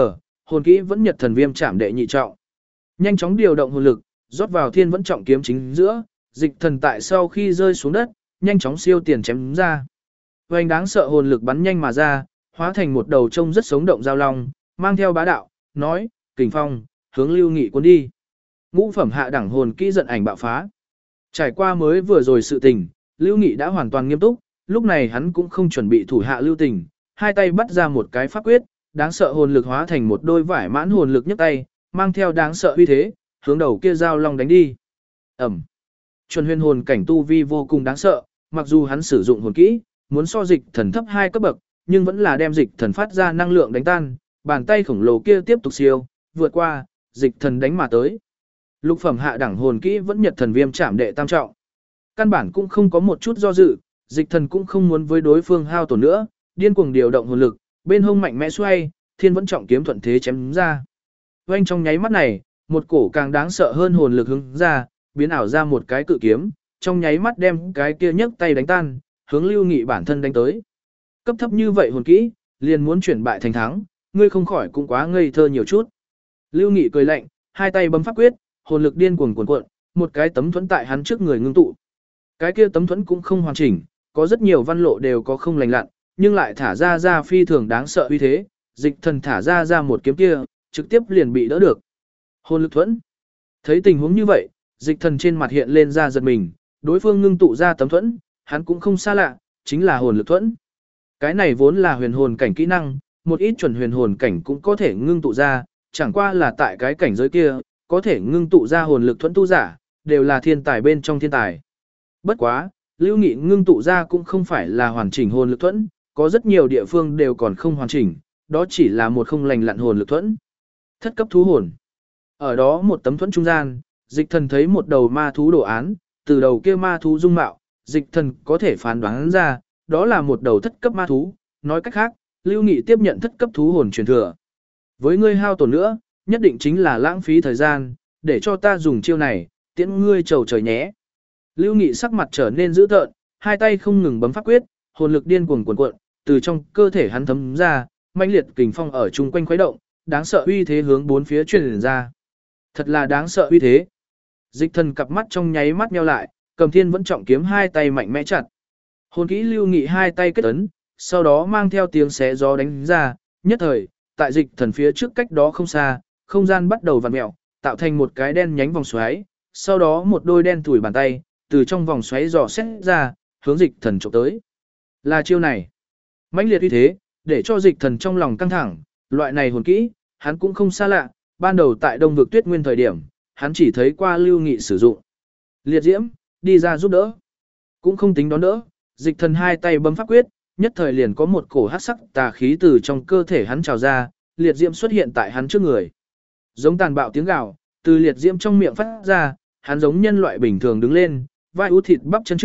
hồn kỹ vẫn nhật thần viêm chạm đệ nhị trọng. Nhanh chóng điều động hồn lực, rót vào thiên vẫn trọng kiếm chính giữa, dịch thần tại sau khi rơi xuống đất, nhanh chóng siêu tiền chém ra. Vành đáng sợ hồn lực bắn nhanh mà ra, hóa thành một đầu trông rất sống động giao long, mang theo bá đạo, nói, kình phong, hướng Lưu Nghị cuốn đi. Ngũ phẩm hạ đẳng hồn kỹ giận ảnh bạo phá. Trải qua mới vừa rồi sự tình, Lưu Nghị đã hoàn toàn nghiêm túc, lúc này hắn cũng không chuẩn bị thủ hạ lưu tình, hai tay bắt ra một cái pháp quyết, đáng sợ hồn lực hóa thành một đôi vải mãn hồn lực nhấc tay, mang theo đáng sợ uy thế, hướng đầu kia giao long đánh đi. Ẩm. Chuẩn huyền hồn cảnh tu vi vô cùng đáng sợ, mặc dù hắn sử dụng hồn kỹ, muốn so dịch thần thấp 2 cấp bậc, nhưng vẫn là đem dịch thần phát ra năng lượng đánh tan, bàn tay khổng lồ kia tiếp tục siêu, vượt qua, dịch thần đánh mà tới. Lục phẩm hạ đẳng hồn kỹ vẫn nhật thần viêm chạm đệ tam trọng. Căn bản cũng không có một chút do dự, dịch thần cũng không muốn với đối phương hao tổn nữa, điên cuồng điều động hồn lực, bên hông mạnh mẽ xoay, thiên vẫn trọng kiếm thuận thế chém ra. Oanh trong nháy mắt này, một cổ càng đáng sợ hơn hồn lực hướng ra, biến ảo ra một cái cự kiếm, trong nháy mắt đem cái kia nhấc tay đánh tan, hướng Lưu Nghị bản thân đánh tới. Cấp thấp như vậy hồn kỹ, liền muốn chuyển bại thành thắng, ngươi không khỏi cũng quá ngây thơ nhiều chút. Lưu Nghị cười lạnh, hai tay bấm pháp quyết, hồn lực điên cuồng cuồn cuộn, một cái tấm thuẫn tại hắn trước người ngưng tụ. Cái kia tấm thuẫn cũng không hoàn chỉnh, có rất nhiều văn lộ đều có không lành lặn, nhưng lại thả ra phi thường đáng sợ uy thế, dịch thần thả ra một kiếm kia, trực tiếp liền bị đỡ được. Hồn lực thuẫn. Thấy tình huống như vậy, dịch thần trên mặt hiện lên ra giật mình, đối phương ngưng tụ ra tấm thuẫn, hắn cũng không xa lạ, chính là hồn lực thuẫn. Cái này vốn là huyền hồn cảnh kỹ năng, một ít chuẩn huyền hồn cảnh cũng có thể ngưng tụ ra, chẳng qua là tại cái cảnh giới kia, có thể ngưng tụ ra hồn lực thuẫn tu giả, đều là thiên tài bên trong thiên tài. Bất quá, Lưu Nghị ngưng tụ ra cũng không phải là hoàn chỉnh hồn lực thuẫn, có rất nhiều địa phương đều còn không hoàn chỉnh, đó chỉ là một không lành lặn hồn lực thuẫn. Thất cấp thú hồn. Ở đó một tấm thuẫn trung gian, dịch thần thấy một đầu ma thú đồ án, từ đầu kia ma thú dung mạo, dịch thần có thể phán đoán ra, đó là một đầu thất cấp ma thú, nói cách khác, Lưu Nghị tiếp nhận thất cấp thú hồn truyền thừa. Với ngươi hao tổn nữa, nhất định chính là lãng phí thời gian, để cho ta dùng chiêu này, tiễn ngươi trầu trời nhé. Lưu Nghị sắc mặt trở nên dữ tợn, hai tay không ngừng bấm pháp quyết, hồn lực điên cuồng cuồn cuộn, từ trong cơ thể hắn thấm ra, mãnh liệt kình phong ở chung quanh khuấy động, đáng sợ uy thế hướng bốn phía truyền ra. Thật là đáng sợ uy thế. Dịch thần cặp mắt trong nháy mắt nheo lại, cầm thiên vẫn trọng kiếm hai tay mạnh mẽ chặt. Hồn kỹ Lưu Nghị hai tay kết ấn, sau đó mang theo tiếng xé gió đánh ra, nhất thời, tại dịch thần phía trước cách đó không xa, không gian bắt đầu vặn mèo, tạo thành một cái đen nhánh vòng xoáy, sau đó một đôi đen thủi bàn tay, từ trong vòng xoáy dò xét ra, hướng dịch thần chụp tới. Là chiêu này. Mãnh liệt uy thế, để cho dịch thần trong lòng căng thẳng, loại này hồn kỹ, hắn cũng không xa lạ, ban đầu tại Đông vực Tuyết Nguyên thời điểm, hắn chỉ thấy qua Lưu Nghị sử dụng. Liệt diễm, đi ra giúp đỡ. Cũng không tính đón đỡ, dịch thần hai tay bấm pháp quyết, nhất thời liền có một cổ hắc sắc tà khí từ trong cơ thể hắn trào ra, liệt diễm xuất hiện tại hắn trước người. Giống tàn bạo tiếng gào, từ liệt diễm trong miệng phát ra, hắn giống nhân loại bình thường đứng lên, vai ú thịt bắp chân trước,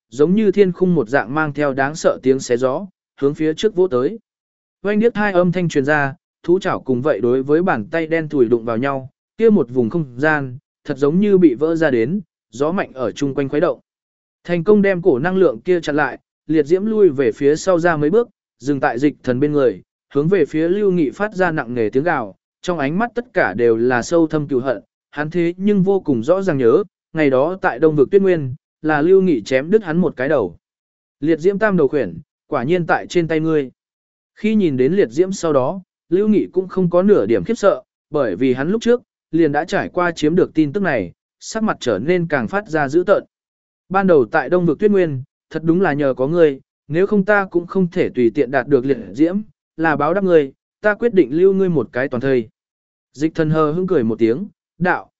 giống như thiên khung một dạng mang theo đáng sợ tiếng xé gió, hướng phía trước vỗ tới. Oanh điếc hai âm thanh truyền ra, thú chảo cùng vậy đối với bàn tay đen thủi đụng vào nhau, kia một vùng không gian, thật giống như bị vỡ ra đến, gió mạnh ở chung quanh khuấy động. Thành công đem cổ năng lượng kia chặn lại, liệt diễm lui về phía sau ra mấy bước, dừng tại dịch thần bên người, hướng về phía Lưu Nghị phát ra nặng nề tiếng gào, trong ánh mắt tất cả đều là sâu thâm cừu hận, hắn thế nhưng vô cùng rõ ràng nhớ, ngày đó tại Đông vực Tuyết Nguyên, là Lưu Nghị chém đứt hắn một cái đầu. Liệt diễm tam đầu khuyển, quả nhiên tại trên tay ngươi. Khi nhìn đến liệt diễm sau đó, Lưu Nghị cũng không có nửa điểm khiếp sợ, bởi vì hắn lúc trước, liền đã trải qua chiếm được tin tức này, sắc mặt trở nên càng phát ra dữ tợn. Ban đầu tại Đông vực Tuyết Nguyên, thật đúng là nhờ có ngươi, nếu không ta cũng không thể tùy tiện đạt được liệt diễm, là báo đáp ngươi, ta quyết định lưu ngươi một cái toàn thây. Dịch thần hờ hững cười một tiếng, đạo,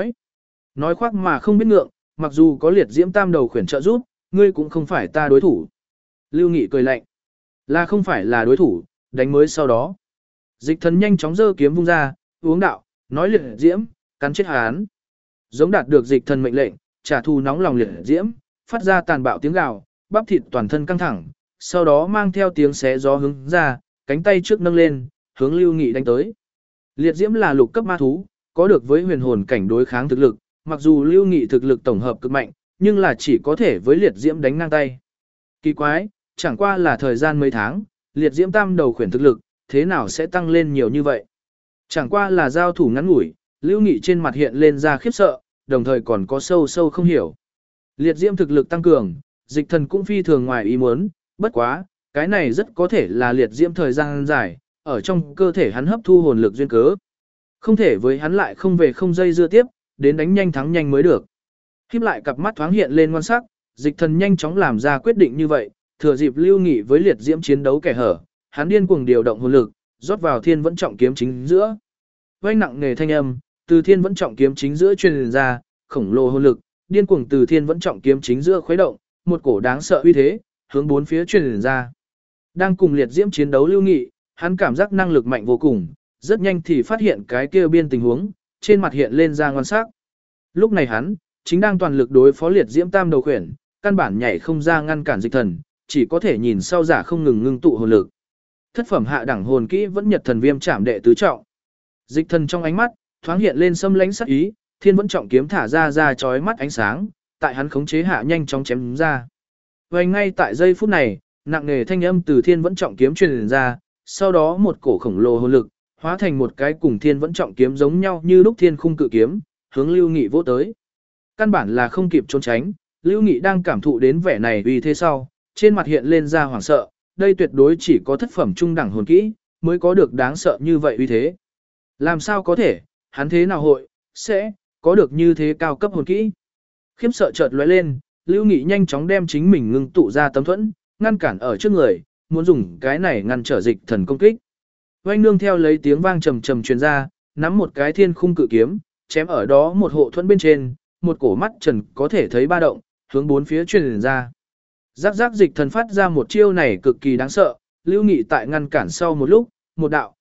nói khoác mà không biết ngượng, mặc dù có liệt diễm tam đầu khuyển trợ giúp, ngươi cũng không phải ta đối thủ. Lưu Nghị cười lạnh, là không phải là đối thủ, đánh mới sau đó. Dịch thần nhanh chóng giơ kiếm vung ra, uống đạo, nói liệt diễm, cắn chết hắn. Giống đạt được dịch thần mệnh lệnh, trả thù nóng lòng liệt diễm, phát ra tàn bạo tiếng gào, bắp thịt toàn thân căng thẳng, sau đó mang theo tiếng xé gió hướng ra, cánh tay trước nâng lên, hướng Lưu Nghị đánh tới. Liệt diễm là lục cấp ma thú, có được với huyền hồn cảnh đối kháng thực lực, mặc dù Lưu Nghị thực lực tổng hợp cực mạnh, nhưng là chỉ có thể với liệt diễm đánh ngang tay. Kỳ quái, chẳng qua là thời gian mấy tháng, liệt diễm tam đầu khuyển thực lực, thế nào sẽ tăng lên nhiều như vậy? Chẳng qua là giao thủ ngắn ngủi, Lưu Nghị trên mặt hiện lên ra khiếp sợ, đồng thời còn có sâu sâu không hiểu. Liệt diễm thực lực tăng cường, dịch thần cũng phi thường ngoài ý muốn, bất quá, cái này rất có thể là liệt diễm thời gian dài, ở trong cơ thể hắn hấp thu hồn lực duyên cớ. Không thể với hắn lại không về không dây dưa tiếp, đến đánh nhanh thắng nhanh mới được. Khiếp lại cặp mắt thoáng hiện lên ngoan sắc, dịch thần nhanh chóng làm ra quyết định như vậy, thừa dịp Lưu Nghị với liệt diễm chiến đấu kẻ hở, hắn điên cuồng điều động hồn lực, rót vào thiên vẫn trọng kiếm chính giữa. Vang nặng nề thanh âm, từ thiên vẫn trọng kiếm chính giữa truyền ra, khổng lồ hồn lực, điên cuồng từ thiên vẫn trọng kiếm chính giữa khuấy động, một cổ đáng sợ uy thế, hướng bốn phía truyền ra. Đang cùng liệt diễm chiến đấu Lưu Nghị, hắn cảm giác năng lực mạnh vô cùng, rất nhanh thì phát hiện cái kia biên tình huống, trên mặt hiện lên ra ngoan sắc. Lúc này hắn, chính đang toàn lực đối phó liệt diễm tam đầu khuyển, căn bản nhảy không ra ngăn cản dịch thần, chỉ có thể nhìn sau giả không ngừng ngưng tụ hồn lực. Thất phẩm hạ đẳng hồn kỹ vẫn nhật thần viêm trảm đệ tứ trọng. Dịch thần trong ánh mắt, thoáng hiện lên xâm lãnh sắc ý, thiên vẫn trọng kiếm thả ra chói mắt ánh sáng, tại hắn khống chế hạ nhanh chóng chém ra. Và ngay tại giây phút này, nặng nề thanh âm từ thiên vẫn trọng kiếm truyền ra, sau đó một cổ khổng lồ hồn lực, hóa thành một cái cùng thiên vẫn trọng kiếm giống nhau như lúc thiên khung cự kiếm, hướng Lưu Nghị vỗ tới. Căn bản là không kịp trốn tránh, Lưu Nghị đang cảm thụ đến vẻ này vì thế sau, trên mặt hiện lên ra hoảng sợ, đây tuyệt đối chỉ có thất phẩm trung đẳng hồn kỹ, mới có được đáng sợ như vậy uy thế. Làm sao có thể, hắn thế nào hội, sẽ, có được như thế cao cấp hồn kỹ. Khiếp sợ chợt lóe lên, Lưu Nghị nhanh chóng đem chính mình ngưng tụ ra tấm thuẫn, ngăn cản ở trước người, muốn dùng cái này ngăn trở dịch thần công kích. Oanh nương theo lấy tiếng vang trầm trầm truyền ra, nắm một cái thiên khung cự kiếm, chém ở đó một hộ thuẫn bên trên, một cổ mắt trần có thể thấy ba động, hướng bốn phía truyền ra. Giác giác dịch thần phát ra một chiêu này cực kỳ đáng sợ, Lưu Nghị tại ngăn cản sau một lúc, một đạo,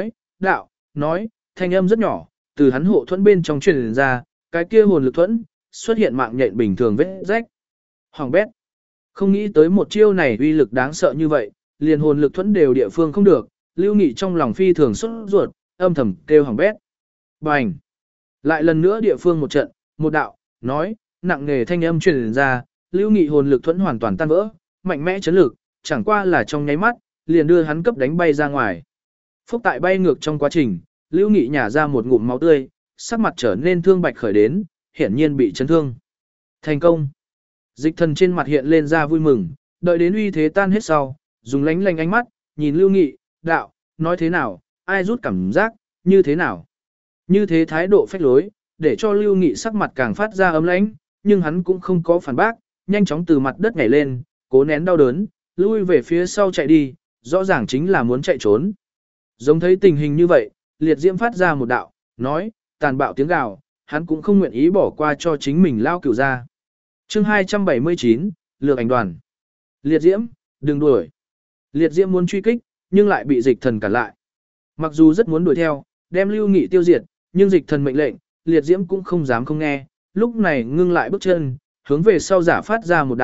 nói, thanh âm rất nhỏ, từ hắn hộ thuẫn bên trong truyền ra, cái kia hồn lực thuẫn, xuất hiện mạng nhện bình thường vết rách. Hoàng bét. Không nghĩ tới một chiêu này uy lực đáng sợ như vậy, liền hồn lực thuẫn đều địa phương không được, Lưu Nghị trong lòng phi thường sốt ruột, âm thầm kêu hoàng bét. Bành. Lại lần nữa địa phương một trận, một đạo, nói, nặng nề thanh âm truyền ra, Lưu Nghị hồn lực thuẫn hoàn toàn tan vỡ, mạnh mẽ chấn lực, chẳng qua là trong nháy mắt, liền đưa hắn cấp đánh bay ra ngoài. Phúc tại bay ngược trong quá trình, Lưu Nghị nhả ra một ngụm máu tươi, sắc mặt trở nên thương bạch khởi đến, hiển nhiên bị chấn thương. Thành công. Dịch thần trên mặt hiện lên ra vui mừng, đợi đến uy thế tan hết sau, dùng lánh lánh ánh mắt, nhìn Lưu Nghị, đạo, nói thế nào, ai rút cảm giác, như thế nào. Như thế thái độ phách lối, để cho Lưu Nghị sắc mặt càng phát ra ấm lãnh, nhưng hắn cũng không có phản bác, nhanh chóng từ mặt đất nhảy lên, cố nén đau đớn, lui về phía sau chạy đi, rõ ràng chính là muốn chạy trốn. Giống thấy tình hình như vậy, liệt diễm phát ra một đạo, nói, tàn bạo tiếng gào, hắn cũng không nguyện ý bỏ qua cho chính mình lao cửu ra. Chương 279, lược ảnh đoàn. Liệt diễm, đừng đuổi. Liệt diễm muốn truy kích, nhưng lại bị dịch thần cản lại. Mặc dù rất muốn đuổi theo, đem Lưu Nghị tiêu diệt, nhưng dịch thần mệnh lệnh, liệt diễm cũng không dám không nghe, lúc này ngưng lại bước chân, hướng về sau giả phát ra một đạo,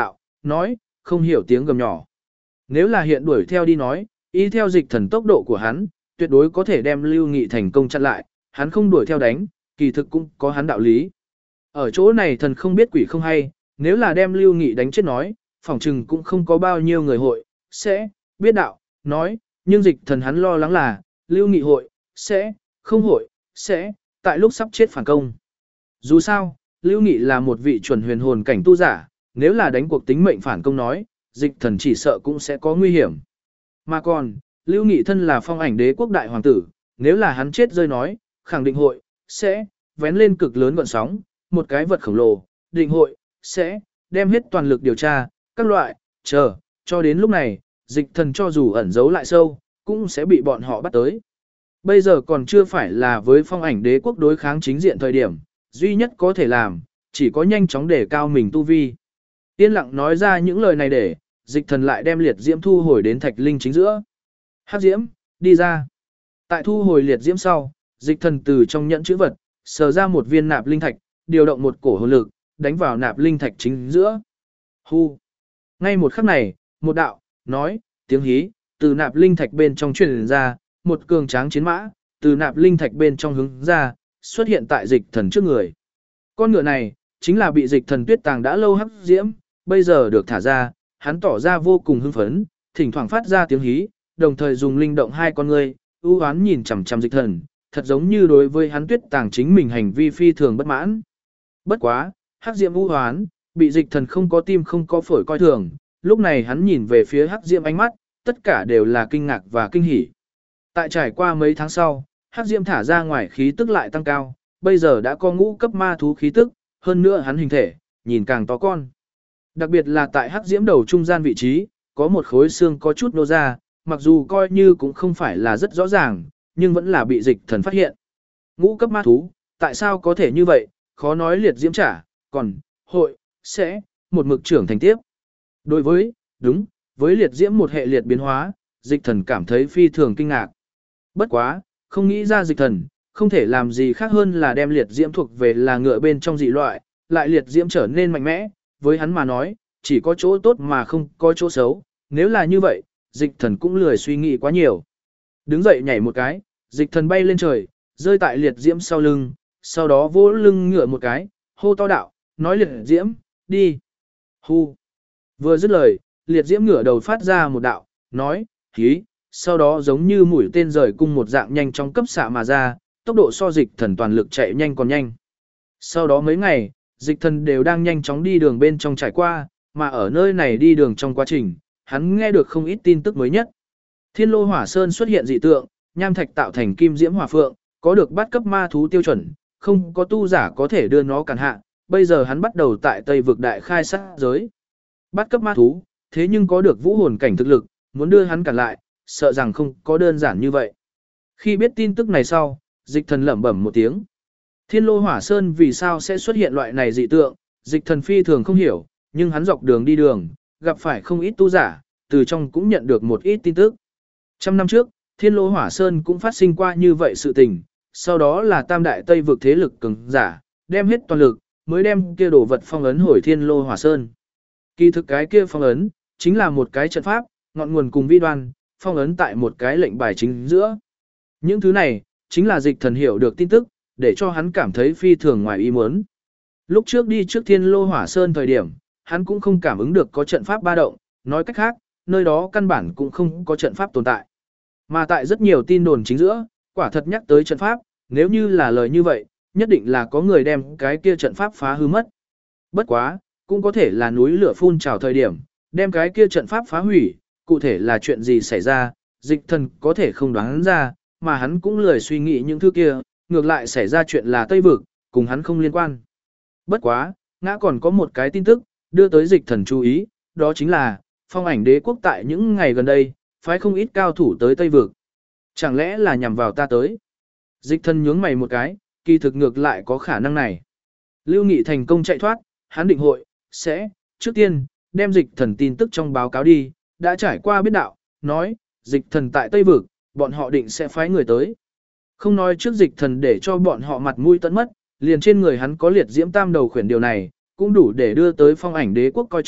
nói, không hiểu tiếng gầm nhỏ. Nếu là hiện đuổi theo đi nói, y theo dịch thần tốc độ của hắn, tuyệt đối có thể đem Lưu Nghị thành công chặn lại, hắn không đuổi theo đánh, kỳ thực cũng có hắn đạo lý. Ở chỗ này thần không biết quỷ không hay, nếu là đem Lưu Nghị đánh chết nói, phỏng chừng cũng không có bao nhiêu người hội, sẽ, biết đạo, nói, nhưng dịch thần hắn lo lắng là, Lưu Nghị hội, sẽ, không hội, sẽ, tại lúc sắp chết phản công. Dù sao, Lưu Nghị là một vị chuẩn huyền hồn cảnh tu giả, nếu là đánh cuộc tính mệnh phản công nói, dịch thần chỉ sợ cũng sẽ có nguy hiểm. Mà còn, Lưu Nghị thân là Phong Ảnh Đế quốc đại hoàng tử, nếu là hắn chết rơi nói, khẳng định hội, sẽ, vén lên cực lớn gọn sóng, một cái vật khổng lồ, định hội, sẽ, đem hết toàn lực điều tra, các loại, chờ, cho đến lúc này, dịch thần cho dù ẩn giấu lại sâu, cũng sẽ bị bọn họ bắt tới. Bây giờ còn chưa phải là với Phong Ảnh Đế quốc đối kháng chính diện thời điểm, duy nhất có thể làm, chỉ có nhanh chóng để cao mình tu vi. Yên lặng nói ra những lời này để, dịch thần lại đem liệt diễm thu hồi đến thạch linh chính giữa. Hắc diễm, đi ra. Tại thu hồi liệt diễm sau, dịch thần từ trong nhẫn chữ vật, sờ ra một viên nạp linh thạch, điều động một cổ hồn lực, đánh vào nạp linh thạch chính giữa. Hu. Ngay một khắc này, một đạo, nói, tiếng hí, từ nạp linh thạch bên trong truyền ra, một cường tráng chiến mã, từ nạp linh thạch bên trong hướng ra, xuất hiện tại dịch thần trước người. Con ngựa này, chính là bị dịch thần tuyết tàng đã lâu hắc diễm, bây giờ được thả ra, hắn tỏ ra vô cùng hưng phấn, thỉnh thoảng phát ra tiếng hí, đồng thời dùng linh động hai con ngươi, ưu hoán nhìn chằm chằm dịch thần, thật giống như đối với hắn tuyết tàng chính mình hành vi phi thường bất mãn. Bất quá, hắc diễm ưu hoán, bị dịch thần không có tim không có phổi coi thường, lúc này hắn nhìn về phía hắc diễm ánh mắt, tất cả đều là kinh ngạc và kinh hỉ. Tại trải qua mấy tháng sau, hắc diễm thả ra ngoài khí tức lại tăng cao, bây giờ đã có ngũ cấp ma thú khí tức, hơn nữa hắn hình thể, nhìn càng to con. Đặc biệt là tại hắc diễm đầu trung gian vị trí, có một khối xương có chút nô ra, mặc dù coi như cũng không phải là rất rõ ràng, nhưng vẫn là bị dịch thần phát hiện. Ngũ cấp ma thú, tại sao có thể như vậy, khó nói liệt diễm trả, còn, hội, sẽ, một mực trưởng thành tiếp. Đối với, đúng, với liệt diễm một hệ liệt biến hóa, dịch thần cảm thấy phi thường kinh ngạc. Bất quá, không nghĩ ra dịch thần, không thể làm gì khác hơn là đem liệt diễm thuộc về là ngựa bên trong dị loại, lại liệt diễm trở nên mạnh mẽ, với hắn mà nói, chỉ có chỗ tốt mà không có chỗ xấu, nếu là như vậy, dịch thần cũng lười suy nghĩ quá nhiều. Đứng dậy nhảy một cái, dịch thần bay lên trời, rơi tại liệt diễm sau lưng, sau đó vỗ lưng ngựa một cái, hô to đạo, nói liệt diễm, đi. Hu. Vừa dứt lời, liệt diễm ngựa đầu phát ra một đạo, nói, khí, sau đó giống như mũi tên rời cung một dạng nhanh chóng cấp xạ mà ra, tốc độ so dịch thần toàn lực chạy nhanh còn nhanh. Sau đó mấy ngày, dịch thần đều đang nhanh chóng đi đường bên trong trải qua, mà ở nơi này đi đường trong quá trình, hắn nghe được không ít tin tức mới nhất. Thiên Lô Hỏa Sơn xuất hiện dị tượng, nham thạch tạo thành kim diễm hỏa phượng, có được bát cấp ma thú tiêu chuẩn, không có tu giả có thể đưa nó cản hạ, bây giờ hắn bắt đầu tại Tây vực đại khai sát giới. Bát cấp ma thú, thế nhưng có được vũ hồn cảnh thực lực, muốn đưa hắn cản lại, sợ rằng không có đơn giản như vậy. Khi biết tin tức này sau, dịch thần lẩm bẩm một tiếng. Thiên Lô Hỏa Sơn vì sao sẽ xuất hiện loại này dị tượng, dịch thần phi thường không hiểu, nhưng hắn dọc đường đi đường, gặp phải không ít tu giả, từ trong cũng nhận được một ít tin tức. Trăm năm trước, Thiên Lô Hỏa Sơn cũng phát sinh qua như vậy sự tình, sau đó là tam đại Tây vực thế lực cường giả, đem hết toàn lực, mới đem kia đồ vật phong ấn hồi Thiên Lô Hỏa Sơn. Kỳ thực cái kia phong ấn, chính là một cái trận pháp, ngọn nguồn cùng vi đoan, phong ấn tại một cái lệnh bài chính giữa. Những thứ này, chính là dịch thần hiểu được tin tức, để cho hắn cảm thấy phi thường ngoài ý muốn. Lúc trước đi trước Thiên Lô Hỏa Sơn thời điểm, hắn cũng không cảm ứng được có trận pháp ba động, nói cách khác, nơi đó căn bản cũng không có trận pháp tồn tại. Mà tại rất nhiều tin đồn chính giữa, quả thật nhắc tới trận pháp, nếu như là lời như vậy, nhất định là có người đem cái kia trận pháp phá hư mất. Bất quá, cũng có thể là núi lửa phun trào thời điểm, đem cái kia trận pháp phá hủy, cụ thể là chuyện gì xảy ra, dịch thần có thể không đoán ra, mà hắn cũng lười suy nghĩ những thứ kia, ngược lại xảy ra chuyện là Tây Vực, cùng hắn không liên quan. Bất quá, ngã còn có một cái tin tức, đưa tới dịch thần chú ý, đó chính là, Phong Ảnh Đế quốc tại những ngày gần đây, phái không ít cao thủ tới Tây Vực. Chẳng lẽ là nhằm vào ta tới? Dịch thần nhướng mày một cái, kỳ thực ngược lại có khả năng này. Lưu Nghị thành công chạy thoát, hắn định hội, sẽ, trước tiên, đem dịch thần tin tức trong báo cáo đi, đã trải qua biết đạo, nói, dịch thần tại Tây Vực, bọn họ định sẽ phái người tới. Không nói trước dịch thần để cho bọn họ mặt mũi tận mất, liền trên người hắn có liệt diễm tam đầu khuyển điều này, cũng đủ để đưa tới Phong Ảnh Đế quốc coi trọng,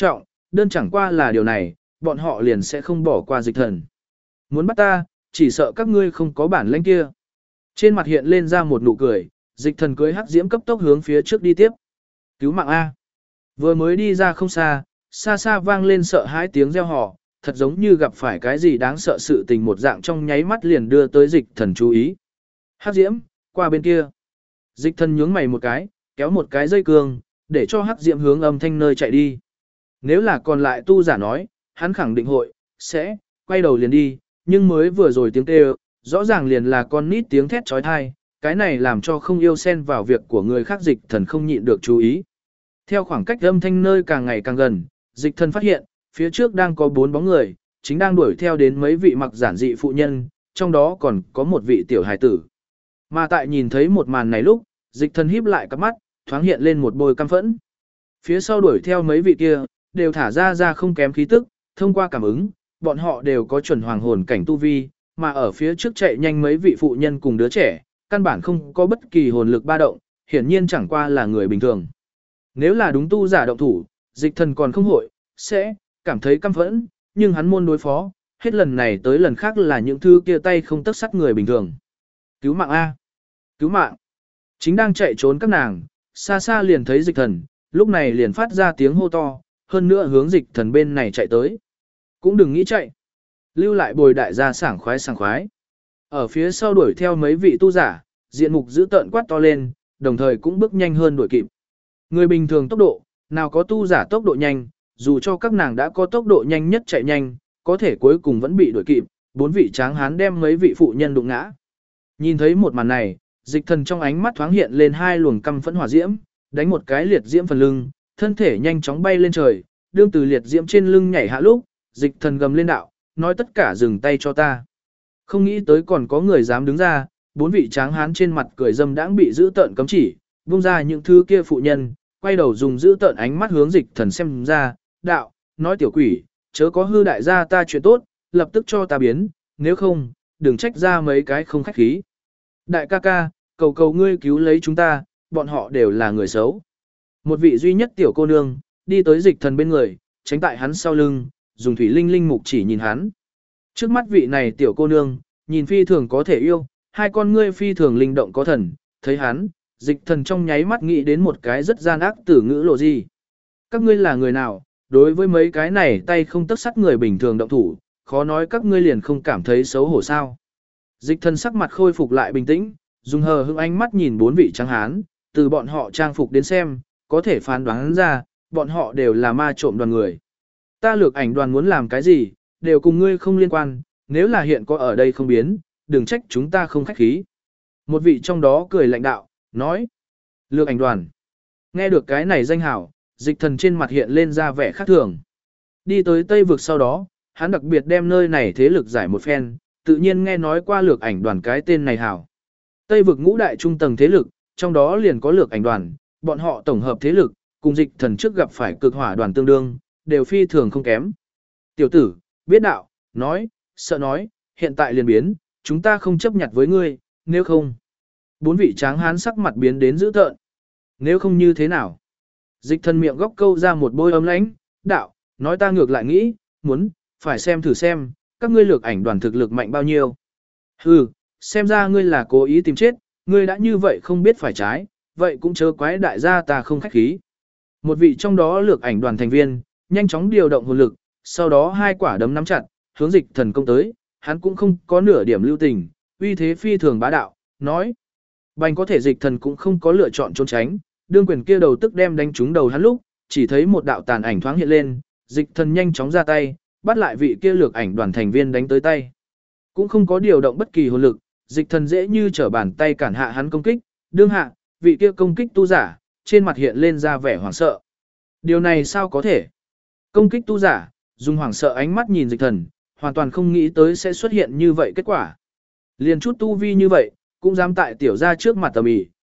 đơn chẳng qua là điều này, bọn họ liền sẽ không bỏ qua dịch thần. Muốn bắt ta, chỉ sợ các ngươi không có bản lĩnh kia. Trên mặt hiện lên ra một nụ cười, dịch thần cưới hắc diễm cấp tốc hướng phía trước đi tiếp. Cứu mạng A. Vừa mới đi ra không xa, xa xa vang lên sợ hãi tiếng reo hò, thật giống như gặp phải cái gì đáng sợ sự tình một dạng trong nháy mắt liền đưa tới dịch thần chú ý. Hắc diễm, qua bên kia. Dịch thần nhướng mày một cái, kéo một cái dây cương, để cho hắc diễm hướng âm thanh nơi chạy đi. Nếu là còn lại tu giả nói, hắn khẳng định hội, sẽ, quay đầu liền đi, nhưng mới vừa rồi tiếng kêu, rõ ràng liền là con nít tiếng thét trói thai, cái này làm cho không yêu xen vào việc của người khác dịch thần không nhịn được chú ý. Theo khoảng cách âm thanh nơi càng ngày càng gần, dịch thần phát hiện, phía trước đang có 4 bóng người, chính đang đuổi theo đến mấy vị mặc giản dị phụ nhân, trong đó còn có một vị tiểu hài tử. Mà tại nhìn thấy một màn này lúc, dịch thần híp lại cặp mắt, thoáng hiện lên một bôi căm phẫn. Phía sau đuổi theo mấy vị kia, đều thả ra không kém khí tức, thông qua cảm ứng, bọn họ đều có chuẩn hoàng hồn cảnh tu vi, mà ở phía trước chạy nhanh mấy vị phụ nhân cùng đứa trẻ, căn bản không có bất kỳ hồn lực ba động, hiển nhiên chẳng qua là người bình thường. Nếu là đúng tu giả động thủ, dịch thần còn không hội, sẽ cảm thấy căm phẫn, nhưng hắn môn đối phó, hết lần này tới lần khác là những thứ kia tay không tấc sắt người bình thường. Cứu mạng A! Cứu mạng! Chính đang chạy trốn các nàng, xa xa liền thấy dịch thần, lúc này liền phát ra tiếng hô to, hơn nữa hướng dịch thần bên này chạy tới. Cũng đừng nghĩ chạy. Lưu lại bồi đại gia sảng khoái sảng khoái. Ở phía sau đuổi theo mấy vị tu giả, diện mục giữ tợn quát to lên, đồng thời cũng bước nhanh hơn đuổi kịp. Người bình thường tốc độ, nào có tu giả tốc độ nhanh, dù cho các nàng đã có tốc độ nhanh nhất chạy nhanh, có thể cuối cùng vẫn bị đuổi kịp, 4 vị tráng hán đem mấy vị phụ nhân đụng ngã. Nhìn thấy một màn này, dịch thần trong ánh mắt thoáng hiện lên 2 luồng căm phẫn hỏa diễm, đánh một cái liệt diễm phần lưng, thân thể nhanh chóng bay lên trời, đương từ liệt diễm trên lưng nhảy hạ lúc, dịch thần gầm lên đạo, nói tất cả dừng tay cho ta. Không nghĩ tới còn có người dám đứng ra, 4 vị tráng hán trên mặt cười dâm đãng bị giữ tợn cấm chỉ, buông ra những thứ kia phụ nhân, quay đầu dùng giữ tợn ánh mắt hướng dịch thần xem ra, đạo, nói tiểu quỷ, chớ có hư đại gia ta chuyện tốt, lập tức cho ta biến, nếu không, đừng trách ra mấy cái không khách khí. Đại ca ca, cầu cầu ngươi cứu lấy chúng ta, bọn họ đều là người xấu. Một vị duy nhất tiểu cô nương, đi tới dịch thần bên người, tránh tại hắn sau lưng, dùng thủy linh linh mục chỉ nhìn hắn. Trước mắt vị này tiểu cô nương, nhìn phi thường có thể yêu, 2 con ngươi phi thường linh động có thần, thấy hắn, dịch thần trong nháy mắt nghĩ đến một cái rất gian ác tử ngữ lộ gì. Các ngươi là người nào, đối với mấy cái này tay không tấc sắt người bình thường động thủ, khó nói các ngươi liền không cảm thấy xấu hổ sao. Dịch thần sắc mặt khôi phục lại bình tĩnh, dùng hờ hững ánh mắt nhìn 4 vị tráng hán, từ bọn họ trang phục đến xem, có thể phán đoán ra, bọn họ đều là ma trộm đoàn người. Ta lược ảnh đoàn muốn làm cái gì, đều cùng ngươi không liên quan, nếu là hiện có ở đây không biến, đừng trách chúng ta không khách khí. Một vị trong đó cười lạnh đạo, nói, lược ảnh đoàn. Nghe được cái này danh hảo, dịch thần trên mặt hiện lên ra vẻ khác thường. Đi tới Tây Vực sau đó, hắn đặc biệt đem nơi này thế lực giải một phen, tự nhiên nghe nói qua lược ảnh đoàn cái tên này hảo. Tây Vực ngũ đại trung tầng thế lực, trong đó liền có lược ảnh đoàn, bọn họ tổng hợp thế lực, cùng dịch thần trước gặp phải cực hỏa đoàn tương đương, đều phi thường không kém. Tiểu tử, biết đạo, nói, sợ nói, hiện tại liền biến, chúng ta không chấp nhặt với ngươi, nếu không. 4 vị tráng hán sắc mặt biến đến dữ tợn. Nếu không như thế nào? Dịch thần miệng góc câu ra một bôi ấm lãnh, đạo, nói ta ngược lại nghĩ, muốn, phải xem thử xem, các ngươi lược ảnh đoàn thực lực mạnh bao nhiêu. Hừ, xem ra ngươi là cố ý tìm chết, ngươi đã như vậy không biết phải trái, vậy cũng chớ quái đại gia ta không khách khí. Một vị trong đó lược ảnh đoàn thành viên, nhanh chóng điều động hồn lực, sau đó 2 quả đấm nắm chặt, hướng dịch thần công tới, hắn cũng không có nửa điểm lưu tình, uy thế phi thường bá đạo, nói. Bành có thể dịch thần cũng không có lựa chọn trốn tránh, đương quyền kia đầu tức đem đánh trúng đầu hắn lúc, chỉ thấy một đạo tàn ảnh thoáng hiện lên, dịch thần nhanh chóng ra tay, bắt lại vị kia lược ảnh đoàn thành viên đánh tới tay. Cũng không có điều động bất kỳ hồn lực, dịch thần dễ như trở bàn tay cản hạ hắn công kích, đương hạ, vị kia công kích tu giả, trên mặt hiện lên ra vẻ hoảng sợ. Điều này sao có thể? Công kích tu giả, dùng hoảng sợ ánh mắt nhìn dịch thần, hoàn toàn không nghĩ tới sẽ xuất hiện như vậy kết quả. Liền chút tu vi như vậy, cũng dám tại tiểu gia trước mặt tầm ỉ,